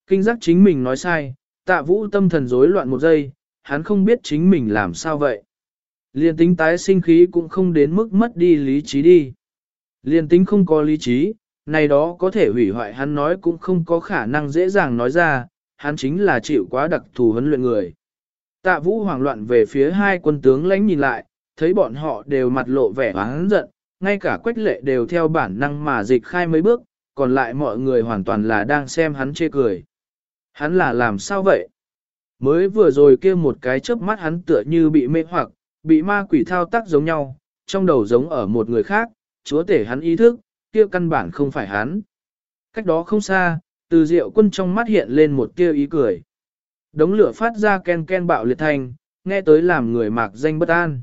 Kinh giác chính mình nói sai, Tạ Vũ tâm thần rối loạn một giây, hắn không biết chính mình làm sao vậy. Liên tính tái sinh khí cũng không đến mức mất đi lý trí đi. Liên tính không có lý trí, này đó có thể hủy hoại hắn nói cũng không có khả năng dễ dàng nói ra, hắn chính là chịu quá đặc thù huấn luyện người. Tạ Vũ hoảng loạn về phía hai quân tướng lãnh nhìn lại, thấy bọn họ đều mặt lộ vẻ oán giận, ngay cả Quách Lệ đều theo bản năng mà dịch khai mấy bước, còn lại mọi người hoàn toàn là đang xem hắn chê cười. Hắn là làm sao vậy? Mới vừa rồi kia một cái chớp mắt hắn tựa như bị mê hoặc, bị ma quỷ thao tác giống nhau, trong đầu giống ở một người khác, chúa tể hắn ý thức, kia căn bản không phải hắn. Cách đó không xa, Từ Diệu Quân trong mắt hiện lên một tia ý cười. Đống lửa phát ra ken ken bạo liệt thành, nghe tới làm người mạc danh bất an.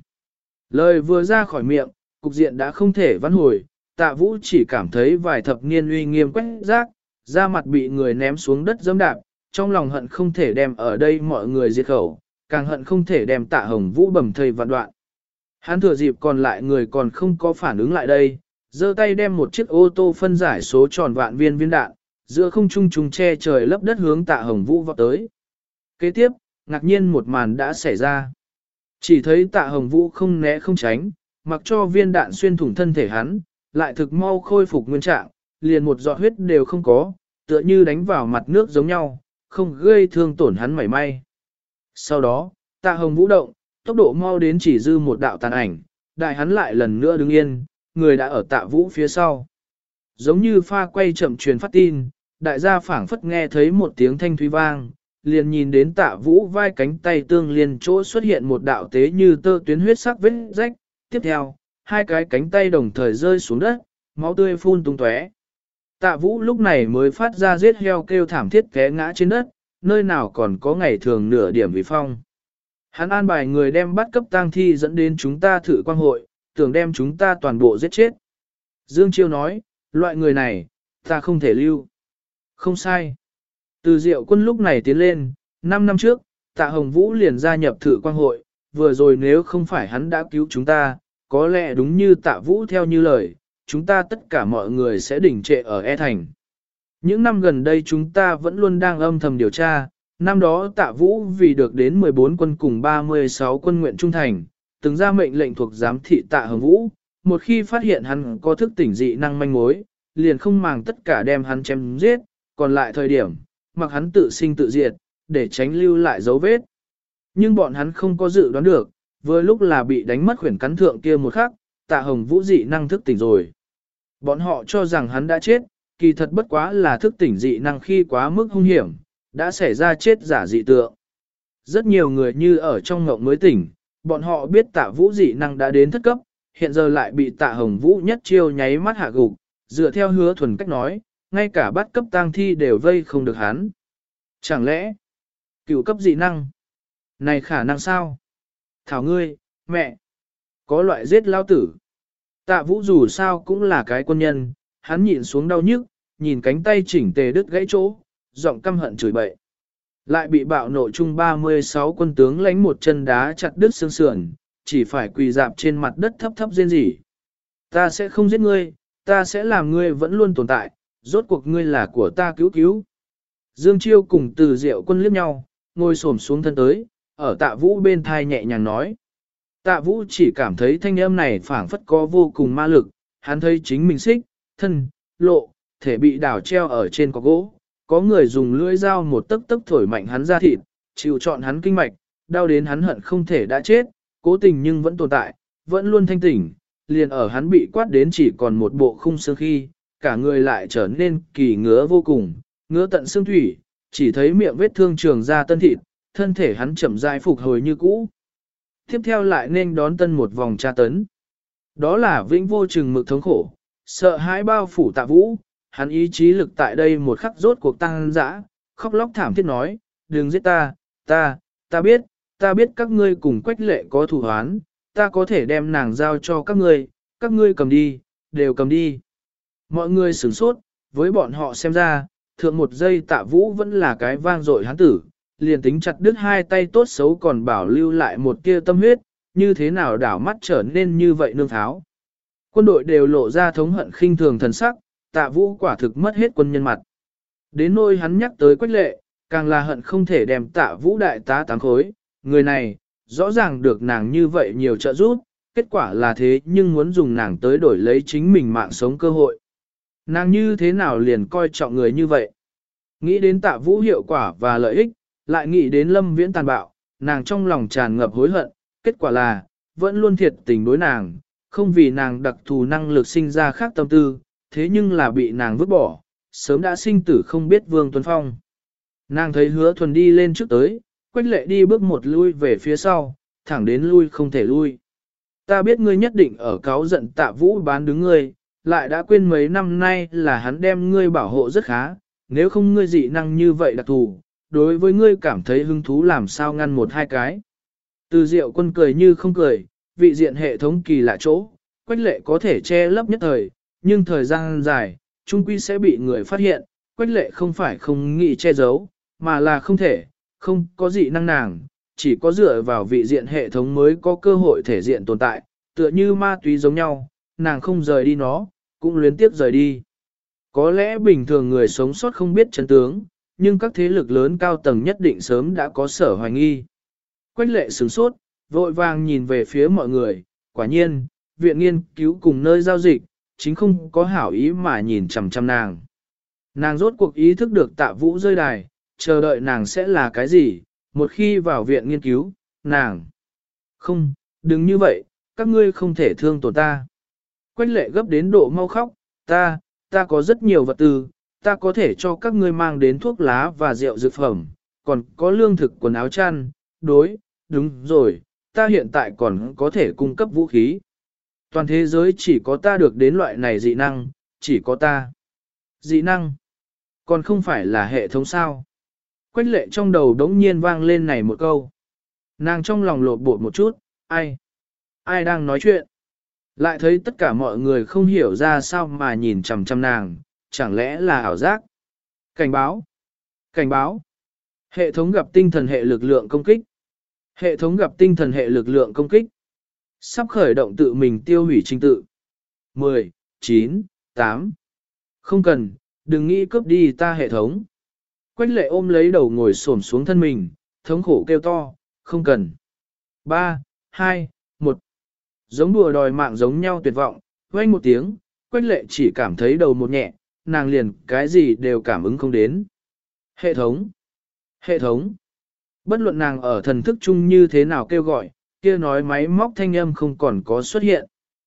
Lời vừa ra khỏi miệng, cục diện đã không thể vãn hồi, Tạ Vũ chỉ cảm thấy vài thập niên uy nghiêm quét rác, da mặt bị người ném xuống đất dẫm đạp, trong lòng hận không thể đem ở đây mọi người diệt khẩu, càng hận không thể đem Tạ Hồng Vũ bầm thây vạn đoạn. Hắn thừa dịp còn lại người còn không có phản ứng lại đây, giơ tay đem một chiếc ô tô phân giải số tròn vạn viên viên đạn, giữa không trung trùng che trời lấp đất hướng Tạ Hồng Vũ vọt tới. Kế tiếp, ngạc nhiên một màn đã xảy ra. Chỉ thấy Tạ Hồng Vũ không né không tránh, mặc cho viên đạn xuyên thủng thân thể hắn, lại thực mau khôi phục nguyên trạng, liền một giọt huyết đều không có, tựa như đánh vào mặt nước giống nhau, không gây thương tổn hắn mảy may. Sau đó, Tạ Hồng Vũ động, tốc độ mau đến chỉ dư một đạo tàn ảnh, đại hắn lại lần nữa đứng yên, người đã ở Tạ Vũ phía sau. Giống như pha quay chậm truyền phát tin, đại gia phảng phất nghe thấy một tiếng thanh thúy vang, liền nhìn đến Tạ Vũ vai cánh tay tương liên chỗ xuất hiện một đạo tế như tơ tuyến huyết sắc vết rách, tiếp theo, hai cái cánh tay đồng thời rơi xuống đất, máu tươi phun tung tóe. Tạ Vũ lúc này mới phát ra giết heo kêu thảm thiết té ngã trên đất, nơi nào còn có ngày thường nửa điểm vì phong. Hắn an bài người đem bắt cấp tang thi dẫn đến chúng ta thử quang hội, tưởng đem chúng ta toàn bộ giết chết. Dương Chiêu nói, loại người này, ta không thể lưu. Không sai. Từ Diệu Quân lúc này tiến lên, 5 năm trước, Tạ Hồng Vũ liền gia nhập thử quang hội, vừa rồi nếu không phải hắn đã cứu chúng ta, có lẽ đúng như Tạ Vũ theo như lời, chúng ta tất cả mọi người sẽ đỉnh trệ ở E Thành. Những năm gần đây chúng ta vẫn luôn đang âm thầm điều tra, năm đó Tạ Vũ vì được đến 14 quân cùng 36 quân nguyện trung thành, từng ra mệnh lệnh thuộc giám thị Tạ Hồng Vũ, một khi phát hiện hắn có thức tỉnh dị năng manh mối, liền không màng tất cả đem hắn chém giết, còn lại thời điểm, mặc hắn tự sinh tự diệt, để tránh lưu lại dấu vết. Nhưng bọn hắn không có dự đoán được, vừa lúc là bị đánh mất khuyển cắn thượng kia một khắc, Tạ Hồng Vũ dị năng thức tỉnh rồi. Bọn họ cho rằng hắn đã chết, kỳ thật bất quá là thức tỉnh dị năng khi quá mức hung hiểm, đã xảy ra chết giả dị tượng. Rất nhiều người như ở trong ngộng mới tỉnh, bọn họ biết Tạ Vũ dị năng đã đến thất cấp, hiện giờ lại bị Tạ Hồng Vũ nhất chiêu nháy mắt hạ gục, dựa theo Hứa Thuần cách nói, ngay cả bắt cấp tang thi đều vây không được hắn. Chẳng lẽ, cửu cấp dị năng? Này khả năng sao? Thảo ngươi, mẹ, có loại giết lao tử. Tạ Vũ dù sao cũng là cái quân nhân, hắn nhịn xuống đau nhức, nhìn cánh tay chỉnh tề đứt gãy chỗ, giọng căm hận chửi bậy. Lại bị bạo nộ chung 36 quân tướng lánh một chân đá chặt đứt xương sườn, chỉ phải quỳ dạp trên mặt đất thấp thấp rên rỉ. Ta sẽ không giết ngươi, ta sẽ làm ngươi vẫn luôn tồn tại, rốt cuộc ngươi là của ta cứu cứu. Dương Chiêu cùng Từ Diệu Quân liếc nhau, ngồi xổm xuống thân tới, ở Tạ Vũ bên thai nhẹ nhàng nói. Tạ Vũ chỉ cảm thấy thanh âm này phảng phất có vô cùng ma lực, hắn thấy chính mình xích, thân, lộ, thể bị đảo treo ở trên cọc gỗ, có người dùng lưỡi dao một tấc tấc thổi mạnh hắn ra thịt, chịu trọn hắn kinh mạch, đau đến hắn hận không thể đã chết, cố tình nhưng vẫn tồn tại, vẫn luôn thanh tỉnh, liền ở hắn bị quát đến chỉ còn một bộ khung xương khi, cả người lại trở nên kỳ ngứa vô cùng, ngứa tận xương thủy, chỉ thấy miệng vết thương trường ra tân thịt, thân thể hắn chậm rãi phục hồi như cũ. Tiếp theo lại nên đón tân một vòng tra tấn. Đó là vĩnh vô chừng mực thống khổ, sợ hãi bao phủ Tạ Vũ, hắn ý chí lực tại đây một khắc rốt cuộc tăng dã, khóc lóc thảm thiết nói, đừng giết ta, ta biết các ngươi cùng Quách Lệ có thù oán, ta có thể đem nàng giao cho các ngươi cầm đi, đều cầm đi. Mọi người sửng sốt, với bọn họ xem ra, thượng một giây Tạ Vũ vẫn là cái vang dội hắn tử, liền tính chặt đứt hai tay tốt xấu còn bảo lưu lại một tia tâm huyết, như thế nào đảo mắt trở nên như vậy nương tháo. Quân đội đều lộ ra thống hận khinh thường thần sắc, Tạ Vũ quả thực mất hết quân nhân mặt. Đến nỗi hắn nhắc tới Quách Lệ, càng là hận không thể đem Tạ Vũ đại tá tám khối, người này, rõ ràng được nàng như vậy nhiều trợ giúp, kết quả là thế nhưng muốn dùng nàng tới đổi lấy chính mình mạng sống cơ hội. Nàng như thế nào liền coi trọng người như vậy? Nghĩ đến Tạ Vũ hiệu quả và lợi ích, lại nghĩ đến Lâm Viễn tàn bạo, nàng trong lòng tràn ngập hối hận, kết quả là, vẫn luôn thiệt tình đối nàng, không vì nàng đặc thù năng lực sinh ra khác tâm tư, thế nhưng là bị nàng vứt bỏ, sớm đã sinh tử không biết Vương Tuấn Phong. Nàng thấy Hứa Thuần đi lên trước tới, Quách Lệ đi bước một lui về phía sau, thẳng đến lui không thể lui. Ta biết ngươi nhất định ở cáo giận Tạ Vũ bán đứng ngươi, lại đã quên mấy năm nay là hắn đem ngươi bảo hộ rất khá, nếu không ngươi dị năng như vậy đặc thù, đối với ngươi cảm thấy hứng thú làm sao ngăn một hai cái. Từ Diệu Quân cười như không cười, vị diện hệ thống kỳ lạ chỗ, Quách Lệ có thể che lấp nhất thời, nhưng thời gian dài, trung quy sẽ bị người phát hiện, Quách Lệ không phải không nghĩ che giấu, mà là không thể, không có dị năng nàng, chỉ có dựa vào vị diện hệ thống mới có cơ hội thể diện tồn tại, tựa như ma túy giống nhau, nàng không rời đi nó, cũng luyến tiếp rời đi. Có lẽ bình thường người sống sót không biết chân tướng, nhưng các thế lực lớn cao tầng nhất định sớm đã có sở hoài nghi. Quách Lệ sửng sốt, vội vàng nhìn về phía mọi người, quả nhiên, viện nghiên cứu cùng nơi giao dịch, chính không có hảo ý mà nhìn chằm chằm nàng. Nàng rốt cuộc ý thức được Tạ Vũ rơi đài, chờ đợi nàng sẽ là cái gì, một khi vào viện nghiên cứu, nàng. Không, đừng như vậy, các ngươi không thể thương tổn ta. Quách Lệ gấp đến độ mau khóc, ta có rất nhiều vật tư, ta có thể cho các ngươi mang đến thuốc lá và rượu dược phẩm, còn có lương thực quần áo chăn, đúng rồi, ta hiện tại còn có thể cung cấp vũ khí. Toàn thế giới chỉ có ta được đến loại này dị năng, chỉ có ta. Dị năng? Còn không phải là hệ thống sao? Quách Lệ trong đầu đống nhiên vang lên này một câu. Nàng trong lòng lột bột một chút, ai? Ai đang nói chuyện? Lại thấy tất cả mọi người không hiểu ra sao mà nhìn chằm chằm nàng, chẳng lẽ là ảo giác? Cảnh báo! Cảnh báo! Hệ thống gặp tinh thần hệ lực lượng công kích. Hệ thống gặp tinh thần hệ lực lượng công kích. Sắp khởi động tự mình tiêu hủy trình tự. 10, 9, 8. Không cần, đừng nghĩ cướp đi ta hệ thống. Quách Lệ ôm lấy đầu ngồi xổm xuống thân mình, thống khổ kêu to, không cần. 3, 2, 1. Giống đùa đòi mạng giống nhau tuyệt vọng, vang một tiếng, Quách Lệ chỉ cảm thấy đầu một nhẹ, nàng liền cái gì đều cảm ứng không đến. Hệ thống. Hệ thống. Bất luận nàng ở thần thức chung như thế nào kêu gọi, kia nói máy móc thanh âm không còn có xuất hiện.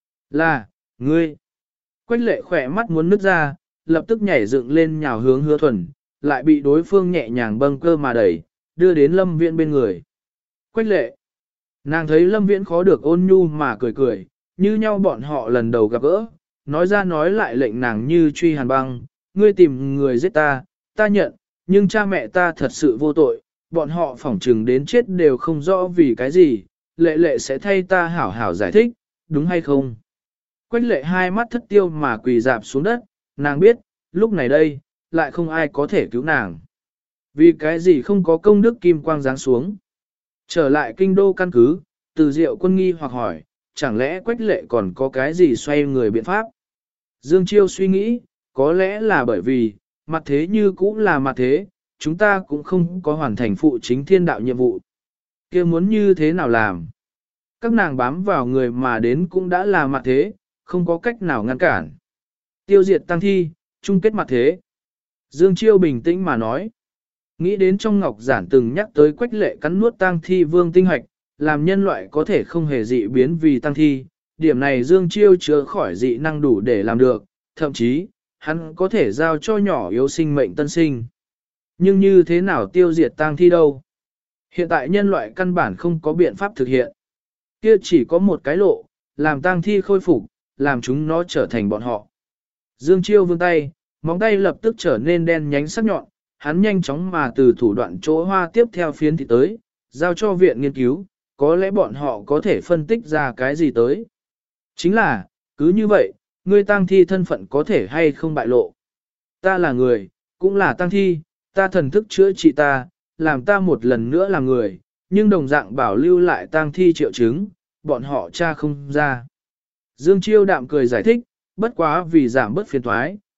Là, ngươi. Quách Lệ khỏe mắt muốn nứt ra, lập tức nhảy dựng lên nhào hướng Hứa Thuần, lại bị đối phương nhẹ nhàng bâng cơ mà đẩy, đưa đến Lâm Viễn bên người. Quách Lệ. Nàng thấy Lâm Viễn khó được ôn nhu mà cười cười, như nhau bọn họ lần đầu gặp gỡ, nói ra nói lại lệnh nàng như truy hàn băng, ngươi tìm người giết ta, ta nhận, nhưng cha mẹ ta thật sự vô tội, bọn họ phỏng trừng đến chết đều không rõ vì cái gì, Lệ Lệ sẽ thay ta hảo hảo giải thích, đúng hay không? Quách Lệ hai mắt thất tiêu mà quỳ dạp xuống đất, nàng biết, lúc này đây, lại không ai có thể cứu nàng. Vì cái gì không có công đức kim quang giáng xuống. Trở lại kinh đô căn cứ, Từ Diệu Quân nghi hoặc hỏi, chẳng lẽ Quách Lệ còn có cái gì xoay người biện pháp? Dương Chiêu suy nghĩ, có lẽ là bởi vì, mặt thế như cũng là mặt thế, chúng ta cũng không có hoàn thành phụ chính thiên đạo nhiệm vụ. Kia muốn như thế nào làm? Các nàng bám vào người mà đến cũng đã là mặt thế, không có cách nào ngăn cản. Tiêu diệt tăng thi, chung kết mặt thế. Dương Chiêu bình tĩnh mà nói. Nghĩ đến trong ngọc giản từng nhắc tới Quách Lệ cắn nuốt tang thi vương tinh hoạch, làm nhân loại có thể không hề dị biến vì tang thi, điểm này Dương Chiêu chữa khỏi dị năng đủ để làm được, thậm chí, hắn có thể giao cho nhỏ yếu sinh mệnh tân sinh. Nhưng như thế nào tiêu diệt tang thi đâu? Hiện tại nhân loại căn bản không có biện pháp thực hiện. Kia chỉ có một cái lộ, làm tang thi khôi phục, làm chúng nó trở thành bọn họ. Dương Chiêu vươn tay, móng tay lập tức trở nên đen nhánh sắc nhọn, hắn nhanh chóng mà từ thủ đoạn chỗ hoa tiếp theo phiến thị tới, giao cho viện nghiên cứu, có lẽ bọn họ có thể phân tích ra cái gì tới. Chính là, cứ như vậy, ngươi tang thi thân phận có thể hay không bại lộ. Ta là người, cũng là tang thi, ta thần thức chữa trị ta, làm ta một lần nữa là người, nhưng đồng dạng bảo lưu lại tang thi triệu chứng, bọn họ tra không ra. Dương Chiêu đạm cười giải thích, bất quá vì giảm bớt phiền toái,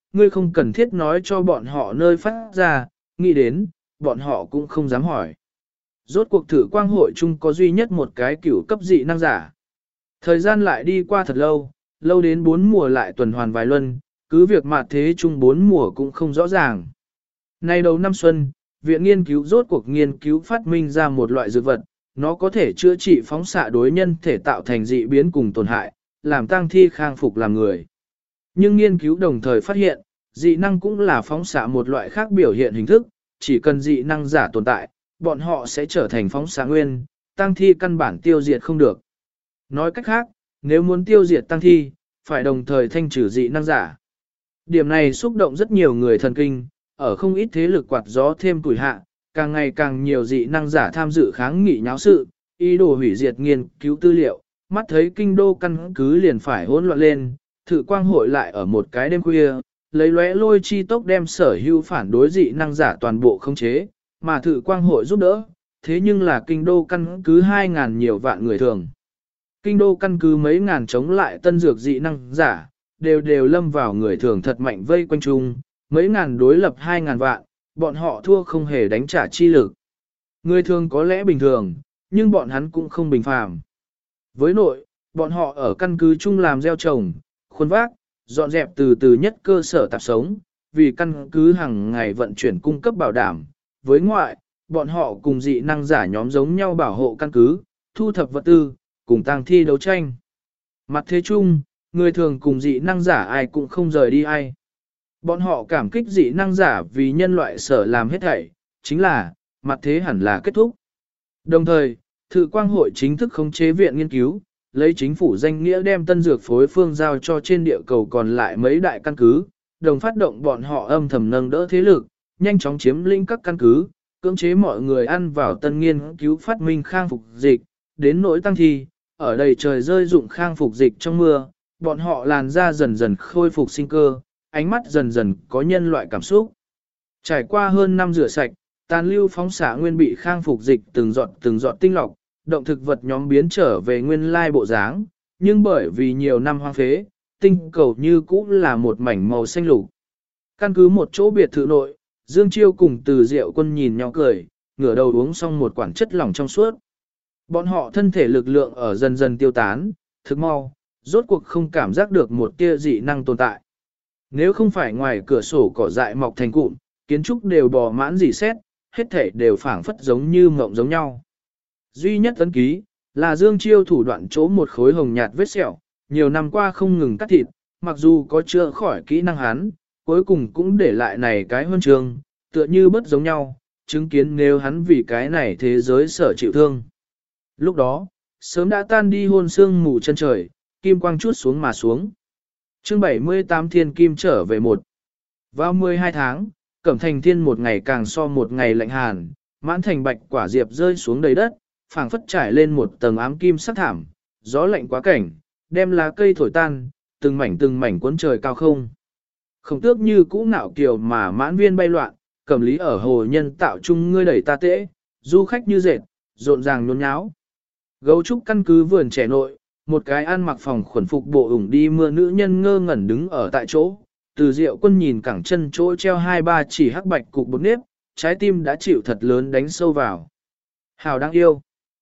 ngươi không cần thiết nói cho bọn họ nơi phát ra, nghĩ đến, bọn họ cũng không dám hỏi. Rốt cuộc thử quang hội chung có duy nhất một cái cửu cấp dị năng giả. Thời gian lại đi qua thật lâu, lâu đến 4 mùa lại tuần hoàn vài luân, cứ việc mà thế chung 4 mùa cũng không rõ ràng. Nay đầu năm xuân, viện nghiên cứu rốt cuộc nghiên cứu phát minh ra một loại dược vật, nó có thể chữa trị phóng xạ đối nhân thể tạo thành dị biến cùng tổn hại, làm tang thi khang phục làm người. Nhưng nghiên cứu đồng thời phát hiện, dị năng cũng là phóng xạ một loại khác biểu hiện hình thức, chỉ cần dị năng giả tồn tại, bọn họ sẽ trở thành phóng xạ nguyên, tang thi căn bản tiêu diệt không được. Nói cách khác, nếu muốn tiêu diệt tang thi, phải đồng thời thanh trừ dị năng giả. Điểm này xúc động rất nhiều người thần kinh, ở không ít thế lực quạt gió thêm tuổi hạ, càng ngày càng nhiều dị năng giả tham dự kháng nghị nháo sự, ý đồ hủy diệt nghiên cứu tư liệu, mắt thấy kinh đô căn cứ liền phải hỗn loạn lên, thử quang hội lại ở một cái đêm khuya, lấy lóe lôi chi tốc đem sở hữu phản đối dị năng giả toàn bộ khống chế, mà thử quang hội giúp đỡ, thế nhưng là kinh đô căn cứ 2.000 nhiều vạn người thường. Kinh đô căn cứ mấy ngàn chống lại tân dược dị năng giả, đều lâm vào người thường thật mạnh vây quanh chung, mấy ngàn đối lập 2.000 vạn, bọn họ thua không hề đánh trả chi lực. Người thường có lẽ bình thường, nhưng bọn hắn cũng không bình phàm. Với nội, bọn họ ở căn cứ chung làm gieo trồng, khuôn vác, dọn dẹp từ từ nhất cơ sở tạp sống, vì căn cứ hàng ngày vận chuyển cung cấp bảo đảm. Với ngoại, bọn họ cùng dị năng giả nhóm giống nhau bảo hộ căn cứ, thu thập vật tư, cùng tang thi đấu tranh. Mặt thế chung, người thường cùng dị năng giả ai cũng không rời đi ai. Bọn họ cảm kích dị năng giả vì nhân loại sở làm hết thảy, chính là, mặt thế hẳn là kết thúc. Đồng thời, Thử Quang hội chính thức khống chế viện nghiên cứu, lấy chính phủ danh nghĩa đem tân dược phối phương giao cho trên địa cầu còn lại mấy đại căn cứ, đồng phát động bọn họ âm thầm nâng đỡ thế lực, nhanh chóng chiếm lĩnh các căn cứ, cưỡng chế mọi người ăn vào tân nghiên cứu phát minh khang phục dịch, đến nỗi tăng thi, ở đầy trời rơi dụng khang phục dịch trong mưa, bọn họ làn da dần dần khôi phục sinh cơ, ánh mắt dần dần có nhân loại cảm xúc. Trải qua hơn năm rửa sạch, tàn lưu phóng xạ nguyên bị khang phục dịch từng giọt tinh lọc, động thực vật nhóm biến trở về nguyên lai bộ dáng, nhưng bởi vì nhiều năm hoang phế, tinh cầu như cũ là một mảnh màu xanh lục. Căn cứ một chỗ biệt thự nội, Dương Chiêu cùng Từ Diệu Quân nhìn nhau cười, ngửa đầu uống xong một quản chất lỏng trong suốt. Bọn họ thân thể lực lượng ở dần dần tiêu tán, thực mau, rốt cuộc không cảm giác được một tia dị năng tồn tại. Nếu không phải ngoài cửa sổ cỏ dại mọc thành cụm, kiến trúc đều bò mãn dì xét, hết thể đều phảng phất giống như mộng giống nhau. Duy nhất ấn ký, là Dương Chiêu thủ đoạn chỗ một khối hồng nhạt vết sẹo, nhiều năm qua không ngừng cắt thịt, mặc dù có chữa khỏi kỹ năng hắn, cuối cùng cũng để lại này cái huân chương, tựa như bất giống nhau, chứng kiến nếu hắn vì cái này thế giới sở chịu thương. Lúc đó, sớm đã tan đi hôn sương mù chân trời, kim quang chút xuống mà xuống. Chương 78 Thiên Kim trở về một. Vào 12 tháng, Cẩm Thành Thiên một ngày càng so một ngày lạnh hàn, mãn thành bạch quả diệp rơi xuống đầy đất, phảng phất trải lên một tầng ám kim sắc thảm, gió lạnh quá cảnh, đem lá cây thổi tan, từng mảnh cuốn trời cao không. Khổng tước như cũ ngạo kiều mà mãn viên bay loạn, Cẩm Lý ở hồ nhân tạo chung ngươi đẩy ta tễ, du khách như dệt, rộn ràng nhốn nháo. Gấu trúc căn cứ vườn trẻ nội, một cái ăn mặc phòng khuẩn phục bộ ủng đi mưa nữ nhân ngơ ngẩn đứng ở tại chỗ, Từ Diệu Quân nhìn cẳng chân chỗ treo 2-3 chỉ hắc bạch cục bột nếp, trái tim đã chịu thật lớn đánh sâu vào. Hào đang yêu.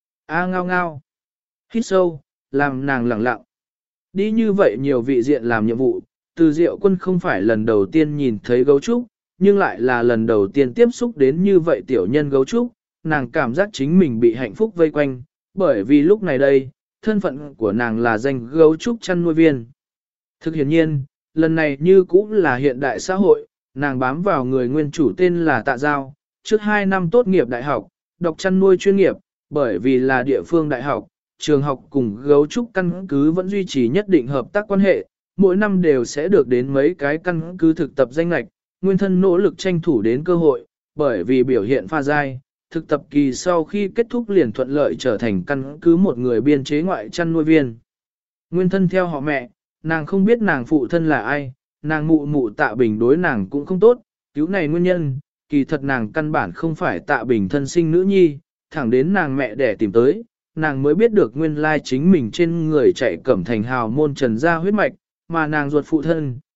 A ngao ngao. Hít sâu, làm nàng lặng lặng. Đi như vậy nhiều vị diện làm nhiệm vụ, Từ Diệu Quân không phải lần đầu tiên nhìn thấy gấu trúc, nhưng lại là lần đầu tiên tiếp xúc đến như vậy tiểu nhân gấu trúc, nàng cảm giác chính mình bị hạnh phúc vây quanh, bởi vì lúc này đây, thân phận của nàng là danh gấu trúc chăn nuôi viên. Thực hiện nhiên, lần này như cũng là hiện đại xã hội, nàng bám vào người nguyên chủ tên là Tạ Giao, trước 2 năm tốt nghiệp đại học, đọc chăn nuôi chuyên nghiệp, bởi vì là địa phương đại học, trường học cùng gấu trúc căn cứ vẫn duy trì nhất định hợp tác quan hệ, mỗi năm đều sẽ được đến mấy cái căn cứ thực tập danh lạch, nguyên thân nỗ lực tranh thủ đến cơ hội, bởi vì biểu hiện pha dai, thực tập kỳ sau khi kết thúc liền thuận lợi trở thành căn cứ một người biên chế ngoại chăn nuôi viên. Nguyên thân theo họ mẹ, nàng không biết nàng phụ thân là ai, nàng mụ Tạ Bình đối nàng cũng không tốt, cứu này nguyên nhân, kỳ thật nàng căn bản không phải Tạ Bình thân sinh nữ nhi, thẳng đến nàng mẹ đẻ tìm tới, nàng mới biết được nguyên lai chính mình trên người chạy Cẩm Thành hào môn Trần gia huyết mạch, mà nàng ruột phụ thân,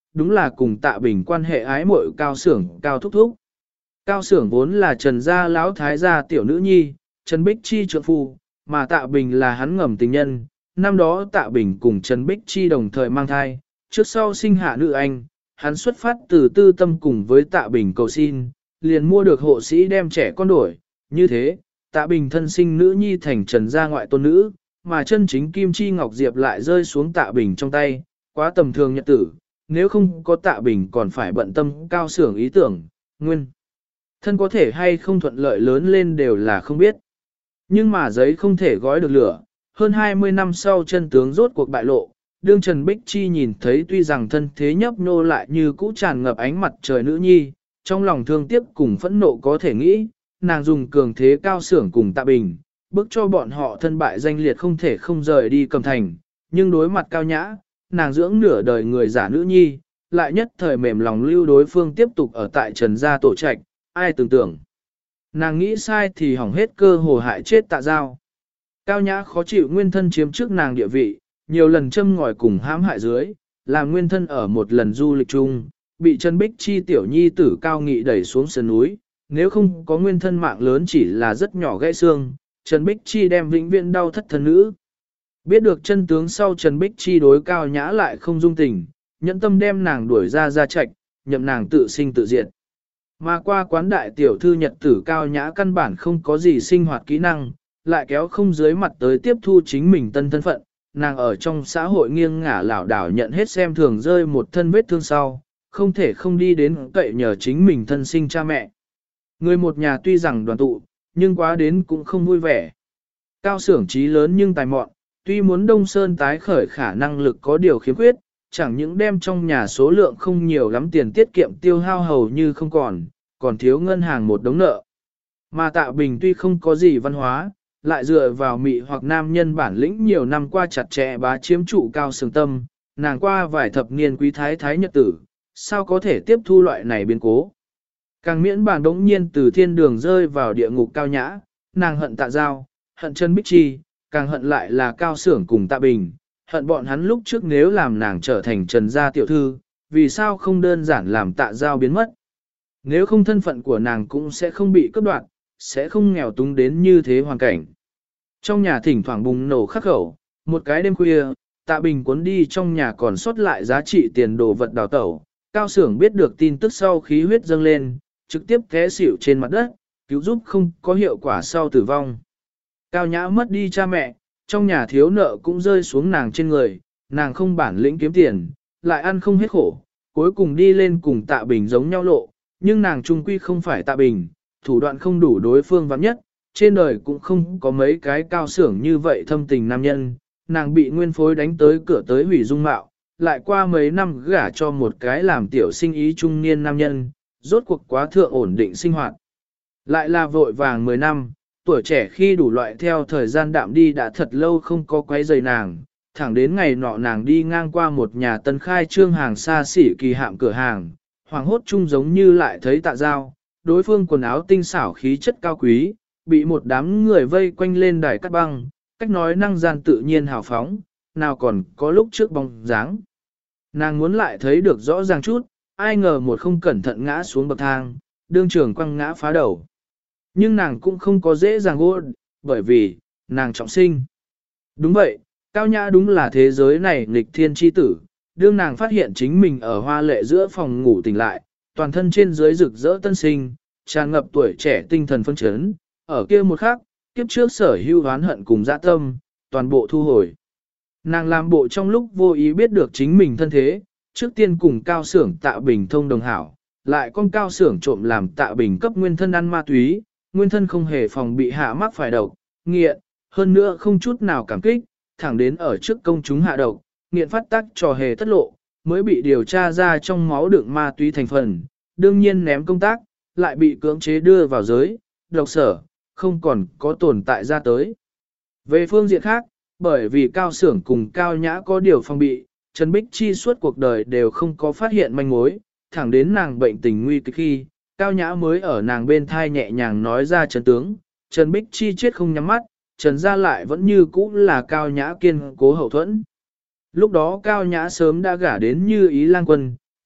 đúng là cùng Tạ Bình quan hệ ái muội Cao Xưởng Cao Thúc Thúc. Cao Xưởng vốn là Trần gia lão thái gia tiểu nữ nhi, Trần Bích Chi trượng phu, mà Tạ Bình là hắn ngầm tình nhân. Năm đó Tạ Bình cùng Trần Bích Chi đồng thời mang thai, trước sau sinh hạ nữ anh, hắn xuất phát từ tư tâm cùng với Tạ Bình cầu xin, liền mua được hộ sĩ đem trẻ con đổi. Như thế, Tạ Bình thân sinh nữ nhi thành Trần gia ngoại tôn nữ, mà chân chính Kim Chi Ngọc Diệp lại rơi xuống Tạ Bình trong tay, quá tầm thường nhật tử, nếu không có Tạ Bình còn phải bận tâm Cao Xưởng ý tưởng, nguyên. Thân có thể hay không thuận lợi lớn lên đều là không biết. Nhưng mà giấy không thể gói được lửa, hơn 20 năm sau chân tướng rốt cuộc bại lộ, đương Trần Bích Chi nhìn thấy tuy rằng thân thế nhấp nhô lại như cũ tràn ngập ánh mặt trời nữ nhi, trong lòng thương tiếc cùng phẫn nộ có thể nghĩ, nàng dùng cường thế Cao Xưởng cùng Tạ Bình, bức cho bọn họ thân bại danh liệt không thể không rời đi Cẩm Thành, nhưng đối mặt Cao Nhã, nàng dưỡng nửa đời người giả nữ nhi, lại nhất thời mềm lòng lưu đối phương tiếp tục ở tại Trần gia tổ trạch, ai tưởng tượng. Nàng nghĩ sai thì hỏng hết cơ hồ hại chết Tạ Giao. Cao Nhã khó chịu nguyên thân chiếm trước nàng địa vị, nhiều lần châm ngòi cùng hãm hại dưới, làm nguyên thân ở một lần du lịch chung, bị Trần Bích Chi tiểu nhi tử Cao Nghị đẩy xuống sườn núi, nếu không có nguyên thân mạng lớn chỉ là rất nhỏ gãy xương, Trần Bích Chi đem vĩnh viễn đau thất thân nữ. Biết được chân tướng sau Trần Bích Chi đối Cao Nhã lại không dung tình, nhẫn tâm đem nàng đuổi ra gia trạch, nhậm nàng tự sinh tự diệt. Mà qua quán đại tiểu thư nhật tử Cao Nhã căn bản không có gì sinh hoạt kỹ năng, lại kéo không dưới mặt tới tiếp thu chính mình tân thân phận, nàng ở trong xã hội nghiêng ngả lảo đảo nhận hết xem thường rơi một thân vết thương sau, không thể không đi đến cậy nhờ chính mình thân sinh cha mẹ. Người một nhà tuy rằng đoàn tụ, nhưng quá đến cũng không vui vẻ. Cao Xưởng trí lớn nhưng tài mọn, tuy muốn Đông Sơn tái khởi khả năng lực có điều khiếm khuyết, chẳng những đem trong nhà số lượng không nhiều lắm tiền tiết kiệm tiêu hao hầu như không còn thiếu ngân hàng một đống nợ. Mà Tạ Bình tuy không có gì văn hóa, lại dựa vào mị hoặc nam nhân bản lĩnh nhiều năm qua chặt chẽ bá chiếm trụ Cao Xưởng tâm, nàng qua vài thập niên quý thái thái nhật tử, sao có thể tiếp thu loại này biến cố. Càng miễn bản đống nhiên từ thiên đường rơi vào địa ngục Cao Nhã, nàng hận Tạ Giao, hận Trần Bích Chi, càng hận lại là Cao Xưởng cùng Tạ Bình, hận bọn hắn lúc trước nếu làm nàng trở thành Trần gia tiểu thư, vì sao không đơn giản làm Tạ Giao biến mất. Nếu không thân phận của nàng cũng sẽ không bị cướp đoạt, sẽ không nghèo túng đến như thế hoàn cảnh. Trong nhà thỉnh thoảng bùng nổ khắc khẩu, một cái đêm khuya, Tạ Bình cuốn đi trong nhà còn sót lại giá trị tiền đồ vật đào tẩu. Cao Xưởng biết được tin tức sau khí huyết dâng lên, trực tiếp té xỉu trên mặt đất, cứu giúp không có hiệu quả sau tử vong. Cao Nhã mất đi cha mẹ, trong nhà thiếu nợ cũng rơi xuống nàng trên người, nàng không bản lĩnh kiếm tiền, lại ăn không hết khổ, cuối cùng đi lên cùng Tạ Bình giống nhau lộ, nhưng nàng trung quy không phải Tạ Bình, thủ đoạn không đủ đối phương vắng nhất, trên đời cũng không có mấy cái Cao Xưởng như vậy thâm tình nam nhân, nàng bị nguyên phối đánh tới cửa tới hủy dung mạo, lại qua mấy năm gả cho một cái làm tiểu sinh ý trung niên nam nhân, rốt cuộc quá thượng ổn định sinh hoạt. Lại là vội vàng 10 năm, tuổi trẻ khi đủ loại theo thời gian đạm đi đã thật lâu không có quấy rầy nàng, thẳng đến ngày nọ nàng đi ngang qua một nhà tân khai trương hàng xa xỉ kỳ hạm cửa hàng, hoàng hốt chung giống như lại thấy Tạ Giao, đối phương quần áo tinh xảo khí chất cao quý, bị một đám người vây quanh lên đài cắt băng, cách nói năng gian tự nhiên hào phóng, nào còn có lúc trước bóng dáng. Nàng muốn lại thấy được rõ ràng chút, ai ngờ một không cẩn thận ngã xuống bậc thang, đương trường quăng ngã phá đầu. Nhưng nàng cũng không có dễ dàng gỗ, bởi vì, nàng trọng sinh. Đúng vậy, Cao Nhã đúng là thế giới này nghịch thiên chi tử, đương nàng phát hiện chính mình ở hoa lệ giữa phòng ngủ tỉnh lại, toàn thân trên dưới rực rỡ tân sinh, tràn ngập tuổi trẻ tinh thần phấn chấn, ở kia một khắc, kiếp trước sở hưu oán hận cùng dã tâm, toàn bộ thu hồi. Nàng làm bộ trong lúc vô ý biết được chính mình thân thế, trước tiên cùng Cao Xưởng Tạ Bình thông đồng hảo, lại con Cao Xưởng trộm làm Tạ Bình cấp nguyên thân ăn ma túy, nguyên thân không hề phòng bị hạ mắc phải độc, nghiện, hơn nữa không chút nào cảm kích, thẳng đến ở trước công chúng hạ độc, nghiện phát tác trò hề thất lộ, mới bị điều tra ra trong máu đựng ma túy thành phần, đương nhiên ném công tác, lại bị cưỡng chế đưa vào giới, độc sở, không còn có tồn tại ra tới. Về phương diện khác, bởi vì Cao Xưởng cùng Cao Nhã có điều phong bị, Trần Bích Chi suốt cuộc đời đều không có phát hiện manh mối, thẳng đến nàng bệnh tình nguy kịch khi, Cao Nhã mới ở nàng bên thai nhẹ nhàng nói ra chân tướng, Trần Bích Chi chết không nhắm mắt, Trần gia lại vẫn như cũ là Cao Nhã kiên cố hậu thuẫn. Lúc đó Cao Nhã sớm đã gả đến Như Ý Lang Quân,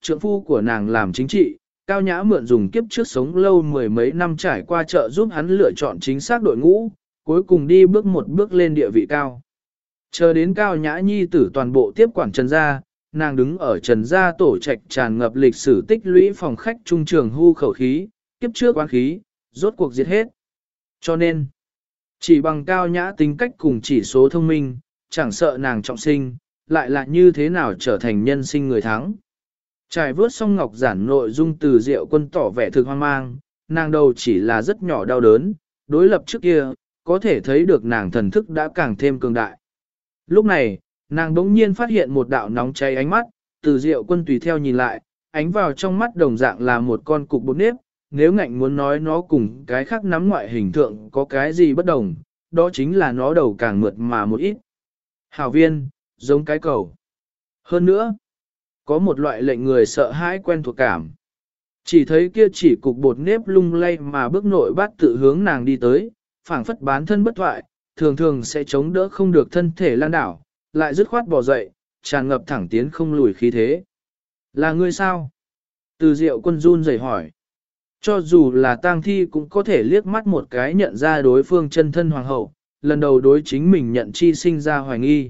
trượng phu của nàng làm chính trị, Cao Nhã mượn dùng kiếp trước sống lâu mười mấy năm trải qua trợ giúp hắn lựa chọn chính xác đội ngũ, cuối cùng đi bước một bước lên địa vị cao. Chờ đến Cao Nhã nhi tử toàn bộ tiếp quản Trần gia, nàng đứng ở Trần gia tổ trạch tràn ngập lịch sử tích lũy phòng khách trung trường hưu khẩu khí, kiếp trước oán khí, rốt cuộc diệt hết. Cho nên, chỉ bằng Cao Nhã tính cách cùng chỉ số thông minh, chẳng sợ nàng trọng sinh, lại là như thế nào trở thành nhân sinh người thắng. Trải vớt xong ngọc giản nội dung Từ Diệu Quân tỏ vẻ thực hoang mang, nàng đầu chỉ là rất nhỏ đau đớn, đối lập trước kia, có thể thấy được nàng thần thức đã càng thêm cường đại. Lúc này, nàng đống nhiên phát hiện một đạo nóng cháy ánh mắt, Từ Diệu Quân tùy theo nhìn lại, ánh vào trong mắt đồng dạng là một con cục bột nếp, nếu ngạnh muốn nói nó cùng cái khác nắm ngoại hình thượng có cái gì bất đồng, đó chính là nó đầu càng mượt mà một ít. Hảo viên, giống cái cầu. Hơn nữa, có một loại lệnh người sợ hãi quen thuộc cảm. Chỉ thấy kia chỉ cục bột nếp lung lay mà bước nội bát tự hướng nàng đi tới, phảng phất bán thân bất thoại, thường thường sẽ chống đỡ không được thân thể lan đảo, lại dứt khoát bò dậy, tràn ngập thẳng tiến không lùi khí thế. Là ngươi sao? Từ Diệu Quân run rẩy hỏi. Cho dù là tang thi cũng có thể liếc mắt một cái nhận ra đối phương chân thân hoàng hậu, lần đầu đối chính mình nhận chi sinh ra hoài nghi.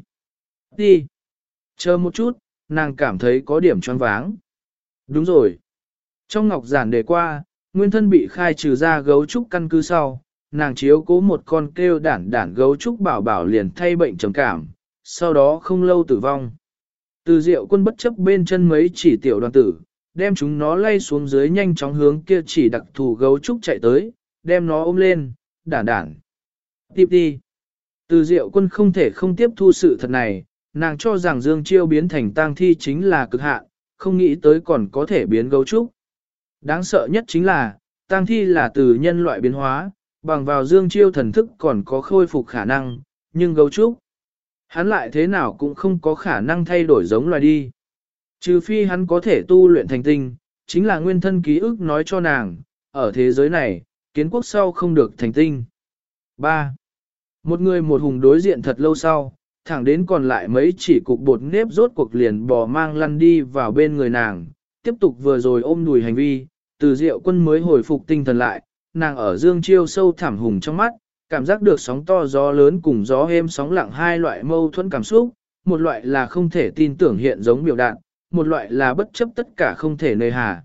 Đi! Chờ một chút, nàng cảm thấy có điểm choáng váng. Đúng rồi. Trong ngọc giản đề qua, nguyên thân bị khai trừ ra gấu trúc căn cứ sau, nàng chiếu cố một con kêu đản gấu trúc bảo bảo liền thay bệnh trầm cảm, sau đó không lâu tử vong. Từ Diệu Quân bất chấp bên chân mấy chỉ tiểu đoàn tử, đem chúng nó lay xuống dưới nhanh chóng hướng kia chỉ đặc thù gấu trúc chạy tới, đem nó ôm lên, đản. Tiếp đi. Từ Diệu Quân không thể không tiếp thu sự thật này, nàng cho rằng Dương Chiêu biến thành tang thi chính là cực hạn, không nghĩ tới còn có thể biến gấu trúc. Đáng sợ nhất chính là, tang thi là từ nhân loại biến hóa, bằng vào Dương Chiêu thần thức còn có khôi phục khả năng, nhưng gấu trúc, hắn lại thế nào cũng không có khả năng thay đổi giống loài đi. Trừ phi hắn có thể tu luyện thành tinh, chính là nguyên thân ký ức nói cho nàng, ở thế giới này, kiến quốc sau không được thành tinh. 3. Một người một hùng đối diện thật lâu sau, thẳng đến còn lại mấy chỉ cục bột nếp rốt cuộc liền bò mang lăn đi vào bên người nàng, tiếp tục vừa rồi ôm đùi hành vi, Từ Diệu Quân mới hồi phục tinh thần lại, nàng ở Dương Chiêu sâu thẳm hùng trong mắt, cảm giác được sóng to gió lớn cùng gió êm sóng lặng hai loại mâu thuẫn cảm xúc, một loại là không thể tin tưởng hiện giống biểu đạt, một loại là bất chấp tất cả không thể nơi hà.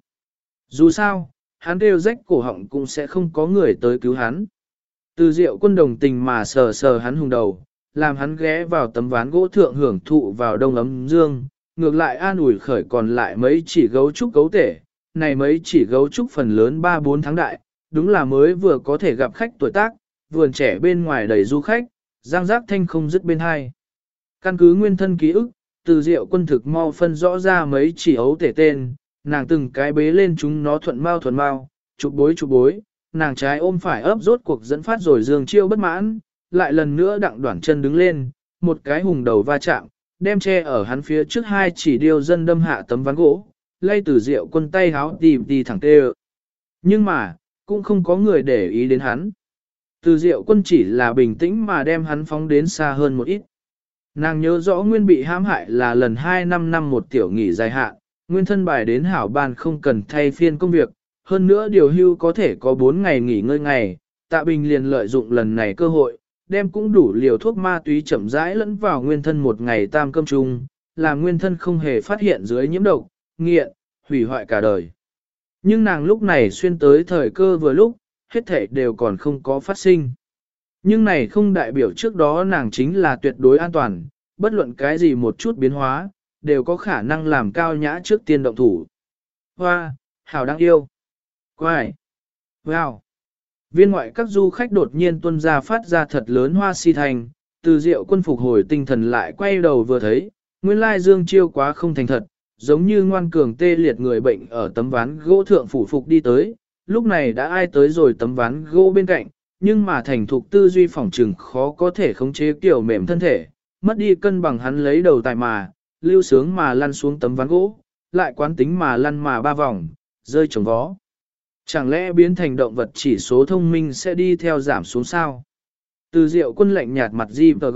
Dù sao, hắn kêu rách cổ họng cũng sẽ không có người tới cứu hắn. Từ Diệu Quân đồng tình mà sờ sờ hắn hùng đầu, làm hắn ghé vào tấm ván gỗ thượng hưởng thụ vào đông ấm dương, ngược lại an ủi khởi còn lại mấy chỉ gấu trúc gấu tể, này mấy chỉ gấu trúc phần lớn 3-4 tháng đại, đúng là mới vừa có thể gặp khách tuổi tác, vườn trẻ bên ngoài đầy du khách, giang giác thanh không dứt bên hai. Căn cứ nguyên thân ký ức, Từ Diệu Quân thực mau phân rõ ra mấy chỉ ấu tể tên, nàng từng cái bế lên chúng nó thuận mau, chụp bối, nàng trái ôm phải ấp rốt cuộc dẫn phát rồi Dương Chiêu bất mãn, lại lần nữa đặng đoạn chân đứng lên, một cái hùng đầu va chạm, đem che ở hắn phía trước hai chỉ điêu dân đâm hạ tấm ván gỗ, lay Từ Diệu Quân tay háo đi thẳng tê. Nhưng mà, cũng không có người để ý đến hắn. Từ Diệu Quân chỉ là bình tĩnh mà đem hắn phóng đến xa hơn một ít. Nàng nhớ rõ nguyên bị hãm hại là lần 2-5 năm một tiểu nghỉ dài hạn, nguyên thân bài đến hảo ban không cần thay phiên công việc, hơn nữa điều hưu có thể có 4 ngày nghỉ ngơi ngày, Tạ Bình liền lợi dụng lần này cơ hội, đem cũng đủ liều thuốc ma túy chậm rãi lẫn vào nguyên thân một ngày tam cơm chung, làm nguyên thân không hề phát hiện dưới nhiễm độc, nghiện, hủy hoại cả đời. Nhưng nàng lúc này xuyên tới thời cơ vừa lúc, hết thảy đều còn không có phát sinh. Nhưng này không đại biểu trước đó nàng chính là tuyệt đối an toàn, bất luận cái gì một chút biến hóa, đều có khả năng làm Cao Nhã trước tiên động thủ. Hoa, hảo đáng yêu. Quài. Wow. Viên ngoại các du khách đột nhiên tuân ra phát ra thật lớn hoa si thành, Từ Diệu Quân phục hồi tinh thần lại quay đầu vừa thấy, nguyên lai Dương Chiêu quá không thành thật, giống như ngoan cường tê liệt người bệnh ở tấm ván gỗ thượng phủ phục đi tới, lúc này đã ai tới rồi tấm ván gỗ bên cạnh, nhưng mà thành thục tư duy phỏng trừng khó có thể khống chế kiểu mềm thân thể, mất đi cân bằng hắn lấy đầu tài mà, lưu sướng mà lăn xuống tấm ván gỗ, lại quán tính mà lăn mà 3 vòng, rơi trồng vó. Chẳng lẽ biến thành động vật chỉ số thông minh sẽ đi theo giảm xuống sao? Từ Diệu Quân lạnh nhạt mặt GVG.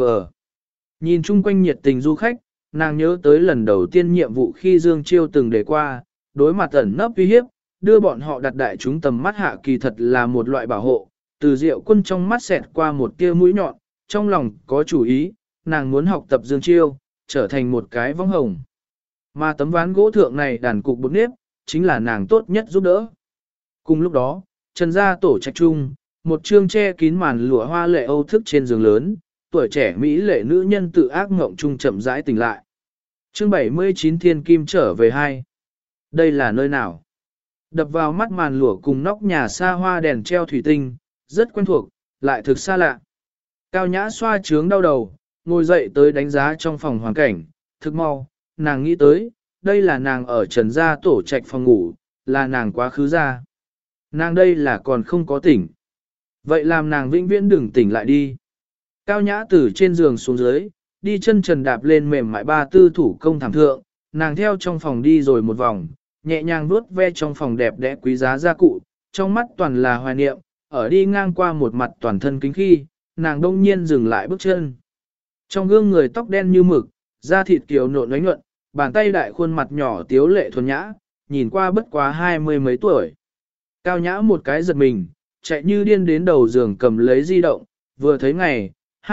Nhìn chung quanh nhiệt tình du khách, nàng nhớ tới lần đầu tiên nhiệm vụ khi Dương Chiêu từng đề qua, đối mặt ẩn nấp uy hiếp, đưa bọn họ đặt đại chúng tầm mắt hạ kỳ thật là một loại bảo hộ. Từ Diệu Quân trong mắt xẹt qua một tia mũi nhọn, trong lòng có chủ ý, nàng muốn học tập dương chiêu, trở thành một cái võng hồng. Mà tấm ván gỗ thượng này đàn cục bột nếp, chính là nàng tốt nhất giúp đỡ. Cùng lúc đó, Trần gia tổ trạch trung, một chương che kín màn lụa hoa lệ âu thức trên giường lớn, tuổi trẻ mỹ lệ nữ nhân tự ác ngộng trung chậm rãi tỉnh lại. Chương 79 Thiên Kim trở về 2. Đây là nơi nào? Đập vào mắt màn lụa cùng nóc nhà xa hoa đèn treo thủy tinh, rất quen thuộc, lại thực xa lạ. Cao Nhã xoa trướng đau đầu, ngồi dậy tới đánh giá trong phòng hoàn cảnh, thực mau, nàng nghĩ tới, đây là nàng ở Trần gia tổ trạch phòng ngủ, là nàng quá khứ ra. Nàng đây là còn không có tỉnh. Vậy làm nàng vĩnh viễn đừng tỉnh lại đi. Cao Nhã từ trên giường xuống dưới, đi chân trần đạp lên mềm mại ba tư thủ công thảm thượng, nàng theo trong phòng đi rồi một vòng, nhẹ nhàng vuốt ve trong phòng đẹp đẽ quý giá gia cụ, trong mắt toàn là hoài niệm, ở đi ngang qua một mặt toàn thân kính khi, nàng đông nhiên dừng lại bước chân. Trong gương người tóc đen như mực, da thịt kiều nộn ánh nhuận, bàn tay đại khuôn mặt nhỏ tiếu lệ thuần nhã, nhìn qua bất quá 20 mấy tuổi. Cao Nhã một cái giật mình, chạy như điên đến đầu giường cầm lấy di động, vừa thấy ngày,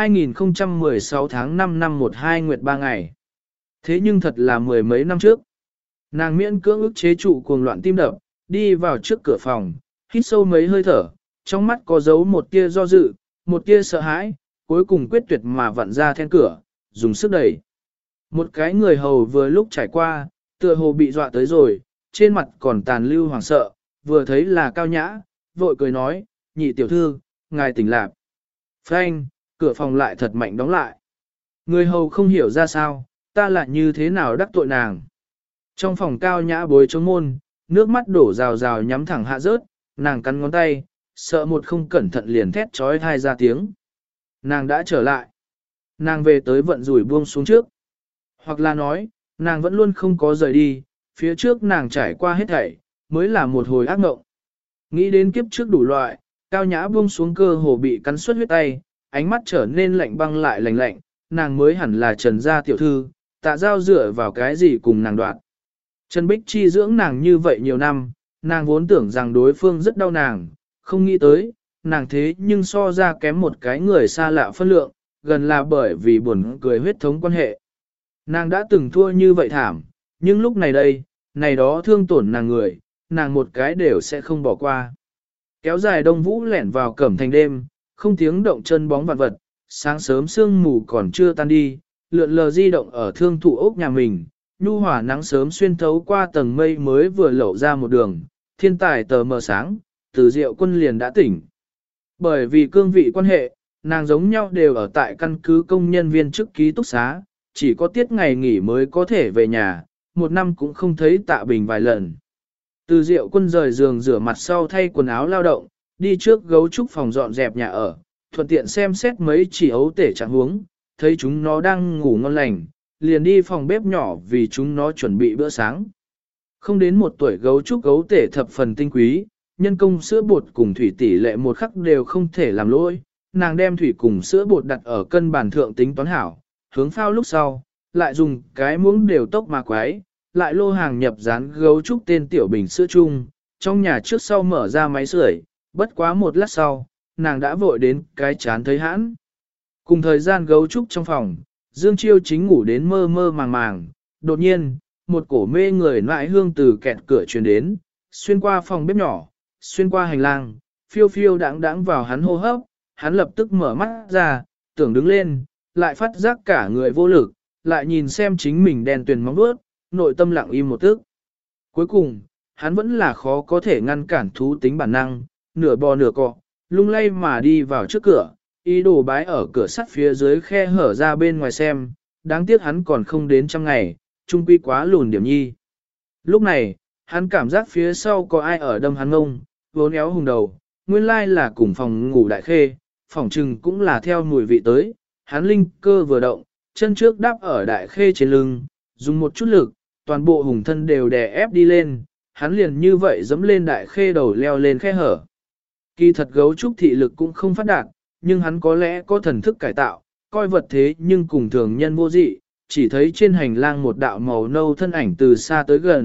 2016 tháng 5 năm 12 nguyệt 3 ngày. Thế nhưng thật là mười mấy năm trước. Nàng miễn cưỡng ức chế trụ cuồng loạn tim đập, đi vào trước cửa phòng, hít sâu mấy hơi thở, trong mắt có dấu một tia do dự, một tia sợ hãi, cuối cùng quyết tuyệt mà vặn ra then cửa, dùng sức đẩy. Một cái người hầu vừa lúc trải qua, tựa hồ bị dọa tới rồi, trên mặt còn tàn lưu hoảng sợ, vừa thấy là Cao Nhã, vội cười nói, nhị tiểu thư, ngài tỉnh lạc. Phanh, cửa phòng lại thật mạnh đóng lại. Người hầu không hiểu ra sao, ta lại như thế nào đắc tội nàng. Trong phòng Cao Nhã bối chống môn, nước mắt đổ rào rào nhắm thẳng hạ rớt, nàng cắn ngón tay, sợ một không cẩn thận liền thét trói thai ra tiếng. Nàng đã trở lại. Nàng về tới vận rủi buông xuống trước. Hoặc là nói, nàng vẫn luôn không có rời đi, phía trước nàng trải qua hết thảy, mới là một hồi ác mộng. Nghĩ đến kiếp trước đủ loại, Cao Nhã buông xuống cơ hồ bị cắn suốt huyết tay, ánh mắt trở nên lạnh băng lại lạnh lạnh, nàng mới hẳn là Trần gia tiểu thư, Tạ Giao dựa vào cái gì cùng nàng đoạt. Trần Bích Chi dưỡng nàng như vậy nhiều năm, nàng vốn tưởng rằng đối phương rất đau nàng, không nghĩ tới, nàng thế nhưng so ra kém một cái người xa lạ phân lượng, gần là bởi vì buồn cười huyết thống quan hệ. Nàng đã từng thua như vậy thảm, nhưng lúc này đây, này đó thương tổn nàng người, nàng một cái đều sẽ không bỏ qua. Kéo dài Đông Vũ lẻn vào cẩm thành đêm, không tiếng động chân bóng vạn vật, sáng sớm sương mù còn chưa tan đi, lượn lờ di động ở thương thụ ốc nhà mình, nhu hòa nắng sớm xuyên thấu qua tầng mây mới vừa lẩu ra một đường, thiên tài tờ mờ sáng, Từ Diệu Quân liền đã tỉnh. Bởi vì cương vị quan hệ, nàng giống nhau đều ở tại căn cứ công nhân viên chức ký túc xá, chỉ có tiết ngày nghỉ mới có thể về nhà, một năm cũng không thấy Tạ Bình vài lần. Từ Diệu Quân rời giường rửa mặt sau thay quần áo lao động, đi trước gấu trúc phòng dọn dẹp nhà ở, thuận tiện xem xét mấy chỉ ấu tể trạng huống, thấy chúng nó đang ngủ ngon lành, liền đi phòng bếp nhỏ vì chúng nó chuẩn bị bữa sáng. Không đến một tuổi gấu trúc gấu tể thập phần tinh quý, nhân công sữa bột cùng thủy tỷ lệ một khắc đều không thể làm lỗi, nàng đem thủy cùng sữa bột đặt ở cân bàn thượng tính toán hảo, hướng phao lúc sau, lại dùng cái muỗng đều tốc mà quái, lại lô hàng nhập dán gấu trúc tên tiểu bình sữa chung, trong nhà trước sau mở ra máy sưởi, bất quá một lát sau, nàng đã vội đến cái chán thấy hãn. Cùng thời gian gấu trúc trong phòng, Dương Chiêu chính ngủ đến mơ mơ màng màng, đột nhiên, một cổ mê người nãi hương từ kẹt cửa truyền đến, xuyên qua phòng bếp nhỏ, xuyên qua hành lang, phiêu phiêu đãng đãng vào hắn hô hấp, hắn lập tức mở mắt ra, tưởng đứng lên, lại phát giác cả người vô lực, lại nhìn xem chính mình đen tuyền móng vuốt, nội tâm lặng im một tức. Cuối cùng, hắn vẫn là khó có thể ngăn cản thú tính bản năng, nửa bò nửa cọ, lung lay mà đi vào trước cửa, ý đồ bái ở cửa sắt phía dưới khe hở ra bên ngoài xem, đáng tiếc hắn còn không đến trăm ngày, trung quy quá lùn điểm nhi. Lúc này, hắn cảm giác phía sau có ai ở đâm hắn ngông, vốn éo hùng đầu, nguyên lai là cùng phòng ngủ đại khê, phòng trừng cũng là theo mùi vị tới, hắn linh cơ vừa động, chân trước đáp ở đại khê trên lưng, dùng một chút lực, toàn bộ hùng thân đều đè ép đi lên, hắn liền như vậy dẫm lên đại khê đầu leo lên khe hở. Kỳ thật gấu trúc thị lực cũng không phát đạt, nhưng hắn có lẽ có thần thức cải tạo, coi vật thế nhưng cùng thường nhân vô dị, chỉ thấy trên hành lang một đạo màu nâu thân ảnh từ xa tới gần,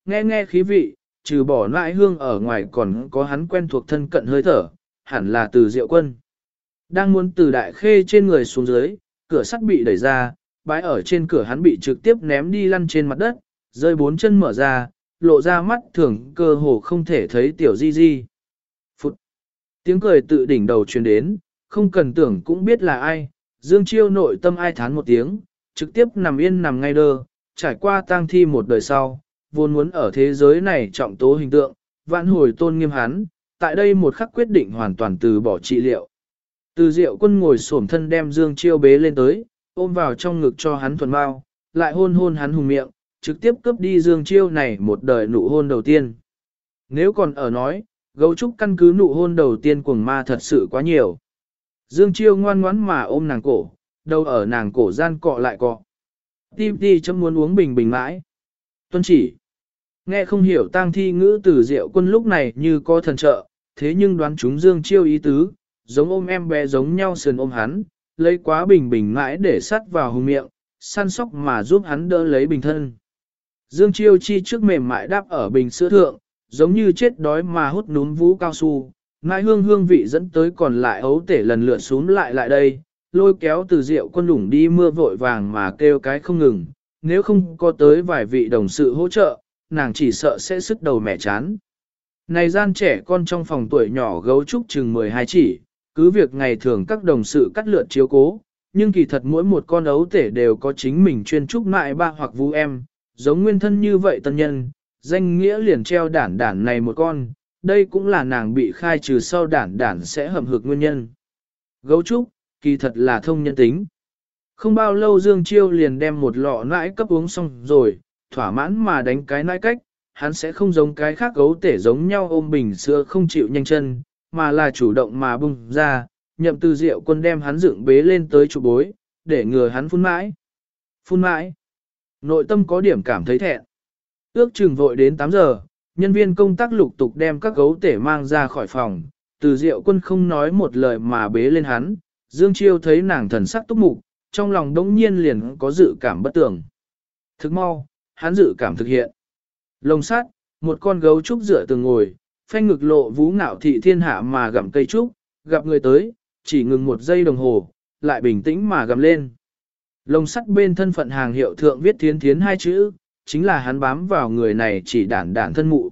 nghe nghe khí vị, trừ bỏ nãi hương ở ngoài còn có hắn quen thuộc thân cận hơi thở, hẳn là Từ Diệu Quân. Đang muốn từ đại khê trên người xuống dưới, cửa sắt bị đẩy ra, bãi ở trên cửa hắn bị trực tiếp ném đi lăn trên mặt đất, rơi 4 chân mở ra, lộ ra mắt thường cơ hồ không thể thấy tiểu di di. Phụt! Tiếng cười tự đỉnh đầu truyền đến, không cần tưởng cũng biết là ai, Dương Chiêu nội tâm ai thán một tiếng, trực tiếp nằm yên nằm ngay đơ, trải qua tang thi một đời sau, vốn muốn ở thế giới này trọng tố hình tượng, vãn hồi tôn nghiêm hắn, tại đây một khắc quyết định hoàn toàn từ bỏ trị liệu. Từ Diệu Quân ngồi xổm thân đem Dương Chiêu bế lên tới, ôm vào trong ngực cho hắn thuần bao, lại hôn hôn hắn hùng miệng, trực tiếp cướp đi Dương Chiêu này một đời nụ hôn đầu tiên. Nếu còn ở nói, gấu trúc căn cứ nụ hôn đầu tiên cuồng ma thật sự quá nhiều. Dương Chiêu ngoan ngoãn mà ôm nàng cổ, đầu ở nàng cổ gian cọ lại cọ. Tim ti chấm muốn uống bình bình mãi. Tuân chỉ. Nghe không hiểu tang thi ngữ Từ Diệu Quân lúc này như có thần trợ, thế nhưng đoán chúng Dương Chiêu ý tứ, giống ôm em bé giống nhau sườn ôm hắn, lấy quá bình bình mãi để sắt vào hùng miệng, săn sóc mà giúp hắn đỡ lấy bình thân. Dương Chiêu chi trước mềm mại đáp ở bình sữa thượng, giống như chết đói mà hút núm vú cao su, mãi hương vị dẫn tới còn lại ấu tể lần lượt xuống lại đây, lôi kéo Từ Diệu Quân lủng đi mưa vội vàng mà kêu cái không ngừng, nếu không có tới vài vị đồng sự hỗ trợ, nàng chỉ sợ sẽ sức đầu mẹ chán. Này gian trẻ con trong phòng tuổi nhỏ gấu trúc chừng 12 chỉ, cứ việc ngày thường các đồng sự cắt lượt chiếu cố, nhưng kỳ thật mỗi một con ấu tể đều có chính mình chuyên trúc mại ba hoặc vũ em, giống nguyên thân như vậy tân nhân, danh nghĩa liền treo đản đản này một con, đây cũng là nàng bị khai trừ sau đản đản sẽ hầm hực nguyên nhân. Gấu trúc, kỳ thật là thông nhân tính. Không bao lâu Dương Chiêu liền đem một lọ nãi cấp uống xong rồi, thỏa mãn mà đánh cái nãi cách, hắn sẽ không giống cái khác gấu tể giống nhau ôm bình sữa không chịu nhanh chân, mà là chủ động mà bung ra, nhậm Từ Diệu Quân đem hắn dựng bế lên tới trụ bối, để ngừa hắn phun mãi. Phun mãi. Nội tâm có điểm cảm thấy thẹn. Ước chừng vội đến 8 giờ, nhân viên công tác lục tục đem các gấu tể mang ra khỏi phòng, Từ Diệu Quân không nói một lời mà bế lên hắn, Dương Chiêu thấy nàng thần sắc túc mục, trong lòng đống nhiên liền có dự cảm bất tường. Thức mau, hắn dự cảm thực hiện. Lồng sắt, một con gấu trúc dựa tường ngồi, phanh ngực lộ vú ngạo thị thiên hạ mà gặm cây trúc, gặp người tới, chỉ ngừng 1 giây đồng hồ, lại bình tĩnh mà gặm lên. Lồng sắt bên thân phận hàng hiệu thượng viết thiến thiến 2 chữ, chính là hắn bám vào người này chỉ đản thân mụ.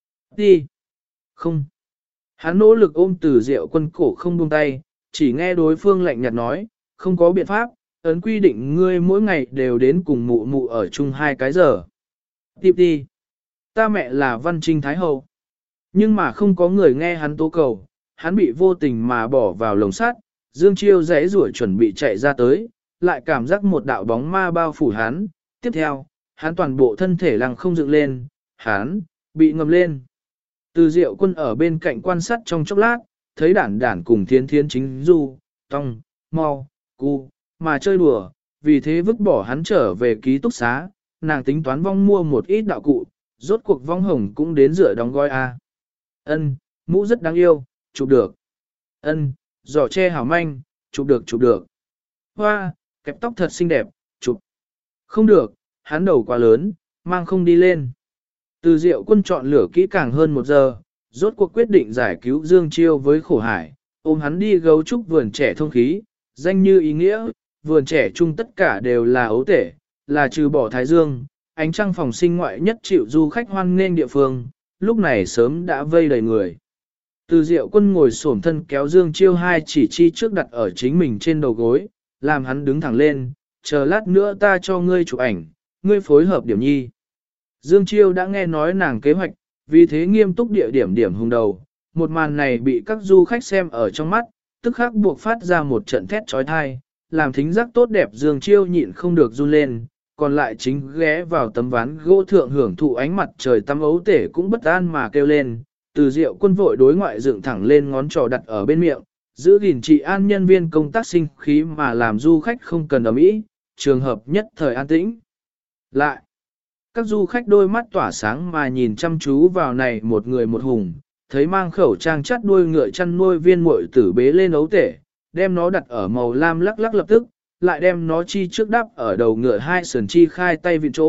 Đi. Không. Hắn nỗ lực ôm Từ Diệu Quân cổ không buông tay, chỉ nghe đối phương lạnh nhạt nói, không có biện pháp, ấn quy định ngươi mỗi ngày đều đến cùng mụ mụ ở chung 2 cái giờ. Tiếp đi. Ta mẹ là Văn Trinh Thái Hậu. Nhưng mà không có người nghe hắn tố cầu, hắn bị vô tình mà bỏ vào lồng sắt, Dương Chiêu giãy giụa chuẩn bị chạy ra tới, lại cảm giác một đạo bóng ma bao phủ hắn, tiếp theo, hắn toàn bộ thân thể lăng không dựng lên, hắn bị ngầm lên. Từ Diệu Quân ở bên cạnh quan sát trong chốc lát, thấy đản cùng thiến thiến chính du, tong, mau, cu, mà chơi đùa, vì thế vứt bỏ hắn trở về ký túc xá, nàng tính toán vong mua một ít đạo cụ, rốt cuộc vong hồng cũng đến rửa đóng gói a. Ân, mũ rất đáng yêu, chụp được. Ân, giỏ che hảo manh, chụp được. Hoa, kẹp tóc thật xinh đẹp, chụp. Không được, hắn đầu quá lớn, mang không đi lên. Từ Diệu Quân chọn lửa kỹ càng hơn 1 giờ, rốt cuộc quyết định giải cứu Dương Chiêu với khổ hải, ôm hắn đi gấu trúc vườn trẻ thông khí, danh như ý nghĩa, vườn trẻ chung tất cả đều là ấu tể, là trừ bỏ Thái Dương, ánh trăng phòng sinh ngoại nhất chịu du khách hoan nghênh địa phương, lúc này sớm đã vây đầy người. Từ Diệu Quân ngồi xổm thân kéo Dương Chiêu 2 chỉ chi trước đặt ở chính mình trên đầu gối, làm hắn đứng thẳng lên, chờ lát nữa ta cho ngươi chụp ảnh, ngươi phối hợp điểm nhi. Dương Chiêu đã nghe nói nàng kế hoạch, vì thế nghiêm túc địa điểm hùng đầu, một màn này bị các du khách xem ở trong mắt, tức khắc buộc phát ra một trận thét trói thai, làm thính giác tốt đẹp Dương Chiêu nhịn không được run lên, còn lại chính ghé vào tấm ván gỗ thượng hưởng thụ ánh mặt trời tắm ấu tể cũng bất an mà kêu lên. Từ Diệu Quân vội đối ngoại dựng thẳng lên ngón trỏ đặt ở bên miệng, giữ gìn trị an nhân viên công tác sinh khí mà làm du khách không cần ầm ĩ, trường hợp nhất thời an tĩnh. Lại, các du khách đôi mắt tỏa sáng mà nhìn chăm chú vào này một người một hùng, thấy mang khẩu trang chắt đuôi ngựa chăn nuôi viên muội tử bế lên ấu tể, đem nó đặt ở màu lam lắc lập tức, lại đem nó chi trước đắp ở đầu ngựa 2 sườn chi khai tay vịn chỗ,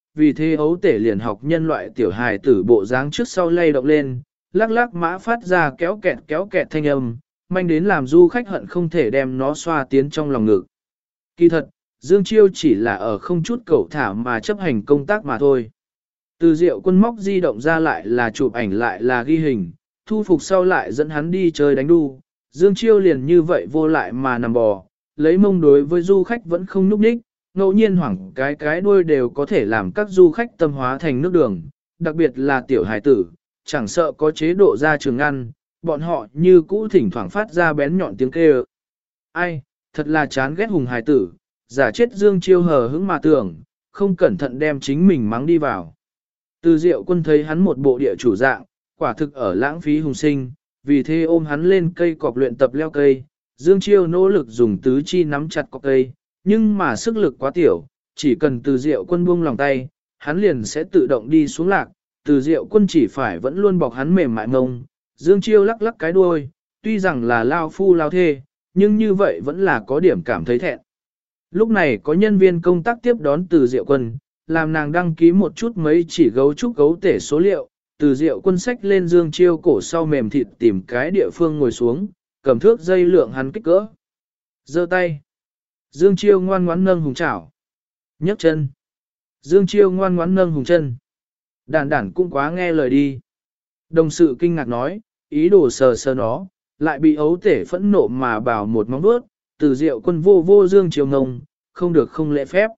vì thế ấu tể liền học nhân loại tiểu hài tử bộ dáng trước sau lay động lên, lắc lắc mã phát ra kéo kẹt thanh âm, manh đến làm du khách hận không thể đem nó xoa tiến trong lòng ngực. Kỳ thật, Dương Chiêu chỉ là ở không chút cẩu thả mà chấp hành công tác mà thôi. Từ Diệu Quân móc di động ra lại là chụp ảnh lại là ghi hình, thu phục sau lại dẫn hắn đi chơi đánh đu. Dương Chiêu liền như vậy vô lại mà nằm bò, lấy mông đối với du khách vẫn không núp ních, ngẫu nhiên hoảng cái đuôi đều có thể làm các du khách tâm hóa thành nước đường, đặc biệt là tiểu hải tử, chẳng sợ có chế độ ra trường ăn, bọn họ như cũ thỉnh thoảng phát ra bén nhọn tiếng kêu. Ai, thật là chán ghét hùng hải tử, giả chết Dương Chiêu hờ hững mà tưởng, không cẩn thận đem chính mình mắng đi vào. Từ Diệu Quân thấy hắn một bộ địa chủ dạng, quả thực ở lãng phí hùng sinh, vì thế ôm hắn lên cây cọp luyện tập leo cây. Dương Chiêu nỗ lực dùng tứ chi nắm chặt cọp cây, nhưng mà sức lực quá tiểu, chỉ cần Từ Diệu Quân buông lòng tay, hắn liền sẽ tự động đi xuống lạc. Từ Diệu Quân chỉ phải vẫn luôn bọc hắn mềm mại mông. Dương Chiêu lắc lắc cái đuôi, tuy rằng là lao phu lao thê, nhưng như vậy vẫn là có điểm cảm thấy thẹn. Lúc này có nhân viên công tác tiếp đón Từ Diệu Quân, làm nàng đăng ký một chút mấy chỉ gấu trúc gấu tể số liệu. Từ Diệu Quân xách lên Dương Chiêu cổ sau mềm thịt tìm cái địa phương ngồi xuống, cầm thước dây lượng hắn kích cỡ. Giơ tay. Dương Chiêu ngoan ngoãn nâng hùng chảo. Nhấc chân. Dương Chiêu ngoan ngoãn nâng hùng chân. Đản đản cũng quá nghe lời đi. Đồng sự kinh ngạc nói, ý đồ sờ sờ nó, lại bị ấu tể phẫn nộ mà bảo một móng vuốt. Từ Diệu Quân vô Dương Chiêu ngông, không được không lễ phép.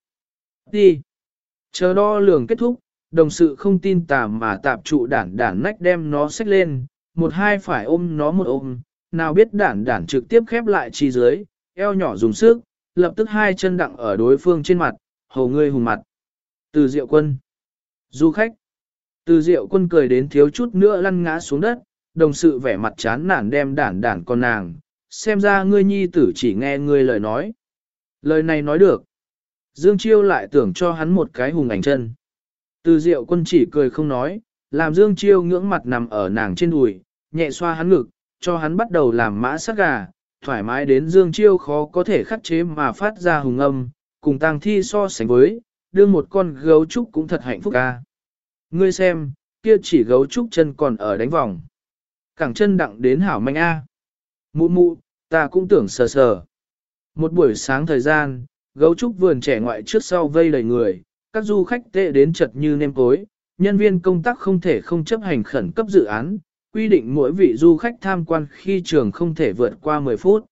Đi. Chờ đo lường kết thúc, đồng sự không tin tà mà tạp trụ đản nách đem nó xách lên, một hai phải ôm nó một ôm, nào biết đản trực tiếp khép lại chi dưới, eo nhỏ dùng sức, lập tức hai chân đặng ở đối phương trên mặt, hầu ngươi hùng mặt. Từ Diệu Quân. Du khách. Từ Diệu Quân cười đến thiếu chút nữa lăn ngã xuống đất, đồng sự vẻ mặt chán nản đem đản con nàng, xem ra ngươi nhi tử chỉ nghe ngươi lời nói. Lời này nói được. Dương Chiêu lại tưởng cho hắn một cái hùng ảnh chân. Từ Diệu Quân chỉ cười không nói, làm Dương Chiêu ngưỡng mặt nằm ở nàng trên đùi, nhẹ xoa hắn ngực, cho hắn bắt đầu làm mã sát gà, thoải mái đến Dương Chiêu khó có thể khắc chế mà phát ra hùng âm, cùng tang thi so sánh với, đương một con gấu trúc cũng thật hạnh phúc ca. Ngươi xem, kia chỉ gấu trúc chân còn ở đánh vòng. Cẳng chân đặng đến hảo manh a. Mụ mụ, ta cũng tưởng sờ sờ. Một buổi sáng thời gian, gấu trúc vườn trẻ ngoại trước sau vây đầy người, các du khách tệ đến chật như nêm cối, nhân viên công tác không thể không chấp hành khẩn cấp dự án, quy định mỗi vị du khách tham quan khi trường không thể vượt qua 10 phút.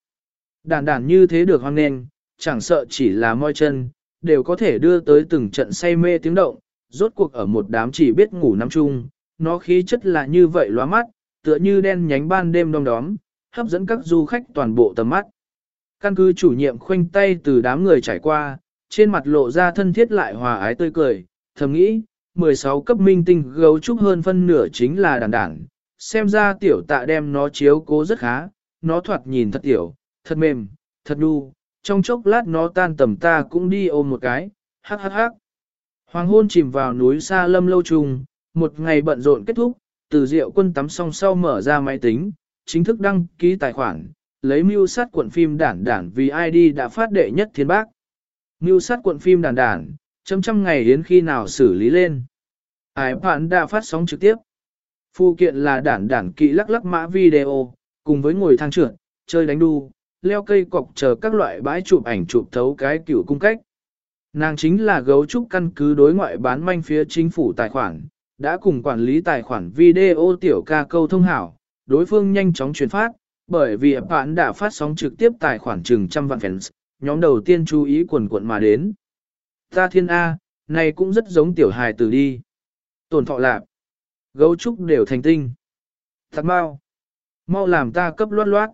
Đản như thế được hoan nghênh, chẳng sợ chỉ là môi chân, đều có thể đưa tới từng trận say mê tiếng động, rốt cuộc ở một đám chỉ biết ngủ nằm chung, nó khí chất là như vậy lóa mắt, tựa như đen nhánh ban đêm đông đóm, hấp dẫn các du khách toàn bộ tầm mắt. Căn cứ chủ nhiệm khoanh tay từ đám người trải qua, trên mặt lộ ra thân thiết lại hòa ái tươi cười, thầm nghĩ, 16 cấp minh tinh gấu trúc hơn phân nửa chính là đản, xem ra tiểu tạ đem nó chiếu cố rất khá, nó thoạt nhìn thật tiểu, thật mềm, thật đu, trong chốc lát nó tan tầm ta cũng đi ôm một cái, hắc hắc hắc. Hoàng hôn chìm vào núi xa lâm lâu trùng, một ngày bận rộn kết thúc, Từ Diệu Quân tắm xong sau mở ra máy tính, chính thức đăng ký tài khoản, lấy mưu sát cuộn phim đản vì ID đã phát đệ nhất thiên bác. Mưu sát cuộn phim đản, trăm ngày đến khi nào xử lý lên. Ái bạn đã phát sóng trực tiếp. Phụ kiện là đản kỵ lắc lắc mã video, cùng với ngồi thang trượt, chơi đánh đu, leo cây cọc chờ các loại bãi chụp ảnh chụp thấu cái kiểu cung cách. Nàng chính là gấu trúc căn cứ đối ngoại bán manh phía chính phủ tài khoản, đã cùng quản lý tài khoản video tiểu ca câu thông hảo, đối phương nhanh chóng truyền phát, bởi vì bạn đã phát sóng trực tiếp tài khoản chừng 100 vạn fans, nhóm đầu tiên chú ý quần cuộn mà đến. Ta thiên A, này cũng rất giống tiểu hài tử đi. Tổn thọ lạp, gấu trúc đều thành tinh. Thật mau làm ta cấp loát loát.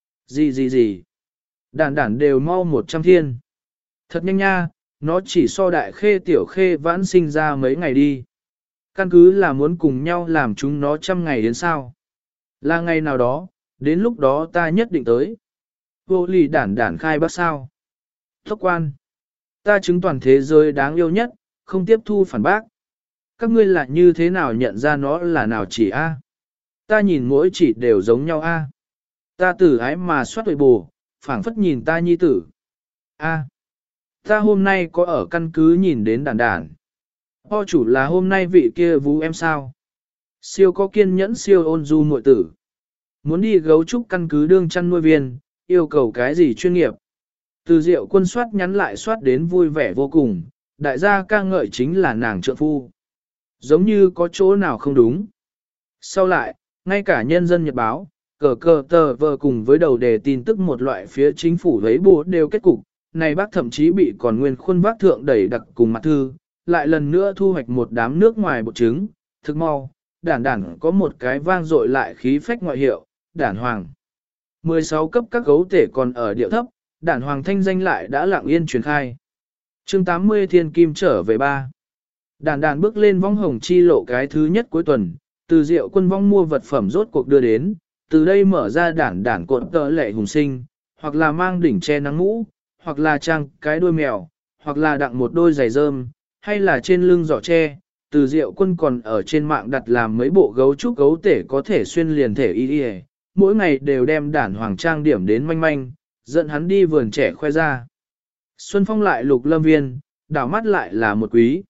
Gì. Đản đều mau 100 thiên. Thật nhanh nha, nó chỉ so đại khê tiểu khê vãn sinh ra mấy ngày đi. Căn cứ là muốn cùng nhau làm chúng nó 100 ngày đến sao. Là ngày nào đó, đến lúc đó ta nhất định tới. Vô lì đản khai bác sao. Thốc quan. Ta chứng toàn thế giới đáng yêu nhất, không tiếp thu phản bác. Các ngươi là như thế nào nhận ra nó là nào chỉ A? Ta nhìn mỗi chỉ đều giống nhau A. Ta tử ái mà soát tuổi bù, phảng phất nhìn ta nhi tử. A. Ta hôm nay có ở căn cứ nhìn đến đản. Po chủ là hôm nay vị kia vú em sao? Siêu có kiên nhẫn siêu ôn du muội tử. Muốn đi gấu trúc căn cứ đương chăn nuôi viên, yêu cầu cái gì chuyên nghiệp? Từ Diệu Quân soát nhắn lại soát đến vui vẻ vô cùng, đại gia ca ngợi chính là nàng trượng phu. Giống như có chỗ nào không đúng. Sau lại, ngay cả Nhân dân Nhật báo, cờ tờ vờ cùng với đầu đề tin tức một loại phía chính phủ lấy bố đều kết cục, này bác thậm chí bị còn nguyên khuôn vác thượng đẩy đặc cùng mặt thư, lại lần nữa thu hoạch một đám nước ngoài bột trứng, thực mau, đản đản có một cái vang dội lại khí phách ngoại hiệu, đản hoàng. 16 cấp các gấu tể còn ở điệu thấp, đản hoàng thanh danh lại đã lặng yên truyền khai. Chương 80 Thiên Kim trở về ba. Đản đản bước lên vong hồng chi lộ cái thứ nhất cuối tuần, từ Diệu Quân vong mua vật phẩm rốt cuộc đưa đến, từ đây mở ra đản đản cột tợ lệ hùng sinh, hoặc là mang đỉnh che nắng mũ, hoặc là trang cái đuôi mèo, hoặc là đặng một đôi giày rơm, hay là trên lưng giỏ tre. Từ Diệu Quân còn ở trên mạng đặt làm mấy bộ gấu trúc gấu tể có thể xuyên liền thể y, mỗi ngày đều đem đản hoàng trang điểm đến manh manh, dẫn hắn đi vườn trẻ khoe ra. Xuân phong lại lục lâm viên, đảo mắt lại là một quý.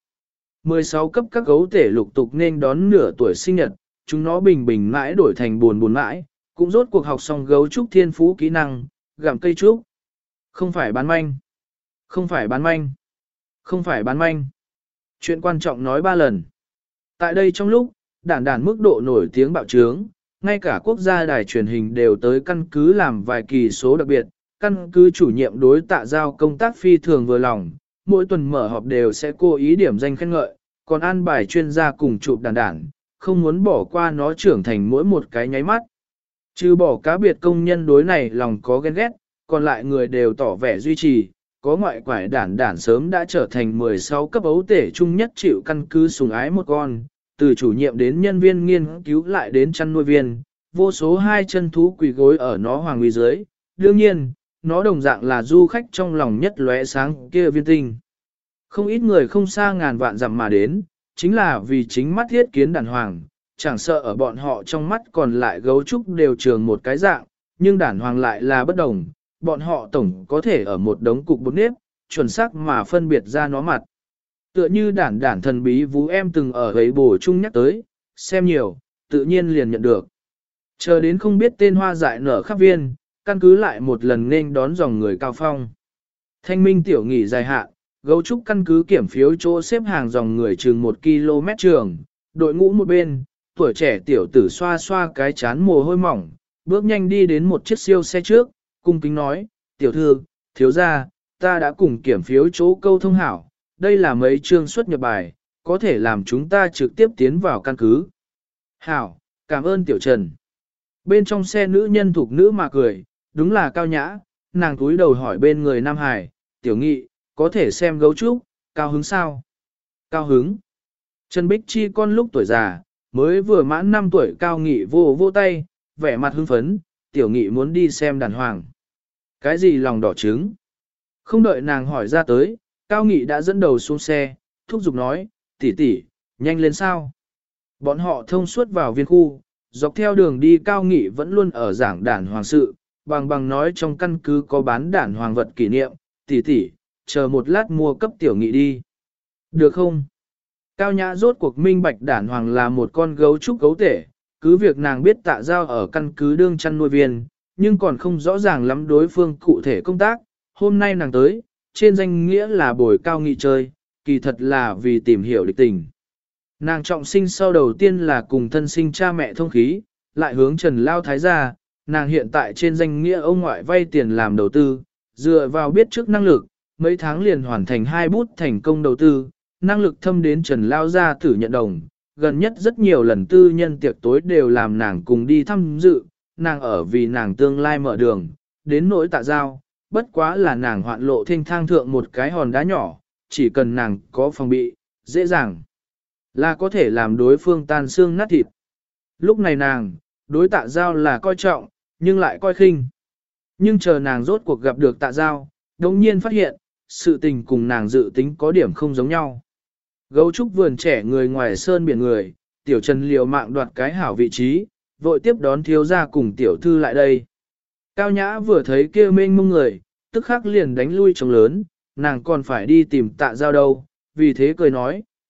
16 cấp các gấu tể lục tục nên đón nửa tuổi sinh nhật, chúng nó bình bình mãi đổi thành buồn buồn mãi, cũng rốt cuộc học xong gấu trúc thiên phú kỹ năng, gặm cây trúc. Không phải bán manh, không phải bán manh, không phải bán manh. Chuyện quan trọng nói 3 lần. Tại đây trong lúc, đản đản mức độ nổi tiếng bạo trướng, ngay cả quốc gia đài truyền hình đều tới căn cứ làm vài kỳ số đặc biệt, căn cứ chủ nhiệm đối Tạ Giao công tác phi thường vừa lòng, mỗi tuần mở họp đều sẽ cố ý điểm danh khen ngợi, còn an bài chuyên gia cùng chụp đản đản, không muốn bỏ qua nó trưởng thành mỗi một cái nháy mắt. Trừ bỏ cá biệt công nhân đối này lòng có ghen ghét, còn lại người đều tỏ vẻ duy trì, có ngoại quải đản đản sớm đã trở thành 16 cấp ấu tể chung nhất chịu căn cứ sủng ái một con, từ chủ nhiệm đến nhân viên nghiên cứu lại đến chăn nuôi viên, vô số hai chân thú quỳ gối ở nó hoàng uy dưới. Đương nhiên, nó đồng dạng là du khách trong lòng nhất lóe sáng kia viên tinh. Không ít người không xa ngàn vạn dặm mà đến, chính là vì chính mắt thiết kiến đản hoàng, chẳng sợ ở bọn họ trong mắt còn lại gấu trúc đều trường một cái dạng, nhưng đản hoàng lại là bất đồng, bọn họ tổng có thể ở một đống cục bột nếp, chuẩn xác mà phân biệt ra nó mặt. Tựa như đản đản thần bí vú em từng ở ấy bổ chung nhắc tới, xem nhiều, tự nhiên liền nhận được. Chờ đến không biết tên hoa dại nở khắp viên, căn cứ lại một lần nên đón dòng người cao phong. Thanh minh tiểu nghỉ dài hạn, gấu trúc căn cứ kiểm phiếu chỗ xếp hàng dòng người chừng 1 km trường, đội ngũ một bên, tuổi trẻ tiểu tử xoa xoa cái chán mồ hôi mỏng, bước nhanh đi đến một chiếc siêu xe trước, cung kính nói, tiểu thư, thiếu gia, ta đã cùng kiểm phiếu chỗ câu thông hảo, đây là mấy chương xuất nhập bài, có thể làm chúng ta trực tiếp tiến vào căn cứ. Hảo, cảm ơn tiểu Trần. Bên trong xe nữ nhân thuộc nữ mà cười, đúng là cao nhã, nàng túi đầu hỏi bên người Nam Hải, tiểu nghị, có thể xem gấu trúc, cao hứng sao? Cao hứng. Trần Bích Chi con lúc tuổi già, mới vừa mãn 5 tuổi cao nghị vô vô tay, vẻ mặt hưng phấn, tiểu nghị muốn đi xem đàn hoàng. Cái gì lòng đỏ trứng? Không đợi nàng hỏi ra tới, cao nghị đã dẫn đầu xuống xe, thúc giục nói, tỷ tỷ, nhanh lên sao? Bọn họ thông suốt vào viên khu, dọc theo đường đi cao nghị vẫn luôn ở giảng đàn hoàng sự, bằng nói trong căn cứ có bán đàn hoàng vật kỷ niệm, tỷ tỷ, chờ một lát mua cấp tiểu nghị đi. Được không? Cao nhã rốt cuộc minh bạch đản hoàng là một con gấu trúc gấu tể, cứ việc nàng biết Tạ Giao ở căn cứ đương chăn nuôi viên, nhưng còn không rõ ràng lắm đối phương cụ thể công tác. Hôm nay nàng tới, trên danh nghĩa là bồi cao nghị chơi, kỳ thật là vì tìm hiểu địch tình. Nàng trọng sinh sau đầu tiên là cùng thân sinh cha mẹ thông khí, lại hướng Trần Lao Thái gia, nàng hiện tại trên danh nghĩa ông ngoại vay tiền làm đầu tư, dựa vào biết trước năng lực, mấy tháng liền hoàn thành 2 bút thành công đầu tư, năng lực thâm đến Trần Lao gia tử nhận đồng, gần nhất rất nhiều lần tư nhân tiệc tối đều làm nàng cùng đi thăm dự, nàng ở vì nàng tương lai mở đường, đến nỗi Tạ Giao, bất quá là nàng hoạn lộ thênh thang thượng một cái hòn đá nhỏ, chỉ cần nàng có phòng bị, dễ dàng là có thể làm đối phương tan xương nát thịt. Lúc này nàng, đối Tạ Giao là coi trọng, nhưng lại coi khinh. Nhưng chờ nàng rốt cuộc gặp được Tạ Giao, đồng nhiên phát hiện, sự tình cùng nàng dự tính có điểm không giống nhau. Gấu trúc vườn trẻ người ngoài sơn biển người, tiểu Trần liều mạng đoạt cái hảo vị trí, vội tiếp đón thiếu gia cùng tiểu thư lại đây. Cao nhã vừa thấy kia mênh mông người, tức khắc liền đánh lui trống lớn, nàng còn phải đi tìm Tạ Giao đâu, vì thế cười nói,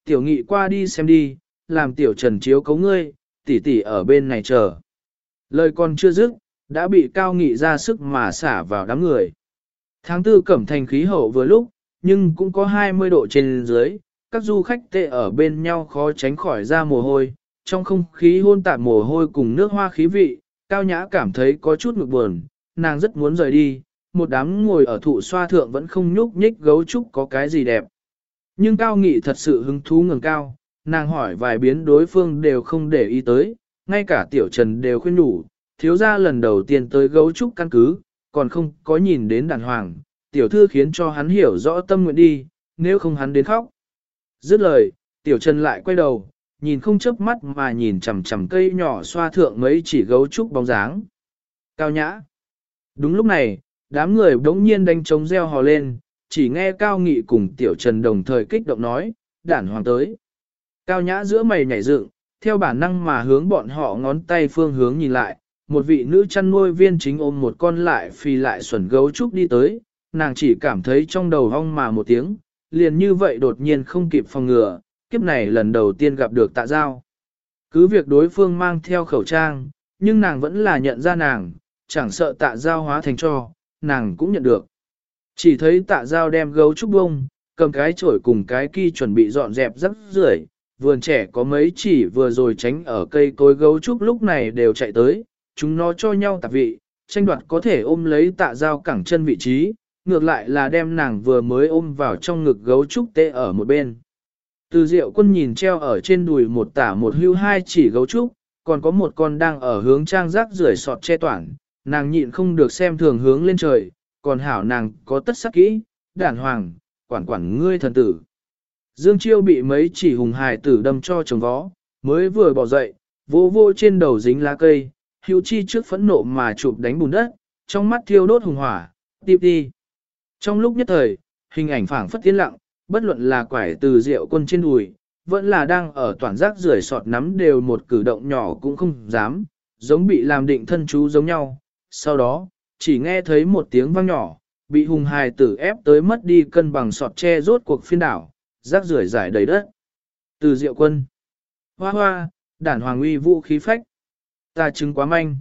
tiểu nghị qua đi xem đi, làm tiểu trần chiếu cấu ngươi, tỷ tỷ ở bên này chờ. Lời còn chưa dứt, đã bị cao nghị ra sức mà xả vào đám người. Tháng tư Cẩm Thành khí hậu vừa lúc, nhưng cũng có 20 độ trên dưới, các du khách tệ ở bên nhau khó tránh khỏi ra mồ hôi, trong không khí hôn tạp mồ hôi cùng nước hoa khí vị, Cao Nhã cảm thấy có chút ngực buồn, nàng rất muốn rời đi, một đám ngồi ở thụ xoa thượng vẫn không nhúc nhích gấu trúc có cái gì đẹp. Nhưng Cao Nghị thật sự hứng thú ngừng cao, nàng hỏi vài biến đối phương đều không để ý tới, ngay cả Tiểu Trần đều khuyên nhủ, thiếu gia lần đầu tiên tới gấu trúc căn cứ, còn không có nhìn đến đàn hoàng, tiểu thư khiến cho hắn hiểu rõ tâm nguyện đi, nếu không hắn đến khóc. Dứt lời, Tiểu Trần lại quay đầu, nhìn không chớp mắt mà nhìn chằm chằm cây nhỏ xoa thượng mấy chỉ gấu trúc bóng dáng. Cao Nhã. Đúng lúc này, đám người đống nhiên đánh trống reo hò lên, chỉ nghe Cao Nghị cùng Tiểu Trần đồng thời kích động nói, đản hoàng tới. Cao Nhã giữa mày nhảy dựng, theo bản năng mà hướng bọn họ ngón tay phương hướng nhìn lại, một vị nữ chăn nuôi viên chính ôm một con lại phì lại xuẩn gấu trúc đi tới, nàng chỉ cảm thấy trong đầu hong mà một tiếng, liền như vậy đột nhiên không kịp phòng ngừa, kiếp này lần đầu tiên gặp được Tạ Giao. Cứ việc đối phương mang theo khẩu trang, nhưng nàng vẫn là nhận ra nàng, chẳng sợ Tạ Giao hóa thành cho, nàng cũng nhận được. Chỉ thấy Tạ Giao đem gấu trúc bông, cầm cái chổi cùng cái ki chuẩn bị dọn dẹp rắc rưởi, vườn trẻ có mấy chỉ vừa rồi tránh ở cây cối gấu trúc lúc này đều chạy tới, chúng nó cho nhau tạp vị, tranh đoạt có thể ôm lấy Tạ Giao cẳng chân vị trí, ngược lại là đem nàng vừa mới ôm vào trong ngực gấu trúc tê ở một bên. Từ Diệu Quân nhìn treo ở trên đùi một tả một hưu hai chỉ gấu trúc, còn có một con đang ở hướng trang rác rưởi sọt che toản, nàng nhịn không được xem thường hướng lên trời, còn hảo nàng có tất sắc kỹ, đản hoàng, quản quản ngươi thần tử. Dương Chiêu bị mấy chỉ hùng hài tử đâm cho chồng vó, mới vừa bỏ dậy, vô vô trên đầu dính lá cây, Hữu Chi trước phẫn nộ mà chụp đánh bùn đất, trong mắt thiêu đốt hùng hỏa, tiếp đi. Trong lúc nhất thời, hình ảnh phảng phất tiến lặng, bất luận là quải Từ Diệu Quân trên đùi, vẫn là đang ở toàn giác rưởi sọt nắm đều một cử động nhỏ cũng không dám, giống bị làm định thân chú giống nhau. Sau đó, chỉ nghe thấy một tiếng vang nhỏ, bị hùng hài tử ép tới mất đi cân bằng sọt tre rốt cuộc phiên đảo, rác rưởi giải đầy đất. Từ Diệu Quân. Hoa hoa, đản hoàng uy vũ khí phách. Ta chứng quá manh.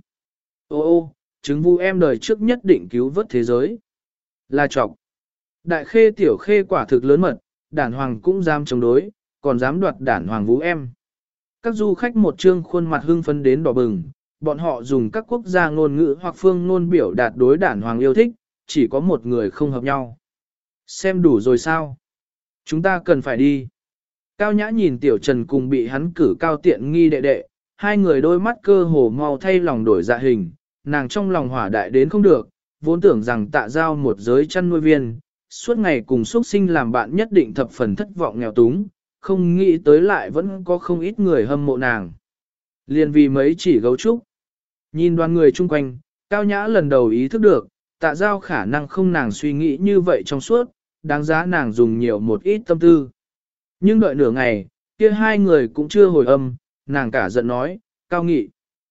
Ô ô, chứng vu em đời trước nhất định cứu vớt thế giới. Là trọc. Đại khê tiểu khê quả thực lớn mật, đản hoàng cũng dám chống đối, còn dám đoạt đản hoàng vũ em. Các du khách một trương khuôn mặt hưng phấn đến đỏ bừng, bọn họ dùng các quốc gia ngôn ngữ hoặc phương ngôn biểu đạt đối đản hoàng yêu thích, chỉ có một người không hợp nhau. Xem đủ rồi sao? Chúng ta cần phải đi. Cao Nhã nhìn Tiểu Trần cùng bị hắn cử cao tiện nghi đệ đệ, hai người đôi mắt cơ hồ mau thay lòng đổi dạ hình, nàng trong lòng hỏa đại đến không được, vốn tưởng rằng Tạ Giao một giới chăn nuôi viên, suốt ngày cùng xuất sinh làm bạn nhất định thập phần thất vọng nghèo túng, không nghĩ tới lại vẫn có không ít người hâm mộ nàng. Liên vì mấy chỉ gấu trúc. Nhìn đoàn người chung quanh, Cao Nhã lần đầu ý thức được, Tạ Giao khả năng không nàng suy nghĩ như vậy trong suốt, đáng giá nàng dùng nhiều một ít tâm tư. Nhưng đợi nửa ngày, kia hai người cũng chưa hồi âm, nàng cả giận nói, Cao Nghị.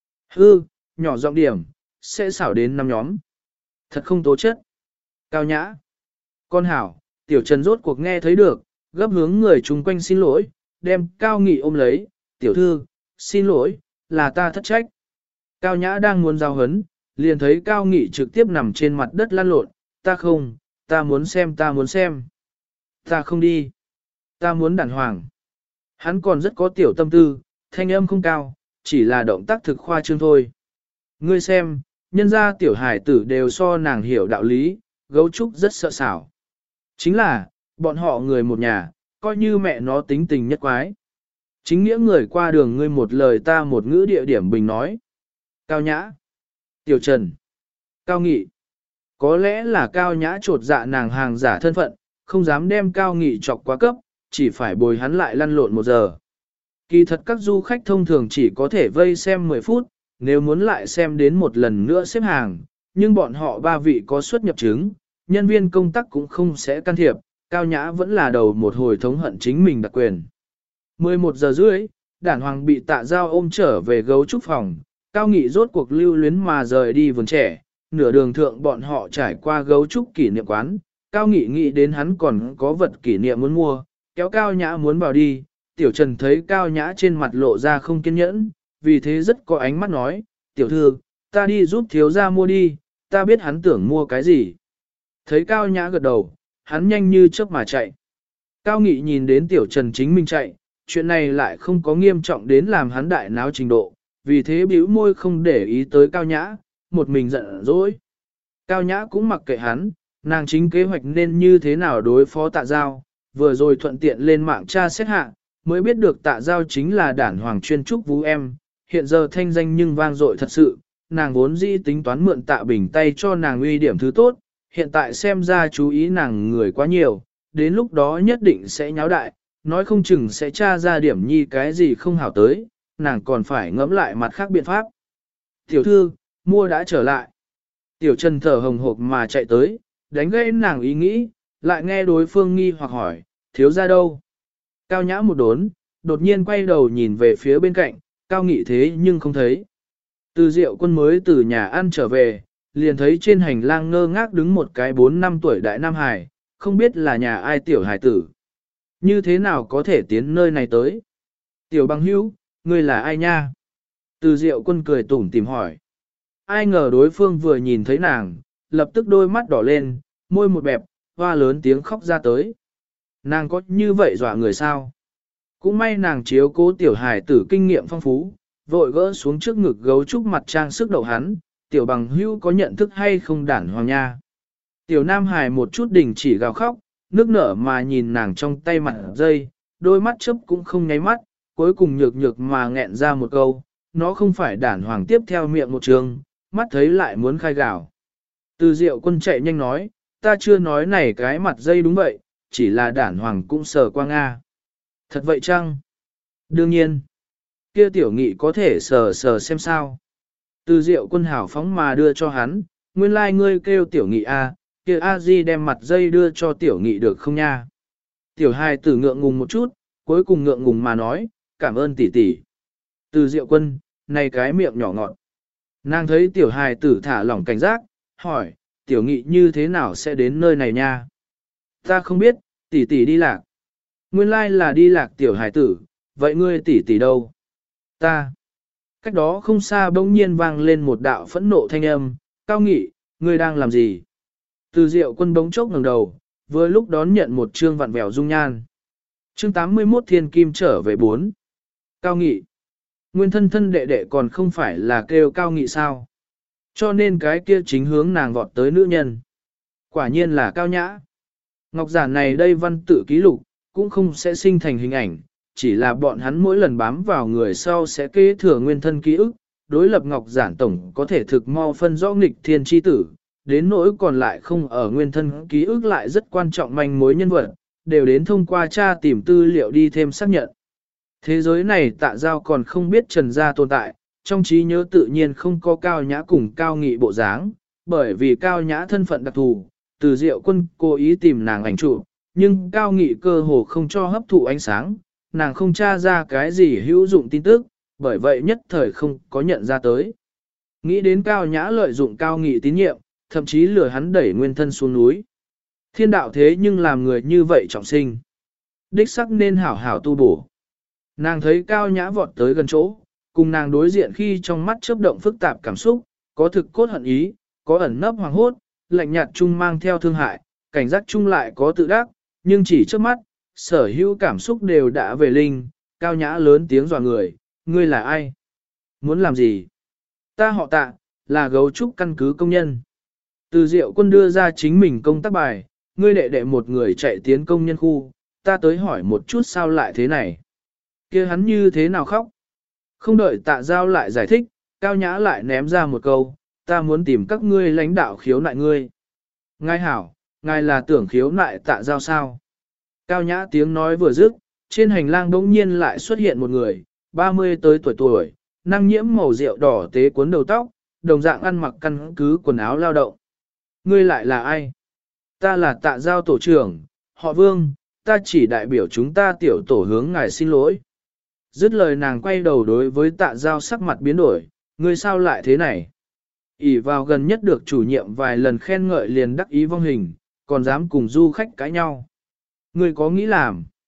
Hư, nhỏ giọng điểm, sẽ xảo đến năm nhóm. Thật không tố chất. Cao Nhã. Con hảo, Tiểu Trần rốt cuộc nghe thấy được, gấp hướng người chung quanh xin lỗi, đem Cao Nghị ôm lấy, tiểu thư, xin lỗi, là ta thất trách. Cao Nhã đang muốn giao hấn, liền thấy Cao Nghị trực tiếp nằm trên mặt đất lăn lộn, ta không, ta muốn xem. Ta không đi. Ta muốn đản hoàng. Hắn còn rất có tiểu tâm tư, thanh âm không cao, chỉ là động tác thực khoa trương thôi. Ngươi xem, nhân ra tiểu hải tử đều so nàng hiểu đạo lý, gấu trúc rất sợ sảo. Chính là, bọn họ người một nhà, coi như mẹ nó tính tình nhất quái. Chính nghĩa người qua đường ngươi một lời ta một ngữ địa điểm bình nói. Cao Nhã. Tiểu Trần. Cao Nghị. Có lẽ là Cao Nhã trột dạ nàng hàng giả thân phận, không dám đem Cao Nghị chọc quá cấp, chỉ phải bồi hắn lại lăn lộn 1 giờ. Kỳ thật các du khách thông thường chỉ có thể vây xem 10 phút, nếu muốn lại xem đến một lần nữa xếp hàng, nhưng bọn họ 3 vị có xuất nhập chứng, nhân viên công tác cũng không sẽ can thiệp, Cao Nhã vẫn là đầu một hồi thống hận chính mình đặc quyền. 11 giờ rưỡi, đản hoàng bị Tạ Giao ôm trở về gấu trúc phòng, Cao Nghị rốt cuộc lưu luyến mà rời đi vườn trẻ, nửa đường thượng bọn họ trải qua gấu trúc kỷ niệm quán, Cao Nghị nghĩ đến hắn còn có vật kỷ niệm muốn mua, kéo Cao Nhã muốn vào đi, Tiểu Trần thấy Cao Nhã trên mặt lộ ra không kiên nhẫn, vì thế rất có ánh mắt nói, tiểu thư, ta đi giúp thiếu gia mua đi, ta biết hắn tưởng mua cái gì. Thấy Cao Nhã gật đầu, hắn nhanh như chớp mà chạy. Cao Nghị nhìn đến Tiểu Trần chính mình chạy, chuyện này lại không có nghiêm trọng đến làm hắn đại náo trình độ, vì thế bĩu môi không để ý tới Cao Nhã, một mình giận dỗi. Cao Nhã cũng mặc kệ hắn, nàng chính kế hoạch nên như thế nào đối phó Tạ Giao, vừa rồi thuận tiện lên mạng tra xét hạ, mới biết được Tạ Giao chính là đản hoàng chuyên trúc vũ em, hiện giờ thanh danh nhưng vang dội thật sự, nàng vốn dĩ tính toán mượn Tạ Bình tay cho nàng uy điểm thứ tốt, hiện tại xem ra chú ý nàng người quá nhiều, đến lúc đó nhất định sẽ nháo đại, nói không chừng sẽ tra ra điểm nhi cái gì không hảo tới, nàng còn phải ngẫm lại mặt khác biện pháp. Tiểu thư, mua đã trở lại. Tiểu Trần thở hồng hộc mà chạy tới, đánh gãy nàng ý nghĩ, lại nghe đối phương nghi hoặc hỏi, thiếu ra đâu? Cao Nhã một đốn, đột nhiên quay đầu nhìn về phía bên cạnh, Cao Nghị thế nhưng không thấy. Từ Diệu Quân mới từ nhà ăn trở về, liền thấy trên hành lang ngơ ngác đứng một cái 4 năm tuổi đại nam hài, không biết là nhà ai tiểu hài tử. Như thế nào có thể tiến nơi này tới? Tiểu bằng hữu, ngươi là ai nha? Từ Diệu Quân cười tủm tìm hỏi. Ai ngờ đối phương vừa nhìn thấy nàng, lập tức đôi mắt đỏ lên, môi một bẹp, hoa lớn tiếng khóc ra tới. Nàng có như vậy dọa người sao? Cũng may nàng chiếu cố tiểu hài tử kinh nghiệm phong phú, vội gỡ xuống trước ngực gấu trúc mặt trang sức đậu hắn, tiểu bằng hữu có nhận thức hay không đản hoàng nha. Tiểu nam hài một chút đình chỉ gào khóc, nước nở mà nhìn nàng trong tay mặt dây, đôi mắt chớp cũng không nháy mắt, cuối cùng nhược nhược mà nghẹn ra một câu, nó không phải đản hoàng tiếp theo miệng một trường, mắt thấy lại muốn khai gào. Từ Diệu Quân chạy nhanh nói, ta chưa nói này cái mặt dây đúng vậy, chỉ là đản hoàng cũng sờ qua Nga. Thật vậy chăng? Đương nhiên. Kia tiểu nghị có thể sờ sờ xem sao. Từ Diệu Quân hảo phóng mà đưa cho hắn, nguyên lai like ngươi kêu tiểu nghị a, kia a di đem mặt dây đưa cho tiểu nghị được không nha? Tiểu hài tử ngượng ngùng một chút, cuối cùng ngượng ngùng mà nói, cảm ơn tỷ tỷ. Từ Diệu Quân, này cái miệng nhỏ ngọt. Nàng thấy tiểu hài tử thả lỏng cảnh giác, hỏi, tiểu nghị như thế nào sẽ đến nơi này nha? Ta không biết, tỷ tỷ đi lạc. Nguyên lai là đi lạc tiểu hài tử, vậy ngươi tỷ tỷ đâu? Ta. Cách đó không xa bỗng nhiên vang lên một đạo phẫn nộ thanh âm, Cao Nghị, ngươi đang làm gì? Từ Diệu Quân bỗng chốc ngẩng đầu, vừa lúc đón nhận một chương vặn vẹo dung nhan. Chương 81 Thiên Kim trở về 4. Cao Nghị. Nguyên thân thân đệ đệ còn không phải là kêu Cao Nghị sao? Cho nên cái kia chính hướng nàng vọt tới nữ nhân. Quả nhiên là Cao Nhã. Ngọc giản này đây văn tự ký lục, cũng không sẽ sinh thành hình ảnh, chỉ là bọn hắn mỗi lần bám vào người sau sẽ kế thừa nguyên thân ký ức, đối lập Ngọc giản tổng có thể thực mau phân rõ nghịch thiên chi tử, đến nỗi còn lại không ở nguyên thân ký ức lại rất quan trọng manh mối nhân vật, đều đến thông qua tra tìm tư liệu đi thêm xác nhận. Thế giới này Tạ Giao còn không biết Trần Gia tồn tại, trong trí nhớ tự nhiên không có Cao Nhã cùng Cao Nghị bộ dáng, bởi vì Cao Nhã thân phận đặc thù, Từ Diệu Quân cố ý tìm nàng ảnh chụp, nhưng Cao Nghị cơ hồ không cho hấp thụ ánh sáng, nàng không tra ra cái gì hữu dụng tin tức, bởi vậy nhất thời không có nhận ra tới. Nghĩ đến Cao Nhã lợi dụng Cao Nghị tín nhiệm, thậm chí lừa hắn đẩy nguyên thân xuống núi. Thiên đạo thế nhưng làm người như vậy trọng sinh. Đích sắc nên hảo hảo tu bổ. Nàng thấy Cao Nhã vọt tới gần chỗ, cùng nàng đối diện khi trong mắt chớp động phức tạp cảm xúc, có thực cốt hận ý, có ẩn nấp hoàng hốt, lạnh nhạt chung mang theo thương hại, cảnh giác chung lại có tự đắc, nhưng chỉ trước mắt, sở hữu cảm xúc đều đã về linh. Cao Nhã lớn tiếng dọa người, ngươi là ai? Muốn làm gì? Ta họ Tạ, là gấu trúc căn cứ công nhân. Từ Diệu Quân đưa ra chính mình công tác bài, ngươi đệ đệ một người chạy tiến công nhân khu, ta tới hỏi một chút sao lại thế này. Kia hắn như thế nào khóc? Không đợi Tạ Giao lại giải thích, Cao Nhã lại ném ra một câu, ta muốn tìm các ngươi lãnh đạo khiếu nại ngươi. Ngài hảo, ngài là tưởng khiếu nại Tạ Giao sao? Cao Nhã tiếng nói vừa dứt, trên hành lang đống nhiên lại xuất hiện một người, 30 tới tuổi, năng nhiễm màu rượu đỏ tế cuốn đầu tóc, đồng dạng ăn mặc căn cứ quần áo lao động. Ngươi lại là ai? Ta là Tạ Giao tổ trưởng, họ Vương, ta chỉ đại biểu chúng ta tiểu tổ hướng ngài xin lỗi. Dứt lời nàng quay đầu đối với Tạ Giao sắc mặt biến đổi, ngươi sao lại thế này? ỷ vào gần nhất được chủ nhiệm vài lần khen ngợi liền đắc ý vong hình, còn dám cùng du khách cãi nhau. Ngươi có nghĩ làm?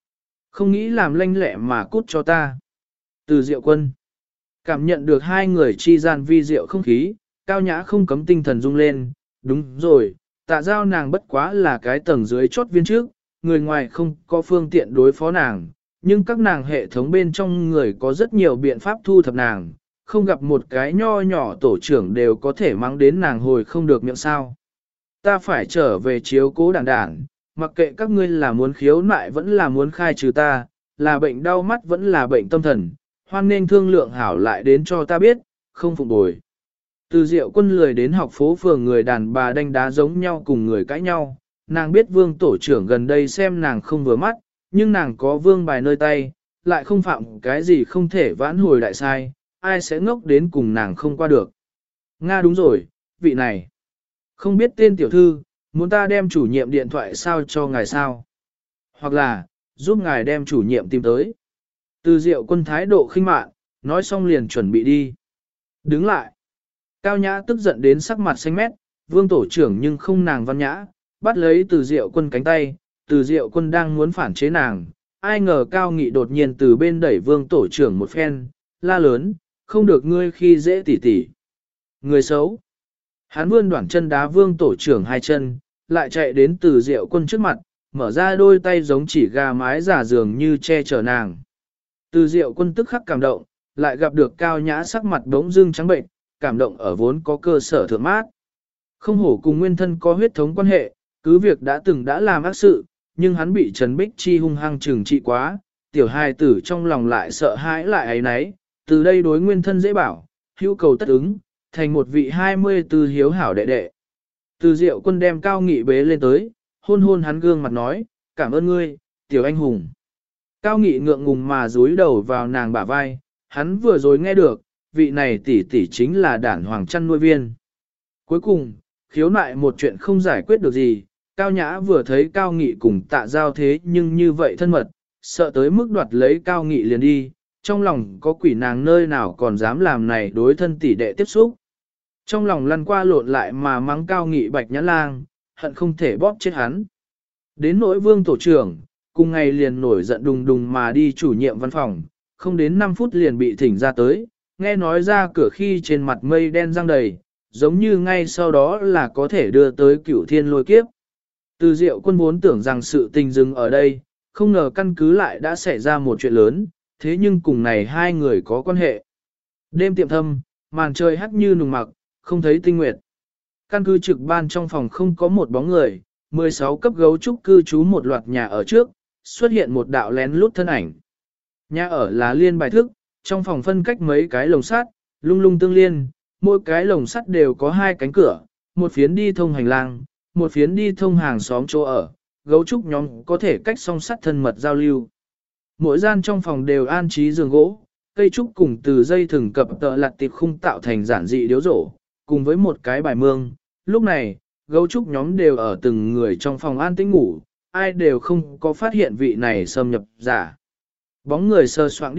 Không nghĩ làm lanh lẹ mà cút cho ta. Từ Diệu Quân. Cảm nhận được hai người chi gian vi diệu không khí, Cao Nhã không cấm tinh thần rung lên. Đúng rồi, Tạ Giao nàng bất quá là cái tầng dưới chốt viên trước, người ngoài không có phương tiện đối phó nàng, nhưng các nàng hệ thống bên trong người có rất nhiều biện pháp thu thập nàng, không gặp một cái nho nhỏ tổ trưởng đều có thể mang đến nàng hồi không được miệng sao. Ta phải trở về chiếu cố đản đản, mặc kệ các ngươi là muốn khiếu nại vẫn là muốn khai trừ ta, là bệnh đau mắt vẫn là bệnh tâm thần, hoan nên thương lượng hảo lại đến cho ta biết, không phục bồi. Từ Diệu Quân lười đến học phố phường người đàn bà đánh đá giống nhau cùng người cãi nhau, nàng biết vương tổ trưởng gần đây xem nàng không vừa mắt, nhưng nàng có vương bài nơi tay, lại không phạm cái gì không thể vãn hồi đại sai, ai sẽ ngốc đến cùng nàng không qua được. Nga đúng rồi, vị này. Không biết tên tiểu thư, muốn ta đem chủ nhiệm điện thoại sao cho ngài sao? Hoặc là, giúp ngài đem chủ nhiệm tìm tới. Từ Diệu Quân thái độ khinh mạn, nói xong liền chuẩn bị đi. Đứng lại. Cao Nhã tức giận đến sắc mặt xanh mét, vương tổ trưởng nhưng không nàng văn nhã, bắt lấy Từ Diệu Quân cánh tay, Từ Diệu Quân đang muốn phản chế nàng. Ai ngờ Cao Nghị đột nhiên từ bên đẩy vương tổ trưởng một phen, la lớn, không được ngươi khi dễ tỉ tỉ. Người xấu. Hắn vươn đoạn chân đá vương tổ trưởng hai chân, lại chạy đến Từ Diệu Quân trước mặt, mở ra đôi tay giống chỉ gà mái giả dường như che chở nàng. Từ Diệu Quân tức khắc cảm động, lại gặp được Cao Nhã sắc mặt đống dưng trắng bệnh, cảm động ở vốn có cơ sở thượng mát. Không hổ cùng nguyên thân có huyết thống quan hệ, cứ việc đã từng đã làm ác sự, nhưng hắn bị Trần Bích Chi hung hăng trừng trị quá, tiểu hài tử trong lòng lại sợ hãi lại ấy nấy, từ đây đối nguyên thân dễ bảo, hữu cầu tất ứng, thành một vị 24 hiếu hảo đệ đệ. Từ Diệu Quân đem Cao Nghị bế lên tới, hôn hôn hắn gương mặt nói, cảm ơn ngươi, tiểu anh hùng. Cao Nghị ngượng ngùng mà dúi đầu vào nàng bả vai, hắn vừa rồi nghe được, vị này tỷ tỷ chính là đản hoàng chăn nuôi viên. Cuối cùng, khiếu nại một chuyện không giải quyết được gì, Cao Nhã vừa thấy Cao Nghị cùng Tạ Giao thế nhưng như vậy thân mật, sợ tới mức đoạt lấy Cao Nghị liền đi, trong lòng có quỷ nàng nơi nào còn dám làm này đối thân tỷ đệ tiếp xúc. Trong lòng lăn qua lộn lại mà mắng Cao Nghị bạch nhã lang, hận không thể bóp chết hắn. Đến nỗi vương tổ trưởng, cùng ngày liền nổi giận đùng đùng mà đi chủ nhiệm văn phòng, không đến 5 phút liền bị thỉnh ra tới, nghe nói ra cửa khi trên mặt mây đen răng đầy, giống như ngay sau đó là có thể đưa tới cửu thiên lôi kiếp. Từ Diệu Quân vốn tưởng rằng sự tình dừng ở đây, không ngờ căn cứ lại đã xảy ra một chuyện lớn, thế nhưng cùng này hai người có quan hệ. Đêm tiệm thâm, màn trời hắt như nùng mặc, không thấy tinh nguyệt. Căn cứ trực ban trong phòng không có một bóng người, 16 cấp gấu trúc cư trú một loạt nhà ở trước, xuất hiện một đạo lén lút thân ảnh. Nhà ở là liên bài thức, trong phòng phân cách mấy cái lồng sắt, lung lung tương liên, mỗi cái lồng sắt đều có hai cánh cửa, một phiến đi thông hành lang, một phiến đi thông hàng xóm chỗ ở, gấu trúc nhóm có thể cách song sắt thân mật giao lưu. Mỗi gian trong phòng đều an trí giường gỗ, cây trúc cùng từ dây thừng cập tợ lặt tiệp khung tạo thành giản dị điếu rổ, cùng với một cái bài mương. Lúc này, gấu trúc nhóm đều ở từng người trong phòng an tĩnh ngủ, ai đều không có phát hiện vị này xâm nhập giả. Bóng người sờ soạng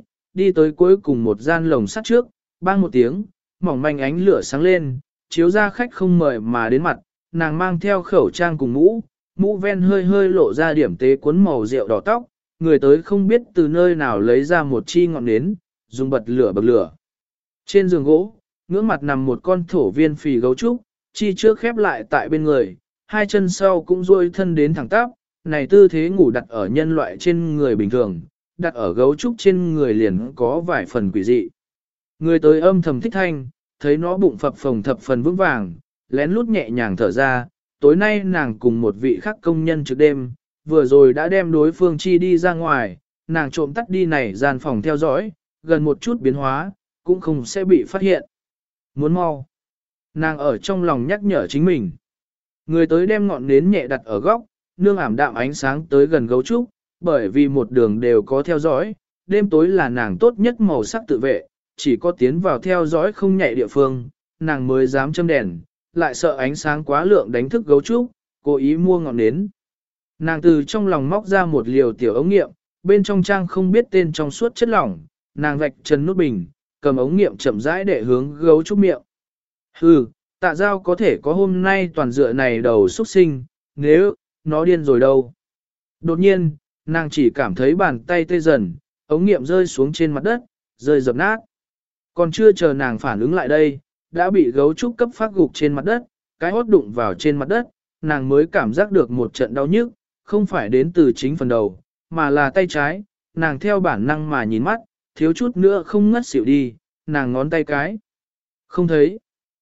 đi tới cuối cùng một gian lồng sắt trước, bang một tiếng, mỏng manh ánh lửa sáng lên, chiếu ra khách không mời mà đến mặt, nàng mang theo khẩu trang cùng mũ ven hơi hơi lộ ra điểm tế cuốn màu rượu đỏ tóc, người tới không biết từ nơi nào lấy ra một chi ngọn nến, dùng bật lửa. Trên giường gỗ, ngưỡng mặt nằm một con thổ viên phì gấu trúc, chi trước khép lại tại bên người, hai chân sau cũng duỗi thân đến thẳng tắp, này tư thế ngủ đặt ở nhân loại trên người bình thường, đặt ở gấu trúc trên người liền có vài phần quỷ dị. Người tới âm thầm thích thanh, thấy nó bụng phập phồng thập phần vững vàng, lén lút nhẹ nhàng thở ra, tối nay nàng cùng một vị khác công nhân trước đêm, vừa rồi đã đem đối phương chi đi ra ngoài, nàng trộm tắt đi này gian phòng theo dõi, gần một chút biến hóa, cũng không sẽ bị phát hiện. Muốn mau. Nàng ở trong lòng nhắc nhở chính mình. Người tới đem ngọn nến nhẹ đặt ở góc, nương ảm đạm ánh sáng tới gần gấu trúc, bởi vì một đường đều có theo dõi, đêm tối là nàng tốt nhất màu sắc tự vệ, chỉ có tiến vào theo dõi không nhạy địa phương, nàng mới dám châm đèn, lại sợ ánh sáng quá lượng đánh thức gấu trúc, cố ý mua ngọn nến. Nàng từ trong lòng móc ra một liều tiểu ống nghiệm, bên trong trang không biết tên trong suốt chất lỏng, nàng vạch chân nút bình, cầm ống nghiệm chậm rãi để hướng gấu trúc miệng. Hừ, Tạ Giao có thể có hôm nay toàn dựa này đầu xuất sinh, nếu, nó điên rồi đâu. Đột nhiên, nàng chỉ cảm thấy bàn tay tê dần, ống nghiệm rơi xuống trên mặt đất, rơi dập nát. Còn chưa chờ nàng phản ứng lại đây, đã bị gấu trúc cấp phát gục trên mặt đất, cái hốt đụng vào trên mặt đất, nàng mới cảm giác được một trận đau nhức, không phải đến từ chính phần đầu, mà là tay trái, nàng theo bản năng mà nhìn mắt, thiếu chút nữa không ngất xỉu đi, nàng ngón tay cái. Không thấy.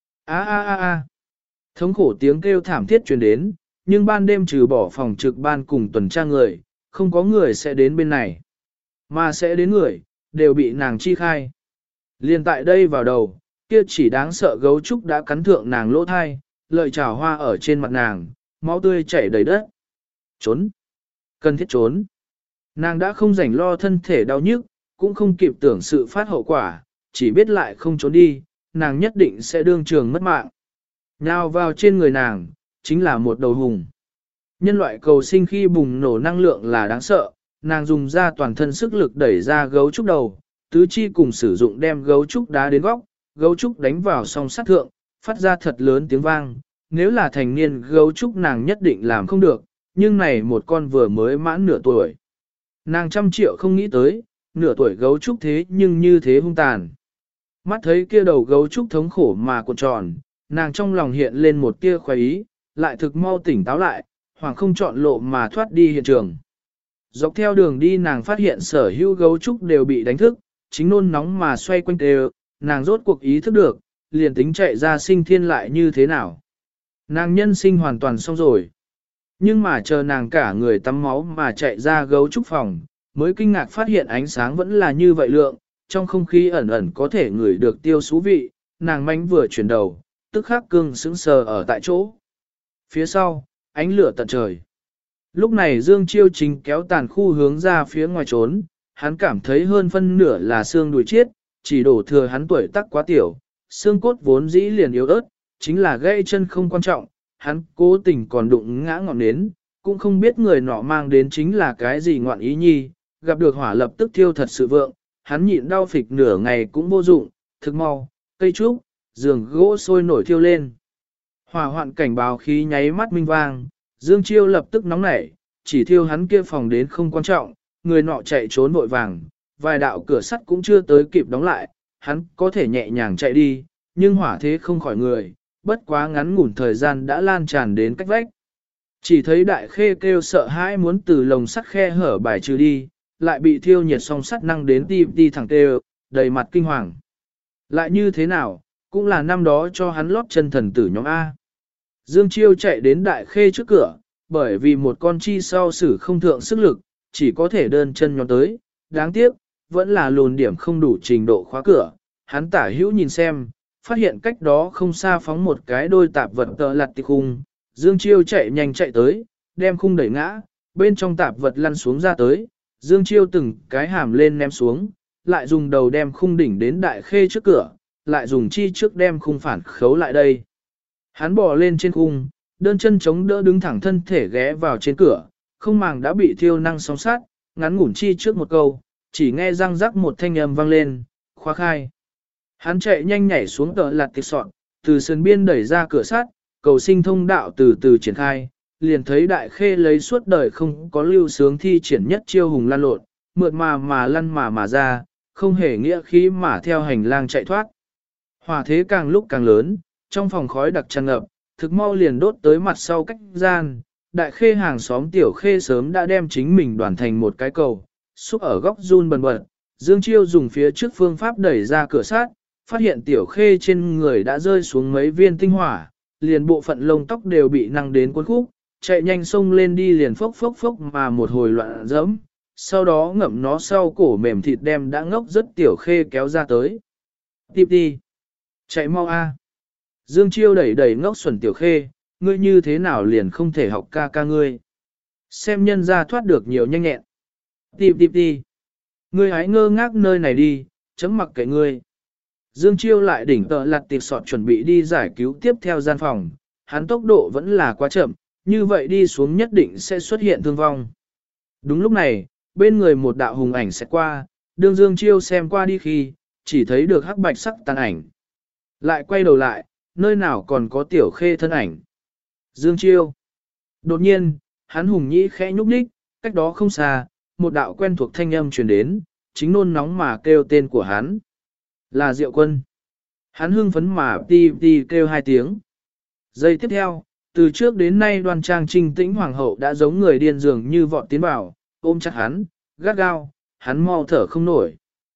A a a a. Thống khổ tiếng kêu thảm thiết truyền đến, nhưng ban đêm trừ bỏ phòng trực ban cùng tuần tra người, không có người sẽ đến bên này. Mà sẽ đến người, đều bị nàng chi khai. Liên tại đây vào đầu, kia chỉ đáng sợ gấu trúc đã cắn thượng nàng lỗ thai, lợi chảo hoa ở trên mặt nàng, máu tươi chảy đầy đất. Trốn. Cần thiết trốn. Nàng đã không rảnh lo thân thể đau nhức, cũng không kịp tưởng sự phát hậu quả, chỉ biết lại không trốn đi, nàng nhất định sẽ đương trường mất mạng. Nhào vào trên người nàng, chính là một đầu hùng. Nhân loại cầu sinh khi bùng nổ năng lượng là đáng sợ, nàng dùng ra toàn thân sức lực đẩy ra gấu trúc đầu, tứ chi cùng sử dụng đem gấu trúc đá đến góc, gấu trúc đánh vào song sắt thượng, phát ra thật lớn tiếng vang. Nếu là thành niên gấu trúc nàng nhất định làm không được, nhưng này một con vừa mới mãn nửa tuổi. Nàng 100 triệu không nghĩ tới, nửa tuổi gấu trúc thế nhưng như thế hung tàn. Mắt thấy kia đầu gấu trúc thống khổ mà cuộn tròn, nàng trong lòng hiện lên một tia khoái ý, lại thực mau tỉnh táo lại, hoàng không chọn lộ mà thoát đi hiện trường. Dọc theo đường đi nàng phát hiện sở hữu gấu trúc đều bị đánh thức, chính nôn nóng mà xoay quanh đều, nàng rốt cuộc ý thức được, liền tính chạy ra sinh thiên lại như thế nào. Nàng nhân sinh hoàn toàn xong rồi. Nhưng mà chờ nàng cả người tắm máu mà chạy ra gấu trúc phòng, mới kinh ngạc phát hiện ánh sáng vẫn là như vậy lượng, trong không khí ẩn ẩn có thể ngửi được tiêu xú vị, nàng mánh vừa chuyển đầu, tức khắc cương sững sờ ở tại chỗ. Phía sau, ánh lửa tận trời. Lúc này Dương Chiêu chính kéo tàn khu hướng ra phía ngoài trốn, hắn cảm thấy hơn phân nửa là xương đùi chiết, chỉ đổ thừa hắn tuổi tác quá tiểu, xương cốt vốn dĩ liền yếu ớt, chính là gãy chân không quan trọng, hắn cố tình còn đụng ngã ngọn nến, cũng không biết người nọ mang đến chính là cái gì ngoạn ý nhi, gặp được hỏa lập tức thiêu thật sự vượng, hắn nhịn đau phịch nửa ngày cũng vô dụng, thực mau, cây trúc, giường gỗ sôi nổi thiêu lên. Hỏa hoạn cảnh báo khí nháy mắt minh vang, Dương Chiêu lập tức nóng nảy, chỉ thiêu hắn kia phòng đến không quan trọng, người nọ chạy trốn vội vàng, vài đạo cửa sắt cũng chưa tới kịp đóng lại, hắn có thể nhẹ nhàng chạy đi, nhưng hỏa thế không khỏi người, bất quá ngắn ngủn thời gian đã lan tràn đến cách vách. Chỉ thấy đại khê kêu sợ hãi muốn từ lồng sắt khe hở bài trừ đi, lại bị thiêu nhiệt song sắt năng đến đi thẳng tê đầy mặt kinh hoàng. Lại như thế nào, cũng là năm đó cho hắn lót chân thần tử nhóm A. Dương Chiêu chạy đến đại khê trước cửa, bởi vì một con chi sau sử không thượng sức lực, chỉ có thể đơn chân nhón tới, đáng tiếc, vẫn là lùn điểm không đủ trình độ khóa cửa. Hắn tả hữu nhìn xem, phát hiện cách đó không xa phóng một cái đôi tạp vật tờ lặt tì khung. Dương Chiêu chạy nhanh chạy tới, đem khung đẩy ngã, bên trong tạp vật lăn xuống ra tới. Dương Chiêu từng cái hàm lên ném xuống, lại dùng đầu đem khung đỉnh đến đại khê trước cửa, lại dùng chi trước đem khung phản khấu lại đây. Hắn bò lên trên khung, đơn chân chống đỡ đứng thẳng thân thể ghé vào trên cửa, không màng đã bị thiêu năng sóng sát, ngắn ngủn chi trước một câu, chỉ nghe răng rắc một thanh âm vang lên, khóa khai. Hắn chạy nhanh nhảy xuống tờ lạt tiệp sọn, từ sườn biên đẩy ra cửa sắt, cầu sinh thông đạo từ từ triển khai, liền thấy đại khê lấy suốt đời không có lưu sướng thi triển nhất chiêu hùng lan lộn, mượt mà lăn mà ra, không hề nghĩa khí mà theo hành lang chạy thoát. Hỏa thế càng lúc càng lớn, trong phòng khói đặc tràn ngập, thực mau liền đốt tới mặt sau cách gian, đại khê hàng xóm tiểu khê sớm đã đem chính mình đoàn thành một cái cầu, xúc ở góc run bần bật. Dương Chiêu dùng phía trước phương pháp đẩy ra cửa sát, phát hiện tiểu khê trên người đã rơi xuống mấy viên tinh hỏa, liền bộ phận lông tóc đều bị năng đến cuốn khúc, chạy nhanh xông lên đi liền phốc mà một hồi loạn dẫm, sau đó ngậm nó sau cổ mềm thịt đem đã ngốc rất tiểu khê kéo ra tới. Tiếp đi. Chạy mau a. Dương Chiêu đẩy ngốc xuẩn tiểu khê, ngươi như thế nào liền không thể học ca ngươi. Xem nhân ra thoát được nhiều nhanh nhẹn. Tiếp đi. Ngươi hãy ngơ ngác nơi này đi, chấm mặc kệ ngươi. Dương Chiêu lại đỉnh tợ lặt tiệp sọt chuẩn bị đi giải cứu tiếp theo gian phòng, hắn tốc độ vẫn là quá chậm, như vậy đi xuống nhất định sẽ xuất hiện thương vong. Đúng lúc này, bên người một đạo hùng ảnh sẽ qua, đương Dương Chiêu xem qua đi khi, chỉ thấy được hắc bạch sắc tàn ảnh. Lại quay đầu lại, nơi nào còn có tiểu khê thân ảnh. Dương Chiêu. Đột nhiên, hắn hùng nhĩ khẽ nhúc nhích, cách đó không xa, một đạo quen thuộc thanh âm truyền đến, chính nôn nóng mà kêu tên của hắn. Là Diệu Quân. Hắn hưng phấn mà ti ti kêu 2 tiếng. Giây tiếp theo, từ trước đến nay đoan trang trinh tĩnh hoàng hậu đã giống người điên dường như vọt tiến vào, ôm chặt hắn, gắt gao, hắn mau thở không nổi.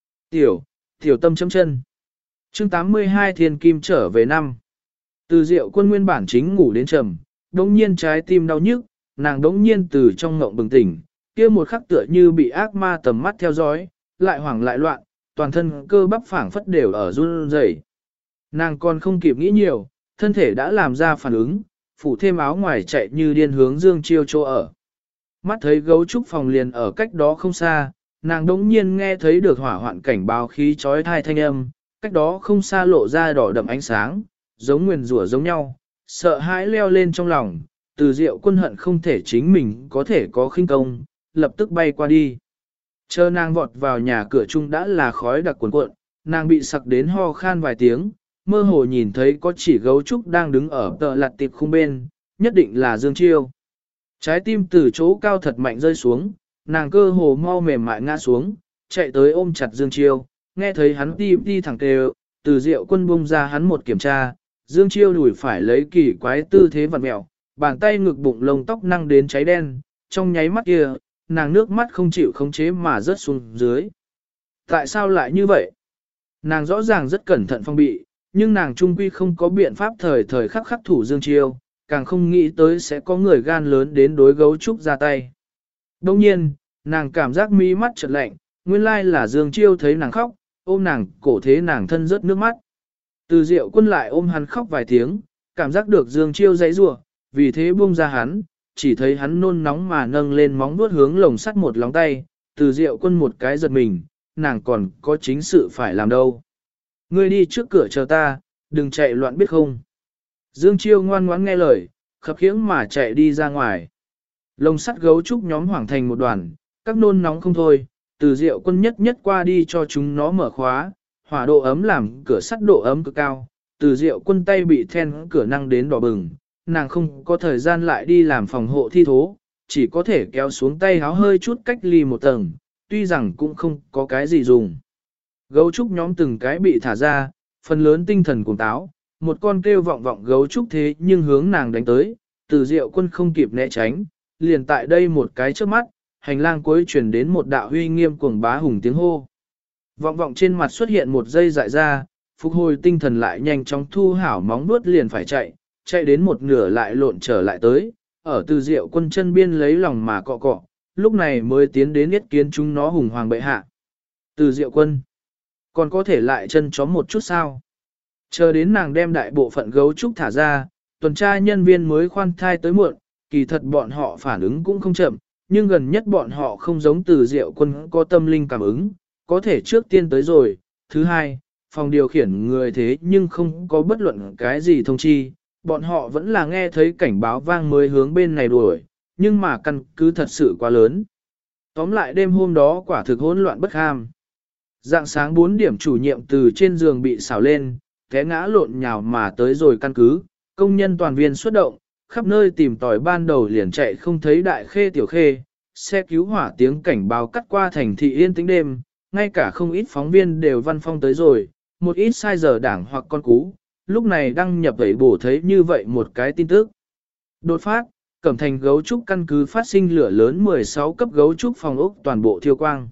Tiểu tâm chấm chân. Chương 82 Thiên Kim trở về năm. Từ Diệu Quân nguyên bản chính ngủ đến trầm, đống nhiên trái tim đau nhức, nàng đống nhiên từ trong ngộng bừng tỉnh, kia một khắc tựa như bị ác ma tầm mắt theo dõi, lại hoảng lại loạn, toàn thân cơ bắp phảng phất đều ở run rẩy. Nàng còn không kịp nghĩ nhiều, thân thể đã làm ra phản ứng, phủ thêm áo ngoài chạy như điên hướng Dương Chiêu chỗ ở. Mắt thấy gấu trúc phòng liền ở cách đó không xa, nàng đống nhiên nghe thấy được hỏa hoạn cảnh báo khí chói tai thanh âm, cách đó không xa lộ ra đỏ đậm ánh sáng, giống nguyền rủa giống nhau, sợ hãi leo lên trong lòng, Từ Diệu Quân hận không thể chính mình có thể có khinh công, lập tức bay qua đi. Chờ nàng vọt vào nhà cửa chung đã là khói đặc cuồn cuộn, nàng bị sặc đến ho khan vài tiếng, mơ hồ nhìn thấy có chỉ gấu trúc đang đứng ở tợ lặt tiệp khung bên, nhất định là Dương Chiêu. Trái tim từ chỗ cao thật mạnh rơi xuống, nàng cơ hồ mau mềm mại ngã xuống, chạy tới ôm chặt Dương Chiêu, nghe thấy hắn đi thẳng kêu, Từ Diệu Quân bung ra hắn một kiểm tra, Dương Chiêu đùi phải lấy kỳ quái tư thế vặn mẹo, bàn tay ngực bụng lông tóc năng đến cháy đen, trong nháy mắt kia, nàng nước mắt không chịu khống chế mà rớt xuống dưới. Tại sao lại như vậy? Nàng rõ ràng rất cẩn thận phong bị, nhưng nàng trung quy không có biện pháp thời khắc khắc thủ Dương Chiêu, càng không nghĩ tới sẽ có người gan lớn đến đối gấu trúc ra tay. Đồng nhiên, nàng cảm giác mi mắt chợt lạnh, nguyên lai là Dương Chiêu thấy nàng khóc, ôm nàng cổ thế nàng thân rớt nước mắt. Từ Diệu Quân lại ôm hắn khóc vài tiếng, cảm giác được Dương Chiêu giãy giụa, vì thế buông ra hắn, chỉ thấy hắn nôn nóng mà nâng lên móng vuốt hướng lồng sắt một lóng tay, Từ Diệu Quân một cái giật mình, nàng còn có chính sự phải làm đâu. Ngươi đi trước cửa chờ ta, đừng chạy loạn biết không. Dương Chiêu ngoan ngoãn nghe lời, khập khiễng mà chạy đi ra ngoài. Lồng sắt gấu trúc nhóm hoảng thành một đoàn, các nôn nóng không thôi, Từ Diệu Quân nhất qua đi cho chúng nó mở khóa, hỏa độ ấm làm cửa sắt độ ấm cực cao, Từ Diệu Quân tay bị then cửa năng đến đỏ bừng, nàng không có thời gian lại đi làm phòng hộ thi thố, chỉ có thể kéo xuống tay háo hơi chút cách ly một tầng, tuy rằng cũng không có cái gì dùng. Gấu trúc nhóm từng cái bị thả ra, phần lớn tinh thần cuồng táo, một con kêu vọng vọng gấu trúc thế nhưng hướng nàng đánh tới, Từ Diệu Quân không kịp né tránh, liền tại đây một cái trước mắt, hành lang cuối truyền đến một đạo huy nghiêm cuồng bá hùng tiếng hô. Vọng vọng trên mặt xuất hiện một giây dại ra, phục hồi tinh thần lại nhanh chóng thu hảo móng vuốt liền phải chạy đến một nửa lại lộn trở lại tới, ở Từ Diệu Quân chân biên lấy lòng mà cọ cọ, lúc này mới tiến đến yết kiến chúng nó hùng hoàng bệ hạ. Từ Diệu Quân, còn có thể lại chân chó một chút sao? Chờ đến nàng đem đại bộ phận gấu trúc thả ra, tuần tra nhân viên mới khoan thai tới muộn, kỳ thật bọn họ phản ứng cũng không chậm, nhưng gần nhất bọn họ không giống Từ Diệu Quân có tâm linh cảm ứng, có thể trước tiên tới rồi. Thứ hai, phòng điều khiển người thế nhưng không có bất luận cái gì thông chi, bọn họ vẫn là nghe thấy cảnh báo vang mới hướng bên này đuổi, nhưng mà căn cứ thật sự quá lớn. Tóm lại đêm hôm đó quả thực hỗn loạn bất ham. Dạng sáng 4 điểm chủ nhiệm từ trên giường bị xảo lên, té ngã lộn nhào mà tới rồi căn cứ, công nhân toàn viên xuất động, khắp nơi tìm tòi ban đầu liền chạy không thấy đại khê tiểu khê, xe cứu hỏa tiếng cảnh báo cắt qua thành thị yên tĩnh đêm, ngay cả không ít phóng viên đều văn phong tới rồi, một ít sai giờ đảng hoặc con cú, lúc này đăng nhập ấy bổ thấy như vậy một cái tin tức. Đột phát, Cẩm Thành gấu trúc căn cứ phát sinh lửa lớn 16 cấp gấu trúc phòng ốc toàn bộ thiêu quang.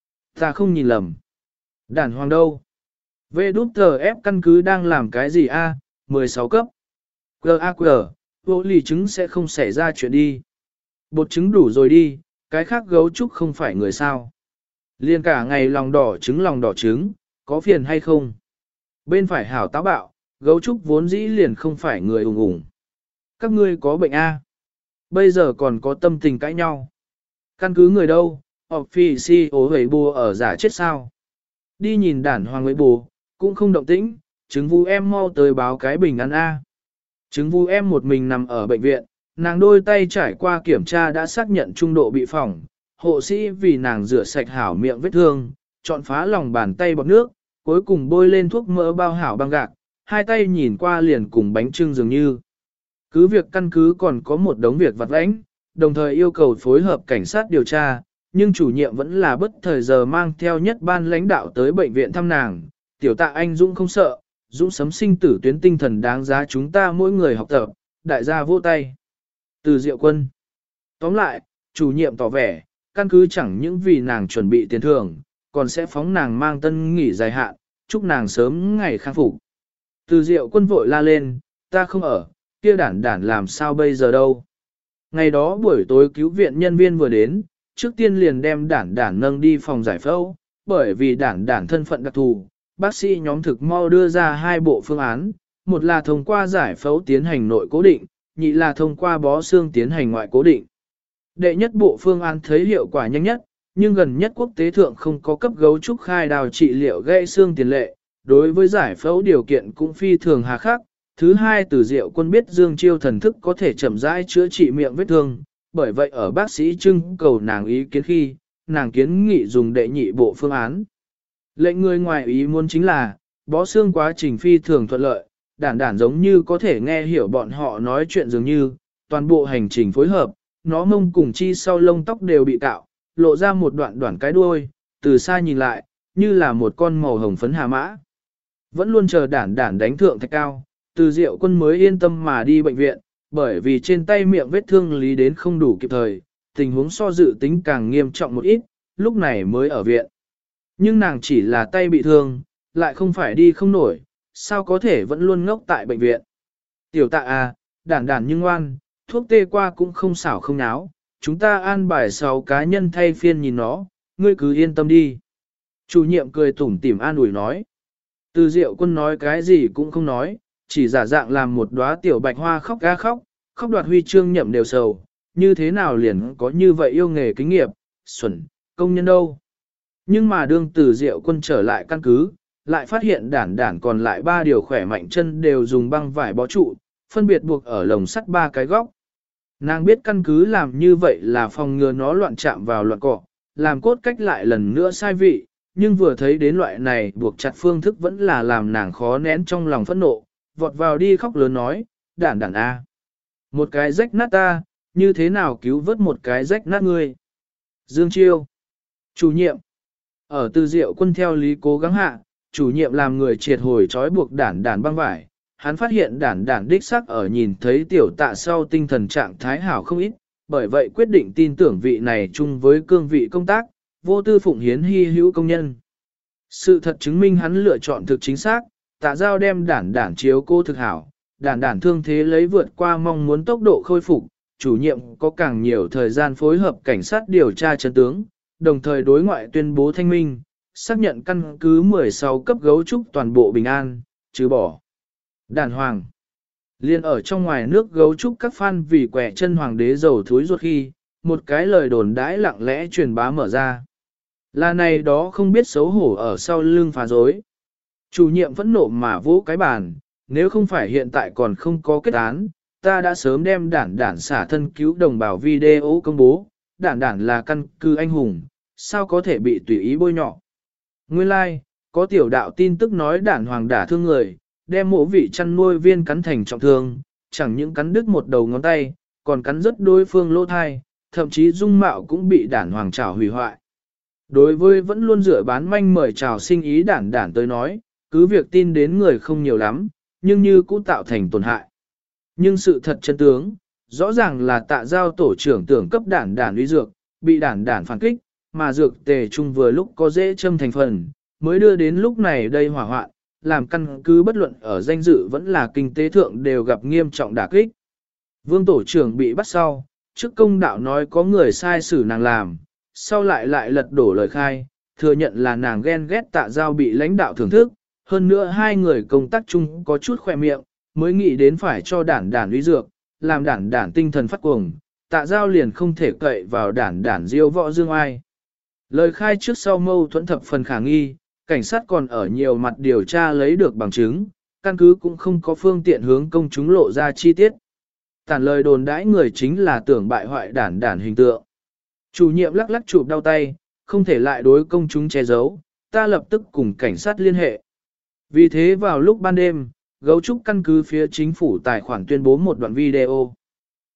Ta không nhìn lầm. Đản hoàng đâu? VWF căn cứ đang làm cái gì a? 16 cấp. QAQ, vô lì trứng sẽ không xảy ra chuyện đi. Bột trứng đủ rồi đi, cái khác gấu trúc không phải người sao. Liên cả ngày lòng đỏ trứng, có phiền hay không? Bên phải hảo táo bạo, gấu trúc vốn dĩ liền không phải người ủng ủng. Các ngươi có bệnh a? Bây giờ còn có tâm tình cãi nhau. Căn cứ người đâu, officio hầy bùa ở giả chết sao? Đi nhìn đản hoàng với bù, cũng không động tĩnh, chứng vu em mau tới báo cái bình ăn a. Chứng vu em một mình nằm ở bệnh viện, nàng đôi tay trải qua kiểm tra đã xác nhận trung độ bị phỏng, hộ sĩ vì nàng rửa sạch hảo miệng vết thương, chọn phá lòng bàn tay bọt nước, cuối cùng bôi lên thuốc mỡ bao hảo băng gạc, hai tay nhìn qua liền cùng bánh trưng dường như. Cứ việc căn cứ còn có một đống việc vặt vãnh, đồng thời yêu cầu phối hợp cảnh sát điều tra, nhưng chủ nhiệm vẫn là bất thời giờ mang theo nhất ban lãnh đạo tới bệnh viện thăm nàng. Tiểu Tạ anh Dũng không sợ, Dũng sấm sinh tử tuyến tinh thần đáng giá chúng ta mỗi người học tập, đại gia vỗ tay. Từ Diệu Quân. Tóm lại, chủ nhiệm tỏ vẻ, căn cứ chẳng những vì nàng chuẩn bị tiền thưởng, còn sẽ phóng nàng mang tân nghỉ dài hạn, chúc nàng sớm ngày khang phục. Từ Diệu Quân vội la lên, ta không ở, kia đản đản làm sao bây giờ đâu. Ngày đó buổi tối cứu viện nhân viên vừa đến, trước tiên liền đem đản đản nâng đi phòng giải phẫu, bởi vì đản đản thân phận đặc thù, bác sĩ nhóm thực mau đưa ra hai bộ phương án, một là thông qua giải phẫu tiến hành nội cố định, nhị là thông qua bó xương tiến hành ngoại cố định. Đệ nhất bộ phương án thấy hiệu quả nhanh nhất, nhưng gần nhất quốc tế thượng không có cấp gấu trúc khai đào trị liệu gãy xương tiền lệ, đối với giải phẫu điều kiện cũng phi thường hà khắc. Thứ hai, Từ Diệu Quân biết Dương Chiêu thần thức có thể chậm rãi chữa trị miệng vết thương, bởi vậy ở bác sĩ trưng cầu nàng ý kiến khi, nàng kiến nghị dùng đệ nhị bộ phương án. Lệnh người ngoài ý muốn chính là, bó xương quá trình phi thường thuận lợi, đản đản giống như có thể nghe hiểu bọn họ nói chuyện dường như, toàn bộ hành trình phối hợp, nó mông cùng chi sau lông tóc đều bị cạo, lộ ra một đoạn đoạn cái đuôi, từ xa nhìn lại, như là một con màu hồng phấn hà mã. Vẫn luôn chờ đản đản đánh thượng thạch cao, Từ Diệu Quân mới yên tâm mà đi bệnh viện, bởi vì trên tay miệng vết thương lý đến không đủ kịp thời, tình huống so dự tính càng nghiêm trọng một ít, lúc này mới ở viện. Nhưng nàng chỉ là tay bị thương, lại không phải đi không nổi, sao có thể vẫn luôn ngốc tại bệnh viện. Tiểu Tạ à, đản đản nhưng ngoan, thuốc tê qua cũng không xảo không náo, chúng ta an bài 6 cá nhân thay phiên nhìn nó, ngươi cứ yên tâm đi. Chủ nhiệm cười tủm tỉm an ủi nói. Từ Diệu Quân nói cái gì cũng không nói, chỉ giả dạng làm một đóa tiểu bạch hoa khóc ga khóc, khóc đoạt huy chương nhậm đều sầu, như thế nào liền có như vậy yêu nghề kinh nghiệp, xuẩn, công nhân đâu. Nhưng mà đương Từ Diệu Quân trở lại căn cứ, lại phát hiện đản đản còn lại 3 điều khỏe mạnh chân đều dùng băng vải bó trụ, phân biệt buộc ở lồng sắt 3 cái góc. Nàng biết căn cứ làm như vậy là phòng ngừa nó loạn chạm vào loạn cọ, làm cốt cách lại lần nữa sai vị, nhưng vừa thấy đến loại này buộc chặt phương thức vẫn là làm nàng khó nén trong lòng phẫn nộ, vọt vào đi khóc lớn nói, đản đản a, một cái rách nát ta, như thế nào cứu vớt một cái rách nát ngươi. Dương Chiêu, chủ nhiệm, ở Từ Diệu Quân theo lý cố gắng hạ, chủ nhiệm làm người triệt hồi trói buộc đản đản băng vải. Hắn phát hiện đản đản đích xác ở nhìn thấy Tiểu Tạ sau tinh thần trạng thái hảo không ít, bởi vậy quyết định tin tưởng vị này chung với cương vị công tác, vô tư phụng hiến hy hữu công nhân. Sự thật chứng minh hắn lựa chọn thực chính xác, Tạ Giao đem đản đản chiếu cô thực hảo, đản đản thương thế lấy vượt qua mong muốn tốc độ khôi phục, chủ nhiệm có càng nhiều thời gian phối hợp cảnh sát điều tra chân tướng, đồng thời đối ngoại tuyên bố thanh minh, xác nhận căn cứ 16 cấp gấu trúc toàn bộ bình an, trừ bỏ đản hoàng. Liên ở trong ngoài nước gấu trúc các fan vì quẻ chân hoàng đế dầu thúi ruột khi, một cái lời đồn đãi lặng lẽ truyền bá mở ra. Là này đó không biết xấu hổ ở sau lưng phá dối. Chủ nhiệm phẫn nộ mà vỗ cái bàn, nếu không phải hiện tại còn không có kết án, ta đã sớm đem đản đản xả thân cứu đồng bào video công bố, đản đản là căn cứ anh hùng, sao có thể bị tùy ý bôi nhọ. Nguyên lai, like, có tiểu đạo tin tức nói đản hoàng đả thương người, đem mộ vị chăn nuôi viên cắn thành trọng thương, chẳng những cắn đứt một đầu ngón tay, còn cắn rứt đối phương lỗ thai, thậm chí dung mạo cũng bị đản hoàng trảo hủy hoại. Đối với vẫn luôn rửa bán manh mời trào sinh ý đản đản tới nói, cứ việc tin đến người không nhiều lắm, nhưng như cũng tạo thành tổn hại. Nhưng sự thật chân tướng, rõ ràng là Tạ Giao tổ trưởng tưởng cấp đản đản uy dược, bị đản đản phản kích, mà dược tề chung vừa lúc có dễ châm thành phần, mới đưa đến lúc này đây hỏa hoạn, làm căn cứ bất luận ở danh dự vẫn là kinh tế thượng đều gặp nghiêm trọng đả kích. Vương tổ trưởng bị bắt sau, trước công đạo nói có người sai xử nàng làm, sau lại lật đổ lời khai, thừa nhận là nàng ghen ghét Tạ Giao bị lãnh đạo thưởng thức, hơn nữa hai người công tác chung có chút khoe miệng, mới nghĩ đến phải cho đản đản uy dược, làm đản đản tinh thần phát cuồng, Tạ Giao liền không thể cậy vào đản đản diêu võ dương ai. Lời khai trước sau mâu thuẫn thập phần khả nghi, cảnh sát còn ở nhiều mặt điều tra lấy được bằng chứng, căn cứ cũng không có phương tiện hướng công chúng lộ ra chi tiết. Tản lời đồn đãi người chính là tưởng bại hoại đản đản hình tượng. Chủ nhiệm lắc lắc chụp đau tay, không thể lại đối công chúng che giấu, ta lập tức cùng cảnh sát liên hệ. Vì thế vào lúc ban đêm, gấu trúc căn cứ phía chính phủ tài khoản tuyên bố một đoạn video.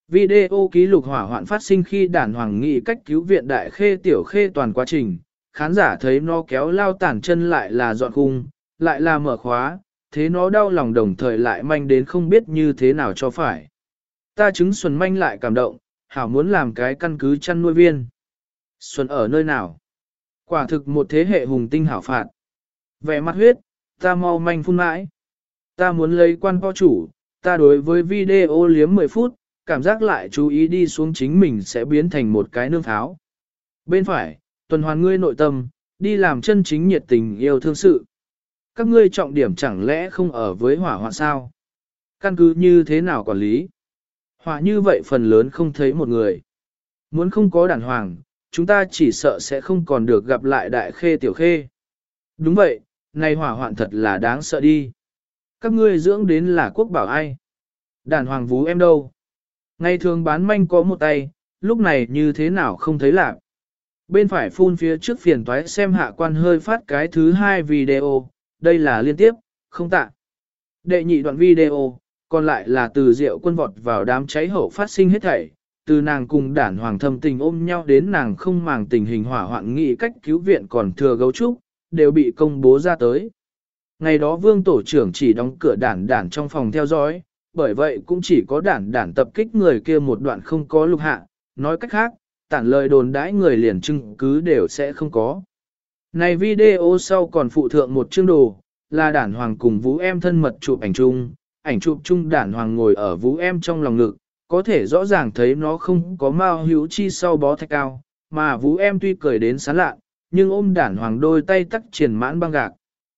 Video ký lục hỏa hoạn phát sinh khi đản hoàng nghị cách cứu viện đại khê tiểu khê toàn quá trình, khán giả thấy nó kéo lao tản chân lại là dọn khung, lại là mở khóa, thế nó đau lòng đồng thời lại manh đến không biết như thế nào cho phải. Ta chứng Xuân manh lại cảm động, hảo muốn làm cái căn cứ chăn nuôi viên. Xuân ở nơi nào? Quả thực một thế hệ hùng tinh hảo phạt. Vẻ mặt huyết, ta mau manh phun mãi. Ta muốn lấy quan po chủ, ta đối với video liếm 10 phút, cảm giác lại chú ý đi xuống chính mình sẽ biến thành một cái nương pháo. Bên phải, tuần hoàn ngươi nội tâm, đi làm chân chính nhiệt tình yêu thương sự. Các ngươi trọng điểm chẳng lẽ không ở với hỏa hoạn sao? Căn cứ như thế nào quản lý? Hỏa như vậy phần lớn không thấy một người. Muốn không có đàn hoàng, chúng ta chỉ sợ sẽ không còn được gặp lại đại khê tiểu khê. Đúng vậy, này hỏa hoạn thật là đáng sợ đi. Các ngươi dưỡng đến là quốc bảo ai? Đàn hoàng vú em đâu? Ngày thường bán manh có một tay, lúc này như thế nào không thấy lạc. Bên phải phun phía trước phiền toái xem hạ quan hơi phát cái thứ 2 video, đây là liên tiếp, không tạ. Đệ nhị đoạn video, còn lại là từ Diệu Quân vọt vào đám cháy hậu phát sinh hết thảy, từ nàng cùng đản hoàng thâm tình ôm nhau đến nàng không màng tình hình hỏa hoạn nghị cách cứu viện còn thừa gấu trúc, đều bị công bố ra tới. Ngày đó vương tổ trưởng chỉ đóng cửa đản trong phòng theo dõi, bởi vậy cũng chỉ có đản tập kích người kia một đoạn không có lục hạ, nói cách khác, tản lời đồn đãi người liền chứng cứ đều sẽ không có. Này video sau còn phụ thượng một chương đồ, là đản hoàng cùng vũ em thân mật chụp ảnh chụp chung đản hoàng ngồi ở vũ em trong lòng ngực, có thể rõ ràng thấy nó không có mao hữu chi sau bó thạch cao, mà vũ em tuy cười đến sán lạ, nhưng ôm đản hoàng đôi tay tắc triển mãn băng gạc.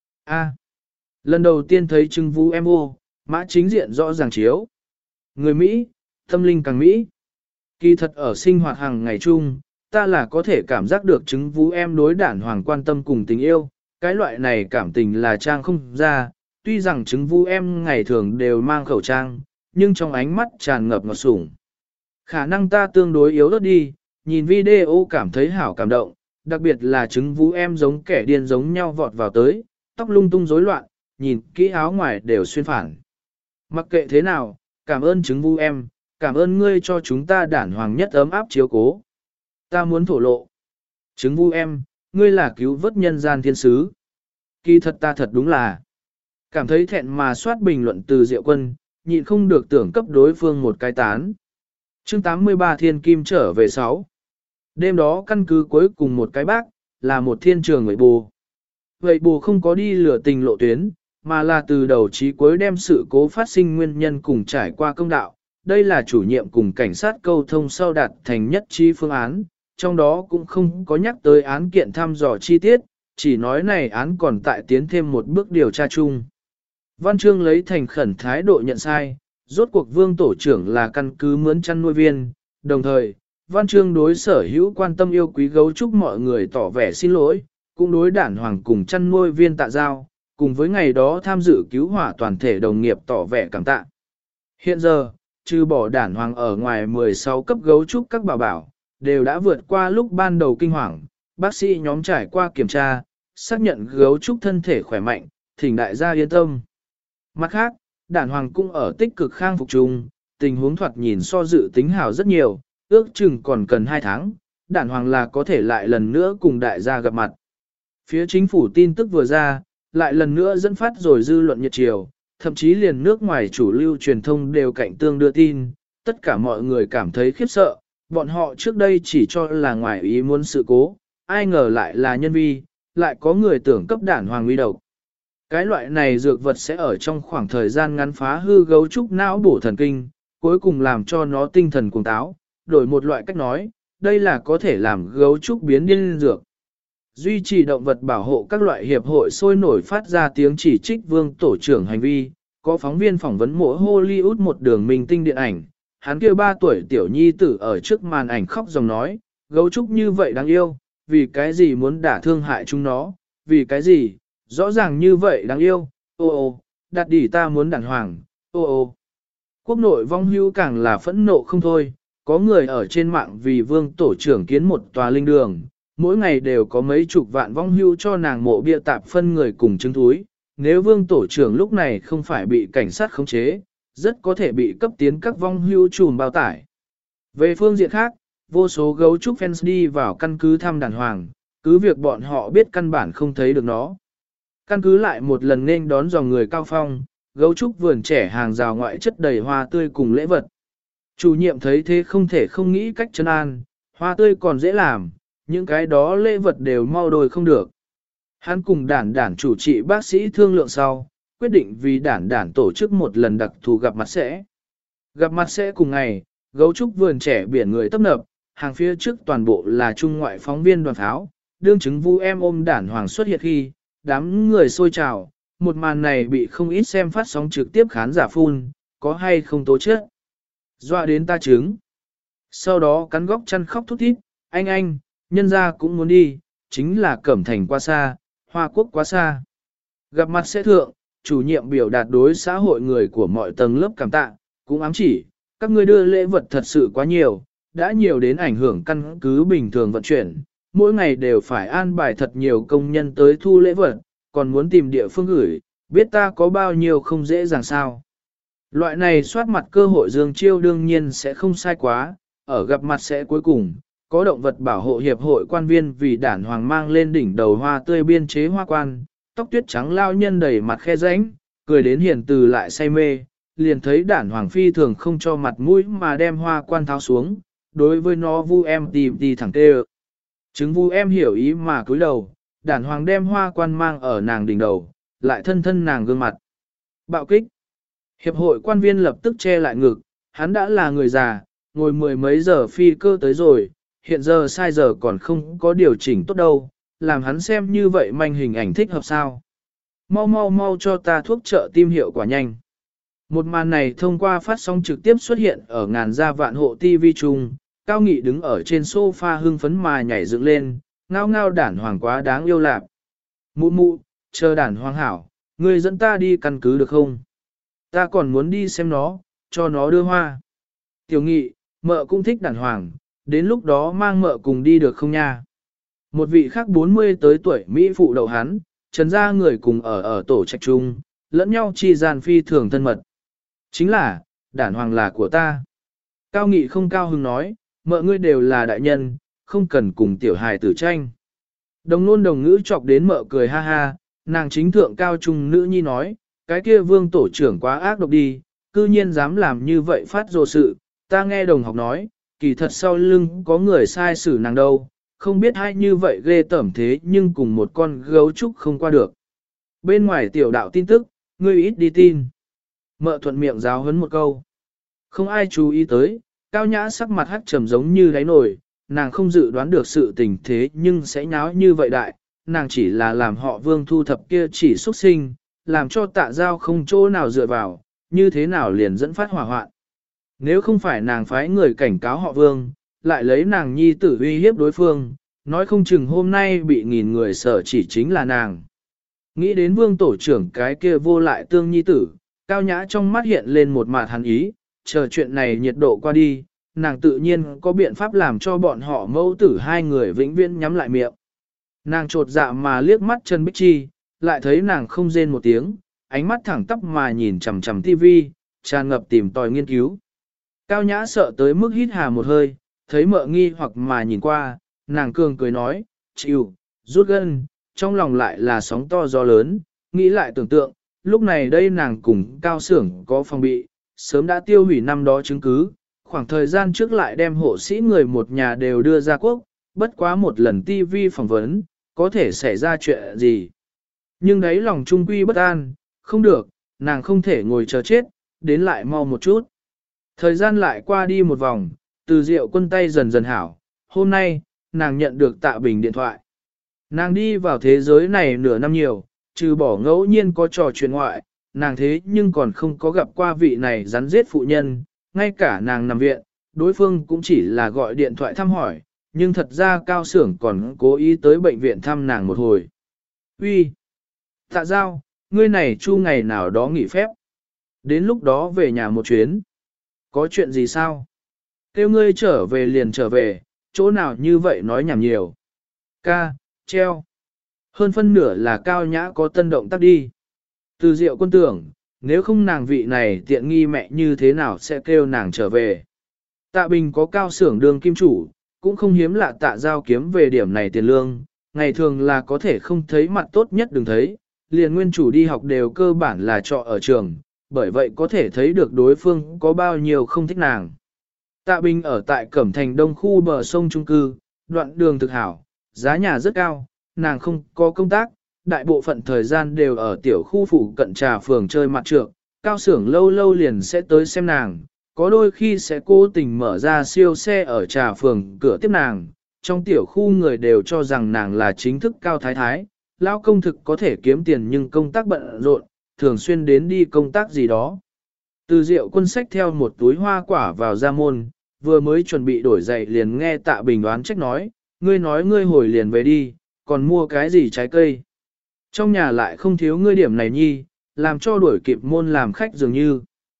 Lần đầu tiên thấy trưng vũ em ô, mã chính diện rõ ràng chiếu. Người Mỹ, tâm linh càng Mỹ. Kỳ thật ở sinh hoạt hàng ngày chung, ta là có thể cảm giác được chứng vũ em đối đản hoàng quan tâm cùng tình yêu, cái loại này cảm tình là trang không ra, tuy rằng chứng vũ em ngày thường đều mang khẩu trang, nhưng trong ánh mắt tràn ngập ngọt sủng. Khả năng ta tương đối yếu ớt đi, nhìn video cảm thấy hảo cảm động, đặc biệt là chứng vũ em giống kẻ điên giống nhau vọt vào tới, tóc lung tung rối loạn, nhìn kỹ áo ngoài đều xuyên phản. Mặc kệ thế nào, cảm ơn chứng vũ em, cảm ơn ngươi cho chúng ta đản hoàng nhất ấm áp chiếu cố. Ta muốn thổ lộ. Chứng vũ em, ngươi là cứu vớt nhân gian thiên sứ. Kỳ thật ta thật đúng là. Cảm thấy thẹn mà soát bình luận từ Diệu Quân, nhịn không được tưởng cấp đối phương một cái tán. Chương 83 Thiên Kim trở về 6. Đêm đó căn cứ cuối cùng một cái bác, là một thiên trường người bù. Vậy bù không có đi lửa tình lộ tuyến, mà là từ đầu chí cuối đem sự cố phát sinh nguyên nhân cùng trải qua công đạo. Đây là chủ nhiệm cùng cảnh sát câu thông sau đạt thành nhất trí phương án, trong đó cũng không có nhắc tới án kiện thăm dò chi tiết, chỉ nói này án còn tại tiến thêm một bước điều tra chung. Văn Trương lấy thành khẩn thái độ nhận sai, rốt cuộc vương tổ trưởng là căn cứ mướn chăn nuôi viên, đồng thời, Văn Trương đối sở hữu quan tâm yêu quý gấu trúc mọi người tỏ vẻ xin lỗi, cũng đối đản hoàng cùng chăn nuôi viên tạ giao, cùng với ngày đó tham dự cứu hỏa toàn thể đồng nghiệp tỏ vẻ cảm tạ. Hiện giờ, trừ bỏ đản hoàng ở ngoài 16 cấp gấu trúc các bảo bảo, đều đã vượt qua lúc ban đầu kinh hoàng, bác sĩ nhóm trải qua kiểm tra, xác nhận gấu trúc thân thể khỏe mạnh, thỉnh đại gia yên tâm. Mặt khác, đản hoàng cũng ở tích cực khang phục chung, tình huống thoạt nhìn so dự tính hảo rất nhiều, ước chừng còn cần 2 tháng, đản hoàng là có thể lại lần nữa cùng đại gia gặp mặt. Phía chính phủ tin tức vừa ra, lại lần nữa dẫn phát rồi dư luận nhiệt chiều, thậm chí liền nước ngoài chủ lưu truyền thông đều cạnh tương đưa tin, tất cả mọi người cảm thấy khiếp sợ, bọn họ trước đây chỉ cho là ngoài ý muốn sự cố, ai ngờ lại là nhân vi, lại có người tưởng cấp đản hoàng uy độc. Cái loại này dược vật sẽ ở trong khoảng thời gian ngắn phá hư gấu trúc não bổ thần kinh, cuối cùng làm cho nó tinh thần cuồng táo, đổi một loại cách nói, đây là có thể làm gấu trúc biến điên dược. Duy trì động vật bảo hộ các loại hiệp hội sôi nổi phát ra tiếng chỉ trích vương tổ trưởng hành vi, có phóng viên phỏng vấn mộ Hollywood một đường minh tinh điện ảnh, hắn kia 3 tuổi tiểu nhi tử ở trước màn ảnh khóc dòng nói, gấu trúc như vậy đáng yêu, vì cái gì muốn đả thương hại chúng nó, vì cái gì, rõ ràng như vậy đáng yêu, ô ô, đặt đỉ ta muốn đản hoàng, ô ô. Quốc nội vong hưu càng là phẫn nộ không thôi, có người ở trên mạng vì vương tổ trưởng kiến một tòa linh đường, mỗi ngày đều có mấy chục vạn vong hưu cho nàng mộ bia tạp phân người cùng chứng túi, nếu vương tổ trưởng lúc này không phải bị cảnh sát khống chế, rất có thể bị cấp tiến các vong hưu trùm bao tải. Về phương diện khác, vô số gấu trúc fans đi vào căn cứ thăm đàn hoàng, cứ việc bọn họ biết căn bản không thấy được nó. Căn cứ lại một lần nên đón dòng người cao phong, gấu trúc vườn trẻ hàng rào ngoại chất đầy hoa tươi cùng lễ vật. Chủ nhiệm thấy thế không thể không nghĩ cách trấn an, hoa tươi còn dễ làm, những cái đó lễ vật đều mau đôi không được. Hắn cùng đản chủ trị bác sĩ thương lượng sau, quyết định vì đản tổ chức một lần đặc thù gặp mặt sẽ. Gặp mặt sẽ cùng ngày, gấu trúc vườn trẻ biển người tấp nập, hàng phía trước toàn bộ là trung ngoại phóng viên đoàn pháo, đương chứng vu em ôm đản hoàng xuất hiện khi, đám người sôi trào, một màn này bị không ít xem phát sóng trực tiếp khán giả phun, có hay không tố chết. Dọa đến ta chứng. Sau đó cắn góc chăn khóc thút thít, anh, nhân ra cũng muốn đi, chính là Cẩm Thành quá xa, Hoa Quốc quá xa. Gặp mặt sẽ thượng, chủ nhiệm biểu đạt đối xã hội người của mọi tầng lớp cảm tạ, cũng ám chỉ, các ngươi đưa lễ vật thật sự quá nhiều, đã nhiều đến ảnh hưởng căn cứ bình thường vận chuyển, mỗi ngày đều phải an bài thật nhiều công nhân tới thu lễ vật, còn muốn tìm địa phương gửi, biết ta có bao nhiêu không dễ dàng sao. Loại này soát mặt cơ hội Dương Chiêu đương nhiên sẽ không sai quá, ở gặp mặt sẽ cuối cùng, có động vật bảo hộ hiệp hội quan viên vì đản hoàng mang lên đỉnh đầu hoa tươi biên chế hoa quan, tóc tuyết trắng lao nhân đầy mặt khe rãnh, cười đến hiền từ lại say mê, liền thấy đản hoàng phi thường không cho mặt mũi mà đem hoa quan tháo xuống, đối với nó vu em tì thẳng tê. Chứng vu em hiểu ý mà cúi đầu, đản hoàng đem hoa quan mang ở nàng đỉnh đầu, lại thân nàng gương mặt. Bạo kích. Hiệp hội quan viên lập tức che lại ngực, hắn đã là người già, ngồi mười mấy giờ phi cơ tới rồi, hiện giờ sai giờ còn không có điều chỉnh tốt đâu, làm hắn xem như vậy manh hình ảnh thích hợp sao. Mau cho ta thuốc trợ tim hiệu quả nhanh. Một màn này thông qua phát sóng trực tiếp xuất hiện ở ngàn gia vạn hộ TV chung, Cao Nghị đứng ở trên sofa hưng phấn mà nhảy dựng lên, ngao đản hoàng quá đáng yêu lạc. Mụ, chờ đản hoàng hảo, ngươi dẫn ta đi căn cứ được không? Ta còn muốn đi xem nó, cho nó đưa hoa. Tiểu Nghị, mợ cũng thích đản hoàng, đến lúc đó mang mợ cùng đi được không nha? Một vị khác 40 tới tuổi Mỹ phụ đậu hắn, trần gia người cùng ở tổ trạch chung, lẫn nhau chi gian phi thường thân mật. Chính là, đản hoàng là của ta. Cao Nghị không cao hứng nói, mợ ngươi đều là đại nhân, không cần cùng tiểu hài tử tranh. Đồng nôn đồng ngữ chọc đến mợ cười ha ha, nàng chính thượng cao trung nữ nhi nói, cái kia vương tổ trưởng quá ác độc đi, cư nhiên dám làm như vậy phát rồ sự, ta nghe đồng học nói, kỳ thật sau lưng có người sai xử nàng đâu, không biết hay như vậy ghê tởm thế nhưng cùng một con gấu trúc không qua được. Bên ngoài tiểu đạo tin tức, ngươi ít đi tin. Mợ thuận miệng giáo huấn một câu. Không ai chú ý tới, Cao Nhã sắc mặt hắc trầm giống như đáy nồi, nàng không dự đoán được sự tình thế nhưng sẽ nháo như vậy đại, nàng chỉ là làm họ vương thu thập kia chỉ xuất sinh, làm cho Tạ Giao không chỗ nào dựa vào, như thế nào liền dẫn phát hỏa hoạn. Nếu không phải nàng phái người cảnh cáo họ vương, lại lấy nàng nhi tử uy hiếp đối phương, nói không chừng hôm nay bị nghìn người sợ chỉ chính là nàng. Nghĩ đến vương tổ trưởng cái kia vô lại tương nhi tử, Cao Nhã trong mắt hiện lên một mạt hắn ý, chờ chuyện này nhiệt độ qua đi, nàng tự nhiên có biện pháp làm cho bọn họ mẫu tử hai người vĩnh viễn nhắm lại miệng. Nàng trột dạ mà liếc mắt Trần Bích Chi, lại thấy nàng không rên một tiếng, ánh mắt thẳng tắp mà nhìn chằm chằm tivi, tràn ngập tìm tòi nghiên cứu. Cao Nhã sợ tới mức hít hà một hơi, thấy mợ nghi hoặc mà nhìn qua, nàng cường cười nói, chịu, rút gân, trong lòng lại là sóng to gió lớn, nghĩ lại tưởng tượng, lúc này đây nàng cùng Cao Xưởng có phòng bị, sớm đã tiêu hủy năm đó chứng cứ, khoảng thời gian trước lại đem hộ sĩ người một nhà đều đưa ra quốc, bất quá một lần tivi phỏng vấn, có thể xảy ra chuyện gì. Nhưng đấy lòng trung quy bất an, không được, nàng không thể ngồi chờ chết, đến lại mau một chút. Thời gian lại qua đi một vòng, từ Diệu Quân tay dần dần hảo, hôm nay, nàng nhận được Tạ Bình điện thoại. Nàng đi vào thế giới này nửa năm nhiều, trừ bỏ ngẫu nhiên có trò chuyện ngoại, nàng thế nhưng còn không có gặp qua vị này rắn giết phụ nhân, ngay cả nàng nằm viện, đối phương cũng chỉ là gọi điện thoại thăm hỏi, nhưng thật ra Cao Xưởng còn cố ý tới bệnh viện thăm nàng một hồi. Uy, Tạ Giao, ngươi này chu ngày nào đó nghỉ phép. Đến lúc đó về nhà một chuyến. Có chuyện gì sao? Kêu ngươi trở về liền trở về, chỗ nào như vậy nói nhảm nhiều. Ca, treo. Hơn phân nửa là Cao Nhã có tân động tác đi. Từ Diệu Quân tưởng, nếu không nàng vị này tiện nghi mẹ như thế nào sẽ kêu nàng trở về. Tạ Bình có cao xưởng đường kim chủ, cũng không hiếm lạ Tạ Giao kiếm về điểm này tiền lương, ngày thường là có thể không thấy mặt tốt nhất đừng thấy, liền nguyên chủ đi học đều cơ bản là trọ ở trường, bởi vậy có thể thấy được đối phương có bao nhiêu không thích nàng. Tạ Bình ở tại Cẩm Thành Đông khu bờ sông trung cư, đoạn đường thực hảo, giá nhà rất cao, nàng không có công tác, đại bộ phận thời gian đều ở tiểu khu phụ cận trà phường chơi mặt trược, cao xưởng lâu lâu liền sẽ tới xem nàng, có đôi khi sẽ cố tình mở ra siêu xe ở trà phường cửa tiếp nàng, trong tiểu khu người đều cho rằng nàng là chính thức cao thái thái, lão công thực có thể kiếm tiền nhưng công tác bận rộn, thường xuyên đến đi công tác gì đó. Từ Diệu Quân xách theo một túi hoa quả vào ra môn, vừa mới chuẩn bị đổi giày liền nghe Tạ Bình đoán trách nói, ngươi hồi liền về đi, còn mua cái gì trái cây. Trong nhà lại không thiếu ngươi điểm này nhi, làm cho đuổi kịp môn làm khách dường như.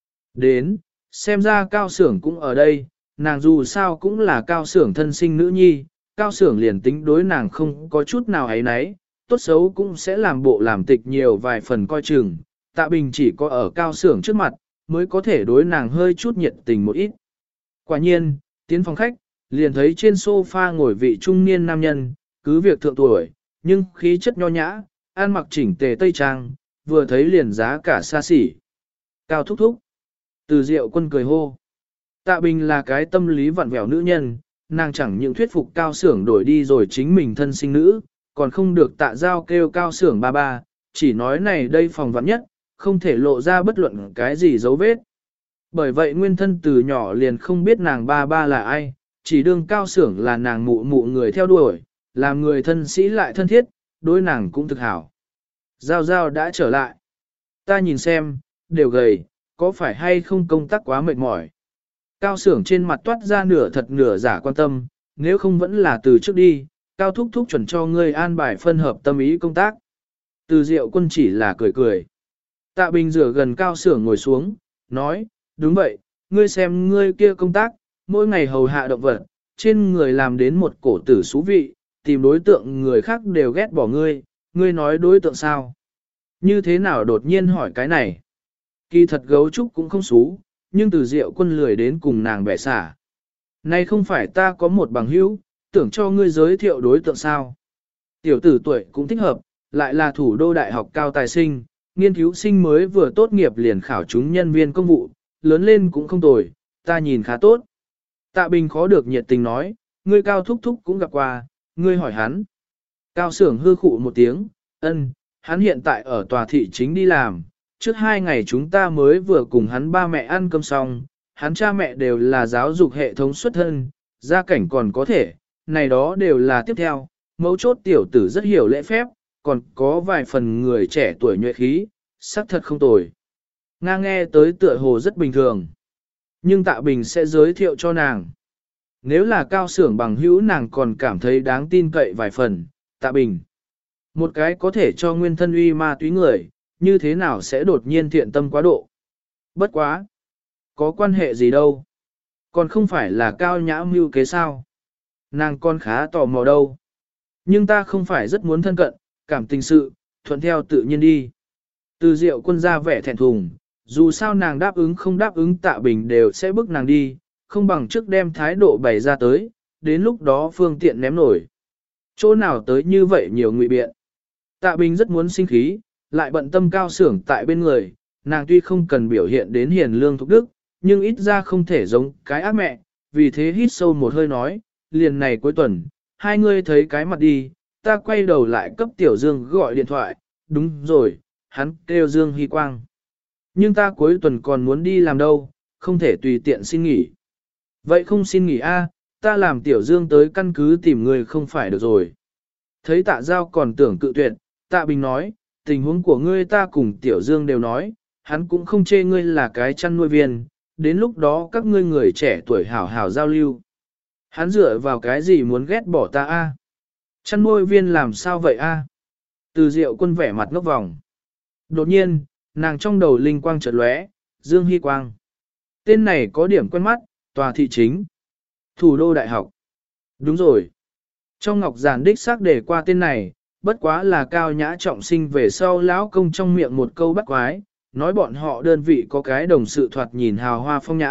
Đến, xem ra cao xưởng cũng ở đây, nàng dù sao cũng là cao xưởng thân sinh nữ nhi, cao xưởng liền tính đối nàng không có chút nào ấy nấy, tốt xấu cũng sẽ làm bộ làm tịch nhiều vài phần coi chừng. Tạ Bình chỉ có ở cao xưởng trước mặt, mới có thể đối nàng hơi chút nhiệt tình một ít. Quả nhiên, tiến phòng khách, liền thấy trên sofa ngồi vị trung niên nam nhân, cứ việc thượng tuổi, nhưng khí chất nho nhã, ăn mặc chỉnh tề tây trang, vừa thấy liền giá cả xa xỉ. Cao thúc thúc. Từ Diệu Quân cười hô. Tạ Bình là cái tâm lý vặn vẹo nữ nhân, nàng chẳng những thuyết phục cao xưởng đổi đi rồi chính mình thân sinh nữ, còn không được Tạ Giao kêu cao xưởng ba ba, chỉ nói này đây phòng vặn nhất, không thể lộ ra bất luận cái gì dấu vết. Bởi vậy nguyên thân từ nhỏ liền không biết nàng ba ba là ai, chỉ đương cao xưởng là nàng mụ mụ người theo đuổi, làm người thân sĩ lại thân thiết, đối nàng cũng thực hảo. Giao Giao đã trở lại. Ta nhìn xem, đều gầy, có phải hay không công tác quá mệt mỏi. Cao xưởng trên mặt toát ra nửa thật nửa giả quan tâm, nếu không vẫn là từ trước đi, Cao thúc thúc chuẩn cho ngươi an bài phân hợp tâm ý công tác. Từ Diệu Quân chỉ là cười cười. Tạ Bình rửa gần Cao xưởng ngồi xuống, nói, đúng vậy, ngươi xem ngươi kia công tác, mỗi ngày hầu hạ động vật, trên người làm đến một cổ tử xú vị, tìm đối tượng người khác đều ghét bỏ ngươi, ngươi nói đối tượng sao? Như thế nào đột nhiên hỏi cái này? Kỳ thật gấu trúc cũng không xú, nhưng Từ Diệu Quân lười đến cùng nàng bẻ xả. Này không phải ta có một bằng hữu, tưởng cho ngươi giới thiệu đối tượng sao? Tiểu tử tuổi cũng thích hợp, lại là thủ đô đại học cao tài sinh, nghiên cứu sinh mới vừa tốt nghiệp liền khảo trúng nhân viên công vụ, lớn lên cũng không tồi, ta nhìn khá tốt. Tạ Bình khó được nhiệt tình nói, ngươi Cao thúc thúc cũng gặp qua, ngươi hỏi hắn. Cao xưởng hư khụ một tiếng, ân, hắn hiện tại ở tòa thị chính đi làm, trước 2 ngày chúng ta mới vừa cùng hắn ba mẹ ăn cơm xong, hắn cha mẹ đều là giáo dục hệ thống xuất thân, gia cảnh còn có thể, này đó đều là tiếp theo, mấu chốt tiểu tử rất hiểu lễ phép, còn có vài phần người trẻ tuổi nhuệ khí, sắc thật không tồi. Nga nghe tới tựa hồ rất bình thường, nhưng Tạ Bình sẽ giới thiệu cho nàng. Nếu là cao xưởng bằng hữu nàng còn cảm thấy đáng tin cậy vài phần, Tạ Bình. Một cái có thể cho nguyên thân uy ma túy người, như thế nào sẽ đột nhiên thiện tâm quá độ. Bất quá. Có quan hệ gì đâu. Còn không phải là cao nhã mưu kế sao. Nàng con khá tò mò đâu. Nhưng ta không phải rất muốn thân cận, cảm tình sự, thuận theo tự nhiên đi. Từ Diệu Quân ra vẻ thẹn thùng, dù sao nàng đáp ứng không đáp ứng Tạ Bình đều sẽ bức nàng đi, không bằng trước đem thái độ bày ra tới, đến lúc đó phương tiện ném nổi. Chỗ nào tới như vậy nhiều ngụy biện. Tạ Bình rất muốn sinh khí, lại bận tâm cao xưởng tại bên người, nàng tuy không cần biểu hiện đến hiền lương thục đức, nhưng ít ra không thể giống cái ác mẹ, vì thế hít sâu một hơi nói, liền này cuối tuần, hai ngươi thấy cái mặt đi, ta quay đầu lại cấp Tiểu Dương gọi điện thoại, đúng rồi, hắn kêu Dương Hy Quang. Nhưng ta cuối tuần còn muốn đi làm đâu, không thể tùy tiện xin nghỉ. Vậy không xin nghỉ a, ta làm Tiểu Dương tới căn cứ tìm người không phải được rồi. Thấy Tạ Giao còn tưởng cự tuyệt, Tạ Bình nói, tình huống của ngươi ta cùng Tiểu Dương đều nói, hắn cũng không chê ngươi là cái chăn nuôi viên, đến lúc đó các ngươi người trẻ tuổi hảo hảo giao lưu. Hắn dựa vào cái gì muốn ghét bỏ ta a? Chăn nuôi viên làm sao vậy a? Từ Diệu Quân vẻ mặt ngốc vòng. Đột nhiên, nàng trong đầu linh quang chợt lóe, Dương Hy Quang. Tên này có điểm quen mắt, tòa thị chính. Thủ đô đại học. Đúng rồi. Trong ngọc giản đích xác để qua tên này, bất quá là cao nhã trọng sinh về sau lão công trong miệng một câu bắt quái, nói bọn họ đơn vị có cái đồng sự thoạt nhìn hào hoa phong nhã,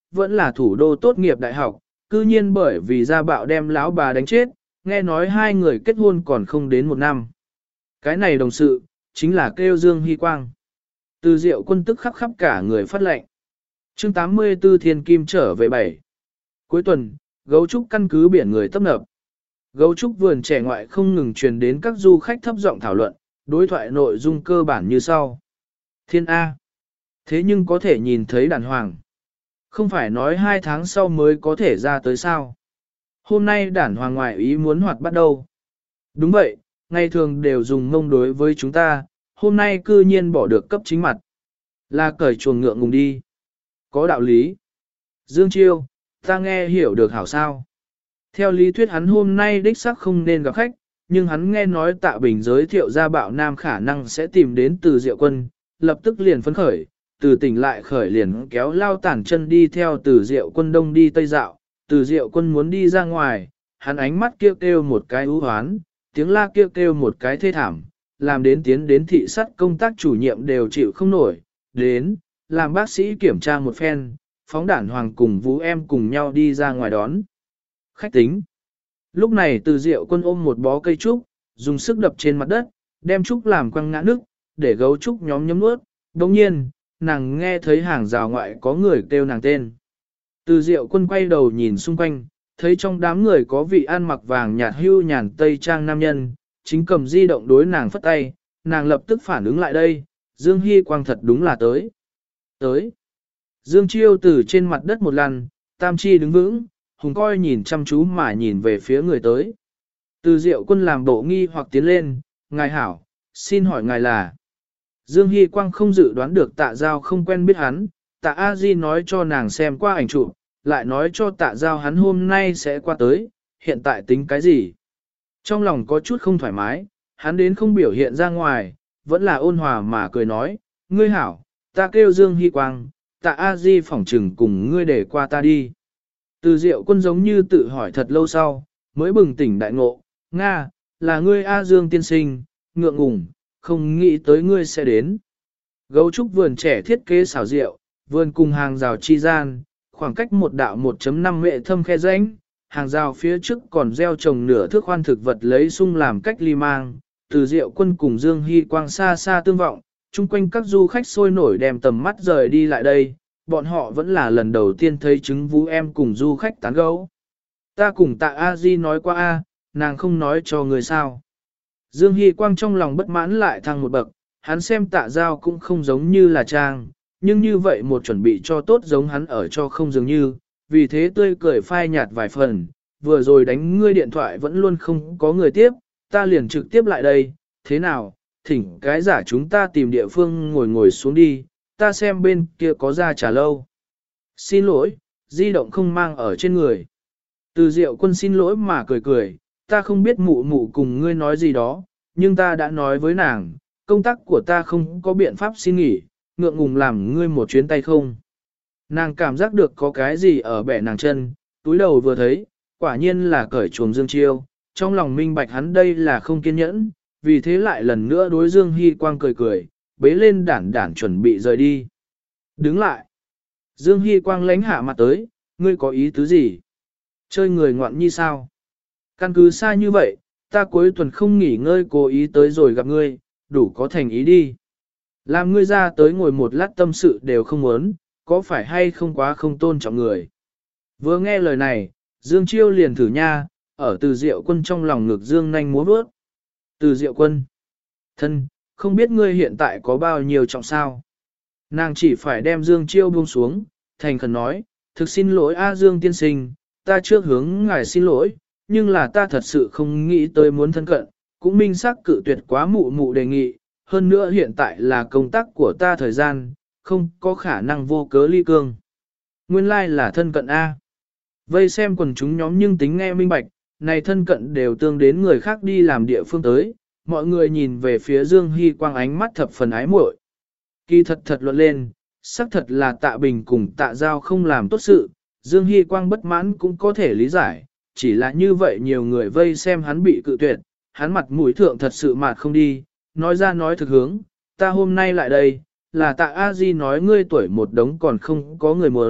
vẫn là thủ đô tốt nghiệp đại học, cư nhiên bởi vì gia bạo đem lão bà đánh chết, nghe nói hai người kết hôn còn không đến một năm. Cái này đồng sự, chính là kêu Dương Hy Quang. Từ Diệu Quân tức khắc khắp cả người phát lệnh. Chương 84 Thiên Kim trở về 7. Cuối tuần, gấu trúc căn cứ biển người tấp nập. Gấu trúc vườn trẻ ngoại không ngừng truyền đến các du khách thấp giọng thảo luận, đối thoại nội dung cơ bản như sau. Thiên A. Thế nhưng có thể nhìn thấy đàn hoàng. Không phải nói 2 tháng sau mới có thể ra tới sao. Hôm nay đàn hoàng ngoại ý muốn hoạt bắt đầu. Đúng vậy, ngày thường đều dùng ngông đối với chúng ta, hôm nay cư nhiên bỏ được cấp chính mặt. Là cởi chuồng ngượng ngùng đi. Có đạo lý. Dương Chiêu, ta nghe hiểu được hảo sao. Theo lý thuyết hắn hôm nay đích xác không nên gặp khách, nhưng hắn nghe nói Tạ Bình giới thiệu ra bạo nam khả năng sẽ tìm đến Từ Diệu Quân, lập tức liền phấn khởi, từ tỉnh lại khởi liền kéo lao tản chân đi theo Từ Diệu Quân đông đi tây dạo, Từ Diệu Quân muốn đi ra ngoài, hắn ánh mắt kêu kêu một cái ưu hoán, tiếng la kêu kêu một cái thê thảm, làm đến tiến đến thị sát công tác chủ nhiệm đều chịu không nổi, đến, làm bác sĩ kiểm tra một phen, phóng đản hoàng cùng Vũ em cùng nhau đi ra ngoài đón. Khách tính. Lúc này Từ Diệu Quân ôm một bó cây trúc, dùng sức đập trên mặt đất, đem trúc làm quăng ngã nước, để gấu trúc nhóm nhấm nuốt. Đồng nhiên, nàng nghe thấy hàng rào ngoại có người kêu nàng tên. Từ Diệu Quân quay đầu nhìn xung quanh, thấy trong đám người có vị ăn mặc vàng nhạt hưu nhàn tây trang nam nhân, chính cầm di động đối nàng phất tay, nàng lập tức phản ứng lại đây, Dương Hy Quang thật đúng là tới. Tới. Dương Chiêu từ trên mặt đất một lần, tam chi đứng vững, hùng coi nhìn chăm chú mà nhìn về phía người tới. Từ Diệu Quân làm bộ nghi hoặc tiến lên, ngài hảo, xin hỏi ngài là. Dương Hy Quang không dự đoán được Tạ Giao không quen biết hắn, Tạ A Di nói cho nàng xem qua ảnh chụp, lại nói cho Tạ Giao hắn hôm nay sẽ qua tới, hiện tại tính cái gì. Trong lòng có chút không thoải mái, hắn đến không biểu hiện ra ngoài, vẫn là ôn hòa mà cười nói, ngươi hảo, ta kêu Dương Hy Quang, Tạ A Di phỏng trừng cùng ngươi để qua ta đi. Từ Diệu Quân giống như tự hỏi thật lâu sau, mới bừng tỉnh đại ngộ, Nga, là ngươi A Dương tiên sinh, ngượng ngùng, không nghĩ tới ngươi sẽ đến. Gấu trúc vườn trẻ thiết kế xảo diệu, vườn cùng hàng rào chi gian, khoảng cách một đạo 1.5 mệ thâm khe rãnh, hàng rào phía trước còn gieo trồng nửa thước khoan thực vật lấy sung làm cách ly mang. Từ Diệu Quân cùng Dương Hy Quang xa xa tương vọng, chung quanh các du khách sôi nổi đem tầm mắt rời đi lại đây, bọn họ vẫn là lần đầu tiên thấy trứng Vũ em cùng du khách tán gẫu. Ta cùng Tạ A Di nói qua a, nàng không nói cho người sao. Dương Hy Quang trong lòng bất mãn lại thăng một bậc, hắn xem Tạ Giao cũng không giống như là trang, nhưng như vậy một chuẩn bị cho tốt giống hắn ở cho không dường như, vì thế tươi cười phai nhạt vài phần, vừa rồi đánh ngươi điện thoại vẫn luôn không có người tiếp, ta liền trực tiếp lại đây, thế nào, thỉnh cái giả chúng ta tìm địa phương ngồi ngồi xuống đi, ta xem bên kia có ra trả lâu. Xin lỗi, di động không mang ở trên người. Từ Diệu Quân xin lỗi mà cười cười, ta không biết mụ mụ cùng ngươi nói gì đó, nhưng ta đã nói với nàng, công tác của ta không có biện pháp xin nghỉ, ngượng ngùng làm ngươi một chuyến tay không. Nàng cảm giác được có cái gì ở bẻ nàng chân, túi đầu vừa thấy, quả nhiên là cởi chuồng Dương Chiêu, trong lòng minh bạch hắn đây là không kiên nhẫn, vì thế lại lần nữa đối Dương Hy Quang cười cười, bế lên đản đản chuẩn bị rời đi. Đứng lại. Dương Hy Quang lánh hạ mặt tới, ngươi có ý tứ gì? Chơi người ngoạn nhi sao? Căn cứ xa như vậy, ta cuối tuần không nghỉ ngơi cố ý tới rồi gặp ngươi, đủ có thành ý đi. Làm ngươi ra tới ngồi một lát tâm sự đều không muốn, có phải hay không quá không tôn trọng người. Vừa nghe lời này, Dương Chiêu liền thử nha, ở Từ Diệu Quân trong lòng ngực Dương nhanh múa bước. Từ Diệu Quân. Thân, không biết ngươi hiện tại có bao nhiêu trọng sao. Nàng chỉ phải đem Dương Chiêu buông xuống, thành khẩn nói, thực xin lỗi A Dương tiên sinh, ta trước hướng ngài xin lỗi, nhưng là ta thật sự không nghĩ tới muốn thân cận, cũng minh xác cự tuyệt quá mụ mụ đề nghị, hơn nữa hiện tại là công tác của ta thời gian, không có khả năng vô cớ ly cương. Nguyên lai là thân cận A. Vây xem quần chúng nhóm nhưng tính nghe minh bạch, này thân cận đều tương đến người khác đi làm địa phương tới, mọi người nhìn về phía Dương Hy Quang ánh mắt thập phần ái muội. Kỳ thật thật luận lên, xác thật là Tạ Bình cùng Tạ Giao không làm tốt sự, Dương Hy Quang bất mãn cũng có thể lý giải, chỉ là như vậy nhiều người vây xem hắn bị cự tuyệt, hắn mặt mũi thượng thật sự mạt không đi, nói ra nói thực hướng, ta hôm nay lại đây, là Tạ A Di nói ngươi tuổi một đống còn không có người muốn,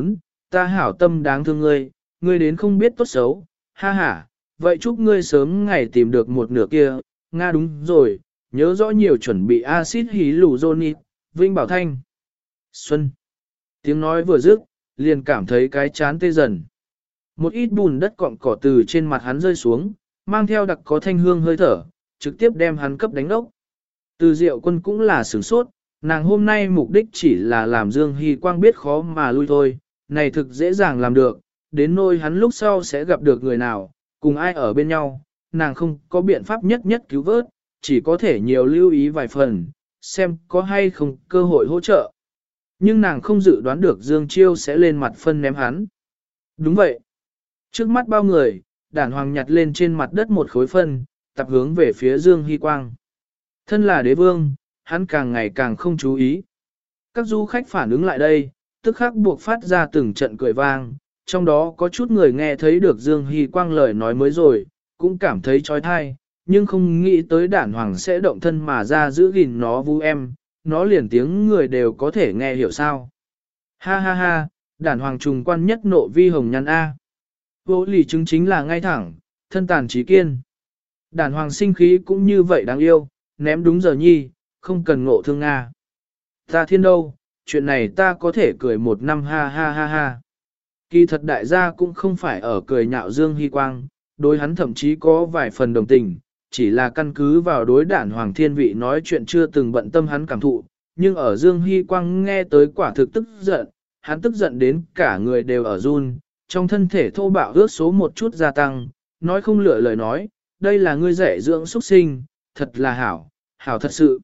ta hảo tâm đáng thương ngươi, ngươi đến không biết tốt xấu, ha ha, vậy chúc ngươi sớm ngày tìm được một nửa kia, Nga đúng rồi, nhớ rõ nhiều chuẩn bị axit hyaluronic, Vinh Bảo Thanh. Xuân. Tiếng nói vừa dứt, liền cảm thấy cái chán tê dần. Một ít bùn đất cọng cỏ từ trên mặt hắn rơi xuống, mang theo đặc có thanh hương hơi thở, trực tiếp đem hắn cấp đánh ốc. Từ Diệu Quân cũng là sửng sốt, nàng hôm nay mục đích chỉ là làm Dương Hy Quang biết khó mà lui thôi, này thực dễ dàng làm được, đến nỗi hắn lúc sau sẽ gặp được người nào, cùng ai ở bên nhau, nàng không có biện pháp nhất nhất cứu vớt, chỉ có thể nhiều lưu ý vài phần, xem có hay không cơ hội hỗ trợ. Nhưng nàng không dự đoán được Dương Chiêu sẽ lên mặt phân ném hắn. Đúng vậy. Trước mắt bao người, Đản Hoàng nhặt lên trên mặt đất một khối phân, tập hướng về phía Dương Hy Quang. Thân là đế vương, hắn càng ngày càng không chú ý. Các du khách phản ứng lại đây, tức khắc buộc phát ra từng trận cười vang, trong đó có chút người nghe thấy được Dương Hy Quang lời nói mới rồi, cũng cảm thấy trói thai, nhưng không nghĩ tới Đản Hoàng sẽ động thân mà ra giữ gìn nó vu em, nó liền tiếng người đều có thể nghe hiểu sao. Ha ha ha, Đản Hoàng trùng quan nhất nộ vi hồng nhăn A. Vô lý chứng chính là ngay thẳng, thân tàn trí kiên. Đản Hoàng sinh khí cũng như vậy đáng yêu, ném đúng giờ nhi, không cần ngộ thương Nga. Ta thiên đâu, chuyện này ta có thể cười một năm ha ha ha ha. Kỳ thật đại gia cũng không phải ở cười nhạo Dương Hy Quang, đối hắn thậm chí có vài phần đồng tình, chỉ là căn cứ vào đối Đản Hoàng thiên vị nói chuyện chưa từng bận tâm hắn cảm thụ, nhưng ở Dương Hy Quang nghe tới quả thực tức giận, hắn tức giận đến cả người đều ở run, trong thân thể thô bạo ước số một chút gia tăng, nói không lựa lời nói, đây là ngươi dạy dưỡng xuất sinh, thật là hảo, hảo thật sự.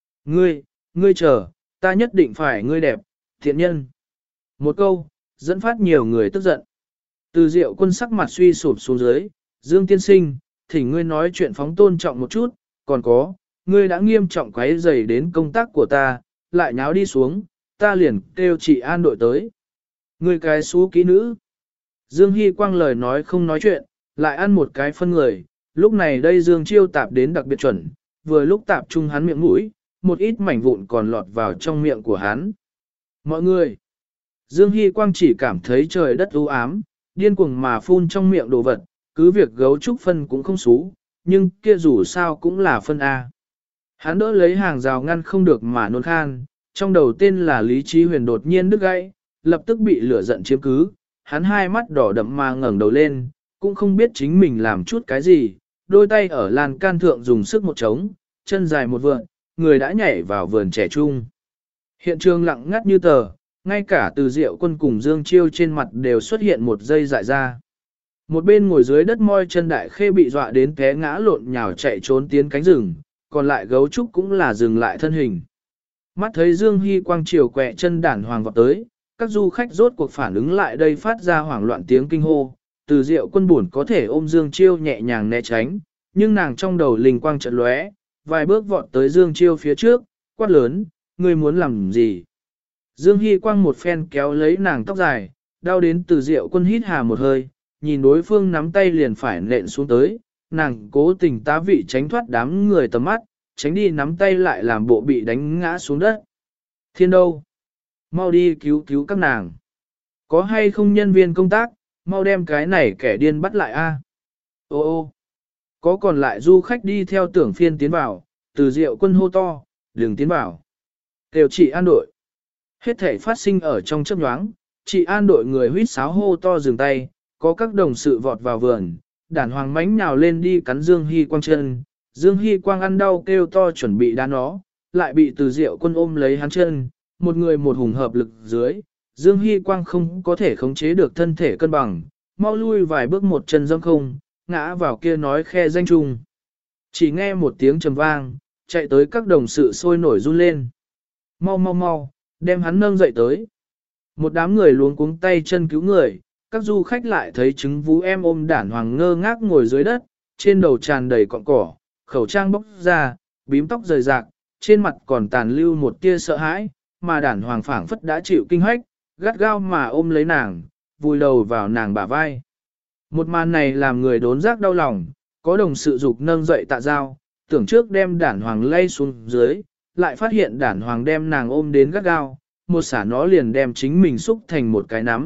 Ngươi chờ, ta nhất định phải ngươi đẹp, thiện nhân. Một câu, dẫn phát nhiều người tức giận. Từ Diệu Quân sắc mặt suy sụp xuống dưới, Dương tiên sinh, thỉnh ngươi nói chuyện phóng tôn trọng một chút, còn có, ngươi đã nghiêm trọng quấy rầy đến công tác của ta, lại nháo đi xuống, ta liền kêu chị an đội tới. Ngươi cái xú kỹ nữ. Dương Hy Quang lời nói không nói chuyện, lại ăn một cái phân người, lúc này đây Dương Chiêu tạp đến đặc biệt chuẩn, vừa lúc tạp chung hắn miệng mũi, một ít mảnh vụn còn lọt vào trong miệng của hắn. Mọi người, Dương Hy Quang chỉ cảm thấy trời đất u ám, điên cuồng mà phun trong miệng đồ vật, cứ việc gấu trúc phân cũng không xú, nhưng kia dù sao cũng là phân A. Hắn đỡ lấy hàng rào ngăn không được mà nôn khan, trong đầu tên là Lý Trí Huyền đột nhiên đứt gãy, lập tức bị lửa giận chiếm cứ, hắn hai mắt đỏ đậm mà ngẩng đầu lên, cũng không biết chính mình làm chút cái gì, đôi tay ở lan can thượng dùng sức một trống, chân dài một vượn, người đã nhảy vào vườn trẻ trung. Hiện trường lặng ngắt như tờ, ngay cả Từ Diệu Quân cùng Dương Chiêu trên mặt đều xuất hiện một giây dại ra. Một bên ngồi dưới đất moi chân Đại Khê bị dọa đến té ngã lộn nhào chạy trốn tiến cánh rừng, còn lại gấu trúc cũng là dừng lại thân hình. Mắt thấy Dương Hy Quang chiều quẹ chân Đản Hoàng vọt tới, các du khách rốt cuộc phản ứng lại đây phát ra hoảng loạn tiếng kinh hô. Từ Diệu Quân buồn có thể ôm Dương Chiêu nhẹ nhàng né tránh, nhưng nàng trong đầu linh quang chợt lóe, vài bước vọt tới Dương Chiêu phía trước, quát lớn, ngươi muốn làm gì? Dương Hy Quang một phen kéo lấy nàng tóc dài, đau đến Từ Diệu Quân hít hà một hơi, nhìn đối phương nắm tay liền phải nện xuống tới, nàng cố tình tá vị tránh thoát đám người tầm mắt, tránh đi nắm tay lại làm bộ bị đánh ngã xuống đất. Thiên đâu? Mau đi cứu cứu các nàng. Có hay không nhân viên công tác, mau đem cái này kẻ điên bắt lại a. Ô ô, có còn lại du khách đi theo Tưởng Phiên tiến vào, Từ Diệu Quân hô to, đừng tiến vào. Kêu chị an đội. Hết thể phát sinh ở trong chớp nhoáng, chị an đội người huýt sáo hô to dừng tay, có các đồng sự vọt vào vườn, Đản Hoàng mánh nhào lên đi cắn Dương Hy Quang chân, Dương Hy Quang ăn đau kêu to chuẩn bị đá nó, lại bị Từ Diệu Quân ôm lấy hắn chân, một người một hùng hợp lực dưới, Dương Hy Quang không có thể khống chế được thân thể cân bằng, mau lui vài bước một chân dâm không, ngã vào kia nói khe danh trùng. Chỉ nghe một tiếng trầm vang, chạy tới các đồng sự sôi nổi run lên. Mau mau mau, đem hắn nâng dậy tới. Một đám người luống cuống tay chân cứu người, các du khách lại thấy trứng vú em ôm Đản Hoàng ngơ ngác ngồi dưới đất, trên đầu tràn đầy cọng cỏ, khẩu trang bóc ra, bím tóc rời rạc, trên mặt còn tàn lưu một tia sợ hãi, mà Đản Hoàng phảng phất đã chịu kinh hách, gắt gao mà ôm lấy nàng, vùi đầu vào nàng bả vai. Một màn này làm người đốn giác đau lòng, có đồng sự dục nâng dậy Tạ Giao, tưởng trước đem Đản Hoàng lay xuống dưới, lại phát hiện Đản Hoàng đem nàng ôm đến gắt gao, một xả nó liền đem chính mình xúc thành một cái nắm,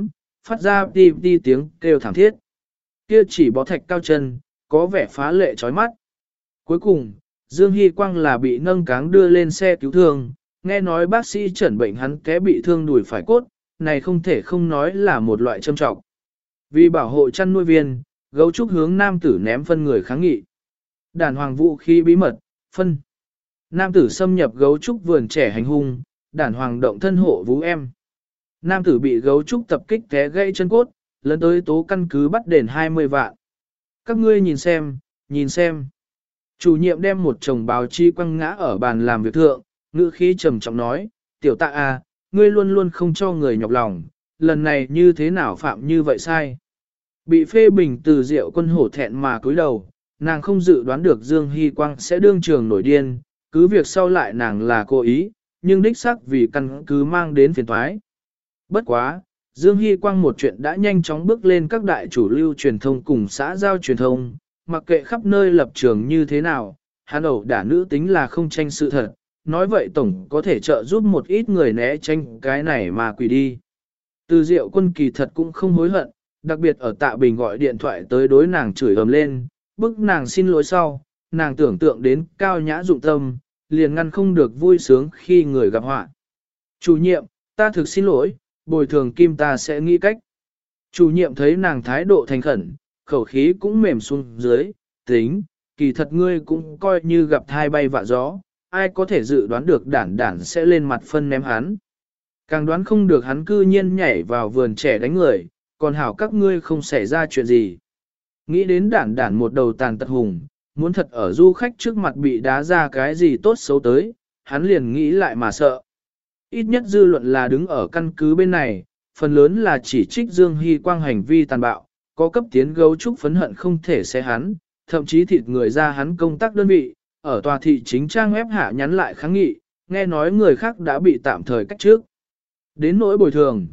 phát ra đi đi tiếng kêu thảm thiết. Kia chỉ bó thạch cao chân, có vẻ phá lệ chói mắt. Cuối cùng, Dương Hy Quang là bị nâng cáng đưa lên xe cứu thương, nghe nói bác sĩ chẩn bệnh hắn té bị thương đùi phải cốt, này không thể không nói là một loại châm trọng. Vì bảo hộ chăn nuôi viên, gấu trúc hướng nam tử ném phân người kháng nghị. Đàn hoàng vũ khí bí mật, phân. Nam tử xâm nhập gấu trúc vườn trẻ hành hung, đàn hoàng động thân hộ vũ em. Nam tử bị gấu trúc tập kích té gãy chân cốt, lần tới tố căn cứ bắt đền 20 vạn. Các ngươi nhìn xem, nhìn xem. Chủ nhiệm đem một chồng báo chi quăng ngã ở bàn làm việc thượng, ngữ khí trầm trọng nói, tiểu tạ à, ngươi luôn luôn không cho người nhọc lòng, lần này như thế nào phạm như vậy sai. Bị phê bình từ Diệu Quân hổ thẹn mà cúi đầu, nàng không dự đoán được Dương Hy Quang sẽ đương trường nổi điên, cứ việc sau lại nàng là cố ý, nhưng đích xác vì căn cứ mang đến phiền toái. Bất quá, Dương Hy Quang một chuyện đã nhanh chóng bước lên các đại chủ lưu truyền thông cùng xã giao truyền thông, mặc kệ khắp nơi lập trường như thế nào, hắn ẩu đả nữ tính là không tranh sự thật, nói vậy tổng có thể trợ giúp một ít người né tranh cái này mà quỷ đi. Từ Diệu Quân kỳ thật cũng không hối hận, đặc biệt ở Tạ Bình gọi điện thoại tới đối nàng chửi ầm lên, bức nàng xin lỗi sau, nàng tưởng tượng đến cao nhã dụng tâm, liền ngăn không được vui sướng khi người gặp họa. Chủ nhiệm, ta thực xin lỗi, bồi thường kim ta sẽ nghĩ cách. Chủ nhiệm thấy nàng thái độ thành khẩn, khẩu khí cũng mềm xuống dưới, tính, kỳ thật ngươi cũng coi như gặp thai bay vạ gió, ai có thể dự đoán được đản đản sẽ lên mặt phân ném hắn. Càng đoán không được hắn cư nhiên nhảy vào vườn trẻ đánh người, còn hảo các ngươi không xảy ra chuyện gì. Nghĩ đến đản đản một đầu tàn tật hùng, muốn thật ở du khách trước mặt bị đá ra cái gì tốt xấu tới, hắn liền nghĩ lại mà sợ. Ít nhất dư luận là đứng ở căn cứ bên này, phần lớn là chỉ trích Dương Hy Quang hành vi tàn bạo, có cấp tiến gấu trúc phấn hận không thể xé hắn, thậm chí thịt người ra hắn công tác đơn vị, ở tòa thị chính trang web hạ nhắn lại kháng nghị, nghe nói người khác đã bị tạm thời cách trước. Đến nỗi bồi thường,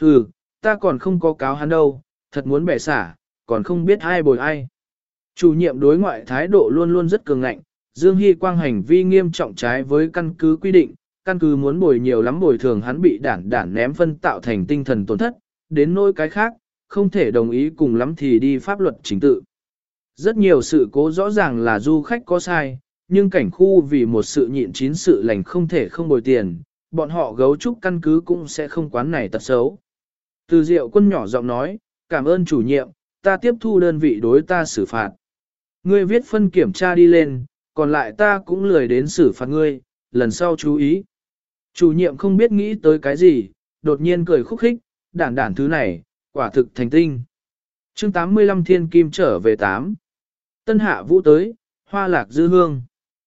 ta còn không có cáo hắn đâu, thật muốn bẻ xả, còn không biết ai bồi ai. Chủ nhiệm đối ngoại thái độ luôn luôn rất cường ngạnh, Dương Hy Quang hành vi nghiêm trọng trái với căn cứ quy định, căn cứ muốn bồi nhiều lắm bồi thường hắn bị đản ném phân tạo thành tinh thần tổn thất, đến nỗi cái khác, không thể đồng ý cùng lắm thì đi pháp luật chính tự. Rất nhiều sự cố rõ ràng là du khách có sai, nhưng cảnh khu vì một sự nhịn chín sự lành không thể không bồi tiền, bọn họ gấu trúc căn cứ cũng sẽ không quán này tật xấu. Từ Diệu Quân nhỏ giọng nói, cảm ơn chủ nhiệm, ta tiếp thu đơn vị đối ta xử phạt. Ngươi viết phân kiểm tra đi lên, còn lại ta cũng lười đến xử phạt ngươi, lần sau chú ý. Chủ nhiệm không biết nghĩ tới cái gì, đột nhiên cười khúc khích, đản thứ này, quả thực thành tinh. Chương 85 Thiên Kim trở về 8. Tân Hạ Vũ tới, hoa lạc dư hương.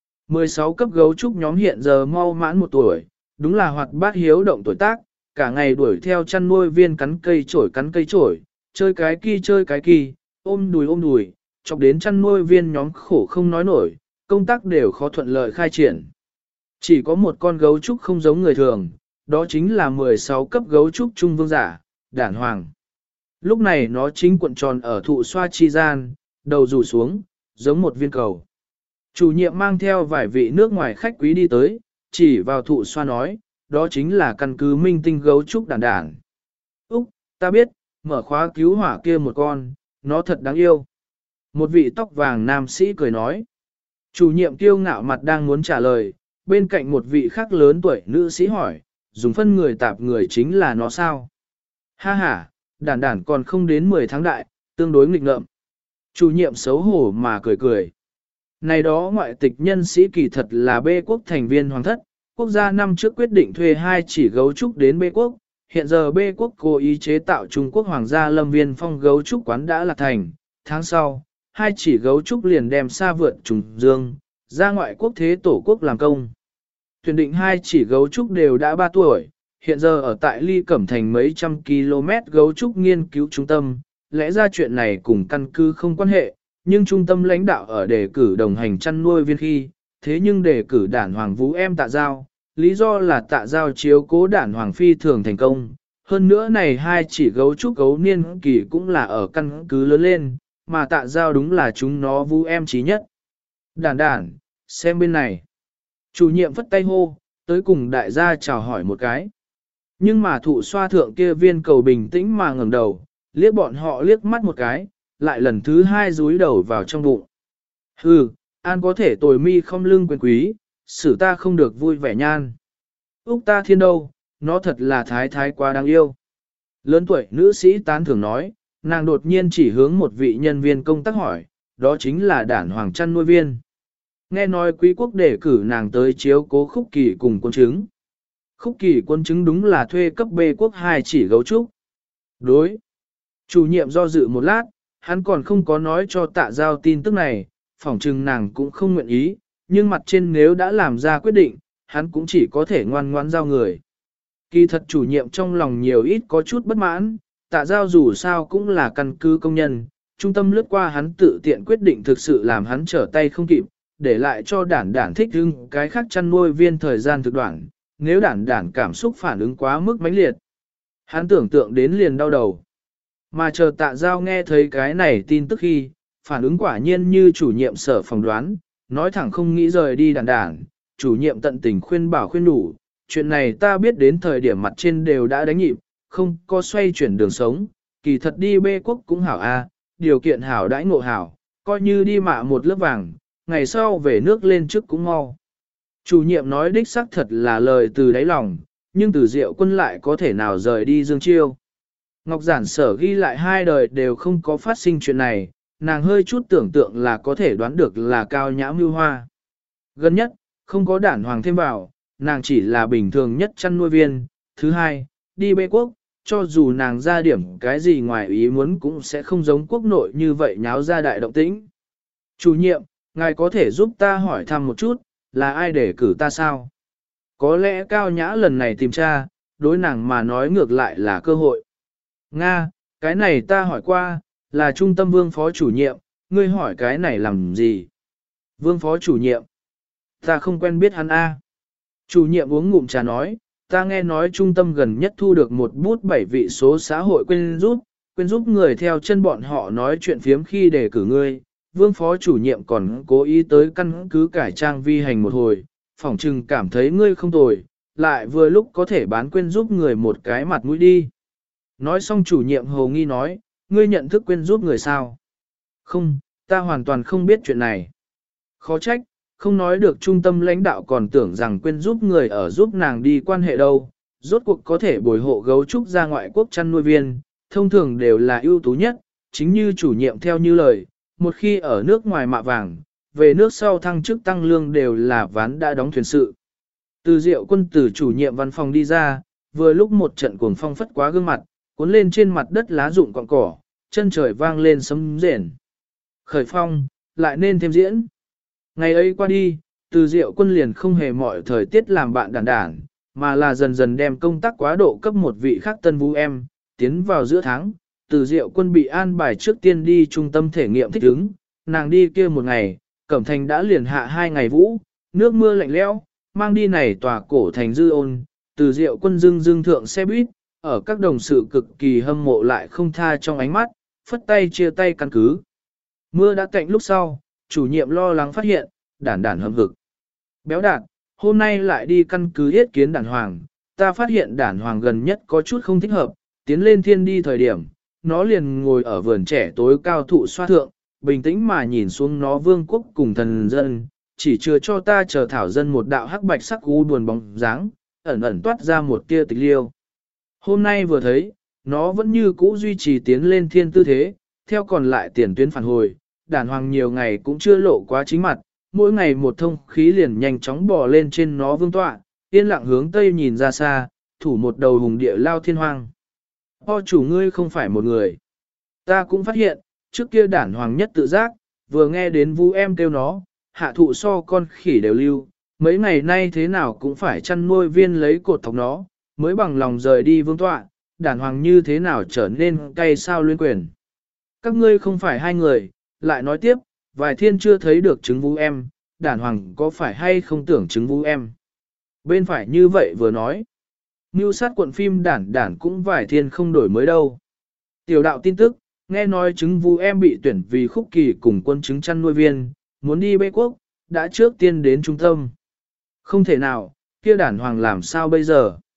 16 cấp gấu trúc nhóm hiện giờ mau mãn 1 tuổi, đúng là hoạt bát hiếu động tuổi tác, cả ngày đuổi theo chăn nuôi viên cắn cây chổi, chơi cái kỳ, ôm đùi, chọc đến chăn nuôi viên nhóm khổ không nói nổi, công tác đều khó thuận lợi khai triển. Chỉ có một con gấu trúc không giống người thường, đó chính là 16 cấp gấu trúc trung vương giả, đản hoàng. Lúc này nó chính cuộn tròn ở thụ xoa chi gian, đầu rủ xuống, giống một viên cầu. Chủ nhiệm mang theo vài vị nước ngoài khách quý đi tới, chỉ vào thụ xoa nói, đó chính là căn cứ minh tinh gấu trúc đản. Úc, ta biết, mở khóa cứu hỏa kia một con, nó thật đáng yêu. Một vị tóc vàng nam sĩ cười nói. Chủ nhiệm kiêu ngạo mặt đang muốn trả lời, bên cạnh một vị khác lớn tuổi nữ sĩ hỏi, dùng phân người tạp người chính là nó sao? Ha ha, đản còn không đến 10 tháng đại, tương đối nghịch ngợm. Chủ nhiệm xấu hổ mà cười. Này đó ngoại tịch nhân sĩ kỳ thật là bê quốc thành viên hoàng thất, quốc gia năm trước quyết định thuê 2 chỉ gấu trúc đến bê quốc, hiện giờ bê quốc cố ý chế tạo Trung Quốc hoàng gia lâm viên phong gấu trúc quán đã là thành, tháng sau, 2 chỉ gấu trúc liền đem xa vượt trùng dương, ra ngoại quốc thế tổ quốc làm công. Tuyển định 2 chỉ gấu trúc đều đã 3 tuổi, hiện giờ ở tại Ly Cẩm Thành mấy trăm km gấu trúc nghiên cứu trung tâm, lẽ ra chuyện này cùng căn cứ không quan hệ, nhưng trung tâm lãnh đạo ở đề cử đồng hành chăn nuôi viên khi, thế nhưng đề cử đản hoàng vũ em Tạ Giao, lý do là Tạ Giao chiếu cố đản hoàng phi thường thành công. Hơn nữa này 2 chỉ gấu trúc gấu niên kỳ cũng là ở căn cứ lớn lên, mà Tạ Giao đúng là chúng nó vũ em trí nhất. Đản, xem bên này. Chủ nhiệm phất tay hô, tới cùng đại gia chào hỏi một cái. Nhưng mà thụ xoa thượng kia viên cầu bình tĩnh mà ngẩng đầu, liếc bọn họ liếc mắt một cái, lại lần thứ hai dúi đầu vào trong bụng. Hừ, an có thể tồi mi không lưng quyền quý, xử ta không được vui vẻ nhan. Úc ta thiên đâu, nó thật là thái thái quá đáng yêu. Lớn tuổi nữ sĩ tán thưởng nói, nàng đột nhiên chỉ hướng một vị nhân viên công tác hỏi, đó chính là đản hoàng chăn nuôi viên. Nghe nói quý quốc đề cử nàng tới chiếu cố Khúc Kỳ cùng quân chứng. Khúc Kỳ quân chứng đúng là thuê cấp B quốc 2 chỉ gấu trúc. Đối. Chủ nhiệm do dự một lát, hắn còn không có nói cho Tạ Giao tin tức này, phỏng chừng nàng cũng không nguyện ý, nhưng mặt trên nếu đã làm ra quyết định, hắn cũng chỉ có thể ngoan ngoãn giao người. Kỳ thật chủ nhiệm trong lòng nhiều ít có chút bất mãn, Tạ Giao dù sao cũng là căn cứ công nhân, trung tâm lướt qua hắn tự tiện quyết định thực sự làm hắn trở tay không kịp, để lại cho đản đản thích hưng cái khác chăn nuôi viên thời gian thực đoạn, nếu đản đản cảm xúc phản ứng quá mức mãnh liệt. Hắn tưởng tượng đến liền đau đầu. Mà chờ Tạ Giao nghe thấy cái này tin tức khi, phản ứng quả nhiên như chủ nhiệm sở phòng đoán, nói thẳng không nghĩ rời đi đản đản, chủ nhiệm tận tình khuyên bảo khuyên đủ, chuyện này ta biết đến thời điểm mặt trên đều đã đánh nhịp, không có xoay chuyển đường sống, kỳ thật đi bê quốc cũng hảo a, điều kiện hảo đãi ngộ hảo, coi như đi mạ một lớp vàng, ngày sau về nước lên trước cũng mau. Chủ nhiệm nói đích xác thật là lời từ đáy lòng, nhưng từ Diệu Quân lại có thể nào rời đi Dương Chiêu. Ngọc Giản Sở ghi lại 2 đời đều không có phát sinh chuyện này, nàng hơi chút tưởng tượng là có thể đoán được là Cao Nhã mưu hoa. Gần nhất, không có đản hoàng thêm vào, nàng chỉ là bình thường nhất chăn nuôi viên. Thứ hai, đi bê quốc, cho dù nàng ra điểm cái gì ngoài ý muốn cũng sẽ không giống quốc nội như vậy nháo ra đại động tĩnh. Chủ nhiệm, ngài có thể giúp ta hỏi thăm một chút, là ai để cử ta sao? Có lẽ Cao Nhã lần này tìm tra, đối nàng mà nói ngược lại là cơ hội. Nga, cái này ta hỏi qua, là trung tâm vương phó chủ nhiệm, ngươi hỏi cái này làm gì? Vương phó chủ nhiệm? Ta không quen biết hắn a. Chủ nhiệm uống ngụm trà nói, ta nghe nói trung tâm gần nhất thu được một bút 7 vị số xã hội quên giúp người theo chân bọn họ nói chuyện phiếm khi đề cử ngươi. Vương phó chủ nhiệm còn cố ý tới căn cứ cải trang vi hành một hồi, phỏng chừng cảm thấy ngươi không tồi, lại vừa lúc có thể bán quên giúp người một cái mặt mũi đi. Nói xong chủ nhiệm hồ nghi nói, ngươi nhận thức quên giúp người sao? Không, ta hoàn toàn không biết chuyện này. Khó trách, không nói được trung tâm lãnh đạo còn tưởng rằng quên giúp người ở giúp nàng đi quan hệ đâu. Rốt cuộc có thể bồi hộ gấu trúc ra ngoại quốc chăn nuôi viên, thông thường đều là ưu tú nhất, chính như chủ nhiệm theo như lời, một khi ở nước ngoài mạ vàng, về nước sau thăng chức tăng lương đều là ván đã đóng thuyền sự. Từ Diệu Quân từ chủ nhiệm văn phòng đi ra, vừa lúc một trận cuồng phong phất quá gương mặt, cuốn lên trên mặt đất lá rụng cọng cỏ, chân trời vang lên sấm rền. Khởi phong, lại nên thêm diễn. Ngày ấy qua đi, từ Diệu Quân liền không hề mọi thời tiết làm bạn đản đản, mà là dần dần đem công tác quá độ cấp một vị khác tân vũ em, tiến vào giữa tháng. Từ Diệu Quân bị an bài trước tiên đi trung tâm thể nghiệm thích ứng, nàng đi kia một ngày, Cẩm Thành đã liền hạ 2 ngày vũ, nước mưa lạnh lẽo, mang đi này tòa cổ thành dư ôn, Từ Diệu Quân dưng thượng xe buýt, ở các đồng sự cực kỳ hâm mộ lại không tha trong ánh mắt, phất tay chia tay căn cứ. Mưa đã tạnh lúc sau, chủ nhiệm lo lắng phát hiện, đản đản hâm hực. Béo đản, hôm nay lại đi căn cứ yết kiến đản hoàng, ta phát hiện đản hoàng gần nhất có chút không thích hợp, tiến lên thiên đi thời điểm, nó liền ngồi ở vườn trẻ tối cao thụ xoa thượng, bình tĩnh mà nhìn xuống nó vương quốc cùng thần dân, chỉ chưa cho ta chờ thảo dân một đạo hắc bạch sắc u buồn bóng dáng, ẩn ẩn toát ra một tia tịch liêu. Hôm nay vừa thấy, nó vẫn như cũ duy trì tiến lên thiên tư thế, theo còn lại tiền tuyến phản hồi, đản hoàng nhiều ngày cũng chưa lộ quá chính mặt, mỗi ngày một thông khí liền nhanh chóng bò lên trên nó vương tọa, yên lặng hướng tây nhìn ra xa, thủ một đầu hùng địa lao thiên hoang. O chủ ngươi không phải một người. Ta cũng phát hiện, trước kia đản hoàng nhất tự giác, vừa nghe đến vu em kêu nó, hạ thụ so con khỉ đều lưu, mấy ngày nay thế nào cũng phải chăn nuôi viên lấy cột thọc nó, mới bằng lòng rời đi vương tọa, đản hoàng như thế nào trở nên cay sao luyên quyền. Các ngươi không phải 2 người, lại nói tiếp, vài thiên chưa thấy được trứng vu em, đản hoàng có phải hay không tưởng trứng vu em. Bên phải như vậy vừa nói. Mưu sát quận phim đản đản cũng vài thiên không đổi mới đâu. Tiểu đạo tin tức, nghe nói trứng vu em bị tuyển vì Khúc Kỳ cùng quân trứng chăn nuôi viên, muốn đi bê quốc, đã trước tiên đến trung tâm. Không thể nào, kia đản hoàng làm sao bây giờ?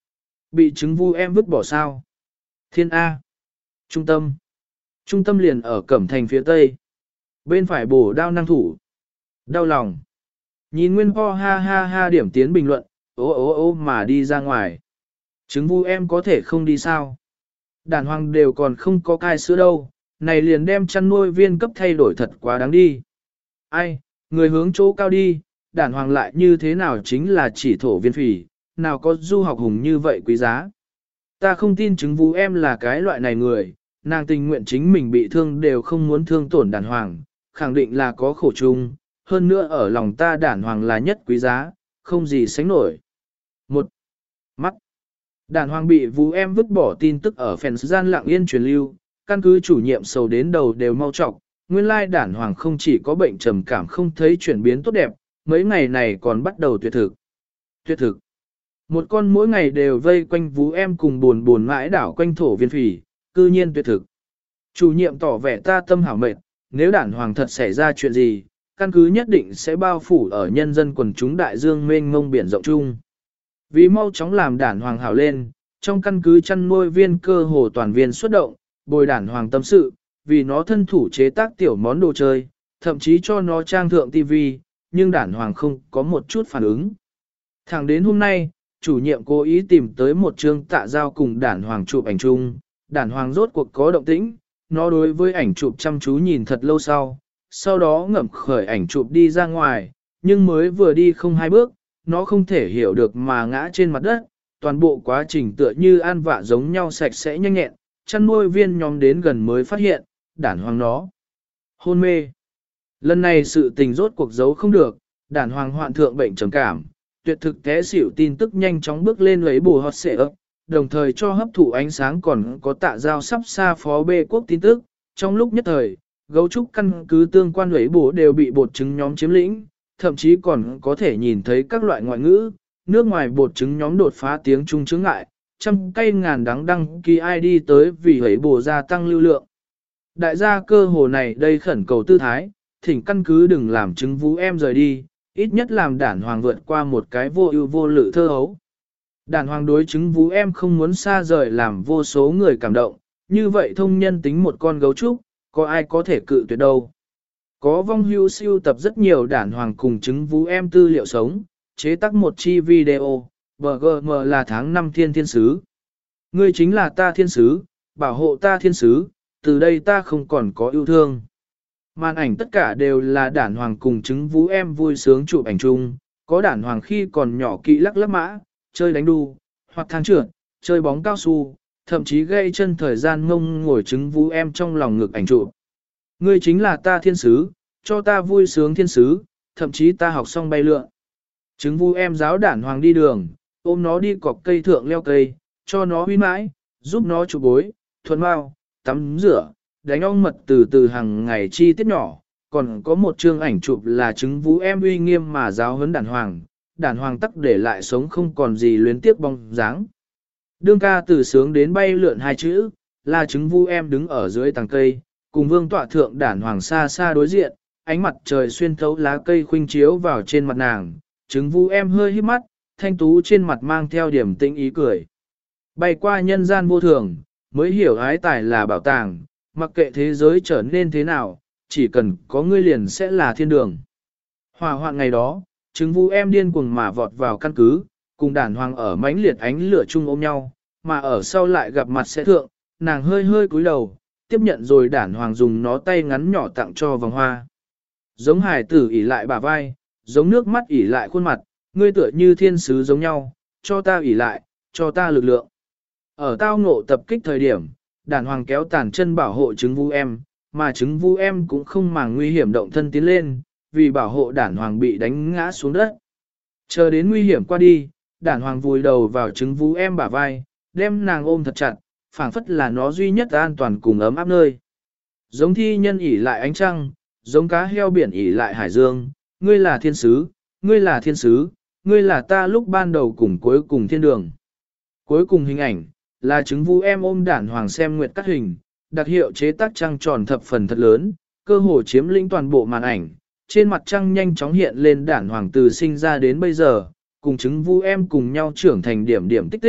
Bị trứng vu em vứt bỏ sao? Thiên A. Trung tâm. Trung tâm liền ở Cẩm Thành phía tây. Bên phải bổ đao năng thủ. Đau lòng. Nhìn Nguyên Po ha ha ha điểm tiến bình luận, ô mà đi ra ngoài. Trứng vu em có thể không đi sao? Đàn hoàng đều còn không có cai sữa đâu, này liền đem chăn nuôi viên cấp thay đổi thật quá đáng đi. Ai, người hướng chỗ cao đi, đàn hoàng lại như thế nào chính là chỉ thổ viên phỉ, nào có du học hùng như vậy quý giá. Ta không tin trứng vu em là cái loại này người, nàng tình nguyện chính mình bị thương đều không muốn thương tổn đàn hoàng, khẳng định là có khổ chung, hơn nữa ở lòng ta đàn hoàng là nhất quý giá, không gì sánh nổi. Một mắt. Đàn hoàng bị vũ em vứt bỏ tin tức ở phèn gian lặng yên truyền lưu, căn cứ chủ nhiệm sầu đến đầu đều mau trọc, nguyên lai đàn hoàng không chỉ có bệnh trầm cảm không thấy chuyển biến tốt đẹp, mấy ngày này còn bắt đầu tuyệt thực. Tuyệt thực. Một con mỗi ngày đều vây quanh vũ em cùng buồn mãi đảo quanh thổ viên phỉ, cư nhiên tuyệt thực. Chủ nhiệm tỏ vẻ ta tâm hảo mệt, nếu đàn hoàng thật xảy ra chuyện gì, căn cứ nhất định sẽ bao phủ ở nhân dân quần chúng đại dương mênh mông biển rộng chung. Vì mau chóng làm đàn hoàng hảo lên, trong căn cứ chăn nuôi viên cơ hồ toàn viên xuất động, bồi đàn hoàng tâm sự, vì nó thân thủ chế tác tiểu món đồ chơi, thậm chí cho nó trang thượng tivi, nhưng đàn hoàng không có một chút phản ứng. Thẳng đến hôm nay, chủ nhiệm cố ý tìm tới một chương tạ giao cùng đàn hoàng chụp ảnh chung, đàn hoàng rốt cuộc có động tĩnh, nó đối với ảnh chụp chăm chú nhìn thật lâu sau đó ngậm khởi ảnh chụp đi ra ngoài, nhưng mới vừa đi không hai bước, nó không thể hiểu được mà ngã trên mặt đất, toàn bộ quá trình tựa như ăn vạ giống nhau sạch sẽ nhanh nhẹn, chăn nuôi viên nhóm đến gần mới phát hiện, đàn hoàng nó hôn mê. Lần này sự tình rốt cuộc giấu không được, đàn hoàng hoạn thượng bệnh trầm cảm, tuyệt thực té xỉu tin tức nhanh chóng bước lên lấy bù hot xệ ấp, đồng thời cho hấp thụ ánh sáng còn có tạ giao sắp xa phó bê quốc tin tức, trong lúc nhất thời, gấu trúc căn cứ tương quan lấy bù đều bị bột trứng nhóm chiếm lĩnh, thậm chí còn có thể nhìn thấy các loại ngoại ngữ, nước ngoài bột trứng nhóm đột phá tiếng Trung chướng ngại, trăm cây ngàn đắng đăng ký ID tới vì hấy bổ gia tăng lưu lượng. Đại gia cơ hồ này đây khẩn cầu tư thái, thỉnh căn cứ đừng làm trứng vũ em rời đi, ít nhất làm đản hoàng vượt qua một cái vô ưu vô lự thơ hấu. Đản hoàng đối trứng vũ em không muốn xa rời làm vô số người cảm động, như vậy thông nhân tính một con gấu trúc, có ai có thể cự tuyệt đâu. Có vong hưu siêu tập rất nhiều đản hoàng cùng trứng vũ em tư liệu sống, chế tác một chi video, BGM là tháng 5 thiên sứ. Ngươi chính là ta thiên sứ, bảo hộ ta thiên sứ, từ đây ta không còn có yêu thương. Màn ảnh tất cả đều là đản hoàng cùng trứng vũ em vui sướng chụp ảnh chung, có đản hoàng khi còn nhỏ kỵ lắc lắc mã, chơi đánh đu, hoặc thang trượt, chơi bóng cao su, thậm chí gây chân thời gian ngông ngồi trứng vũ em trong lòng ngực ảnh chụp. Ngươi chính là ta thiên sứ, cho ta vui sướng thiên sứ, thậm chí ta học xong bay lượn. Trứng vũ em giáo đản hoàng đi đường, ôm nó đi cọc cây thượng leo cây, cho nó huy mãi, giúp nó chụp bối, thuần mau, tắm rửa, đánh ong mật từ từ hàng ngày chi tiết nhỏ, còn có một chương ảnh chụp là trứng vũ em uy nghiêm mà giáo huấn đản hoàng tắc để lại sống không còn gì luyến tiếc bóng dáng. Đương ca từ sướng đến bay lượn hai chữ, là trứng vũ em đứng ở dưới tàng cây, cùng vương tọa thượng đản hoàng xa xa đối diện, ánh mặt trời xuyên thấu lá cây khuynh chiếu vào trên mặt nàng, trứng vũ em hơi híp mắt, thanh tú trên mặt mang theo điểm tĩnh ý cười. Bay qua nhân gian vô thường, mới hiểu ái tài là bảo tàng, mặc kệ thế giới trở nên thế nào, chỉ cần có ngươi liền sẽ là thiên đường. Hỏa hoạn ngày đó, trứng vũ em điên cuồng mà vọt vào căn cứ, cùng đản hoàng ở mãnh liệt ánh lửa chung ôm nhau, mà ở sau lại gặp mặt sẽ thượng, nàng hơi hơi cúi đầu, tiếp nhận rồi đản hoàng dùng nó tay ngắn nhỏ tặng cho vòng hoa. Giống hải tử ỉ lại bả vai, giống nước mắt ỉ lại khuôn mặt, ngươi tựa như thiên sứ giống nhau, cho ta ỉ lại, cho ta lực lượng. Ở tao ngộ tập kích thời điểm, đản hoàng kéo tàn chân bảo hộ trứng vũ em, mà trứng vũ em cũng không màng nguy hiểm động thân tiến lên, vì bảo hộ đản hoàng bị đánh ngã xuống đất. Chờ đến nguy hiểm qua đi, đản hoàng vùi đầu vào trứng vũ em bả vai, đem nàng ôm thật chặt, phảng phất là nó duy nhất an toàn cùng ấm áp nơi. Giống thi nhân ỉ lại ánh trăng, giống cá heo biển ỉ lại hải dương, ngươi là thiên sứ, ngươi là thiên sứ, ngươi là ta lúc ban đầu cùng cuối cùng thiên đường. Cuối cùng hình ảnh, là trứng vũ em ôm đản hoàng xem nguyệt cắt hình, đặc hiệu chế tác trăng tròn thập phần thật lớn, cơ hồ chiếm lĩnh toàn bộ màn ảnh, trên mặt trăng nhanh chóng hiện lên đản hoàng từ sinh ra đến bây giờ, cùng trứng vũ em cùng nhau trưởng thành điểm điểm tích tích,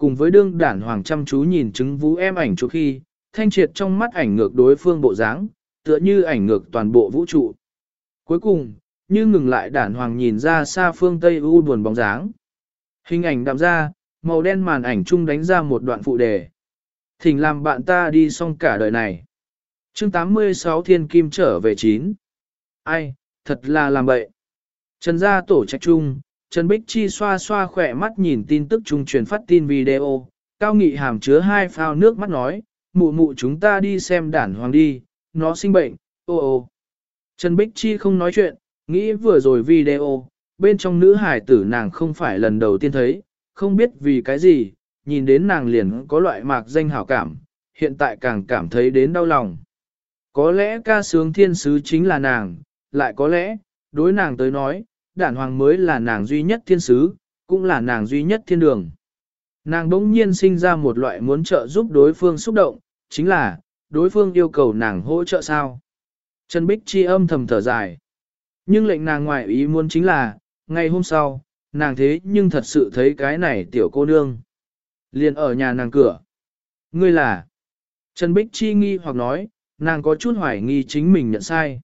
cùng với đương đản hoàng chăm chú nhìn chứng vũ em ảnh chụp khi, thanh triệt trong mắt ảnh ngược đối phương bộ dáng, tựa như ảnh ngược toàn bộ vũ trụ. Cuối cùng, như ngừng lại đản hoàng nhìn ra xa phương Tây u buồn bóng dáng. Hình ảnh đạm ra, màu đen màn ảnh chung đánh ra một đoạn phụ đề. Thỉnh làm bạn ta đi xong cả đời này. Chương 86 Thiên Kim trở về 9. Ai, thật là làm bậy. Trần gia tổ trạch chung, Trần Bích Chi xoa xoa khỏe mắt nhìn tin tức trung truyền phát tin video, Cao Nghị hàm chứa 2 phao nước mắt nói, mụ mụ chúng ta đi xem đản hoàng đi, nó sinh bệnh, ô ô. Trần Bích Chi không nói chuyện, nghĩ vừa rồi video, bên trong nữ hải tử nàng không phải lần đầu tiên thấy, không biết vì cái gì, nhìn đến nàng liền có loại mạc danh hảo cảm, hiện tại càng cảm thấy đến đau lòng. Có lẽ ca sướng thiên sứ chính là nàng, lại có lẽ, đối nàng tới nói, đản hoàng mới là nàng duy nhất thiên sứ, cũng là nàng duy nhất thiên đường. Nàng đỗng nhiên sinh ra một loại muốn trợ giúp đối phương xúc động, chính là, đối phương yêu cầu nàng hỗ trợ sao. Trần Bích Chi âm thầm thở dài. Nhưng lệnh nàng ngoại ý muốn chính là, ngày hôm sau, nàng thế nhưng thật sự thấy cái này tiểu cô nương. Liền ở nhà nàng cửa. Ngươi là... Trần Bích Chi nghi hoặc nói, nàng có chút hoài nghi chính mình nhận sai.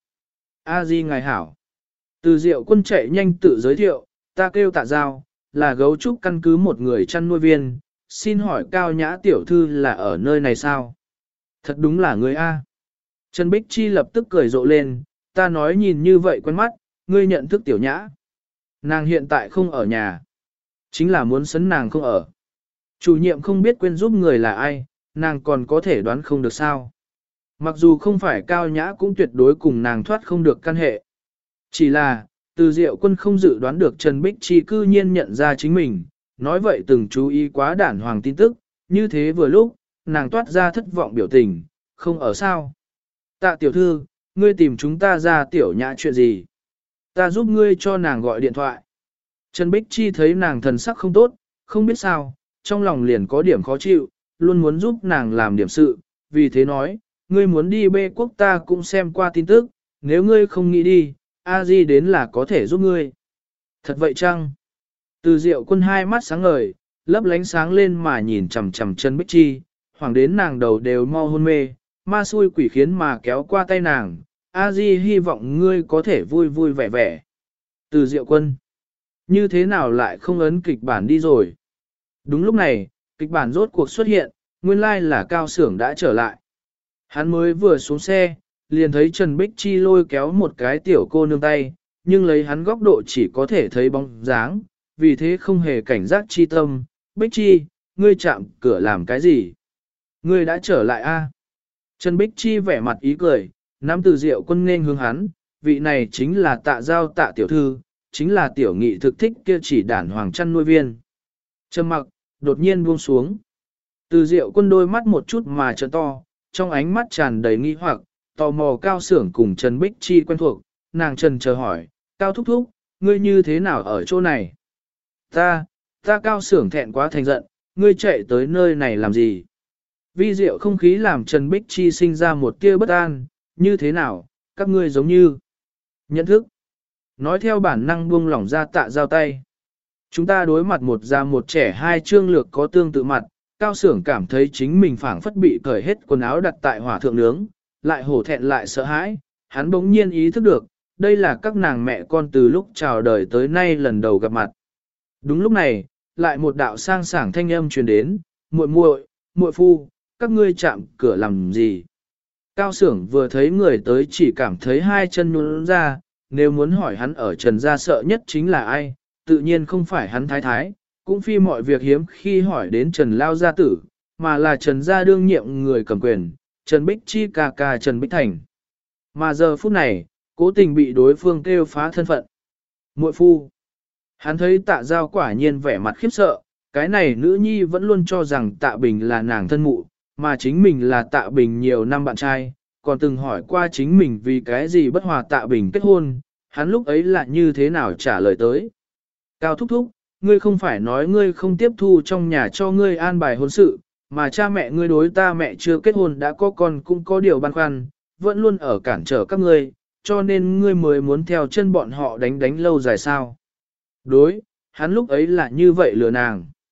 A Di ngài hảo. Từ Diệu Quân chạy nhanh tự giới thiệu, ta kêu Tạ Giao, là gấu trúc căn cứ một người chăn nuôi viên, xin hỏi Cao Nhã tiểu thư là ở nơi này sao? Thật đúng là người A. Trần Bích Chi lập tức cười rộ lên, ta nói nhìn như vậy quen mắt, ngươi nhận thức tiểu nhã. Nàng hiện tại không ở nhà. Chính là muốn sấn nàng không ở. Chủ nhiệm không biết quên giúp người là ai, nàng còn có thể đoán không được sao. Mặc dù không phải Cao Nhã cũng tuyệt đối cùng nàng thoát không được căn hệ. Chỉ là, từ Diệu Quân không dự đoán được Trần Bích Chi cư nhiên nhận ra chính mình, nói vậy từng chú ý quá đản hoàng tin tức, như thế vừa lúc, nàng toát ra thất vọng biểu tình, không ở sao. Tạ tiểu thư, ngươi tìm chúng ta ra tiểu nhã chuyện gì? Ta giúp ngươi cho nàng gọi điện thoại. Trần Bích Chi thấy nàng thần sắc không tốt, không biết sao, trong lòng liền có điểm khó chịu, luôn muốn giúp nàng làm điểm sự, vì thế nói, ngươi muốn đi bê quốc ta cũng xem qua tin tức, nếu ngươi không nghĩ đi, A Di đến là có thể giúp ngươi. Thật vậy chăng? Từ Diệu Quân hai mắt sáng ngời, lấp lánh sáng lên mà nhìn chằm chằm Trần Bích Chi, hoàng đến nàng đầu đều mau hôn mê, ma xui quỷ khiến mà kéo qua tay nàng, A Di hy vọng ngươi có thể vui vui vẻ vẻ. Từ Diệu Quân, như thế nào lại không ấn kịch bản đi rồi? Đúng lúc này, kịch bản rốt cuộc xuất hiện, nguyên lai là Cao Xưởng đã trở lại. Hắn mới vừa xuống xe, liền thấy Trần Bích Chi lôi kéo một cái tiểu cô nương tay, nhưng lấy hắn góc độ chỉ có thể thấy bóng dáng, vì thế không hề cảnh giác chi tâm. Bích Chi, ngươi chạm cửa làm cái gì? Ngươi đã trở lại a? Trần Bích Chi vẻ mặt ý cười, nắm Từ Diệu Quân nên hướng hắn, vị này chính là Tạ Giao Tạ tiểu thư, chính là tiểu nghị thực thích kia chỉ đản hoàng chăn nuôi viên. Trầm mặc, đột nhiên buông xuống. Từ Diệu Quân đôi mắt một chút mà trợn to, trong ánh mắt tràn đầy nghi hoặc, tò mò Cao Xưởng cùng Trần Bích Chi quen thuộc, nàng trần chờ hỏi, Cao thúc thúc, ngươi như thế nào ở chỗ này? Ta Cao Xưởng thẹn quá thành giận, ngươi chạy tới nơi này làm gì? Vi diệu không khí làm Trần Bích Chi sinh ra một tia bất an, như thế nào, các ngươi giống như nhận thức. Nói theo bản năng buông lỏng ra Tạ Giao tay. Chúng ta đối mặt một già một trẻ hai chương lược có tương tự mặt, Cao Xưởng cảm thấy chính mình phảng phất bị cởi hết quần áo đặt tại hỏa thượng nướng, lại hổ thẹn lại sợ hãi, hắn bỗng nhiên ý thức được, đây là các nàng mẹ con từ lúc chào đời tới nay lần đầu gặp mặt. Đúng lúc này, lại một đạo sang sảng thanh âm truyền đến, muội phu, các ngươi chạm cửa làm gì? Cao Xưởng vừa thấy người tới chỉ cảm thấy hai chân nhũn ra, nếu muốn hỏi hắn ở Trần gia sợ nhất chính là ai, tự nhiên không phải hắn thái thái, cũng phi mọi việc hiếm khi hỏi đến Trần Lao gia tử, mà là Trần gia đương nhiệm người cầm quyền, Trần Bích Chi ca ca Trần Bích Thành. Mà giờ phút này, cố tình bị đối phương kêu phá thân phận. Muội phu. Hắn thấy Tạ Giao quả nhiên vẻ mặt khiếp sợ, cái này nữ nhi vẫn luôn cho rằng Tạ Bình là nàng thân mụ, mà chính mình là Tạ Bình nhiều năm bạn trai, còn từng hỏi qua chính mình vì cái gì bất hòa Tạ Bình kết hôn, hắn lúc ấy là như thế nào trả lời tới. Cao thúc thúc, ngươi không phải nói ngươi không tiếp thu trong nhà cho ngươi an bài hôn sự, mà cha mẹ ngươi đối ta mẹ chưa kết hôn đã có con cũng có điều băn khoăn, vẫn luôn ở cản trở các ngươi, cho nên ngươi mới muốn theo chân bọn họ đánh lâu dài sao. Đối, hắn lúc ấy là như vậy lừa nàng.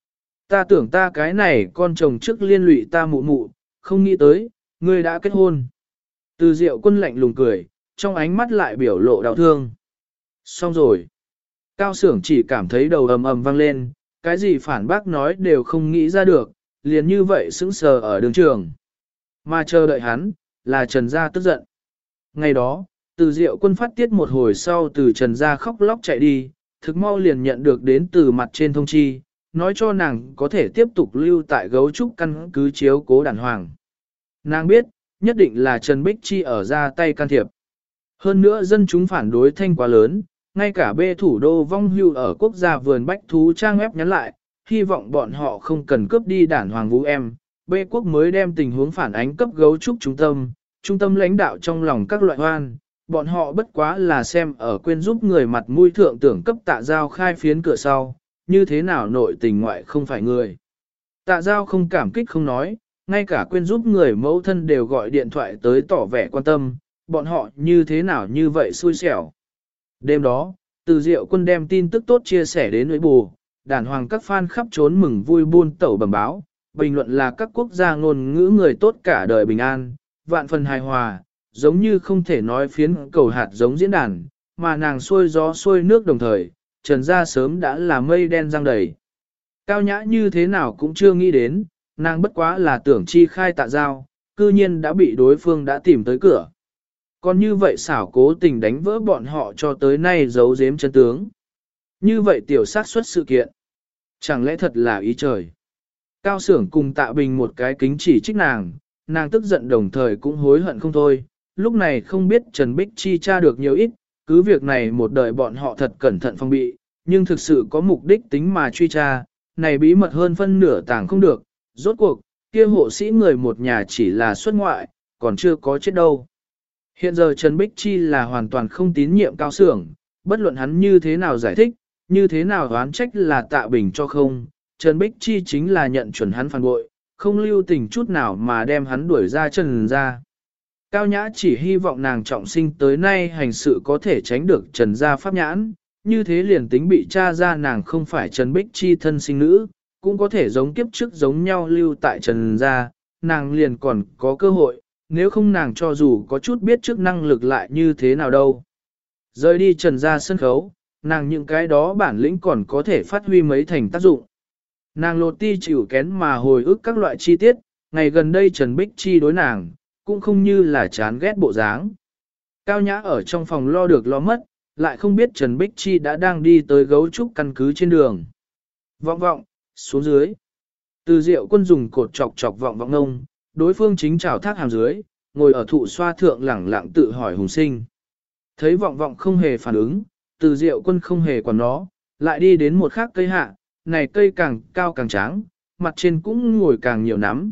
Ta tưởng ta cái này con chồng trước liên lụy ta mụ mụ, không nghĩ tới, ngươi đã kết hôn. Từ Diệu Quân lạnh lùng cười, trong ánh mắt lại biểu lộ đau thương. Xong rồi. Cao Sưởng chỉ cảm thấy đầu ầm ầm vang lên, cái gì phản bác nói đều không nghĩ ra được, liền như vậy sững sờ ở đường trường. Mà chờ đợi hắn, là Trần Gia tức giận. Ngày đó, Từ Diệu Quân phát tiết một hồi sau từ Trần Gia khóc lóc chạy đi, thực mau liền nhận được đến từ mặt trên thông chi, nói cho nàng có thể tiếp tục lưu tại gấu trúc căn cứ chiếu cố đàn hoàng. Nàng biết, nhất định là Trần Bích Chi ở ra tay can thiệp. Hơn nữa dân chúng phản đối thanh quá lớn, ngay cả bê thủ đô vong hưu ở quốc gia vườn bách thú trang web nhắn lại, hy vọng bọn họ không cần cướp đi đàn hoàng vũ em. Bê quốc mới đem tình huống phản ánh cấp gấu trúc trung tâm lãnh đạo trong lòng các loại hoan, bọn họ bất quá là xem ở quên giúp người mặt mũi thượng tưởng cấp Tạ Giao khai phiến cửa sau, như thế nào nội tình ngoại không phải người. Tạ Giao không cảm kích không nói, ngay cả quên giúp người mẫu thân đều gọi điện thoại tới tỏ vẻ quan tâm, bọn họ như thế nào như vậy xui xẻo. Đêm đó, Từ Diệu Quân đem tin tức tốt chia sẻ đến với bù, đàn hoàng các fan khắp trốn mừng vui buôn tẩu bẩm báo, bình luận là các quốc gia ngôn ngữ người tốt cả đời bình an, vạn phần hài hòa, giống như không thể nói phiến cầu hạt giống diễn đàn, mà nàng xuôi gió xuôi nước đồng thời, Trần Gia sớm đã là mây đen răng đầy. Cao Nhã như thế nào cũng chưa nghĩ đến, nàng bất quá là tưởng chi khai Tạ Giao, cư nhiên đã bị đối phương đã tìm tới cửa. Còn như vậy xảo cố tình đánh vỡ bọn họ cho tới nay giấu giếm chân tướng. Như vậy tiểu sát xuất sự kiện. Chẳng lẽ thật là ý trời. Cao Sưởng cùng Tạ Bình một cái kính chỉ trích nàng tức giận đồng thời cũng hối hận không thôi. Lúc này không biết Trần Bích Chi tra được nhiều ít, cứ việc này một đời bọn họ thật cẩn thận phòng bị, nhưng thực sự có mục đích tính mà truy tra, này bí mật hơn phân nửa tàng không được. Rốt cuộc, kia hộ sĩ người một nhà chỉ là xuất ngoại, còn chưa có chết đâu. Hiện giờ Trần Bích Chi là hoàn toàn không tín nhiệm Cao Sưởng, bất luận hắn như thế nào giải thích, như thế nào đoán trách là Tạ Bình cho không, Trần Bích Chi chính là nhận chuẩn hắn phản bội, không lưu tình chút nào mà đem hắn đuổi ra Trần ra. Cao Nhã chỉ hy vọng nàng trọng sinh tới nay hành sự có thể tránh được Trần gia pháp nhãn, như thế liền tính bị tra ra nàng không phải Trần Bích Chi thân sinh nữ, cũng có thể giống kiếp trước giống nhau lưu tại Trần gia, nàng liền còn có cơ hội, nếu không nàng cho dù có chút biết trước năng lực lại như thế nào đâu. Rời đi Trần gia sân khấu, nàng những cái đó bản lĩnh còn có thể phát huy mấy thành tác dụng. Nàng lột ti chịu kén mà hồi ức các loại chi tiết, ngày gần đây Trần Bích Chi đối nàng, cũng không như là chán ghét bộ dáng. Cao Nhã ở trong phòng lo được lo mất, lại không biết Trần Bích Chi đã đang đi tới gấu trúc căn cứ trên đường. Vọng vọng, xuống dưới. Từ Diệu Quân dùng cột chọc chọc vọng vọng ngông, đối phương chính trào thác hàm dưới, ngồi ở thụ xoa thượng lẳng lặng tự hỏi hùng sinh. Thấy vọng vọng không hề phản ứng, Từ Diệu Quân không hề quản nó, lại đi đến một khác cây hạ, này cây càng cao càng tráng, mặt trên cũng ngồi càng nhiều nắm,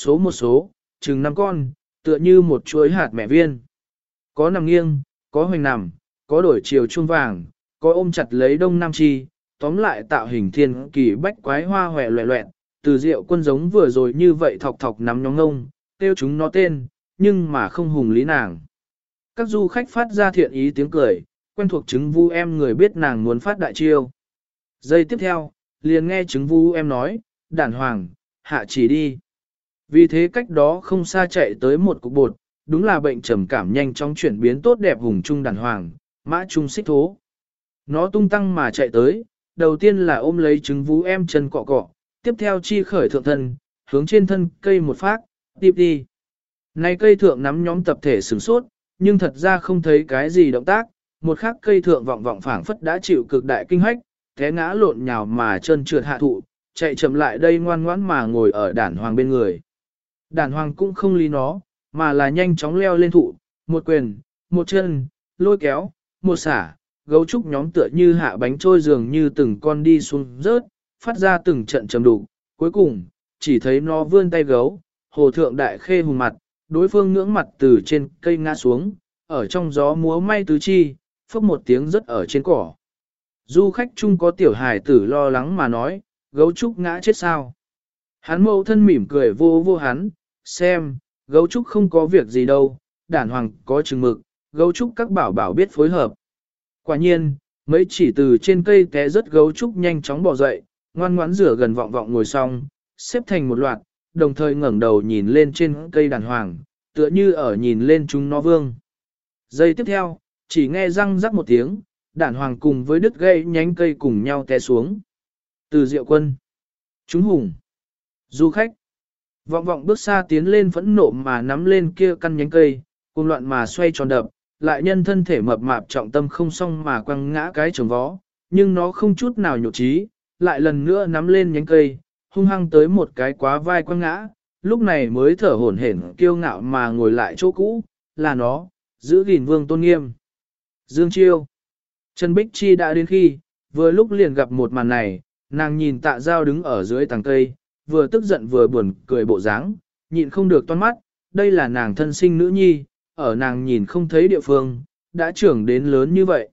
số chừng 5 con, tựa như một chuối hạt mẹ viên. Có nằm nghiêng, có hoành nằm, có đổi chiều chuông vàng, có ôm chặt lấy đông nam chi, tóm lại tạo hình thiên kỳ bách quái hoa hòe loẹ loẹn. Từ Diệu Quân giống vừa rồi như vậy thọc thọc nắm nhóm ngông, tiêu chúng nó tên, nhưng mà không hùng lý nàng. Các du khách phát ra thiện ý tiếng cười, quen thuộc chứng vu em người biết nàng muốn phát đại chiêu. Giây tiếp theo, liền nghe chứng vu em nói, đản hoàng, hạ chỉ đi. Vì thế cách đó không xa chạy tới một cục bột, đúng là bệnh trầm cảm nhanh chóng chuyển biến tốt đẹp hùng trung đản hoàng, mã trung xích thố. Nó tung tăng mà chạy tới, đầu tiên là ôm lấy trứng vú em chân cọ cọ, tiếp theo chi khởi thượng thân, hướng trên thân cây một phát, tiếp đi. Này cây thượng nắm nhóm tập thể sửng sốt, nhưng thật ra không thấy cái gì động tác, một khắc cây thượng vọng vọng phảng phất đã chịu cực đại kinh hách, té ngã lộn nhào mà chân trượt hạ thụ, chạy chậm lại đây ngoan ngoãn mà ngồi ở đản hoàng bên người. Đản hoàng cũng không lý nó, mà là nhanh chóng leo lên thụ, một quyền, một chân, lôi kéo, một xả, gấu trúc nhóm tựa như hạ bánh trôi dường như từng con đi xuống rớt, phát ra từng trận trầm đục. Cuối cùng, chỉ thấy nó vươn tay gấu, hồ thượng đại khê hùng mặt, đối phương ngưỡng mặt từ trên cây ngã xuống, ở trong gió múa may tứ chi, phốc một tiếng rớt ở trên cỏ. Du khách chung có tiểu hài tử lo lắng mà nói, gấu trúc ngã chết sao. Hắn mẫu thân mỉm cười vô vô hắn, xem, gấu trúc không có việc gì đâu, đản hoàng có chừng mực, gấu trúc các bảo bảo biết phối hợp. Quả nhiên, mấy chỉ từ trên cây té rớt gấu trúc nhanh chóng bỏ dậy, ngoan ngoãn rửa gần vọng vọng ngồi xong, xếp thành một loạt, đồng thời ngẩng đầu nhìn lên trên cây đàn hoàng, tựa như ở nhìn lên chúng nó vương. Giây tiếp theo, chỉ nghe răng rắc một tiếng, đàn hoàng cùng với đứt gãy nhánh cây cùng nhau té xuống. Từ Diệu Quân, chúng hùng, du khách, vọng vọng bước xa tiến lên phẫn nộ mà nắm lên kia căn nhánh cây, cuồng loạn mà xoay tròn đập, lại nhân thân thể mập mạp trọng tâm không xong mà quăng ngã cái chồng vó, nhưng nó không chút nào nhục trí, lại lần nữa nắm lên nhánh cây, hung hăng tới một cái quá vai quăng ngã, lúc này mới thở hổn hển kiêu ngạo mà ngồi lại chỗ cũ, là nó, giữ gìn vương tôn nghiêm. Dương Chiêu, Trần Bích Chi đã đến khi, vừa lúc liền gặp một màn này, nàng nhìn Tạ Giao đứng ở dưới tàng cây, vừa tức giận vừa buồn cười bộ dáng, nhịn không được toan mắt, đây là nàng thân sinh nữ nhi, ở nàng nhìn không thấy địa phương, đã trưởng đến lớn như vậy.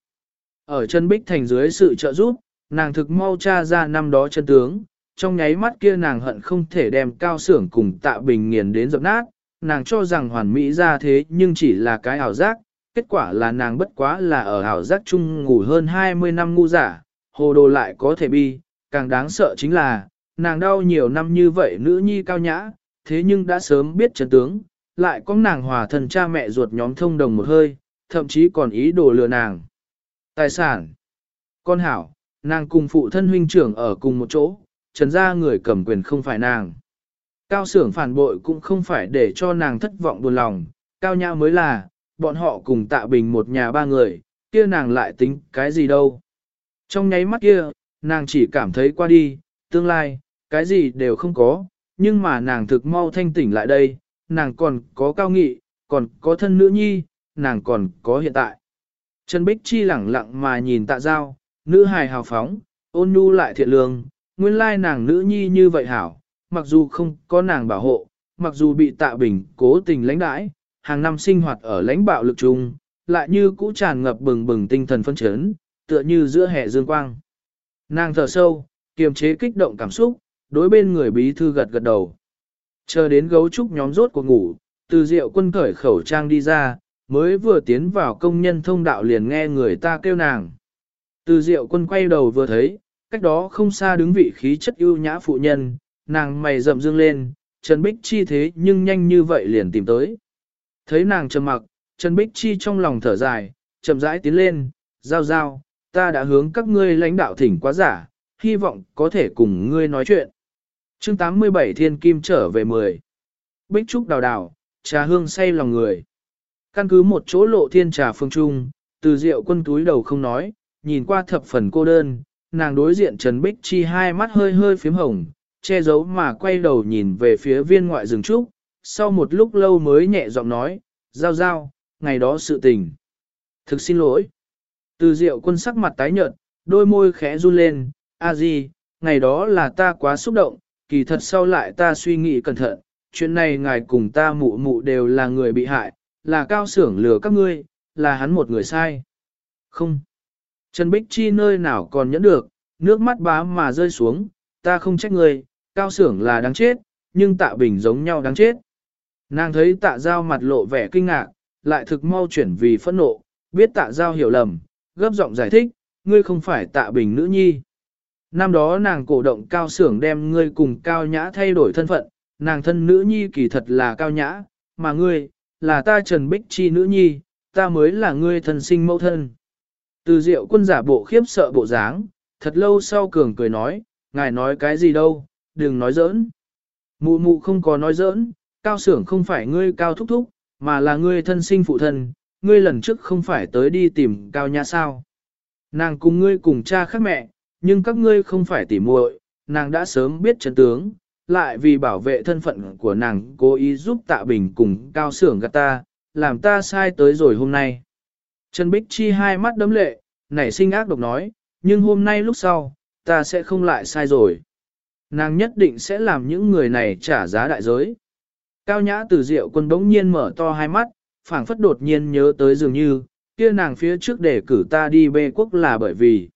Ở chân Bích Thành dưới sự trợ giúp, nàng thực mau tra ra năm đó chân tướng, trong nháy mắt kia nàng hận không thể đem Cao Xưởng cùng Tạ Bình nghiền đến dập nát, nàng cho rằng hoàn mỹ ra thế nhưng chỉ là cái ảo giác, kết quả là nàng bất quá là ở ảo giác chung ngủ hơn 20 năm ngu giả, hồ đồ lại có thể bi, càng đáng sợ chính là, nàng đau nhiều năm như vậy nữ nhi Cao Nhã, thế nhưng đã sớm biết chân tướng, lại có nàng hòa thân cha mẹ ruột nhóm thông đồng một hơi, thậm chí còn ý đồ lừa nàng. Tài sản, con hảo, nàng cùng phụ thân huynh trưởng ở cùng một chỗ, Trần gia người cầm quyền không phải nàng. Cao Xưởng phản bội cũng không phải để cho nàng thất vọng buồn lòng, Cao Nhã mới là, bọn họ cùng Tạ Bình một nhà ba người, kia nàng lại tính cái gì đâu. Trong nháy mắt kia, nàng chỉ cảm thấy qua đi, tương lai, cái gì đều không có, nhưng mà nàng thực mau thanh tỉnh lại đây, nàng còn có Cao Nghị, còn có thân nữ nhi, nàng còn có hiện tại. Trần Bích Chi lẳng lặng mà nhìn Tạ Giao, nữ hài hào phóng, ôn nhu lại thiện lương, nguyên lai nàng nữ nhi như vậy hảo, mặc dù không có nàng bảo hộ, mặc dù bị Tạ Bình cố tình lãnh đãi, hàng năm sinh hoạt ở lãnh bạo lực chung, lại như cũ tràn ngập bừng bừng tinh thần phân chấn, tựa như giữa hè dương quang. Nàng thở sâu, kiềm chế kích động cảm xúc, đối bên người bí thư gật gật đầu. Chờ đến gấu trúc nhóm rốt cuộc ngủ, Từ Diệu Quân cởi khẩu trang đi ra, mới vừa tiến vào công nhân thông đạo liền nghe người ta kêu nàng. Từ Diệu Quân quay đầu vừa thấy, cách đó không xa đứng vị khí chất ưu nhã phụ nhân, nàng mày rậm dương lên, Trần Bích Chi thế nhưng nhanh như vậy liền tìm tới. Thấy nàng trầm mặc, Trần Bích Chi trong lòng thở dài, chậm rãi tiến lên, giao giao, ta đã hướng các ngươi lãnh đạo thỉnh quá giả, hy vọng có thể cùng ngươi nói chuyện. Chương 87 Thiên Kim trở về 10. Bích trúc đào đào, trà hương say lòng người. Căn cứ một chỗ lộ thiên trà phương trung, Từ Diệu Quân túi đầu không nói, nhìn qua thập phần cô đơn, nàng đối diện Trần Bích Chi hai mắt hơi hơi phím hồng, che giấu mà quay đầu nhìn về phía viên ngoại rừng trúc, sau một lúc lâu mới nhẹ giọng nói, giao giao, ngày đó sự tình. Thực xin lỗi. Từ Diệu Quân sắc mặt tái nhợt, đôi môi khẽ run lên, a di, ngày đó là ta quá xúc động, kỳ thật sau lại ta suy nghĩ cẩn thận, chuyện này ngài cùng ta mụ mụ đều là người bị hại, là Cao Xưởng lừa các ngươi, là hắn một người sai. Không. Trần Bích Chi nơi nào còn nhẫn được, nước mắt bá mà rơi xuống, ta không trách ngươi, Cao Xưởng là đáng chết, nhưng Tạ Bình giống nhau đáng chết. Nàng thấy Tạ Giao mặt lộ vẻ kinh ngạc, lại thực mau chuyển vì phẫn nộ, biết Tạ Giao hiểu lầm, gấp giọng giải thích, ngươi không phải Tạ Bình nữ nhi. Năm đó nàng cổ động Cao Xưởng đem ngươi cùng Cao Nhã thay đổi thân phận, nàng thân nữ nhi kỳ thật là Cao Nhã, mà ngươi, là ta Trần Bích Chi nữ nhi, ta mới là ngươi thân sinh mẫu thân. Từ Diệu Quân giả bộ khiếp sợ bộ dáng, thật lâu sau cường cười nói, ngài nói cái gì đâu, đừng nói giỡn. Mụ mụ không có nói giỡn, Cao Xưởng không phải ngươi Cao thúc thúc, mà là ngươi thân sinh phụ thân, ngươi lần trước không phải tới đi tìm Cao Nhã sao. Nàng cùng ngươi cùng cha khác mẹ, nhưng các ngươi không phải tỉ muội, nàng đã sớm biết chân tướng, lại vì bảo vệ thân phận của nàng cố ý giúp Tạ Bình cùng Cao Xưởng gạt ta, làm ta sai tới rồi hôm nay. Trần Bích Chi hai mắt đấm lệ, nảy sinh ác độc nói, nhưng hôm nay lúc sau, ta sẽ không lại sai rồi. Nàng nhất định sẽ làm những người này trả giá đại giới. Cao Nhã Từ Diệu Quân bỗng nhiên mở to hai mắt, phảng phất đột nhiên nhớ tới dường như, kia nàng phía trước để cử ta đi bê quốc là bởi vì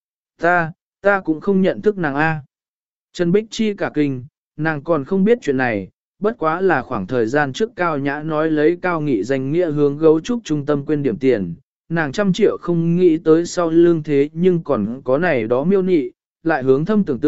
ta cũng không nhận thức nàng A. Trần Bích Chi cả kinh, nàng còn không biết chuyện này, bất quá là khoảng thời gian trước Cao Nhã nói lấy Cao Nghị danh nghĩa hướng gấu trúc trung tâm quên điểm tiền, nàng 100 triệu không nghĩ tới sau lương thế nhưng còn có này đó miêu nị, lại hướng thâm tưởng tượng,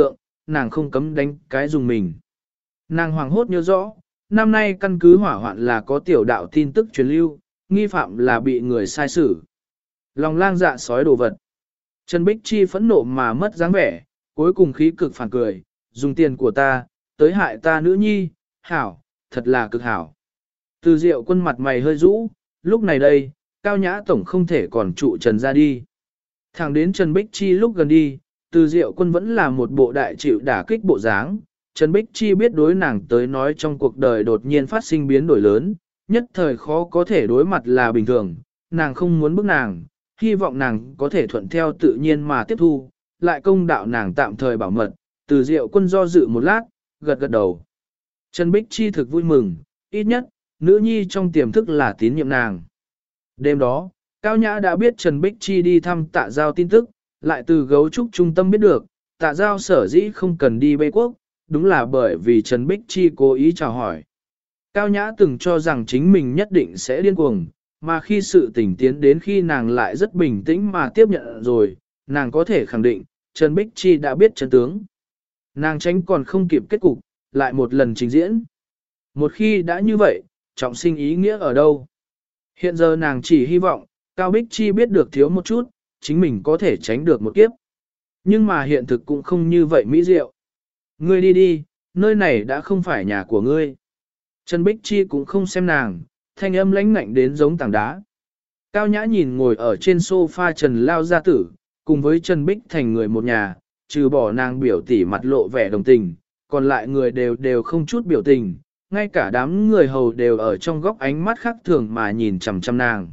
nàng không cấm đánh cái dùng mình. Nàng hoàng hốt nhớ rõ, năm nay căn cứ hỏa hoạn là có tiểu đạo tin tức truyền lưu, nghi phạm là bị người sai xử. Lòng lang dạ sói đồ vật. Trần Bích Chi phẫn nộ mà mất dáng vẻ, cuối cùng khí cực phản cười, dùng tiền của ta, tới hại ta nữ nhi, hảo, thật là cực hảo. Từ Diệu Quân mặt mày hơi rũ, lúc này đây, Cao Nhã Tổng không thể còn trụ Trần ra đi. Thẳng đến Trần Bích Chi lúc gần đi, Từ Diệu Quân vẫn là một bộ đại chịu đả kích bộ dáng. Trần Bích Chi biết đối nàng tới nói trong cuộc đời đột nhiên phát sinh biến đổi lớn, nhất thời khó có thể đối mặt là bình thường, nàng không muốn bức nàng, hy vọng nàng có thể thuận theo tự nhiên mà tiếp thu, lại công đạo nàng tạm thời bảo mật. Từ Diệu Quân do dự một lát, gật gật đầu. Trần Bích Chi thực vui mừng, ít nhất, nữ nhi trong tiềm thức là tín nhiệm nàng. Đêm đó, Cao Nhã đã biết Trần Bích Chi đi thăm Tạ Giao tin tức, lại từ gấu trúc trung tâm biết được, Tạ Giao sở dĩ không cần đi Bê Quốc, đúng là bởi vì Trần Bích Chi cố ý chào hỏi. Cao Nhã từng cho rằng chính mình nhất định sẽ điên cuồng, mà khi sự tình tiến đến khi nàng lại rất bình tĩnh mà tiếp nhận rồi, nàng có thể khẳng định, Trần Bích Chi đã biết chân tướng. Nàng tránh còn không kịp kết cục, lại một lần trình diễn. Một khi đã như vậy, trọng sinh ý nghĩa ở đâu? Hiện giờ nàng chỉ hy vọng, Cao Bích Chi biết được thiếu một chút, chính mình có thể tránh được một kiếp. Nhưng mà hiện thực cũng không như vậy mỹ diệu. Ngươi đi đi, nơi này đã không phải nhà của ngươi. Trần Bích Chi cũng không xem nàng, thanh âm lãnh ngạnh đến giống tảng đá. Cao Nhã nhìn ngồi ở trên sofa Trần Lao Gia Tử, cùng với Trần Bích thành người một nhà, trừ bỏ nàng biểu tỉ mặt lộ vẻ đồng tình, còn lại người đều không chút biểu tình, ngay cả đám người hầu đều ở trong góc ánh mắt khác thường mà nhìn chằm chằm nàng.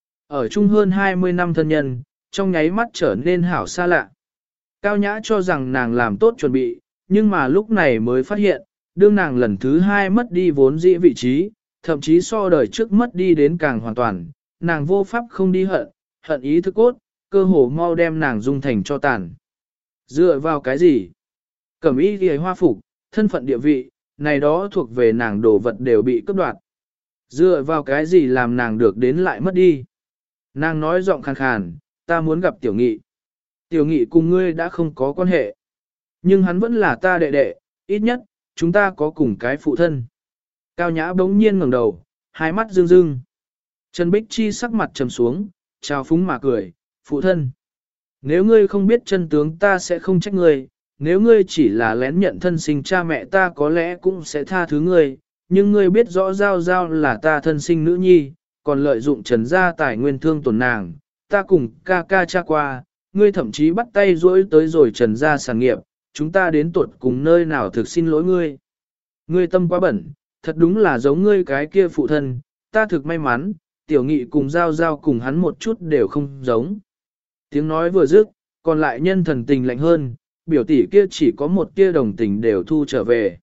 Ở chung hơn 20 năm thân nhân, trong nháy mắt trở nên hảo xa lạ. Cao Nhã cho rằng nàng làm tốt chuẩn bị, nhưng mà lúc này mới phát hiện, đương nàng lần thứ hai mất đi vốn dĩ vị trí, thậm chí so đời trước mất đi đến càng hoàn toàn, nàng vô pháp không đi hận, hận ý thức cốt, cơ hồ mau đem nàng dung thành cho tàn. Dựa vào cái gì? Cẩm y ghề hoa phục, thân phận địa vị, này đó thuộc về nàng đồ vật đều bị cướp đoạt. Dựa vào cái gì làm nàng được đến lại mất đi? Nàng nói giọng khàn khàn, ta muốn gặp tiểu nghị. Tiểu nghị cùng ngươi đã không có quan hệ. Nhưng hắn vẫn là ta đệ đệ, ít nhất, chúng ta có cùng cái phụ thân. Cao Nhã bỗng nhiên ngẩng đầu, hai mắt rưng rưng. Trần Bích Chi sắc mặt trầm xuống, chào phúng mà cười, phụ thân. Nếu ngươi không biết chân tướng ta sẽ không trách ngươi, nếu ngươi chỉ là lén nhận thân sinh cha mẹ ta có lẽ cũng sẽ tha thứ ngươi, nhưng ngươi biết rõ Giao Giao là ta thân sinh nữ nhi, còn lợi dụng Trần gia tài nguyên thương tổn nàng, ta cùng ca ca cha qua, ngươi thậm chí bắt tay rỗi tới rồi Trần gia sản nghiệp, chúng ta đến tuột cùng nơi nào thực xin lỗi ngươi. Ngươi tâm quá bẩn, thật đúng là giống ngươi cái kia phụ thân, ta thực may mắn, tiểu nghị cùng Giao Giao cùng hắn một chút đều không giống. Tiếng nói vừa dứt, còn lại nhân thần tình lạnh hơn, biểu tỷ kia chỉ có một tia đồng tình đều thu trở về.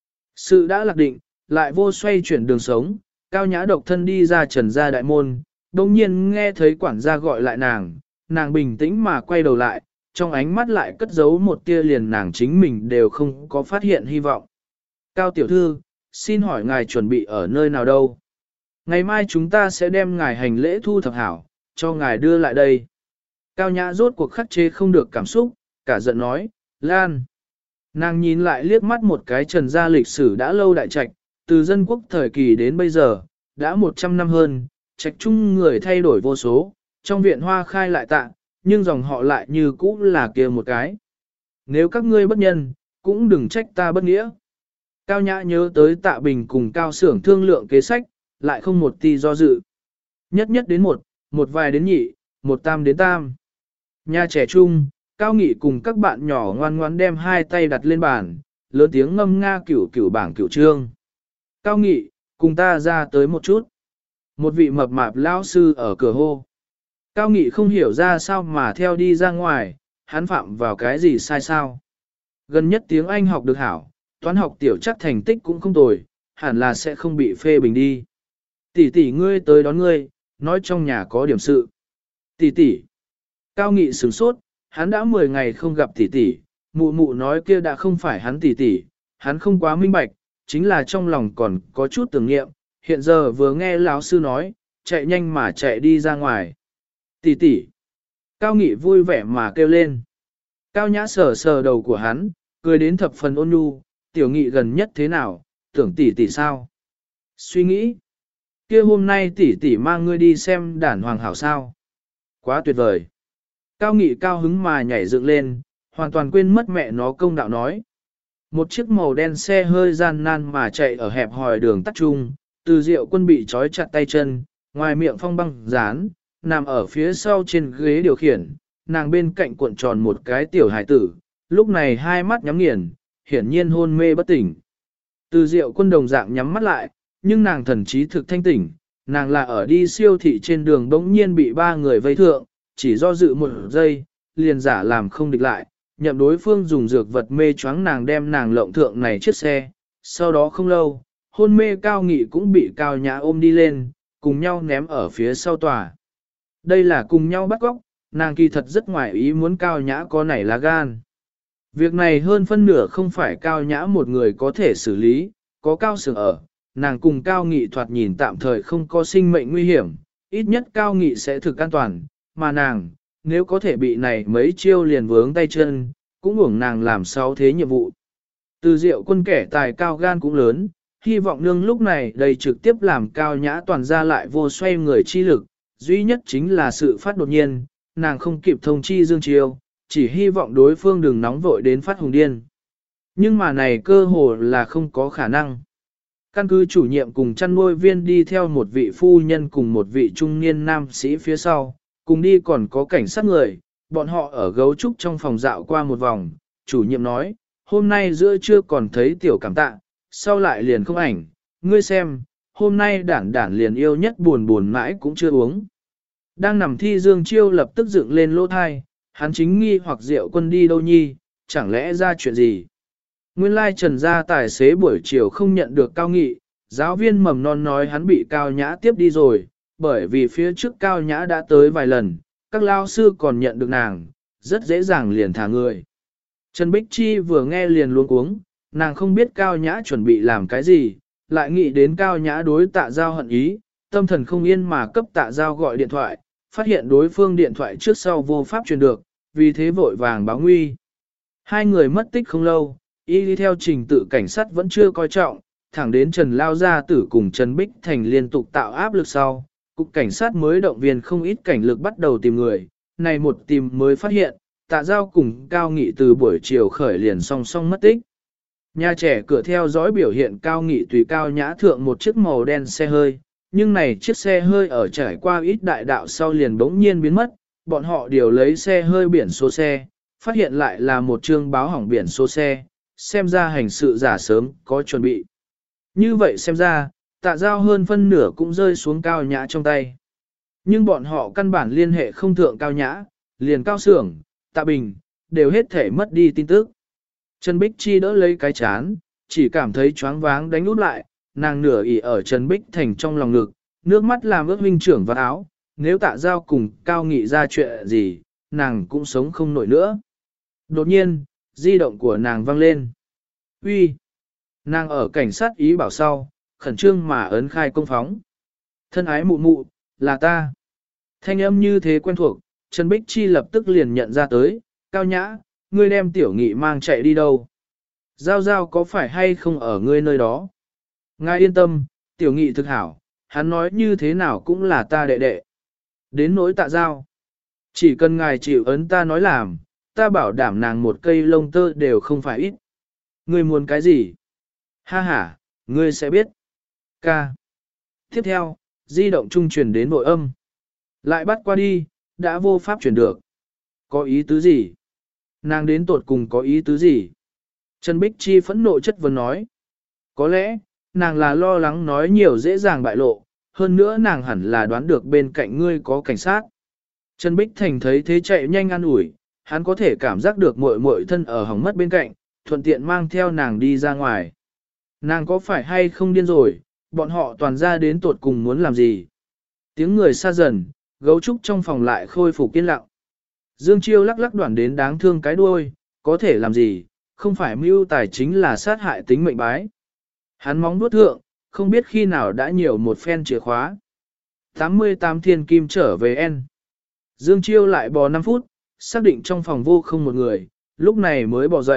Sự đã lạc định, lại vô xoay chuyển đường sống, Cao Nhã độc thân đi ra Trần gia đại môn, đồng nhiên nghe thấy quản gia gọi lại nàng bình tĩnh mà quay đầu lại, trong ánh mắt lại cất giấu một tia liền nàng chính mình đều không có phát hiện hy vọng. Cao tiểu thư, xin hỏi ngài chuẩn bị ở nơi nào đâu? Ngày mai chúng ta sẽ đem ngài hành lễ thu thập hảo, cho ngài đưa lại đây. Cao Nhã rốt cuộc khắc chế không được cảm xúc, cả giận nói, Lan. Nàng nhìn lại liếc mắt một cái Trần gia lịch sử đã lâu đại trạch, từ dân quốc thời kỳ đến bây giờ, đã 100 năm hơn, trạch chung người thay đổi vô số, trong viện hoa khai lại tạ, nhưng dòng họ lại như cũ là kia một cái. Nếu các ngươi bất nhân, cũng đừng trách ta bất nghĩa. Cao Nhã nhớ tới Tạ Bình cùng Cao Xưởng thương lượng kế sách, lại không một tí do dự. Nhất nhất đến một, một vài đến nhị, một tam đến tam. Nhà trẻ trung, Cao Nghị cùng các bạn nhỏ ngoan ngoãn đem hai tay đặt lên bàn, lớn tiếng ngâm nga cửu cửu bảng cửu trương. Cao Nghị, cùng ta ra tới một chút. Một vị mập mạp lão sư ở cửa hô. Cao Nghị không hiểu ra sao mà theo đi ra ngoài, hắn phạm vào cái gì sai sao. Gần nhất tiếng Anh học được hảo, toán học tiểu chắc thành tích cũng không tồi, hẳn là sẽ không bị phê bình đi. Tỷ tỷ ngươi tới đón ngươi, nói trong nhà có điểm sự. Tỷ tỷ. Cao Nghị sửng sốt, hắn đã 10 ngày không gặp tỷ tỷ, mụ mụ nói kia đã không phải hắn tỷ tỷ, hắn không quá minh bạch, chính là trong lòng còn có chút tưởng niệm, hiện giờ vừa nghe lão sư nói, chạy nhanh mà chạy đi ra ngoài. Tỷ tỷ. Cao Nghị vui vẻ mà kêu lên. Cao Nhã sờ sờ đầu của hắn, cười đến thập phần ôn nhu, tiểu nghị gần nhất thế nào, tưởng tỷ tỷ sao? Suy nghĩ, kia hôm nay tỷ tỷ mang ngươi đi xem đàn hoàng hảo sao? Quá tuyệt vời. Cao nghị cao hứng mà nhảy dựng lên, hoàn toàn quên mất mẹ nó công đạo nói. Một chiếc màu đen xe hơi gian nan mà chạy ở hẹp hòi đường tắt trung, Từ Diệu Quân bị trói chặt tay chân, ngoài miệng phong băng dán, nằm ở phía sau trên ghế điều khiển, nàng bên cạnh cuộn tròn một cái tiểu hải tử, lúc này hai mắt nhắm nghiền, hiển nhiên hôn mê bất tỉnh. Từ Diệu Quân đồng dạng nhắm mắt lại, nhưng nàng thần trí thực thanh tỉnh, nàng là ở đi siêu thị trên đường bỗng nhiên bị ba người vây thượng, chỉ do dự một giây, liền giả làm không địch lại, nhậm đối phương dùng dược vật mê choáng nàng đem nàng lộng thượng này chiếc xe, sau đó không lâu, hôn mê Cao Nghị cũng bị Cao Nhã ôm đi lên, cùng nhau ném ở phía sau tòa. Đây là cùng nhau bắt cóc, nàng kỳ thật rất ngoài ý muốn Cao Nhã có nảy lá gan. Việc này hơn phân nửa không phải Cao Nhã một người có thể xử lý, có Cao Sường ở, nàng cùng Cao Nghị thoạt nhìn tạm thời không có sinh mệnh nguy hiểm, ít nhất Cao Nghị sẽ thực an toàn, mà nàng, nếu có thể bị này mấy chiêu liền vướng tay chân, cũng uổng nàng làm sáu thế nhiệm vụ. Từ Diệu Quân kẻ tài cao gan cũng lớn, hy vọng nương lúc này đây trực tiếp làm Cao Nhã toàn ra lại vô xoay người chi lực, duy nhất chính là sự phát đột nhiên, nàng không kịp thông chi Dương Chiêu, chỉ hy vọng đối phương đừng nóng vội đến phát hùng điên. Nhưng mà này cơ hồ là không có khả năng. Căn cứ chủ nhiệm cùng chăn nuôi viên đi theo một vị phu nhân cùng một vị trung niên nam sĩ phía sau, cùng đi còn có cảnh sát người, bọn họ ở gấu trúc trong phòng dạo qua một vòng, chủ nhiệm nói, hôm nay giữa trưa còn thấy tiểu cảm tạ, sau lại liền không ảnh, ngươi xem, hôm nay đản đản liền yêu nhất buồn buồn mãi cũng chưa uống. Đang nằm thi Dương Chiêu lập tức dựng lên lỗ thai, hắn chính nghi hoặc Diệu Quân đi đâu nhi, chẳng lẽ ra chuyện gì. Nguyên lai Trần gia tài xế buổi chiều không nhận được Cao Nghị, giáo viên mầm non nói hắn bị Cao Nhã tiếp đi rồi, bởi vì phía trước Cao Nhã đã tới vài lần, các lao sư còn nhận được nàng, rất dễ dàng liền thả người. Trần Bích Chi vừa nghe liền luống cuống, nàng không biết Cao Nhã chuẩn bị làm cái gì, lại nghĩ đến Cao Nhã đối Tạ Giao hận ý, tâm thần không yên mà cấp Tạ Giao gọi điện thoại, phát hiện đối phương điện thoại trước sau vô pháp truyền được, vì thế vội vàng báo nguy. Hai người mất tích không lâu, y đi theo trình tự cảnh sát vẫn chưa coi trọng, thẳng đến Trần Lao Gia Tử cùng Trần Bích Thành liên tục tạo áp lực sau, cục cảnh sát mới động viên không ít cảnh lực bắt đầu tìm người, này một tìm mới phát hiện, Tạ Giao cùng Cao Nghị từ buổi chiều khởi liền song song mất tích. Nhà trẻ cửa theo dõi biểu hiện Cao Nghị tùy Cao Nhã thượng một chiếc màu đen xe hơi, nhưng này chiếc xe hơi ở trải qua ít đại đạo sau liền bỗng nhiên biến mất, bọn họ điều lấy xe hơi biển số xe, phát hiện lại là một chương báo hỏng biển số xe, xem ra hành sự giả sớm có chuẩn bị. Như vậy xem ra, Tạ Giao hơn phân nửa cũng rơi xuống Cao Nhã trong tay. Nhưng bọn họ căn bản liên hệ không thượng Cao Nhã, liền Cao Sưởng, Tạ Bình, đều hết thể mất đi tin tức. Trần Bích Chi đỡ lấy cái chán, chỉ cảm thấy choáng váng đánh út lại, nàng nửa ỉ ở Trần Bích Thành trong lòng ngực, nước mắt làm ướt huynh trưởng vào áo, nếu Tạ Giao cùng Cao Nghị ra chuyện gì, nàng cũng sống không nổi nữa. Đột nhiên, di động của nàng vang lên. Uy, nàng ở cảnh sát ý bảo sau, khẩn trương mà ấn khai công phóng. Thân ái mụ mụ, là ta. Thanh âm như thế quen thuộc, Trần Bích Chi lập tức liền nhận ra tới, Cao Nhã, ngươi đem Tiểu Nghị mang chạy đi đâu? Giao Giao có phải hay không ở ngươi nơi đó? Ngài yên tâm, Tiểu Nghị thực hảo, hắn nói như thế nào cũng là ta đệ đệ. Đến nỗi Tạ Giao, chỉ cần ngài chịu ấn ta nói làm, ta bảo đảm nàng một cây lông tơ đều không phải ít. Ngươi muốn cái gì? Ha ha, ngươi sẽ biết. Ca. Tiếp theo, di động trung truyền đến nội âm. Lại bắt qua đi, đã vô pháp truyền được. Có ý tứ gì? Nàng đến tột cùng có ý tứ gì? Trần Bích Chi phẫn nộ chất vấn nói. Có lẽ, nàng là lo lắng nói nhiều dễ dàng bại lộ, hơn nữa nàng hẳn là đoán được bên cạnh ngươi có cảnh sát. Trần Bích Thành thấy thế chạy nhanh ăn ủi, hắn có thể cảm giác được muội muội thân ở hỏng mất bên cạnh, thuận tiện mang theo nàng đi ra ngoài. Nàng có phải hay không điên rồi, bọn họ toàn ra đến tột cùng muốn làm gì? Tiếng người xa dần, gấu trúc trong phòng lại khôi phục yên lặng. Dương Chiêu lắc lắc đoạn đến đáng thương cái đuôi, có thể làm gì, không phải mưu tài chính là sát hại tính mệnh bái. Hắn móng vuốt thượng, không biết khi nào đã nhiều một phen chìa khóa. 88 thiên kim trở về N. Dương Chiêu lại bò 5 phút, xác định trong phòng vô không một người, lúc này mới bò dậy,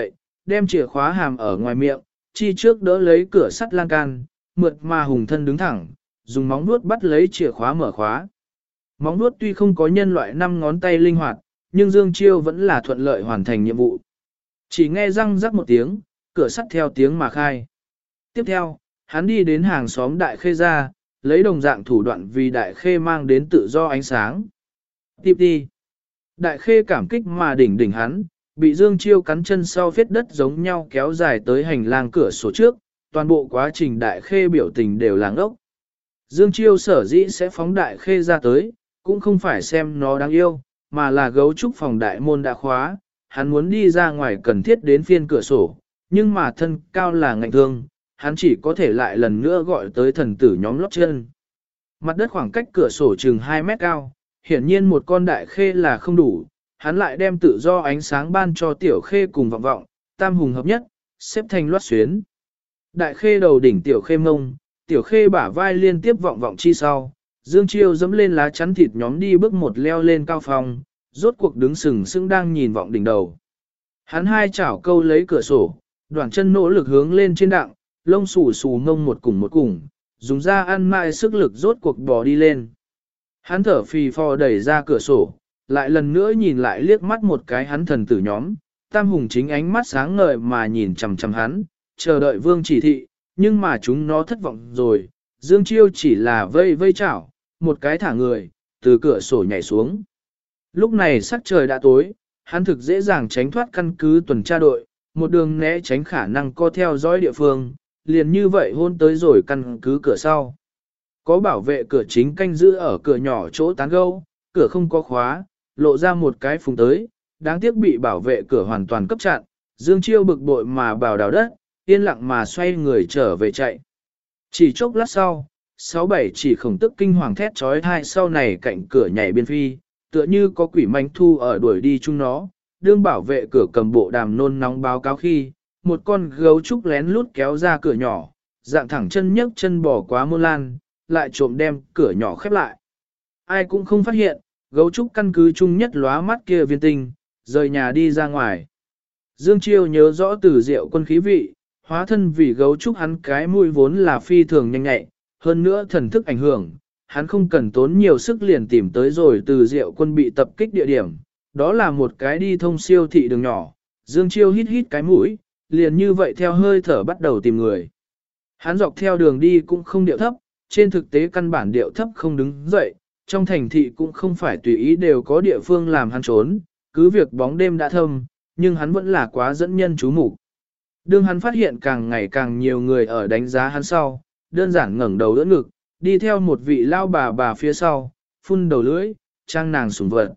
đem chìa khóa hàm ở ngoài miệng, chi trước đỡ lấy cửa sắt lan can, mượt mà hùng thân đứng thẳng, dùng móng vuốt bắt lấy chìa khóa mở khóa. Móng vuốt tuy không có nhân loại 5 ngón tay linh hoạt, nhưng Dương Chiêu vẫn là thuận lợi hoàn thành nhiệm vụ. Chỉ nghe răng rắc một tiếng, cửa sắt theo tiếng mà khai. Tiếp theo, hắn đi đến hàng xóm Đại Khê ra, lấy đồng dạng thủ đoạn vì Đại Khê mang đến tự do ánh sáng. Tiếp đi. Đại Khê cảm kích mà đỉnh hắn, bị Dương Chiêu cắn chân sau phết đất giống nhau kéo dài tới hành lang cửa sổ trước, toàn bộ quá trình Đại Khê biểu tình đều làng ốc. Dương Chiêu sở dĩ sẽ phóng Đại Khê ra tới, cũng không phải xem nó đáng yêu, mà là gấu trúc phòng đại môn đã khóa, hắn muốn đi ra ngoài cần thiết đến phiên cửa sổ, nhưng mà thân cao là ngạnh thương, hắn chỉ có thể lại lần nữa gọi tới thần tử nhóm lót chân. Mặt đất khoảng cách cửa sổ chừng 2 mét cao, hiển nhiên một con Đại Khê là không đủ, hắn lại đem tự do ánh sáng ban cho Tiểu Khê cùng vọng vọng, tam hùng hợp nhất, xếp thành loát xuyến. Đại Khê đầu đỉnh Tiểu Khê mông, Tiểu Khê bả vai liên tiếp vọng vọng chi sau, Dương Chiêu dẫm lên lá chắn thịt nhóm đi bước một leo lên cao phòng, rốt cuộc đứng sừng sững đang nhìn vọng đỉnh đầu. Hắn hai chảo câu lấy cửa sổ, đoạn chân nỗ lực hướng lên trên đặng, lông xù xù ngông một cùng, dùng ra ăn mại sức lực rốt cuộc bò đi lên. Hắn thở phì phò đẩy ra cửa sổ, lại lần nữa nhìn lại liếc mắt một cái hắn thần tử nhóm, tam hùng chính ánh mắt sáng ngời mà nhìn chằm chằm hắn, chờ đợi vương chỉ thị, nhưng mà chúng nó thất vọng rồi, Dương Chiêu chỉ là vây chảo, một cái thả người, từ cửa sổ nhảy xuống. Lúc này sắc trời đã tối, hắn thực dễ dàng tránh thoát căn cứ tuần tra đội, một đường né tránh khả năng co theo dõi địa phương, liền như vậy hôn tới rồi căn cứ cửa sau. Có bảo vệ cửa chính canh giữ ở cửa nhỏ chỗ tán gâu, cửa không có khóa, lộ ra một cái phùng tới, đáng tiếc bị bảo vệ cửa hoàn toàn cấp chặn, Dương Chiêu bực bội mà bảo đào đất, yên lặng mà xoay người trở về chạy. Chỉ chốc lát sau, 6-7 chỉ khổng tức kinh hoàng thét trói thai sau này cạnh cửa nhảy biên phi, tựa như có quỷ manh thu ở đuổi đi chúng nó, đương bảo vệ cửa cầm bộ đàm nôn nóng báo cáo khi, một con gấu trúc lén lút kéo ra cửa nhỏ, dạng thẳng chân nhấc chân bỏ qua môn lan, lại trộm đem cửa nhỏ khép lại. Ai cũng không phát hiện, gấu trúc căn cứ chung nhất lóa mắt kia viên tinh, rời nhà đi ra ngoài. Dương Chiêu nhớ rõ từ Diệu Quân khí vị, hóa thân vì gấu trúc hắn cái mũi vốn là phi thường nhanh nhạy, hơn nữa thần thức ảnh hưởng, hắn không cần tốn nhiều sức liền tìm tới rồi từ Diệu Quân bị tập kích địa điểm, đó là một cái đi thông siêu thị đường nhỏ, Dương Chiêu hít cái mũi, liền như vậy theo hơi thở bắt đầu tìm người. Hắn dọc theo đường đi cũng không điệu thấp, trên thực tế căn bản điệu thấp không đứng dậy, trong thành thị cũng không phải tùy ý đều có địa phương làm hắn trốn, cứ việc bóng đêm đã thâm, nhưng hắn vẫn là quá dẫn nhân chú mục. Đương hắn phát hiện càng ngày càng nhiều người ở đánh giá hắn sau, đơn giản ngẩng đầu đỡ ngực, đi theo một vị lao bà phía sau, phun đầu lưỡi, trang nàng sủng vật.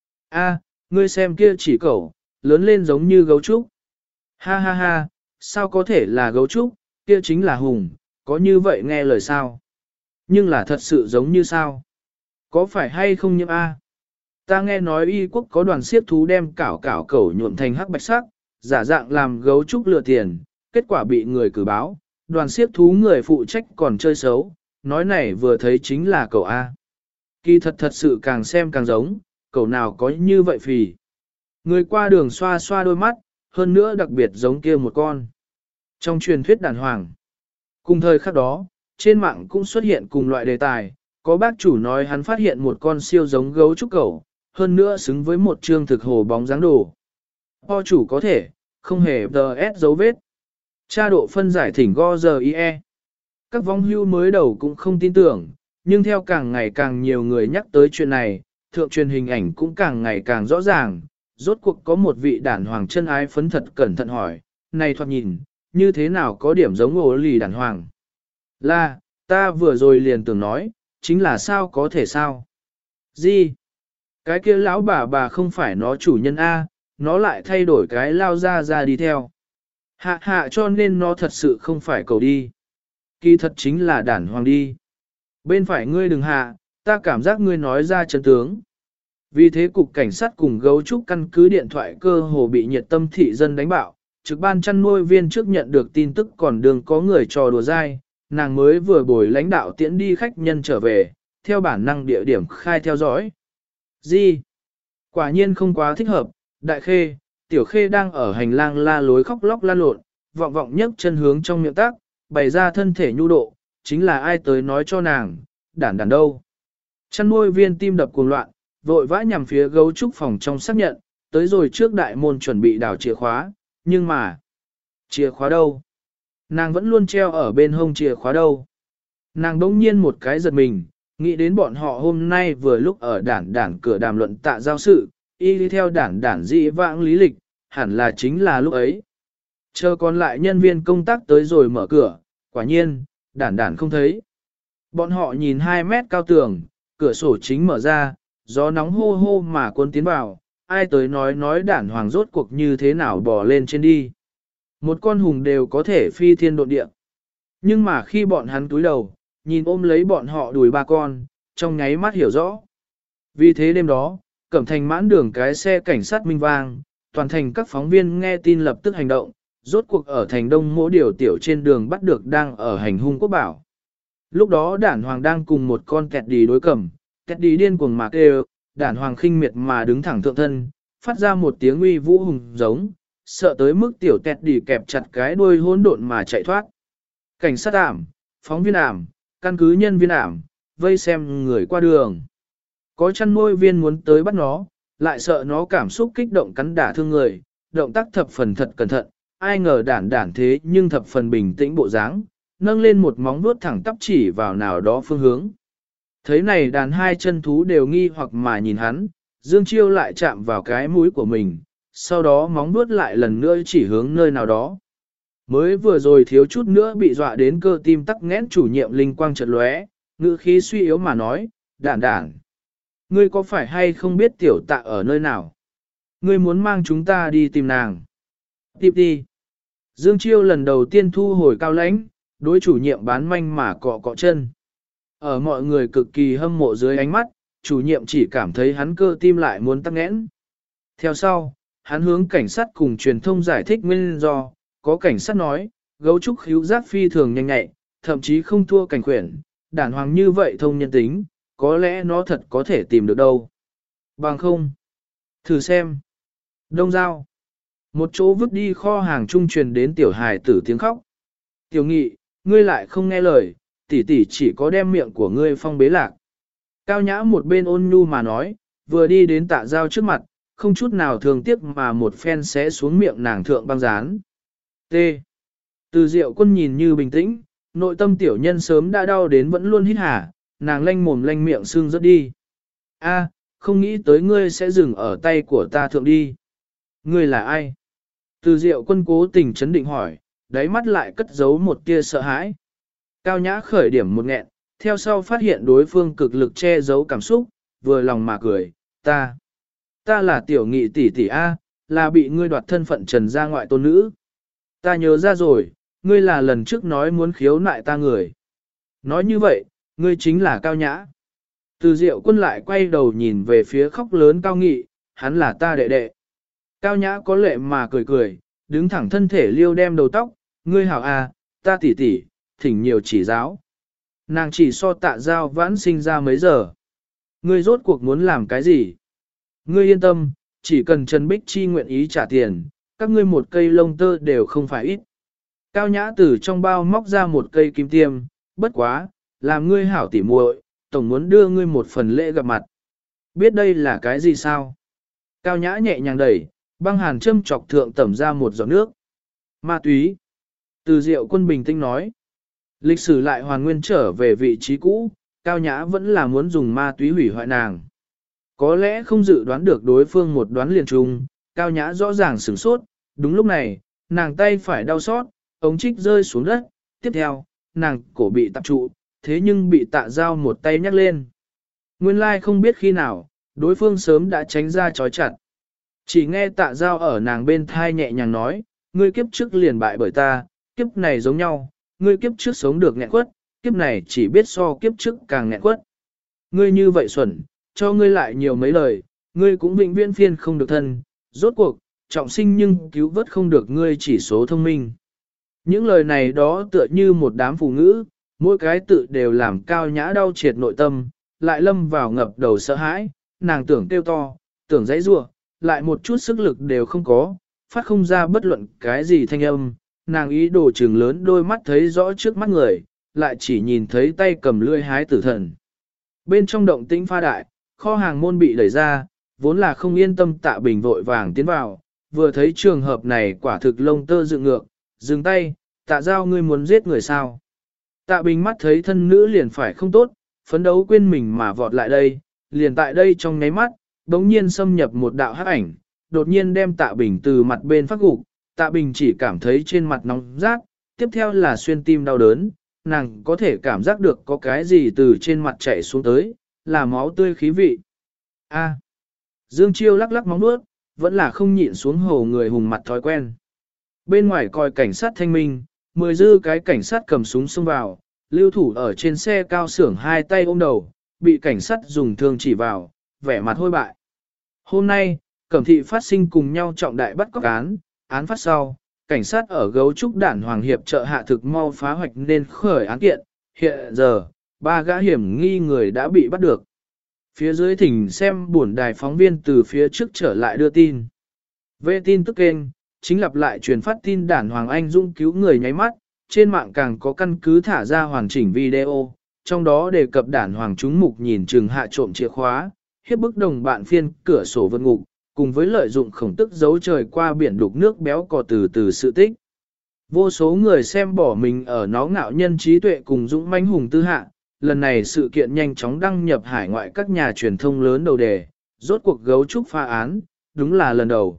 A, ngươi xem kia chỉ cẩu, lớn lên giống như gấu trúc. Ha ha ha, sao có thể là gấu trúc, kia chính là hùng, có như vậy nghe lời sao? Nhưng là thật sự giống như sao? Có phải hay không nhiễm A? Ta nghe nói y quốc có đoàn siết thú đem cảo cẩu nhuộm thành hắc bạch sắc, giả dạng làm gấu trúc lừa tiền, kết quả bị người cử báo, đoàn siết thú người phụ trách còn chơi xấu, nói này vừa thấy chính là cậu A. Kỳ thật sự càng xem càng giống, cậu nào có như vậy phì. Người qua đường xoa xoa đôi mắt, hơn nữa đặc biệt giống kia một con. Trong truyền thuyết đàn hoàng, cùng thời khắc đó, trên mạng cũng xuất hiện cùng loại đề tài, có bác chủ nói hắn phát hiện một con siêu giống gấu trúc cẩu, hơn nữa xứng với một trương thực hồ bóng dáng đồ. Po chủ có thể, không hề DS dấu vết. Tra độ phân giải thỉnh go giờ IE. Các vong hưu mới đầu cũng không tin tưởng, nhưng theo càng ngày càng nhiều người nhắc tới chuyện này, thượng truyền hình ảnh cũng càng ngày càng rõ ràng. Rốt cuộc có một vị đản hoàng chân ái phấn thật cẩn thận hỏi, này thoạt nhìn, như thế nào có điểm giống ổ lì đản hoàng? Là, ta vừa rồi liền tưởng nói, chính là sao có thể sao? Gì? Cái kia lão bà không phải nó chủ nhân A, nó lại thay đổi cái lao ra đi theo. Hạ cho nên nó thật sự không phải cầu đi. Kỳ thật chính là đản hoàng đi. Bên phải ngươi đừng hạ, ta cảm giác ngươi nói ra chân tướng. Vì thế cục cảnh sát cùng gấu trúc căn cứ điện thoại cơ hồ bị nhiệt tâm thị dân đánh bạo, trực ban chăn nuôi viên trước nhận được tin tức còn đường có người trò đùa dai, nàng mới vừa bồi lãnh đạo tiễn đi khách nhân trở về, theo bản năng địa điểm khai theo dõi. Gì? Quả nhiên không quá thích hợp, Đại Khê, Tiểu Khê đang ở hành lang la lối khóc lóc la lộn, vọng vọng nhấc chân hướng trong miệng tác, bày ra thân thể nhu độ, chính là ai tới nói cho nàng, đản đản đâu. Chăn nuôi viên tim đập cuồng loạn, vội vã nhằm phía gấu trúc phòng trong xác nhận, tới rồi trước đại môn chuẩn bị đào chìa khóa, nhưng mà, chìa khóa đâu? Nàng vẫn luôn treo ở bên hông chìa khóa đâu. Nàng đống nhiên một cái giật mình, nghĩ đến bọn họ hôm nay vừa lúc ở đản đản cửa đàm luận tạ giao sự, y đi theo đản đản dị vãng lý lịch, hẳn là chính là lúc ấy. Chờ còn lại nhân viên công tác tới rồi mở cửa, quả nhiên, đản đản không thấy. Bọn họ nhìn 2 mét cao tường, cửa sổ chính mở ra, gió nóng hô hô mà cuốn tiến vào, ai tới nói đản hoàng rốt cuộc như thế nào bò lên trên đi. Một con hùng đều có thể phi thiên độn địa. Nhưng mà khi bọn hắn túi đầu, nhìn ôm lấy bọn họ đùi 3 con, trong nháy mắt hiểu rõ. Vì thế đêm đó, Cẩm Thành mãn đường cái xe cảnh sát minh vang, toàn thành các phóng viên nghe tin lập tức hành động, rốt cuộc ở thành đông mỗi điều tiểu trên đường bắt được đang ở hành hung quốc bảo. Lúc đó đản hoàng đang cùng một con kẹt đì đối cầm, kẹt đì điên cuồng mà kêu, đản hoàng khinh miệt mà đứng thẳng thượng thân, phát ra một tiếng uy vũ hùng giống, sợ tới mức tiểu kẹt đì kẹp chặt cái đuôi hỗn độn mà chạy thoát. Cảnh sát ảm, phóng viên ảm, căn cứ nhân viên ảm, vây xem người qua đường. Có chăn nuôi viên muốn tới bắt nó, lại sợ nó cảm xúc kích động cắn đả thương người, động tác thập phần thật cẩn thận, ai ngờ đản đản thế nhưng thập phần bình tĩnh bộ dáng, nâng lên một móng vuốt thẳng tắp chỉ vào nào đó phương hướng. Thấy này đàn 2 chân thú đều nghi hoặc mà nhìn hắn, Dương Chiêu lại chạm vào cái mũi của mình, sau đó móng vuốt lại lần nữa chỉ hướng nơi nào đó. Mới vừa rồi thiếu chút nữa bị dọa đến cơ tim tắc nghẽn chủ nhiệm linh quang chợt lóe, ngữ khí suy yếu mà nói, đản đản. Ngươi có phải hay không biết tiểu tạ ở nơi nào? Ngươi muốn mang chúng ta đi tìm nàng. Tiếp đi. Dương Chiêu lần đầu tiên thu hồi cao lãnh, đối chủ nhiệm bán manh mà cọ cọ chân. Ở mọi người cực kỳ hâm mộ dưới ánh mắt, chủ nhiệm chỉ cảm thấy hắn cơ tim lại muốn tắc nghẽn. Theo sau, hắn hướng cảnh sát cùng truyền thông giải thích nguyên do, có cảnh sát nói, gấu trúc khíu giác phi thường nhanh nhạy, thậm chí không thua cảnh khuyển, đản hoàng như vậy thông nhân tính, có lẽ nó thật có thể tìm được đâu. Bằng không? Thử xem. Đông Giao. Một chỗ vứt đi kho hàng trung truyền đến tiểu hài tử tiếng khóc. Tiểu Nghị, ngươi lại không nghe lời, tỷ tỷ chỉ có đem miệng của ngươi phong bế lạc. Cao Nhã một bên ôn nhu mà nói, vừa đi đến Tạ Giao trước mặt, không chút nào thường tiếc mà một phen xé xuống miệng nàng thượng băng dán. T. Từ Diệu Quân nhìn như bình tĩnh, nội tâm tiểu nhân sớm đã đau đến vẫn luôn hít hả, nàng lanh mồm lanh miệng sưng rất đi. A, không nghĩ tới ngươi sẽ dừng ở tay của ta thượng đi. Ngươi là ai? Từ Diệu Quân cố tình chấn định hỏi, đáy mắt lại cất giấu một tia sợ hãi. Cao Nhã khởi điểm một nghẹn, theo sau phát hiện đối phương cực lực che giấu cảm xúc, vừa lòng mà cười, ta là Tiểu Nghị tỷ tỷ A, là bị ngươi đoạt thân phận trần gia ngoại tôn nữ. Ta nhớ ra rồi, ngươi là lần trước nói muốn khiếu nại ta người. Nói như vậy, ngươi chính là Cao Nhã. Từ Diệu Quân lại quay đầu nhìn về phía khóc lớn Cao Nghị, hắn là ta đệ đệ. Cao Nhã có lệ mà cười cười, đứng thẳng thân thể liêu đem đầu tóc, ngươi hảo à, ta tỷ tỷ, thỉnh nhiều chỉ giáo. Nàng chỉ so Tạ Giao vãn sinh ra mấy giờ. Ngươi rốt cuộc muốn làm cái gì? Ngươi yên tâm, chỉ cần Trần Bích Chi nguyện ý trả tiền, các ngươi một cây lông tơ đều không phải ít. Cao Nhã từ trong bao móc ra một cây kim tiêm, bất quá, làm ngươi hảo tỉ muội, tổng muốn đưa ngươi một phần lễ gặp mặt. Biết đây là cái gì sao? Cao Nhã nhẹ nhàng đẩy, băng hàn châm chọc thượng tẩm ra một giọt nước. Ma túy. Từ Diệu Quân bình tĩnh nói. Lịch sử lại hoàn nguyên trở về vị trí cũ, Cao Nhã vẫn là muốn dùng ma túy hủy hoại nàng. Có lẽ không dự đoán được đối phương một đoán liền trùng, Cao Nhã rõ ràng sửng sốt, đúng lúc này, nàng tay phải đau xót, ống trích rơi xuống đất, tiếp theo, nàng cổ bị tạp trụ, thế nhưng bị Tạ Giao một tay nhắc lên. Nguyên lai không biết khi nào, đối phương sớm đã tránh ra chói chặt. Chỉ nghe Tạ Giao ở nàng bên thai nhẹ nhàng nói, ngươi kiếp trước liền bại bởi ta, kiếp này giống nhau, ngươi kiếp trước sống được nghẹn quất, kiếp này chỉ biết so kiếp trước càng nghẹn quất. Ngươi như vậy xuẩn, cho ngươi lại nhiều mấy lời, ngươi cũng vĩnh viễn phiên không được thân, rốt cuộc, trọng sinh nhưng cứu vớt không được ngươi chỉ số thông minh. Những lời này đó tựa như một đám phụ ngữ, mỗi cái tự đều làm Cao Nhã đau triệt nội tâm, lại lâm vào ngập đầu sợ hãi, nàng tưởng kêu to, tưởng dãy rủa, lại một chút sức lực đều không có, phát không ra bất luận cái gì thanh âm, nàng ý đồ trừng lớn đôi mắt thấy rõ trước mắt người, lại chỉ nhìn thấy tay cầm lưỡi hái tử thần. Bên trong động tĩnh pha đại, kho hàng môn bị đẩy ra, vốn là không yên tâm Tạ Bình vội vàng tiến vào, vừa thấy trường hợp này quả thực lông tơ dựng ngược, dừng tay, Tạ Giao ngươi muốn giết người sao. Tạ Bình mắt thấy thân nữ liền phải không tốt, phấn đấu quên mình mà vọt lại đây, liền tại đây trong nháy mắt, đống nhiên xâm nhập một đạo hắc ảnh, đột nhiên đem Tạ Bình từ mặt bên phát gục, Tạ Bình chỉ cảm thấy trên mặt nóng rát, tiếp theo là xuyên tim đau đớn, nàng có thể cảm giác được có cái gì từ trên mặt chảy xuống tới, là máu tươi khí vị. A. Dương Chiêu lắc lắc móng nuốt, vẫn là không nhịn xuống hồ người hùng mặt thói quen. Bên ngoài coi cảnh sát thanh minh, 10 dư cái cảnh sát cầm súng xông vào, lưu thủ ở trên xe cao xưởng hai tay ôm đầu, bị cảnh sát dùng thương chỉ vào, vẻ mặt hôi bại. Hôm nay, Cẩm Thị phát sinh cùng nhau trọng đại bắt cóc án phát sau, cảnh sát ở Gấu Trúc Đản Hoàng hiệp trợ hạ thực mau phá hoạch nên khởi án kiện, hiện giờ, 3 gã hiểm nghi người đã bị bắt được. Phía dưới thỉnh xem buồn đài phóng viên từ phía trước trở lại đưa tin. Về tin tức kênh, chính lặp lại truyền phát tin Đản Hoàng Anh Dũng cứu người nháy mắt, trên mạng càng có căn cứ thả ra hoàn chỉnh video, trong đó đề cập Đản Hoàng trúng mục nhìn chừng hạ trộm chìa khóa, hiếp bức đồng bạn phiên cửa sổ vượt ngục, cùng với lợi dụng khổng tức giấu trời qua biển đục nước béo cò từ từ sự tích. Vô số người xem bỏ mình ở nó ngạo nhân trí tuệ cùng dũng mãnh hùng tư hạ, lần này sự kiện nhanh chóng đăng nhập hải ngoại các nhà truyền thông lớn đầu đề, rốt cuộc Gấu Trúc phá án, đúng là lần đầu.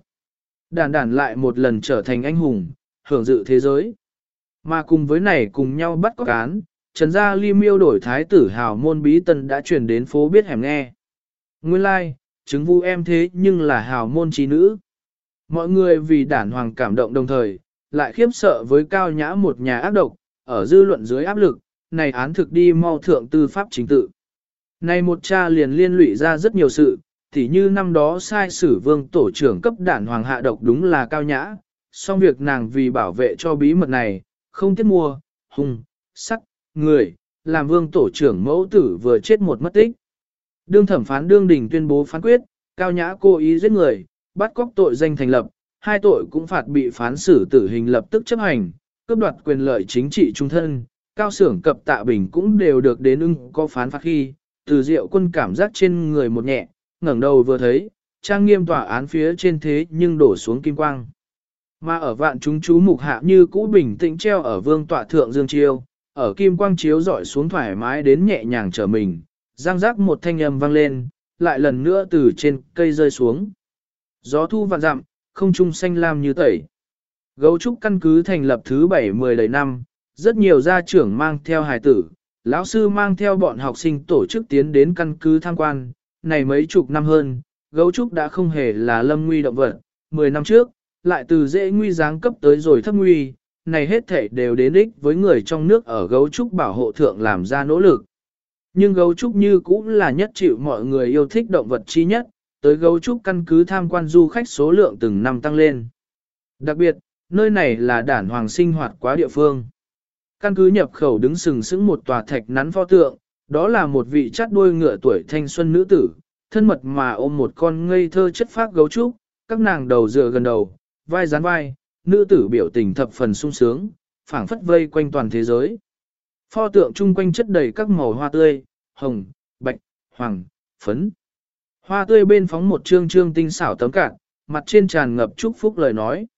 Đản lại một lần trở thành anh hùng, hưởng dự thế giới. Mà cùng với này cùng nhau bắt cóc án, Trần Gia Ly miêu đổi thái tử hào môn bí tân đã truyền đến phố biết hẻm nghe. Nguyên lai, like, chứng vu em thế nhưng là hào môn trí nữ. Mọi người vì Đản Hoàng cảm động đồng thời, lại khiếp sợ với Cao Nhã một nhà ác độc, ở dư luận dưới áp lực, này án thực đi mau thượng tư pháp chính tự. Này một cha liền liên lụy ra rất nhiều sự, tỉ như năm đó sai sử vương tổ trưởng cấp Đản Hoàng hạ độc đúng là Cao Nhã, song việc nàng vì bảo vệ cho bí mật này, không tiếc mua, hung, sắc, người, làm vương tổ trưởng mẫu tử vừa chết một mất tích. Đương thẩm phán đương đình tuyên bố phán quyết, Cao Nhã cố ý giết người, bắt cóc tội danh thành lập, hai tội cũng phạt bị phán xử tử hình lập tức chấp hành, cướp đoạt quyền lợi chính trị trung thân. Cao Xưởng cập Tạ Bình cũng đều được đến có phán phạt khi, Từ Diệu Quân cảm giác trên người một nhẹ, ngẩng đầu vừa thấy, trang nghiêm tòa án phía trên thế nhưng đổ xuống kim quang. Mà ở vạn chúng chú mục hạ như cũ bình tĩnh treo ở vương tọa thượng Dương Chiêu, ở kim quang chiếu dọi xuống thoải mái đến nhẹ nhàng trở mình, giang giác một thanh âm vang lên, lại lần nữa từ trên cây rơi xuống. Gió thu vạn dặm, không trung xanh lam như tẩy. Gấu Trúc căn cứ thành lập thứ 70 đầy năm, rất nhiều gia trưởng mang theo hài tử, lão sư mang theo bọn học sinh tổ chức tiến đến căn cứ tham quan, này mấy chục năm hơn, Gấu Trúc đã không hề là lâm nguy động vật, 10 năm trước, lại từ dễ nguy giáng cấp tới rồi thấp nguy, này hết thể đều đến ích với người trong nước ở Gấu Trúc bảo hộ thượng làm ra nỗ lực. Nhưng Gấu Trúc như cũng là nhất chịu mọi người yêu thích động vật chi nhất, tới Gấu Trúc căn cứ tham quan du khách số lượng từng năm tăng lên. Đặc biệt, nơi này là Đản Hoàng sinh hoạt quá địa phương. Căn cứ nhập khẩu đứng sừng sững một tòa thạch nắn pho tượng, đó là một vị chắt đuôi ngựa tuổi thanh xuân nữ tử, thân mật mà ôm một con ngây thơ chất phác gấu trúc, các nàng đầu dựa gần đầu, vai dán vai, nữ tử biểu tình thập phần sung sướng, phảng phất vây quanh toàn thế giới. Pho tượng chung quanh chất đầy các màu hoa tươi, hồng, bạch, hoàng, phấn. Hoa tươi bên phóng một trương trương tinh xảo tấm cạn, mặt trên tràn ngập chúc phúc lời nói.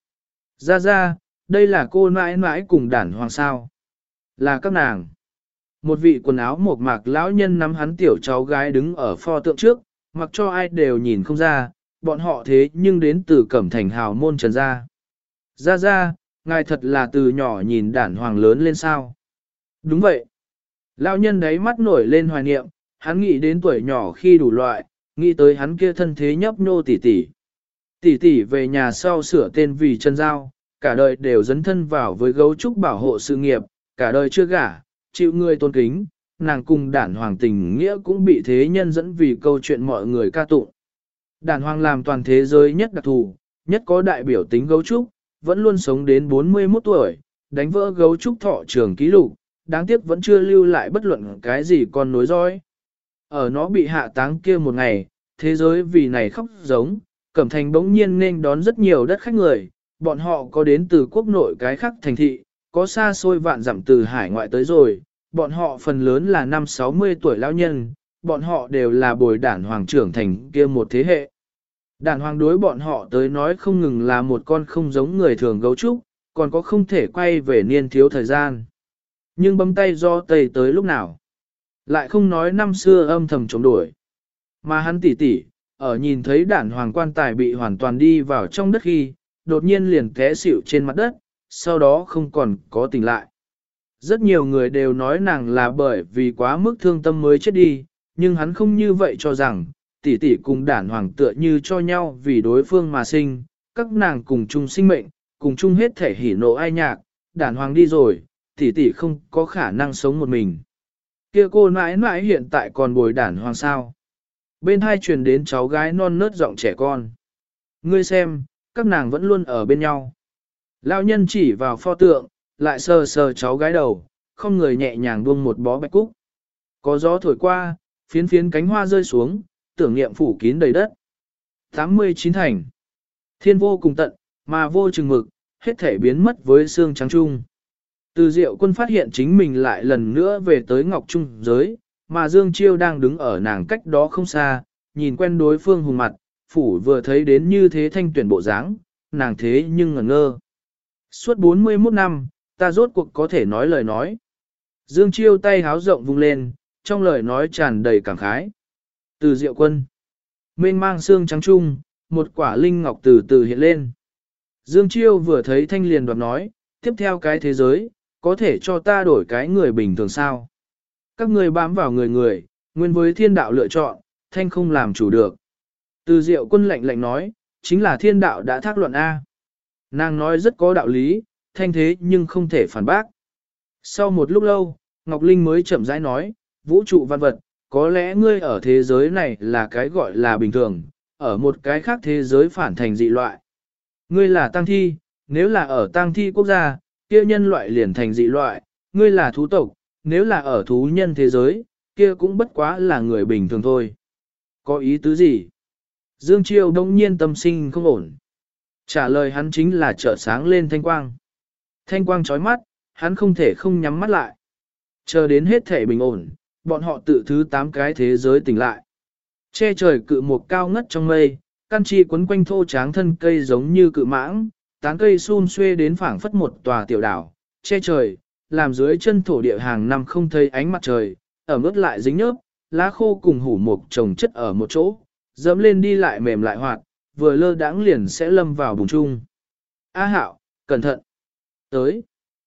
Ra, đây là cô nãi nãi cùng Đản Hoàng sao. Là các nàng. Một vị quần áo mộc mạc lão nhân nắm hắn tiểu cháu gái đứng ở pho tượng trước, mặc cho ai đều nhìn không ra, bọn họ thế nhưng đến từ Cẩm Thành hào môn Trần gia. Ra, ngài thật là từ nhỏ nhìn Đản Hoàng lớn lên sao. Đúng vậy. Lão nhân đấy mắt nổi lên hoài niệm, hắn nghĩ đến tuổi nhỏ khi đủ loại, nghĩ tới hắn kia thân thế nhấp nhô tỉ tỉ. Tỷ tỷ về nhà sau sửa tên vì Trần Giao, cả đời đều dấn thân vào với Gấu Trúc bảo hộ sự nghiệp, cả đời chưa gả, chịu người tôn kính, nàng cùng Đản Hoàng tình nghĩa cũng bị thế nhân dẫn vì câu chuyện mọi người ca tụng. Đản Hoàng làm toàn thế giới nhất đặc thù, nhất có đại biểu tính Gấu Trúc, vẫn luôn sống đến 41 tuổi, đánh vỡ Gấu Trúc thọ trường ký lục, đáng tiếc vẫn chưa lưu lại bất luận cái gì còn nối dõi. Ở nó bị hạ táng kia một ngày, thế giới vì này khóc giống, Cẩm Thành bỗng nhiên nên đón rất nhiều đất khách người, bọn họ có đến từ quốc nội cái khác thành thị, có xa xôi vạn dặm từ hải ngoại tới rồi, bọn họ phần lớn là năm 60 tuổi lão nhân, bọn họ đều là bồi đản hoàng trưởng thành kia một thế hệ. Đản hoàng đối bọn họ tới nói không ngừng là một con không giống người thường gấu trúc, còn có không thể quay về niên thiếu thời gian. Nhưng bấm tay do tây tới lúc nào. Lại không nói năm xưa âm thầm chống đuổi. Mà hắn tỉ tỉ, ở nhìn thấy đản hoàng quan tài bị hoàn toàn đi vào trong đất khi, đột nhiên liền té xỉu trên mặt đất, sau đó không còn có tỉnh lại. Rất nhiều người đều nói nàng là bởi vì quá mức thương tâm mới chết đi, nhưng hắn không như vậy cho rằng, tỷ tỷ cùng đản hoàng tựa như cho nhau vì đối phương mà sinh, các nàng cùng chung sinh mệnh, cùng chung hết thể hỉ nộ ai nhạc, đản hoàng đi rồi, tỷ tỷ không có khả năng sống một mình. Kia cô mãi mãi hiện tại còn bồi đản hoàng sao. Bên hai truyền đến cháu gái non nớt giọng trẻ con. Ngươi xem, các nàng vẫn luôn ở bên nhau. Lão nhân chỉ vào pho tượng, lại sờ sờ cháu gái đầu, không người nhẹ nhàng buông một bó bạch cúc. Có gió thổi qua, phiến phiến cánh hoa rơi xuống, tưởng niệm phủ kín đầy đất. 89 thành. Thiên vô cùng tận, mà vô chừng mực, hết thể biến mất với xương trắng trung. Từ Diệu Quân phát hiện chính mình lại lần nữa về tới Ngọc Trung giới, mà Dương Chiêu đang đứng ở nàng cách đó không xa, nhìn quen đối phương hùng mặt, phủ vừa thấy đến như thế thanh tuyển bộ dáng, nàng thế nhưng ngẩn ngơ. Suốt 41 năm, ta rốt cuộc có thể nói lời nói. Dương Chiêu tay háo rộng vung lên, trong lời nói tràn đầy cảm khái. Từ Diệu Quân, mênh mang xương trắng trung, một quả linh ngọc từ từ hiện lên. Dương Chiêu vừa thấy thanh liền đoạt nói, tiếp theo cái thế giới, có thể cho ta đổi cái người bình thường sao? Các người bám vào người, nguyên với thiên đạo lựa chọn, thanh không làm chủ được. Từ Diệu Quân lạnh lạnh nói, chính là thiên đạo đã thác luận A. Nàng nói rất có đạo lý, thanh thế nhưng không thể phản bác. Sau một lúc lâu, Ngọc Linh mới chậm rãi nói, vũ trụ văn vật, có lẽ ngươi ở thế giới này là cái gọi là bình thường, ở một cái khác thế giới phản thành dị loại. Ngươi là tang thi, nếu là ở tang thi quốc gia, kia nhân loại liền thành dị loại, ngươi là thú tộc, nếu là ở thú nhân thế giới, kia cũng bất quá là người bình thường thôi. Có ý tứ gì? Dương Chiêu đông nhiên tâm sinh không ổn. Trả lời hắn chính là chợt sáng lên thanh quang. Thanh quang chói mắt, hắn không thể không nhắm mắt lại. Chờ đến hết thể bình ổn, bọn họ tự thứ 8 cái thế giới tỉnh lại. Che trời cự một cao ngất trong mây, căn chi quấn quanh thô tráng thân cây giống như cự mãng, tán cây xun xuê đến phảng phất một tòa tiểu đảo, che trời, làm dưới chân thổ địa hàng năm không thấy ánh mặt trời, ẩm ướt lại dính nhớp, lá khô cùng hủ mục trồng chất ở một chỗ, dẫm lên đi lại mềm lại hoạt, vừa lơ đãng liền sẽ lâm vào bùn chung. A Hạo, cẩn thận. Tới.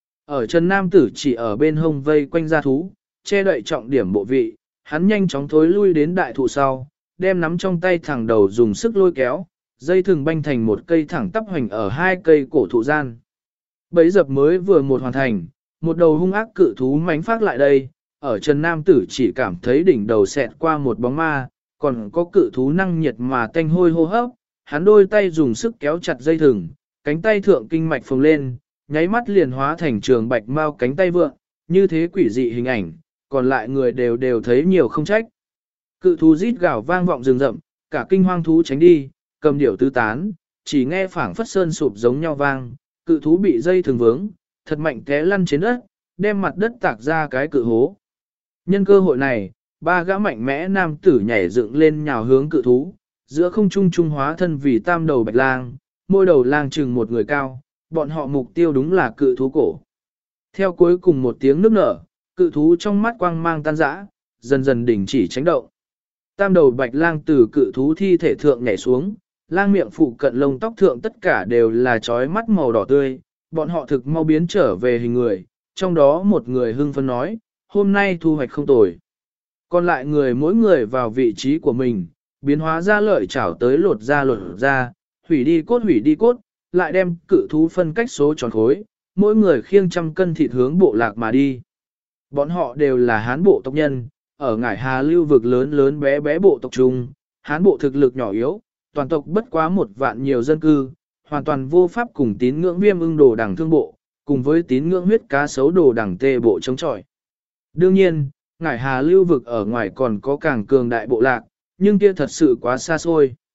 Ở chân nam tử chỉ ở bên hông vây quanh gia thú, che đậy trọng điểm bộ vị, hắn nhanh chóng thối lui đến đại thụ sau, đem nắm trong tay thẳng đầu dùng sức lôi kéo, dây thừng banh thành một cây thẳng tắp hoành ở hai cây cổ thụ gian. Bấy dập mới vừa một hoàn thành, một đầu hung ác cự thú mánh phát lại đây, ở chân nam tử chỉ cảm thấy đỉnh đầu xẹt qua một bóng ma, còn có cự thú năng nhiệt mà tanh hôi hô hấp, hắn đôi tay dùng sức kéo chặt dây thừng, cánh tay thượng kinh mạch phồng lên, nháy mắt liền hóa thành trường bạch mau cánh tay vượng, như thế quỷ dị hình ảnh, còn lại người đều thấy nhiều không trách. Cự thú rít gào vang vọng rừng rậm, cả kinh hoang thú tránh đi, cầm điểu tứ tán, chỉ nghe phảng phất sơn sụp giống nhau vang, cự thú bị dây thường vướng, thật mạnh té lăn trên đất, đem mặt đất tạc ra cái cự hố. Nhân cơ hội này, ba gã mạnh mẽ nam tử nhảy dựng lên nhào hướng cự thú, giữa không trung trung hóa thân vì tam đầu bạch lang, môi đầu lang chừng một người cao, bọn họ mục tiêu đúng là cự thú cổ. Theo cuối cùng một tiếng nước nở, cự thú trong mắt quang mang tan rã, dần dần đình chỉ tránh động. Tam đầu bạch lang từ cự thú thi thể thượng nhảy xuống, lang miệng phụ cận lông tóc thượng tất cả đều là trói mắt màu đỏ tươi, bọn họ thực mau biến trở về hình người, trong đó một người hưng phấn nói, hôm nay thu hoạch không tồi. Còn lại người mỗi người vào vị trí của mình, biến hóa ra lợi chảo tới lột ra, hủy đi cốt, lại đem cự thú phân cách số tròn khối, mỗi người khiêng trăm cân thịt hướng bộ lạc mà đi. Bọn họ đều là hán bộ tộc nhân, ở ngải hà lưu vực lớn lớn bé bé bộ tộc chung, hán bộ thực lực nhỏ yếu, toàn tộc bất quá 1 vạn nhiều dân cư, hoàn toàn vô pháp cùng tín ngưỡng viêm ưng đồ đẳng thương bộ, cùng với tín ngưỡng huyết cá sấu đồ đẳng tê bộ chống chọi. Đương nhiên, ngải hà lưu vực ở ngoài còn có càng cường đại bộ lạc, nhưng kia thật sự quá xa xôi.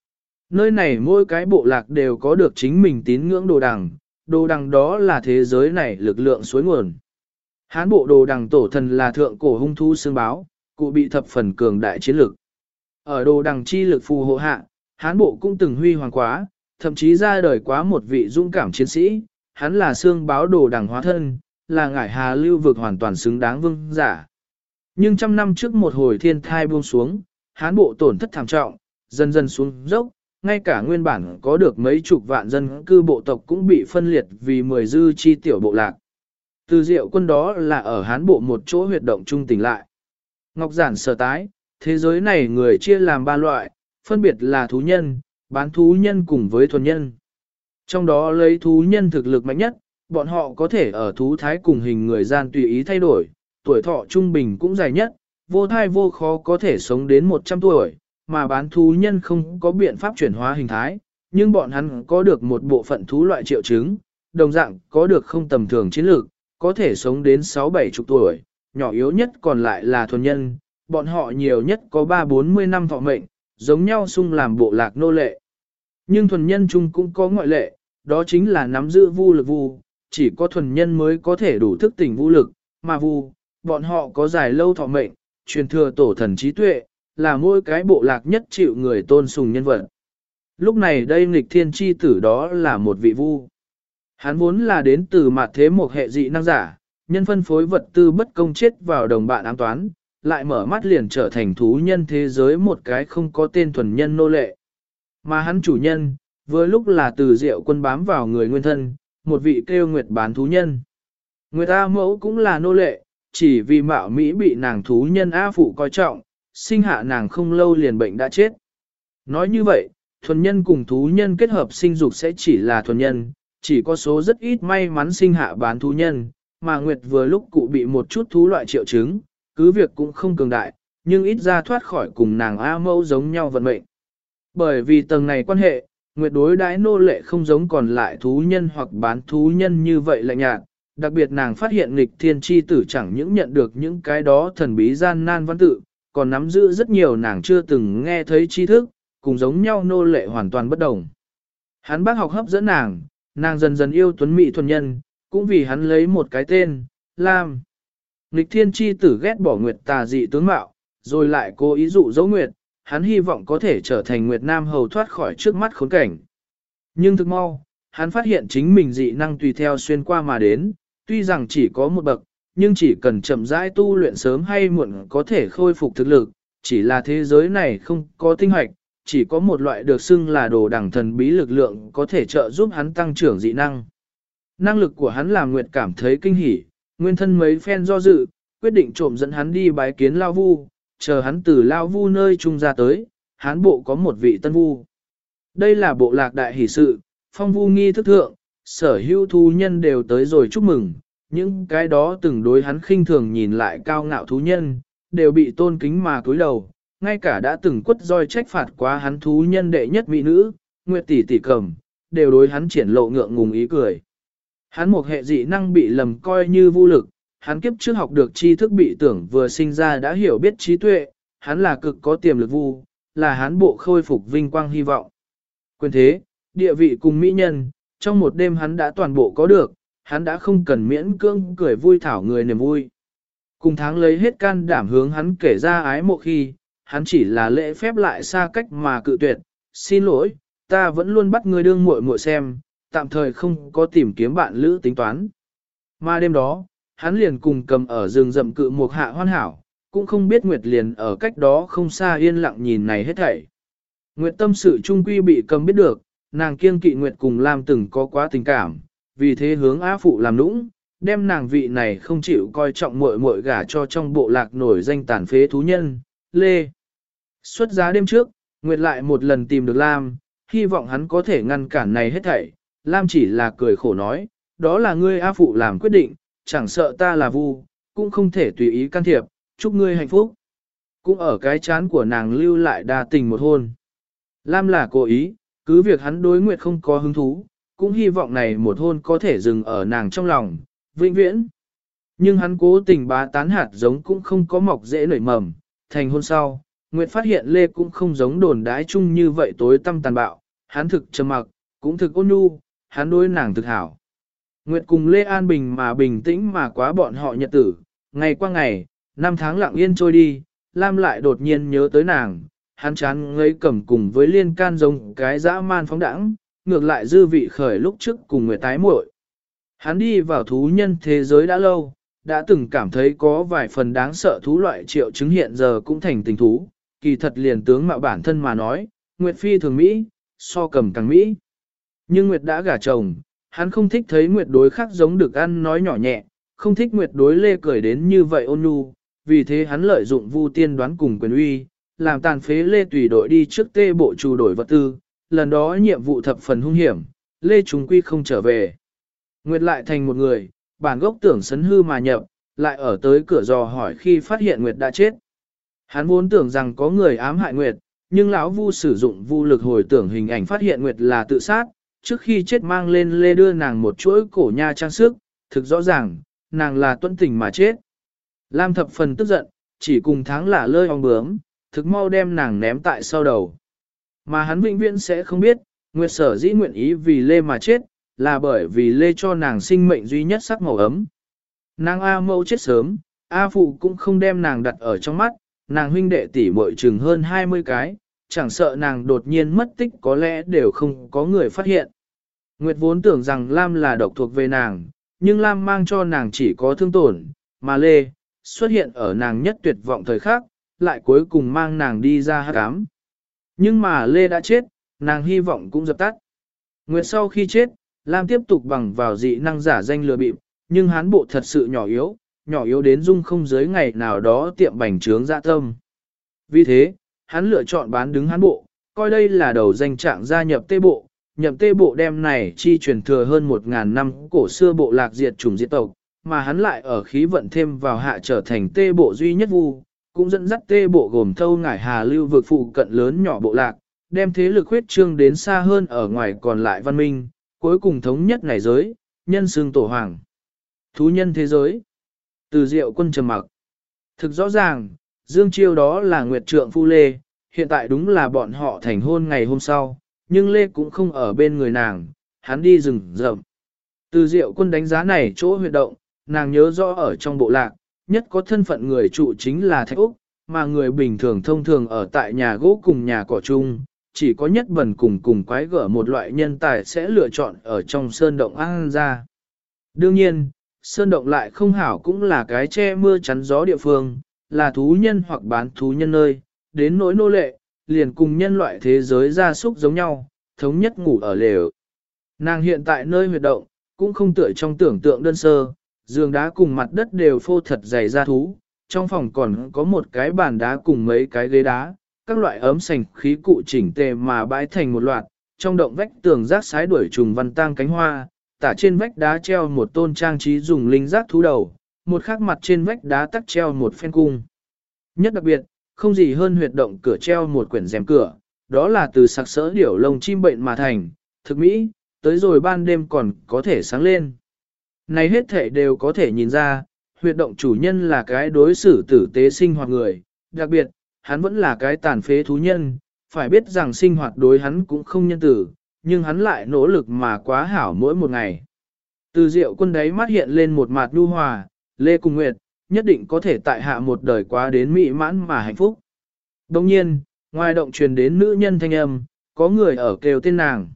Nơi này mỗi cái bộ lạc đều có được chính mình tín ngưỡng đồ đằng đó là thế giới này lực lượng suối nguồn. Hán bộ đồ đằng tổ thần là thượng cổ hung thú xương báo, cụ bị thập phần cường đại chiến lực. Ở đồ đằng chi lực phù hộ hạ, hán bộ cũng từng huy hoàng quá, thậm chí ra đời quá một vị dũng cảm chiến sĩ, hắn là xương báo đồ đằng hóa thân, là ngải hà lưu vực hoàn toàn xứng đáng vương giả. Nhưng trăm năm trước một hồi thiên thai buông xuống, hán bộ tổn thất thảm trọng, dần dần xuống dốc, ngay cả nguyên bản có được mấy chục vạn dân cư bộ tộc cũng bị phân liệt vì 10 dư chi tiểu bộ lạc. Từ diệu quân đó là ở hán bộ một chỗ huyệt động trung tỉnh lại. Ngọc giản sở tái, thế giới này người chia làm 3 loại, phân biệt là thú nhân, bán thú nhân cùng với thuần nhân. Trong đó lấy thú nhân thực lực mạnh nhất, bọn họ có thể ở thú thái cùng hình người gian tùy ý thay đổi, tuổi thọ trung bình cũng dài nhất, vô thai vô khó có thể sống đến 100 tuổi, mà bán thú nhân không có biện pháp chuyển hóa hình thái, nhưng bọn hắn có được một bộ phận thú loại triệu chứng, đồng dạng có được không tầm thường chiến lược, có thể sống đến 6-7 chục tuổi, nhỏ yếu nhất còn lại là thuần nhân, bọn họ nhiều nhất có 3-40 năm thọ mệnh, giống nhau xung làm bộ lạc nô lệ. Nhưng thuần nhân chung cũng có ngoại lệ, đó chính là nắm giữ vu lực vu, chỉ có thuần nhân mới có thể đủ thức tỉnh vu lực, mà vu, bọn họ có dài lâu thọ mệnh, truyền thừa tổ thần trí tuệ, là mỗi cái bộ lạc nhất chịu người tôn sùng nhân vật. Lúc này đây nghịch thiên chi tử đó là một vị vu. Hắn vốn là đến từ mặt thế một hệ dị năng giả, nhân phân phối vật tư bất công chết vào đồng bạn ám toán, lại mở mắt liền trở thành thú nhân thế giới một cái không có tên thuần nhân nô lệ. Mà hắn chủ nhân, vừa lúc là từ diệu quân bám vào người nguyên thân, một vị kêu Nguyệt bán thú nhân. Nguyệt A mẫu cũng là nô lệ, chỉ vì mạo Mỹ bị nàng thú nhân A phụ coi trọng, sinh hạ nàng không lâu liền bệnh đã chết. Nói như vậy, thuần nhân cùng thú nhân kết hợp sinh dục sẽ chỉ là thuần nhân, chỉ có số rất ít may mắn sinh hạ bán thú nhân, mà Nguyệt vừa lúc cụ bị một chút thú loại triệu chứng, cứ việc cũng không cường đại, nhưng ít ra thoát khỏi cùng nàng A mẫu giống nhau vận mệnh. Bởi vì tầng này quan hệ, Nguyệt đối đãi nô lệ không giống còn lại thú nhân hoặc bán thú nhân như vậy lạnh nhạt, đặc biệt nàng phát hiện nghịch thiên chi tử chẳng những nhận được những cái đó thần bí gian nan văn tự, còn nắm giữ rất nhiều nàng chưa từng nghe thấy tri thức, cùng giống nhau nô lệ hoàn toàn bất đồng. Hắn bác học hấp dẫn nàng dần dần yêu tuấn mỹ thuần nhân, cũng vì hắn lấy một cái tên, Lam. Nghịch thiên chi tử ghét bỏ Nguyệt tà dị tướng mạo, rồi lại cố ý dụ dỗ Nguyệt, hắn hy vọng có thể trở thành Nguyệt Nam hầu thoát khỏi trước mắt khốn cảnh. Nhưng thực mau, hắn phát hiện chính mình dị năng tùy theo xuyên qua mà đến, tuy rằng chỉ có một bậc, nhưng chỉ cần chậm rãi tu luyện sớm hay muộn có thể khôi phục thực lực, chỉ là thế giới này không có tinh hoạch, chỉ có một loại được xưng là đồ đẳng thần bí lực lượng có thể trợ giúp hắn tăng trưởng dị năng. Năng lực của hắn làm Nguyệt cảm thấy kinh hỉ, nguyên thân mấy phen do dự, quyết định trộm dẫn hắn đi bái kiến Lao Vu, chờ hắn từ Lao Vu nơi trung ra tới, hán bộ có một vị tân vu. Đây là bộ lạc đại hỷ sự, phong vu nghi thức thượng, sở hữu thú nhân đều tới rồi chúc mừng, những cái đó từng đối hắn khinh thường nhìn lại cao ngạo thú nhân, đều bị tôn kính mà cúi đầu, ngay cả đã từng quất roi trách phạt quá hắn thú nhân đệ nhất mỹ nữ, Nguyệt tỷ tỷ cầm, đều đối hắn triển lộ ngượng ngùng ý cười. Hắn một hệ dị năng bị lầm coi như vô lực, hắn kiếp trước học được tri thức bị tưởng vừa sinh ra đã hiểu biết trí tuệ, hắn là cực có tiềm lực vu, là hắn bộ khôi phục vinh quang hy vọng. Quyền thế, địa vị cùng mỹ nhân, trong một đêm hắn đã toàn bộ có được, hắn đã không cần miễn cưỡng cười vui thảo người niềm vui. Cùng tháng lấy hết can đảm hướng hắn kể ra ái mộ khi, hắn chỉ là lễ phép lại xa cách mà cự tuyệt, xin lỗi, ta vẫn luôn bắt người đương muội muội xem, tạm thời không có tìm kiếm bạn lữ tính toán. Mà đêm đó, hắn liền cùng cầm ở rừng rậm cự một hạ hoàn hảo, cũng không biết Nguyệt liền ở cách đó không xa yên lặng nhìn này hết thảy. Nguyệt tâm sự trung quy bị cầm biết được, nàng kiêng kỵ Nguyệt cùng Lam từng có quá tình cảm, vì thế hướng Á Phụ làm nũng, đem nàng vị này không chịu coi trọng muội muội gả cho trong bộ lạc nổi danh tàn phế thú nhân, Lê. Xuất giá đêm trước, Nguyệt lại một lần tìm được Lam, hy vọng hắn có thể ngăn cản này hết thảy, Lam chỉ là cười khổ nói, đó là ngươi Á Phụ làm quyết định, chẳng sợ ta là vu, cũng không thể tùy ý can thiệp, chúc ngươi hạnh phúc. Cũng ở cái chán của nàng lưu lại đa tình một hôn. Lam là cố ý, cứ việc hắn đối Nguyệt không có hứng thú, cũng hy vọng này một hôn có thể dừng ở nàng trong lòng, vĩnh viễn. Nhưng hắn cố tình bá tán hạt giống cũng không có mọc dễ nảy mầm, thành hôn sau, Nguyệt phát hiện Lê cũng không giống đồn đái chung như vậy tối tăm tàn bạo, hắn thực trầm mặc, cũng thực ôn nhu, hắn đối nàng thực hảo. Nguyệt cùng Lê an bình mà bình tĩnh mà quá bọn họ nhật tử, ngày qua ngày, năm tháng lặng yên trôi đi, Lam lại đột nhiên nhớ tới nàng, hắn chán ngấy cầm cùng với liên can giống cái dã man phóng đãng, ngược lại dư vị khởi lúc trước cùng Nguyệt tái muội. Hắn đi vào thú nhân thế giới đã lâu, đã từng cảm thấy có vài phần đáng sợ thú loại triệu chứng hiện giờ cũng thành tình thú, kỳ thật liền tướng mạo bản thân mà nói, Nguyệt phi thường Mỹ, so cầm càng Mỹ. Nhưng Nguyệt đã gả chồng, hắn không thích thấy Nguyệt đối khác giống được ăn nói nhỏ nhẹ, không thích Nguyệt đối Lê cười đến như vậy ôn nhu, vì thế hắn lợi dụng Vu tiên đoán cùng quyền uy, làm tàn phế Lê tùy đội đi trước tê bộ trù đổi vật tư, lần đó nhiệm vụ thập phần hung hiểm, Lê trùng quy không trở về. Nguyệt lại thành một người, bản gốc tưởng sấn hư mà nhập, lại ở tới cửa dò hỏi khi phát hiện Nguyệt đã chết. Hắn vốn tưởng rằng có người ám hại Nguyệt, nhưng lão Vu sử dụng vu lực hồi tưởng hình ảnh phát hiện Nguyệt là tự sát, trước khi chết mang lên Lê đưa nàng một chuỗi cổ nha trang sức, thực rõ ràng, nàng là tuân tình mà chết. Lam thập phần tức giận, chỉ cùng tháng lả lơi ong bướm, thực mau đem nàng ném tại sau đầu. Mà hắn vĩnh viễn sẽ không biết, Nguyệt sở dĩ nguyện ý vì Lê mà chết, là bởi vì Lê cho nàng sinh mệnh duy nhất sắc màu ấm. Nàng A mẫu chết sớm, A phụ cũng không đem nàng đặt ở trong mắt, nàng huynh đệ tỷ muội chừng hơn 20 cái, chẳng sợ nàng đột nhiên mất tích có lẽ đều không có người phát hiện. Nguyệt vốn tưởng rằng Lam là độc thuộc về nàng, nhưng Lam mang cho nàng chỉ có thương tổn, mà Lê, xuất hiện ở nàng nhất tuyệt vọng thời khắc, lại cuối cùng mang nàng đi ra hắc ám. Nhưng mà Lê đã chết, nàng hy vọng cũng dập tắt. Nguyệt sau khi chết, Lam tiếp tục bằng vào dị năng giả danh lừa bịp, nhưng hán bộ thật sự nhỏ yếu đến dung không dưới ngày nào đó tiệm bành trướng dạ tâm. Vì thế, hắn lựa chọn bán đứng hán bộ, coi đây là đầu danh trạng gia nhập tê bộ, nhậm tê bộ đem này chi truyền thừa hơn 1.000 năm cổ xưa bộ lạc diệt chủng diệt tộc, mà hắn lại ở khí vận thêm vào hạ trở thành tê bộ duy nhất vu, cũng dẫn dắt tê bộ gồm thâu ngải hà lưu vực phụ cận lớn nhỏ bộ lạc, đem thế lực huyết trương đến xa hơn ở ngoài còn lại văn minh, cuối cùng thống nhất này giới, nhân xương tổ hoàng. Thú nhân thế giới. Từ Diệu Quân trầm mặc. Thực rõ ràng, Dương Chiêu đó là Nguyệt trượng phu Lê, hiện tại đúng là bọn họ thành hôn ngày hôm sau, nhưng Lê cũng không ở bên người nàng, hắn đi rừng rậm. Từ Diệu Quân đánh giá này chỗ huyệt động, nàng nhớ rõ ở trong bộ lạc, nhất có thân phận người trụ chính là Thạch Úc, mà người bình thường thông thường ở tại nhà gỗ cùng nhà cỏ chung, chỉ có nhất bần cùng quái gở một loại nhân tài sẽ lựa chọn ở trong sơn động ăn ra. Đương nhiên, sơn động lại không hảo cũng là cái che mưa chắn gió địa phương, là thú nhân hoặc bán thú nhân nơi, đến nỗi nô lệ, liền cùng nhân loại thế giới gia súc giống nhau, thống nhất ngủ ở lều. Nàng hiện tại nơi huyệt động, cũng không tựa trong tưởng tượng đơn sơ, giường đá cùng mặt đất đều phô thật dày da thú, trong phòng còn có một cái bàn đá cùng mấy cái ghế đá, các loại ấm sành khí cụ chỉnh tề mà bãi thành một loạt, trong động vách tường rác sái đuổi trùng văn tang cánh hoa, tả trên vách đá treo một tôn trang trí dùng linh giác thú đầu, một khác mặt trên vách đá tắc treo một phen cung. Nhất đặc biệt, không gì hơn huyệt động cửa treo một quyển rèm cửa, đó là từ sặc sỡ điểu lông chim bệnh mà thành, thực mỹ, tới rồi ban đêm còn có thể sáng lên. Này hết thể đều có thể nhìn ra, huyệt động chủ nhân là cái đối xử tử tế sinh hoạt người, đặc biệt, hắn vẫn là cái tàn phế thú nhân, phải biết rằng sinh hoạt đối hắn cũng không nhân tử, nhưng hắn lại nỗ lực mà quá hảo mỗi một ngày. Từ Diệu Quân đấy mắt hiện lên một mặt nhu hòa, Lê cùng Nguyệt, nhất định có thể tại hạ một đời quá đến mỹ mãn mà hạnh phúc. Đồng nhiên, ngoài động truyền đến nữ nhân thanh âm, có người ở kêu tên nàng.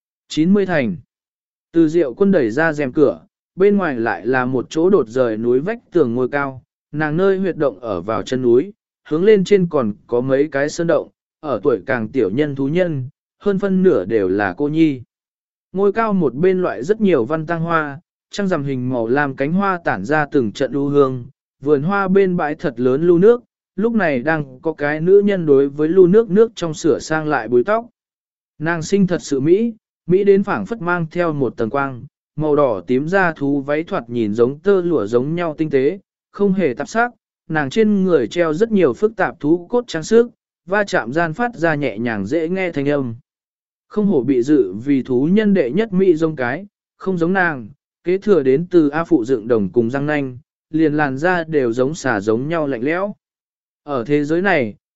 90 thành. Từ Diệu Quân đẩy ra rèm cửa, bên ngoài lại là một chỗ đột rời núi vách tường ngôi cao, nàng nơi huyệt động ở vào chân núi, hướng lên trên còn có mấy cái sơn động, ở tuổi càng tiểu nhân thú nhân, hơn phân nửa đều là cô nhi. Ngôi cao một bên loại rất nhiều văn tăng hoa, trăng rằm hình màu làm cánh hoa tản ra từng trận lưu hương, vườn hoa bên bãi thật lớn lưu nước, lúc này đang có cái nữ nhân đối với lưu nước trong sửa sang lại búi tóc. Nàng sinh thật sự Mỹ, Mỹ đến phảng phất mang theo một tầng quang, màu đỏ tím da thú váy thoạt nhìn giống tơ lụa giống nhau tinh tế, không hề tạp sắc, nàng trên người treo rất nhiều phức tạp thú cốt trang sức, va chạm gian phát ra nhẹ nhàng dễ nghe thanh âm. Không hổ bị dự vì thú nhân đệ nhất Mỹ giống cái, không giống nàng, kế thừa đến từ A phụ dựng đồng cùng răng nanh, liền làn da đều giống xà giống nhau lạnh lẽo. Ở thế giới này,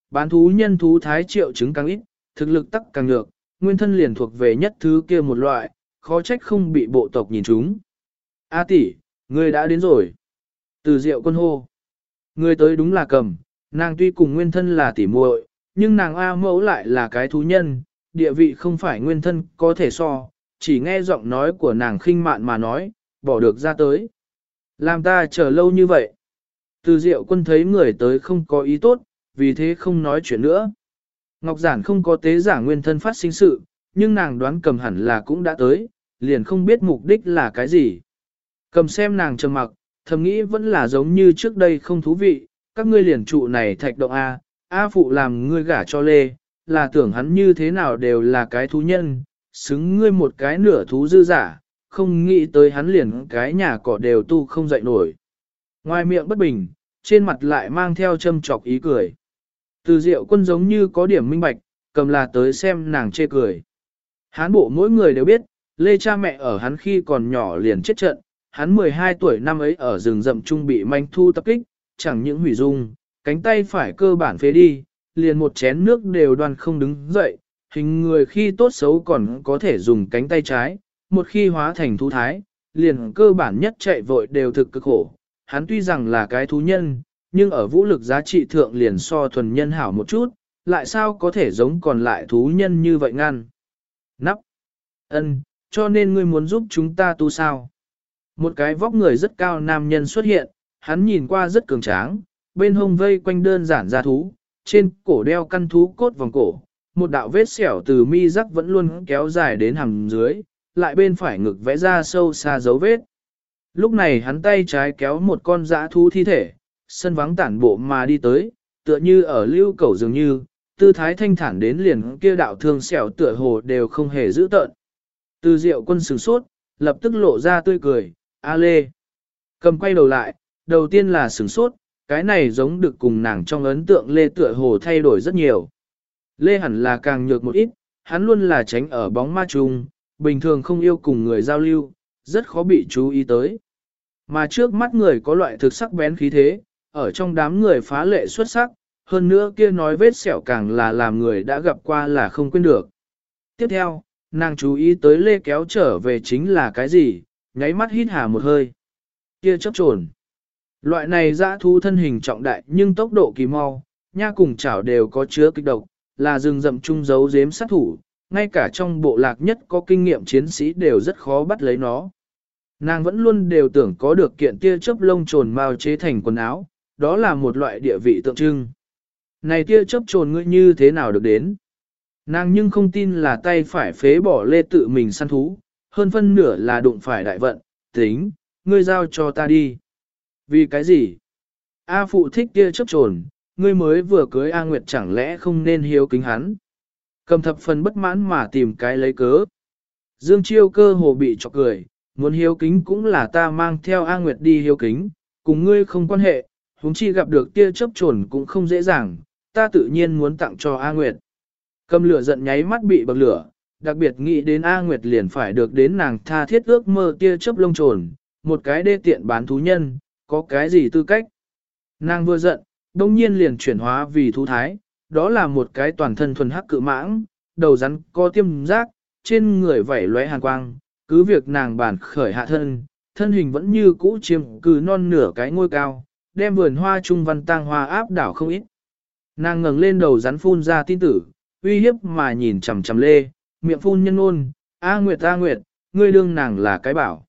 bán thú nhân thú thái triệu chứng càng ít, thực lực tắc càng nhược, nguyên thân liền thuộc về nhất thứ kia một loại, khó trách không bị bộ tộc nhìn chúng. A tỷ, ngươi đã đến rồi. Từ Diệu Quân hô. Ngươi tới đúng là Cầm, nàng tuy cùng nguyên thân là tỷ muội, nhưng nàng A mẫu lại là cái thú nhân, địa vị không phải nguyên thân có thể so, chỉ nghe giọng nói của nàng khinh mạn mà nói, bỏ được ra tới. Làm ta chờ lâu như vậy. Từ Diệu Quân thấy người tới không có ý tốt, vì thế không nói chuyện nữa. Ngọc Giản không có tế giả nguyên thân phát sinh sự, nhưng nàng đoán Cầm hẳn là cũng đã tới, liền không biết mục đích là cái gì. Cầm xem nàng trầm mặc, thầm nghĩ vẫn là giống như trước đây không thú vị, các ngươi liền trụ này thạch động A phụ làm ngươi gả cho Lê, là tưởng hắn như thế nào đều là cái thú nhân, xứng ngươi một cái nửa thú dư giả, không nghĩ tới hắn liền cái nhà cỏ đều tu không dậy nổi. Ngoài miệng bất bình, trên mặt lại mang theo châm chọc ý cười. Từ Diệu Quân giống như có điểm minh bạch, Cầm là tới xem nàng chê cười. Hán bộ mỗi người đều biết, Lê cha mẹ ở hắn khi còn nhỏ liền chết trận, hắn 12 tuổi năm ấy ở rừng rậm trung bị manh thu tập kích, chẳng những hủy dung, cánh tay phải cơ bản phế đi, liền một chén nước đều đoan không đứng dậy, hình người khi tốt xấu còn có thể dùng cánh tay trái, một khi hóa thành thú thái, liền cơ bản nhất chạy vội đều thực cực khổ. Hắn tuy rằng là cái thú nhân, nhưng ở vũ lực giá trị thượng liền so thuần nhân hảo một chút, lại sao có thể giống còn lại thú nhân như vậy ngăn. Nắp. Ân, cho nên ngươi muốn giúp chúng ta tu sao? Một cái vóc người rất cao nam nhân xuất hiện, hắn nhìn qua rất cường tráng, bên hông vây quanh đơn giản da thú, trên cổ đeo căn thú cốt vòng cổ, một đạo vết sẹo từ mi rắc vẫn luôn kéo dài đến hàm dưới, lại bên phải ngực vẽ ra sâu xa dấu vết. Lúc này hắn tay trái kéo một con dã thú thi thể, sân vắng tản bộ mà đi tới, tựa như ở lưu cẩu dường như, tư thái thanh thản đến liền kia đạo thương sẹo tựa hồ đều không hề giữ tợn. Từ Diệu Quân sửng sốt, lập tức lộ ra tươi cười, A Lê. Cầm quay đầu lại, đầu tiên là sửng sốt, cái này giống được cùng nàng trong ấn tượng Lê tựa hồ thay đổi rất nhiều. Lê hẳn là càng nhược một ít, hắn luôn là tránh ở bóng ma trùng, bình thường không yêu cùng người giao lưu, rất khó bị chú ý tới. Mà trước mắt người có loại thực sắc bén khí thế, ở trong đám người phá lệ xuất sắc, hơn nữa kia nói vết sẹo càng là làm người đã gặp qua là không quên được. Tiếp theo, nàng chú ý tới Lê kéo trở về chính là cái gì, nháy mắt hít hà một hơi. Kia chớp trồn. Loại này dã thú thân hình trọng đại nhưng tốc độ kỳ mau, nha cùng chảo đều có chứa kịch độc, là rừng rậm chung giấu giếm sát thủ, ngay cả trong bộ lạc nhất có kinh nghiệm chiến sĩ đều rất khó bắt lấy nó. Nàng vẫn luôn đều tưởng có được kiện tia chớp lông trồn mao chế thành quần áo, đó là một loại địa vị tượng trưng. Này tia chớp trồn ngươi như thế nào được đến? Nàng nhưng không tin là tay phải phế bỏ Lê tự mình săn thú, hơn phân nửa là đụng phải đại vận, tính, ngươi giao cho ta đi. Vì cái gì? A phụ thích tia chớp trồn, ngươi mới vừa cưới A Nguyệt chẳng lẽ không nên hiếu kính hắn? Cầm thập phần bất mãn mà tìm cái lấy cớ. Dương Chiêu cơ hồ bị chọc cười, muốn hiếu kính cũng là ta mang theo A Nguyệt đi hiếu kính, cùng ngươi không quan hệ, huống chi gặp được tia chớp trồn cũng không dễ dàng, ta tự nhiên muốn tặng cho A Nguyệt. Cầm lửa giận nháy mắt bị bậc lửa, đặc biệt nghĩ đến A Nguyệt liền phải được đến nàng tha thiết ước mơ tia chớp lông trồn, một cái đê tiện bán thú nhân, có cái gì tư cách. Nàng vừa giận, đông nhiên liền chuyển hóa vì thú thái, đó là một cái toàn thân thuần hắc cự mãng, đầu rắn có tiêm giác, trên người vảy lóe hàn quang, cứ việc nàng bản khởi hạ thân, thân hình vẫn như cũ chiếm cư non nửa cái ngôi cao, đem vườn hoa trung văn tang hoa áp đảo không ít. Nàng ngẩng lên đầu rắn phun ra tin tử, uy hiếp mà nhìn chằm chằm Lê, miệng phun nhân ôn, A Nguyệt, ngươi đương nàng là cái bảo.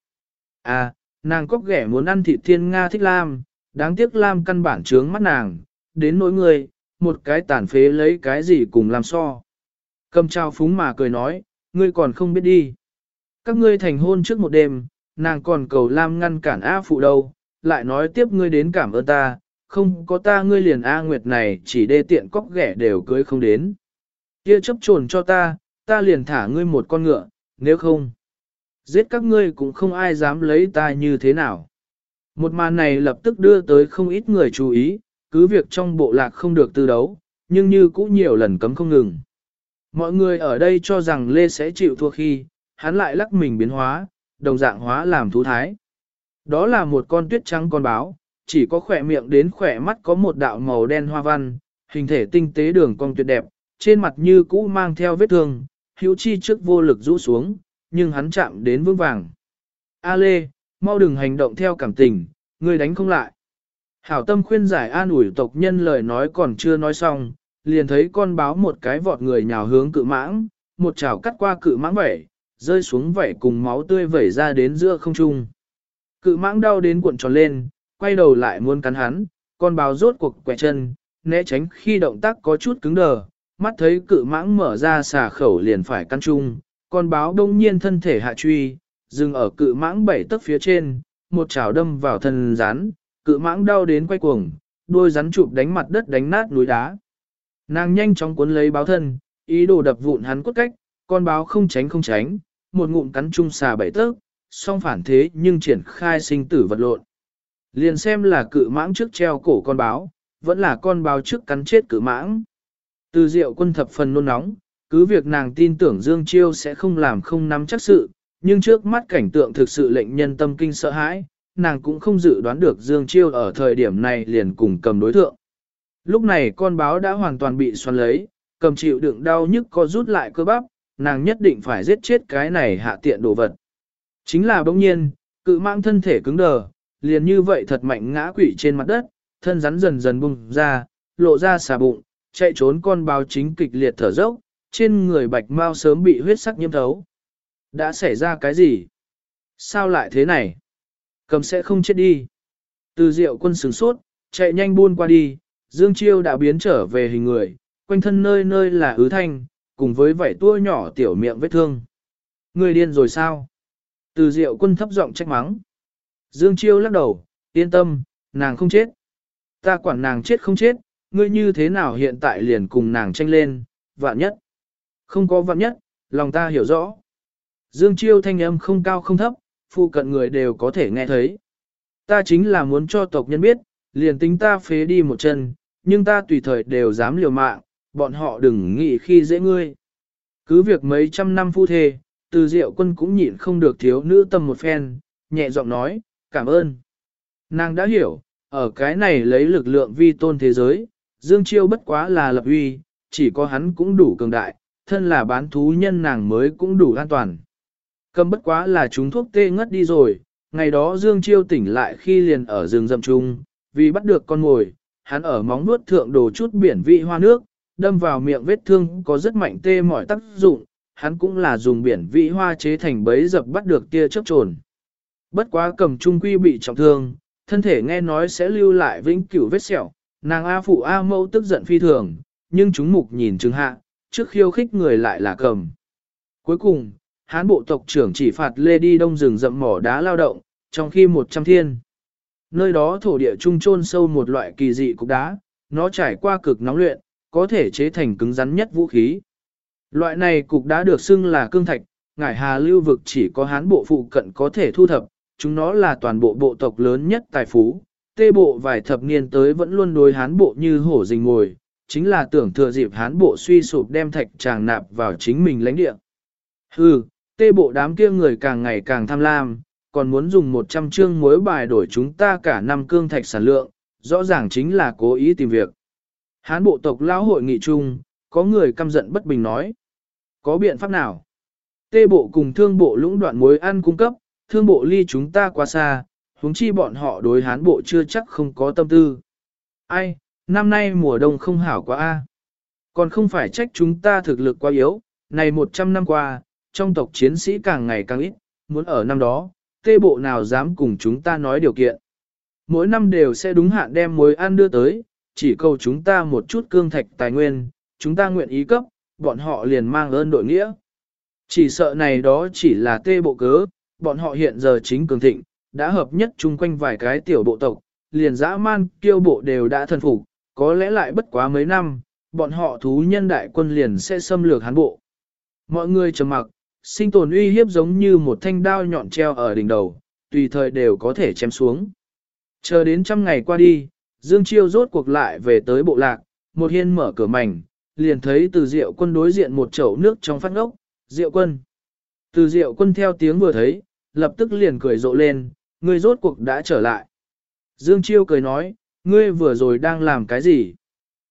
À, nàng có ghẻ muốn ăn thịt thiên Nga thích Lam, đáng tiếc Lam căn bản trướng mắt nàng, đến nỗi ngươi, một cái tàn phế lấy cái gì cùng làm so. Cầm trao phúng mà cười nói, ngươi còn không biết đi. Các ngươi thành hôn trước một đêm, nàng còn cầu Lam ngăn cản A phụ đâu, lại nói tiếp ngươi đến cảm ơn ta, không có ta ngươi liền A Nguyệt này chỉ đê tiện cóc ghẻ đều cưới không đến. Kia chấp trồn cho ta liền thả ngươi một con ngựa, nếu không, giết các ngươi cũng không ai dám lấy ta như thế nào. Một màn này lập tức đưa tới không ít người chú ý, cứ việc trong bộ lạc không được tư đấu, nhưng như cũng nhiều lần cấm không ngừng. Mọi người ở đây cho rằng Lê sẽ chịu thua khi, hắn lại lắc mình biến hóa, đồng dạng hóa làm thú thái. Đó là một con tuyết trắng con báo, chỉ có khỏe miệng đến khỏe mắt có một đạo màu đen hoa văn, hình thể tinh tế đường cong tuyệt đẹp, trên mặt như cũ mang theo vết thương, hữu chi trước vô lực rũ xuống, nhưng hắn chạm đến vững vàng. A Lê, mau đừng hành động theo cảm tình, ngươi đánh không lại. Hảo tâm khuyên giải an ủi tộc nhân lời nói còn chưa nói xong, liền thấy con báo một cái vọt người nhào hướng cự mãng, một chảo cắt qua cự mãng vảy, rơi xuống vảy cùng máu tươi vẩy ra đến giữa không trung. Cự mãng đau đến cuộn tròn lên, quay đầu lại muốn cắn hắn, con báo rốt cuộc quẹ chân, né tránh khi động tác có chút cứng đờ, mắt thấy cự mãng mở ra xà khẩu liền phải căn chung, con báo đông nhiên thân thể hạ truy, dừng ở cự mãng 7 tấc phía trên, một chảo đâm vào thân rắn, cự mãng đau đến quay cuồng, đuôi rắn chụp đánh mặt đất đánh nát núi đá. Nàng nhanh chóng cuốn lấy báo thân, ý đồ đập vụn hắn cốt cách, con báo không tránh, một ngụm cắn chung xà 7 tấc, song phản thế nhưng triển khai sinh tử vật lộn. Liền xem là cự mãng trước treo cổ con báo, vẫn là con báo trước cắn chết cự mãng. Từ Diệu Quân thập phần nôn nóng, cứ việc nàng tin tưởng Dương Chiêu sẽ không làm không nắm chắc sự, nhưng trước mắt cảnh tượng thực sự lệnh nhân tâm kinh sợ hãi, nàng cũng không dự đoán được Dương Chiêu ở thời điểm này liền cùng cầm đối thượng. Lúc này con báo đã hoàn toàn bị xoắn lấy, cầm chịu đựng đau nhức co rút lại cơ bắp, nàng nhất định phải giết chết cái này hạ tiện đồ vật. Chính là bỗng nhiên, cự mãng thân thể cứng đờ, liền như vậy thật mạnh ngã quỵ trên mặt đất, thân rắn dần dần bung ra, lộ ra xà bụng, chạy trốn con báo chính kịch liệt thở dốc, trên người bạch mau sớm bị huyết sắc nhiễm thấu. Đã xảy ra cái gì? Sao lại thế này? Cầm sẽ không chết đi. Từ Diệu Quân sửng sốt, chạy nhanh buôn qua đi, Dương Chiêu đã biến trở về hình người, quanh thân nơi nơi là ứ thanh, cùng với vảy tua nhỏ tiểu miệng vết thương. Người điên rồi sao? Từ Diệu Quân thấp giọng trách mắng. Dương Chiêu lắc đầu, yên tâm, nàng không chết. Ta quản nàng chết không chết, ngươi như thế nào hiện tại liền cùng nàng tranh lên, vạn nhất. Không có vạn nhất, lòng ta hiểu rõ. Dương Chiêu thanh âm không cao không thấp, phụ cận người đều có thể nghe thấy. Ta chính là muốn cho tộc nhân biết, liền tính ta phế đi một chân, nhưng ta tùy thời đều dám liều mạng, bọn họ đừng nghĩ khi dễ ngươi. Cứ việc mấy trăm năm phu thê, Từ Diệu Quân cũng nhịn không được thiếu nữ tâm một phen, nhẹ giọng nói, cảm ơn. Nàng đã hiểu, ở cái này lấy lực lượng vi tôn thế giới, Dương Chiêu bất quá là lập uy, chỉ có hắn cũng đủ cường đại, thân là bán thú nhân nàng mới cũng đủ an toàn. Cầm bất quá là chúng thuốc tê ngất đi rồi, ngày đó Dương Chiêu tỉnh lại khi liền ở rừng rậm trung, vì bắt được con mồi, hắn ở móng nuốt thượng đổ chút biển vị hoa nước, đâm vào miệng vết thương có rất mạnh tê mỏi tác dụng, hắn cũng là dùng biển vị hoa chế thành bẫy dập bắt được tia chớp trồn. Bất quá Cầm trung quy bị trọng thương, thân thể nghe nói sẽ lưu lại vĩnh cửu vết sẹo, nàng A phụ A mẫu tức giận phi thường, nhưng chúng mục nhìn chừng hạ, trước khiêu khích người lại là Cầm. Cuối cùng, Hán bộ tộc trưởng chỉ phạt Lê đi đông rừng rậm mỏ đá lao động, trong khi 100 thiên. Nơi đó thổ địa trung chôn sâu một loại kỳ dị cục đá, nó trải qua cực nóng luyện, có thể chế thành cứng rắn nhất vũ khí. Loại này cục đá được xưng là cương thạch, ngải hà lưu vực chỉ có Hán bộ phụ cận có thể thu thập, chúng nó là toàn bộ bộ tộc lớn nhất tài phú. Tê bộ vài thập niên tới vẫn luôn đối Hán bộ như hổ rình ngồi, chính là tưởng thừa dịp Hán bộ suy sụp đem thạch tràng nạp vào chính mình lãnh địa. Hừ, Tê bộ đám kia người càng ngày càng tham lam, còn muốn dùng 100 chương mối bài đổi chúng ta cả năm cương thạch sản lượng, rõ ràng chính là cố ý tìm việc. Hán bộ tộc lão hội nghị chung, có người căm giận bất bình nói. Có biện pháp nào? Tê bộ cùng thương bộ lũng đoạn muối ăn cung cấp, thương bộ ly chúng ta quá xa, huống chi bọn họ đối Hán bộ chưa chắc không có tâm tư. Ai, năm nay mùa đông không hảo quá a. Còn không phải trách chúng ta thực lực quá yếu, này 100 năm qua, trong tộc chiến sĩ càng ngày càng ít, muốn ở năm đó, Tê bộ nào dám cùng chúng ta nói điều kiện. Mỗi năm đều sẽ đúng hạn đem muối ăn đưa tới, chỉ cầu chúng ta một chút cương thạch tài nguyên, chúng ta nguyện ý cấp, bọn họ liền mang ơn đội nghĩa. Chỉ sợ này đó chỉ là Tê bộ cớ, bọn họ hiện giờ chính cường thịnh, đã hợp nhất chung quanh vài cái tiểu bộ tộc, liền dã man kiêu bộ đều đã thần phục, có lẽ lại bất quá mấy năm, bọn họ thú nhân đại quân liền sẽ xâm lược Hán bộ. Mọi người trầm mặc, sinh tồn uy hiếp giống như một thanh đao nhọn treo ở đỉnh đầu, tùy thời đều có thể chém xuống. Chờ đến 100 ngày qua đi, Dương Chiêu rốt cuộc lại về tới bộ lạc, một hiên mở cửa mảnh, liền thấy Từ Diệu Quân đối diện một chậu nước trong phát ngốc, Diệu Quân. Từ Diệu Quân theo tiếng vừa thấy, lập tức liền cười rộ lên, ngươi rốt cuộc đã trở lại. Dương Chiêu cười nói, ngươi vừa rồi đang làm cái gì?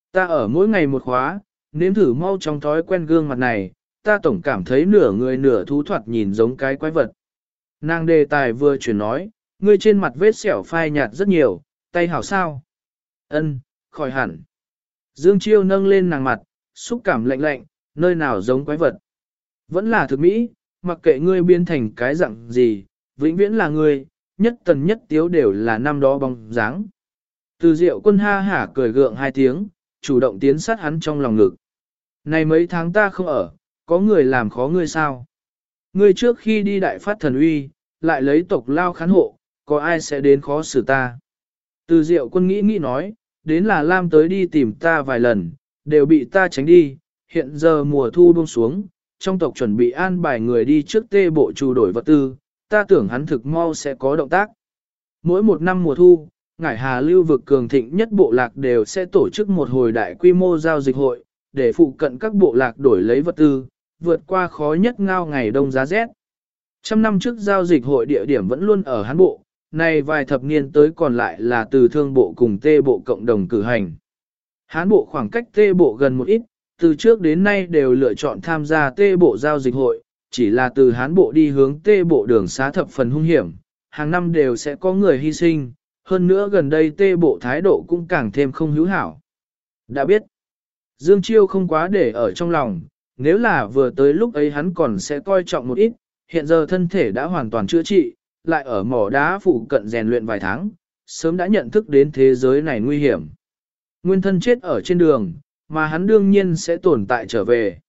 Ta ở mỗi ngày một khóa, nếm thử mau trong thói quen gương mặt này, ta tổng cảm thấy nửa người nửa thú thoạt nhìn giống cái quái vật. Nàng đề tài vừa chuyển nói, ngươi trên mặt vết sẹo phai nhạt rất nhiều, tay hảo sao? Ân, khỏi hẳn. Dương Chiêu nâng lên nàng mặt, xúc cảm lạnh lạnh, nơi nào giống quái vật. Vẫn là thực mỹ, mặc kệ ngươi biến thành cái dạng gì, vĩnh viễn là ngươi, nhất tần nhất tiếu đều là năm đó bóng dáng. Từ Diệu Quân ha hả cười gượng hai tiếng, chủ động tiến sát hắn trong lòng ngực. Này mấy tháng ta không ở, có người làm khó ngươi sao? Ngươi trước khi đi đại phát thần uy, lại lấy tộc lao khán hộ, có ai sẽ đến khó xử ta? Từ Diệu Quân nghĩ nói, đến là Lam tới đi tìm ta vài lần, đều bị ta tránh đi, hiện giờ mùa thu buông xuống, trong tộc chuẩn bị an bài người đi trước tê bộ trù đổi vật tư, ta tưởng hắn thực mau sẽ có động tác. Mỗi một năm mùa thu, Ngải Hà lưu vực cường thịnh nhất bộ lạc đều sẽ tổ chức một hồi đại quy mô giao dịch hội, để phụ cận các bộ lạc đổi lấy vật tư, vượt qua khó nhất ngao ngày đông giá rét. Trăm năm trước giao dịch hội địa điểm vẫn luôn ở Hán Bộ, nay vài thập niên tới còn lại là từ thương bộ cùng tê bộ cộng đồng cử hành. Hán Bộ khoảng cách tê bộ gần một ít, từ trước đến nay đều lựa chọn tham gia tê bộ giao dịch hội, chỉ là từ Hán Bộ đi hướng tê bộ đường xá thập phần hung hiểm, hàng năm đều sẽ có người hy sinh, hơn nữa gần đây tê bộ thái độ cũng càng thêm không hữu hảo. Đã biết, Dương Chiêu không quá để ở trong lòng, nếu là vừa tới lúc ấy hắn còn sẽ coi trọng một ít, hiện giờ thân thể đã hoàn toàn chữa trị, lại ở mỏ đá phụ cận rèn luyện vài tháng, sớm đã nhận thức đến thế giới này nguy hiểm. Nguyên thân chết ở trên đường, mà hắn đương nhiên sẽ tồn tại trở về.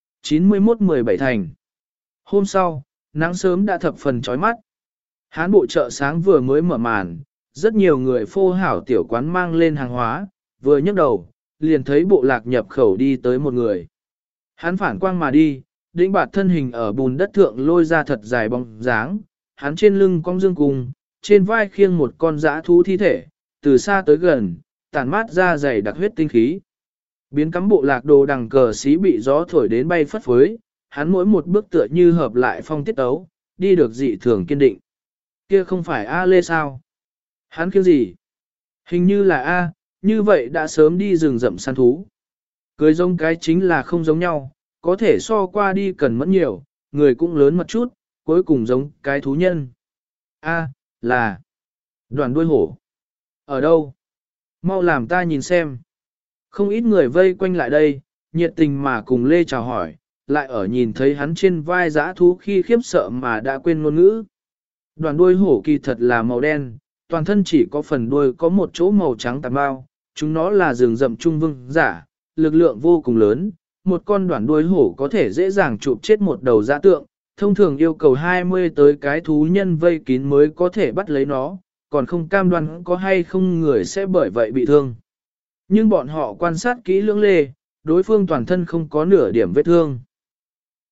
91-17 thành. Hôm sau, nắng sớm đã thập phần chói mắt. Hán bộ chợ sáng vừa mới mở màn, rất nhiều người phô hảo tiểu quán mang lên hàng hóa, vừa nhấc đầu, liền thấy bộ lạc nhập khẩu đi tới một người. Hắn phản quang mà đi, đĩnh bạt thân hình ở bùn đất thượng lôi ra thật dài bóng dáng, hắn trên lưng cong dương cung, trên vai khiêng một con dã thú thi thể, từ xa tới gần, tản mát ra dày đặc huyết tinh khí. Biến cắm bộ lạc đồ đằng cờ xí bị gió thổi đến bay phất phới, hắn mỗi một bước tựa như hợp lại phong tiết tấu, đi được dị thường kiên định. Kia không phải A Lê sao? Hắn kêu gì? Hình như là A, như vậy đã sớm đi rừng rậm săn thú. Cưới giống cái chính là không giống nhau, có thể so qua đi cần mẫn nhiều, người cũng lớn một chút, cuối cùng giống cái thú nhân. A, là đoàn đuôi hổ. Ở đâu? Mau làm ta nhìn xem. Không ít người vây quanh lại đây, nhiệt tình mà cùng Lê chào hỏi, lại ở nhìn thấy hắn trên vai dã thú khi khiếp sợ mà đã quên ngôn ngữ. Đoàn đuôi hổ kỳ thật là màu đen, toàn thân chỉ có phần đuôi có một chỗ màu trắng tàn bao, chúng nó là rừng rậm trung vương giả, lực lượng vô cùng lớn, một con đoàn đuôi hổ có thể dễ dàng chụp chết một đầu dã tượng, thông thường yêu cầu 20 tới cái thú nhân vây kín mới có thể bắt lấy nó, còn không cam đoan có hay không người sẽ bởi vậy bị thương. Nhưng bọn họ quan sát kỹ lưỡng Lê, đối phương toàn thân không có nửa điểm vết thương.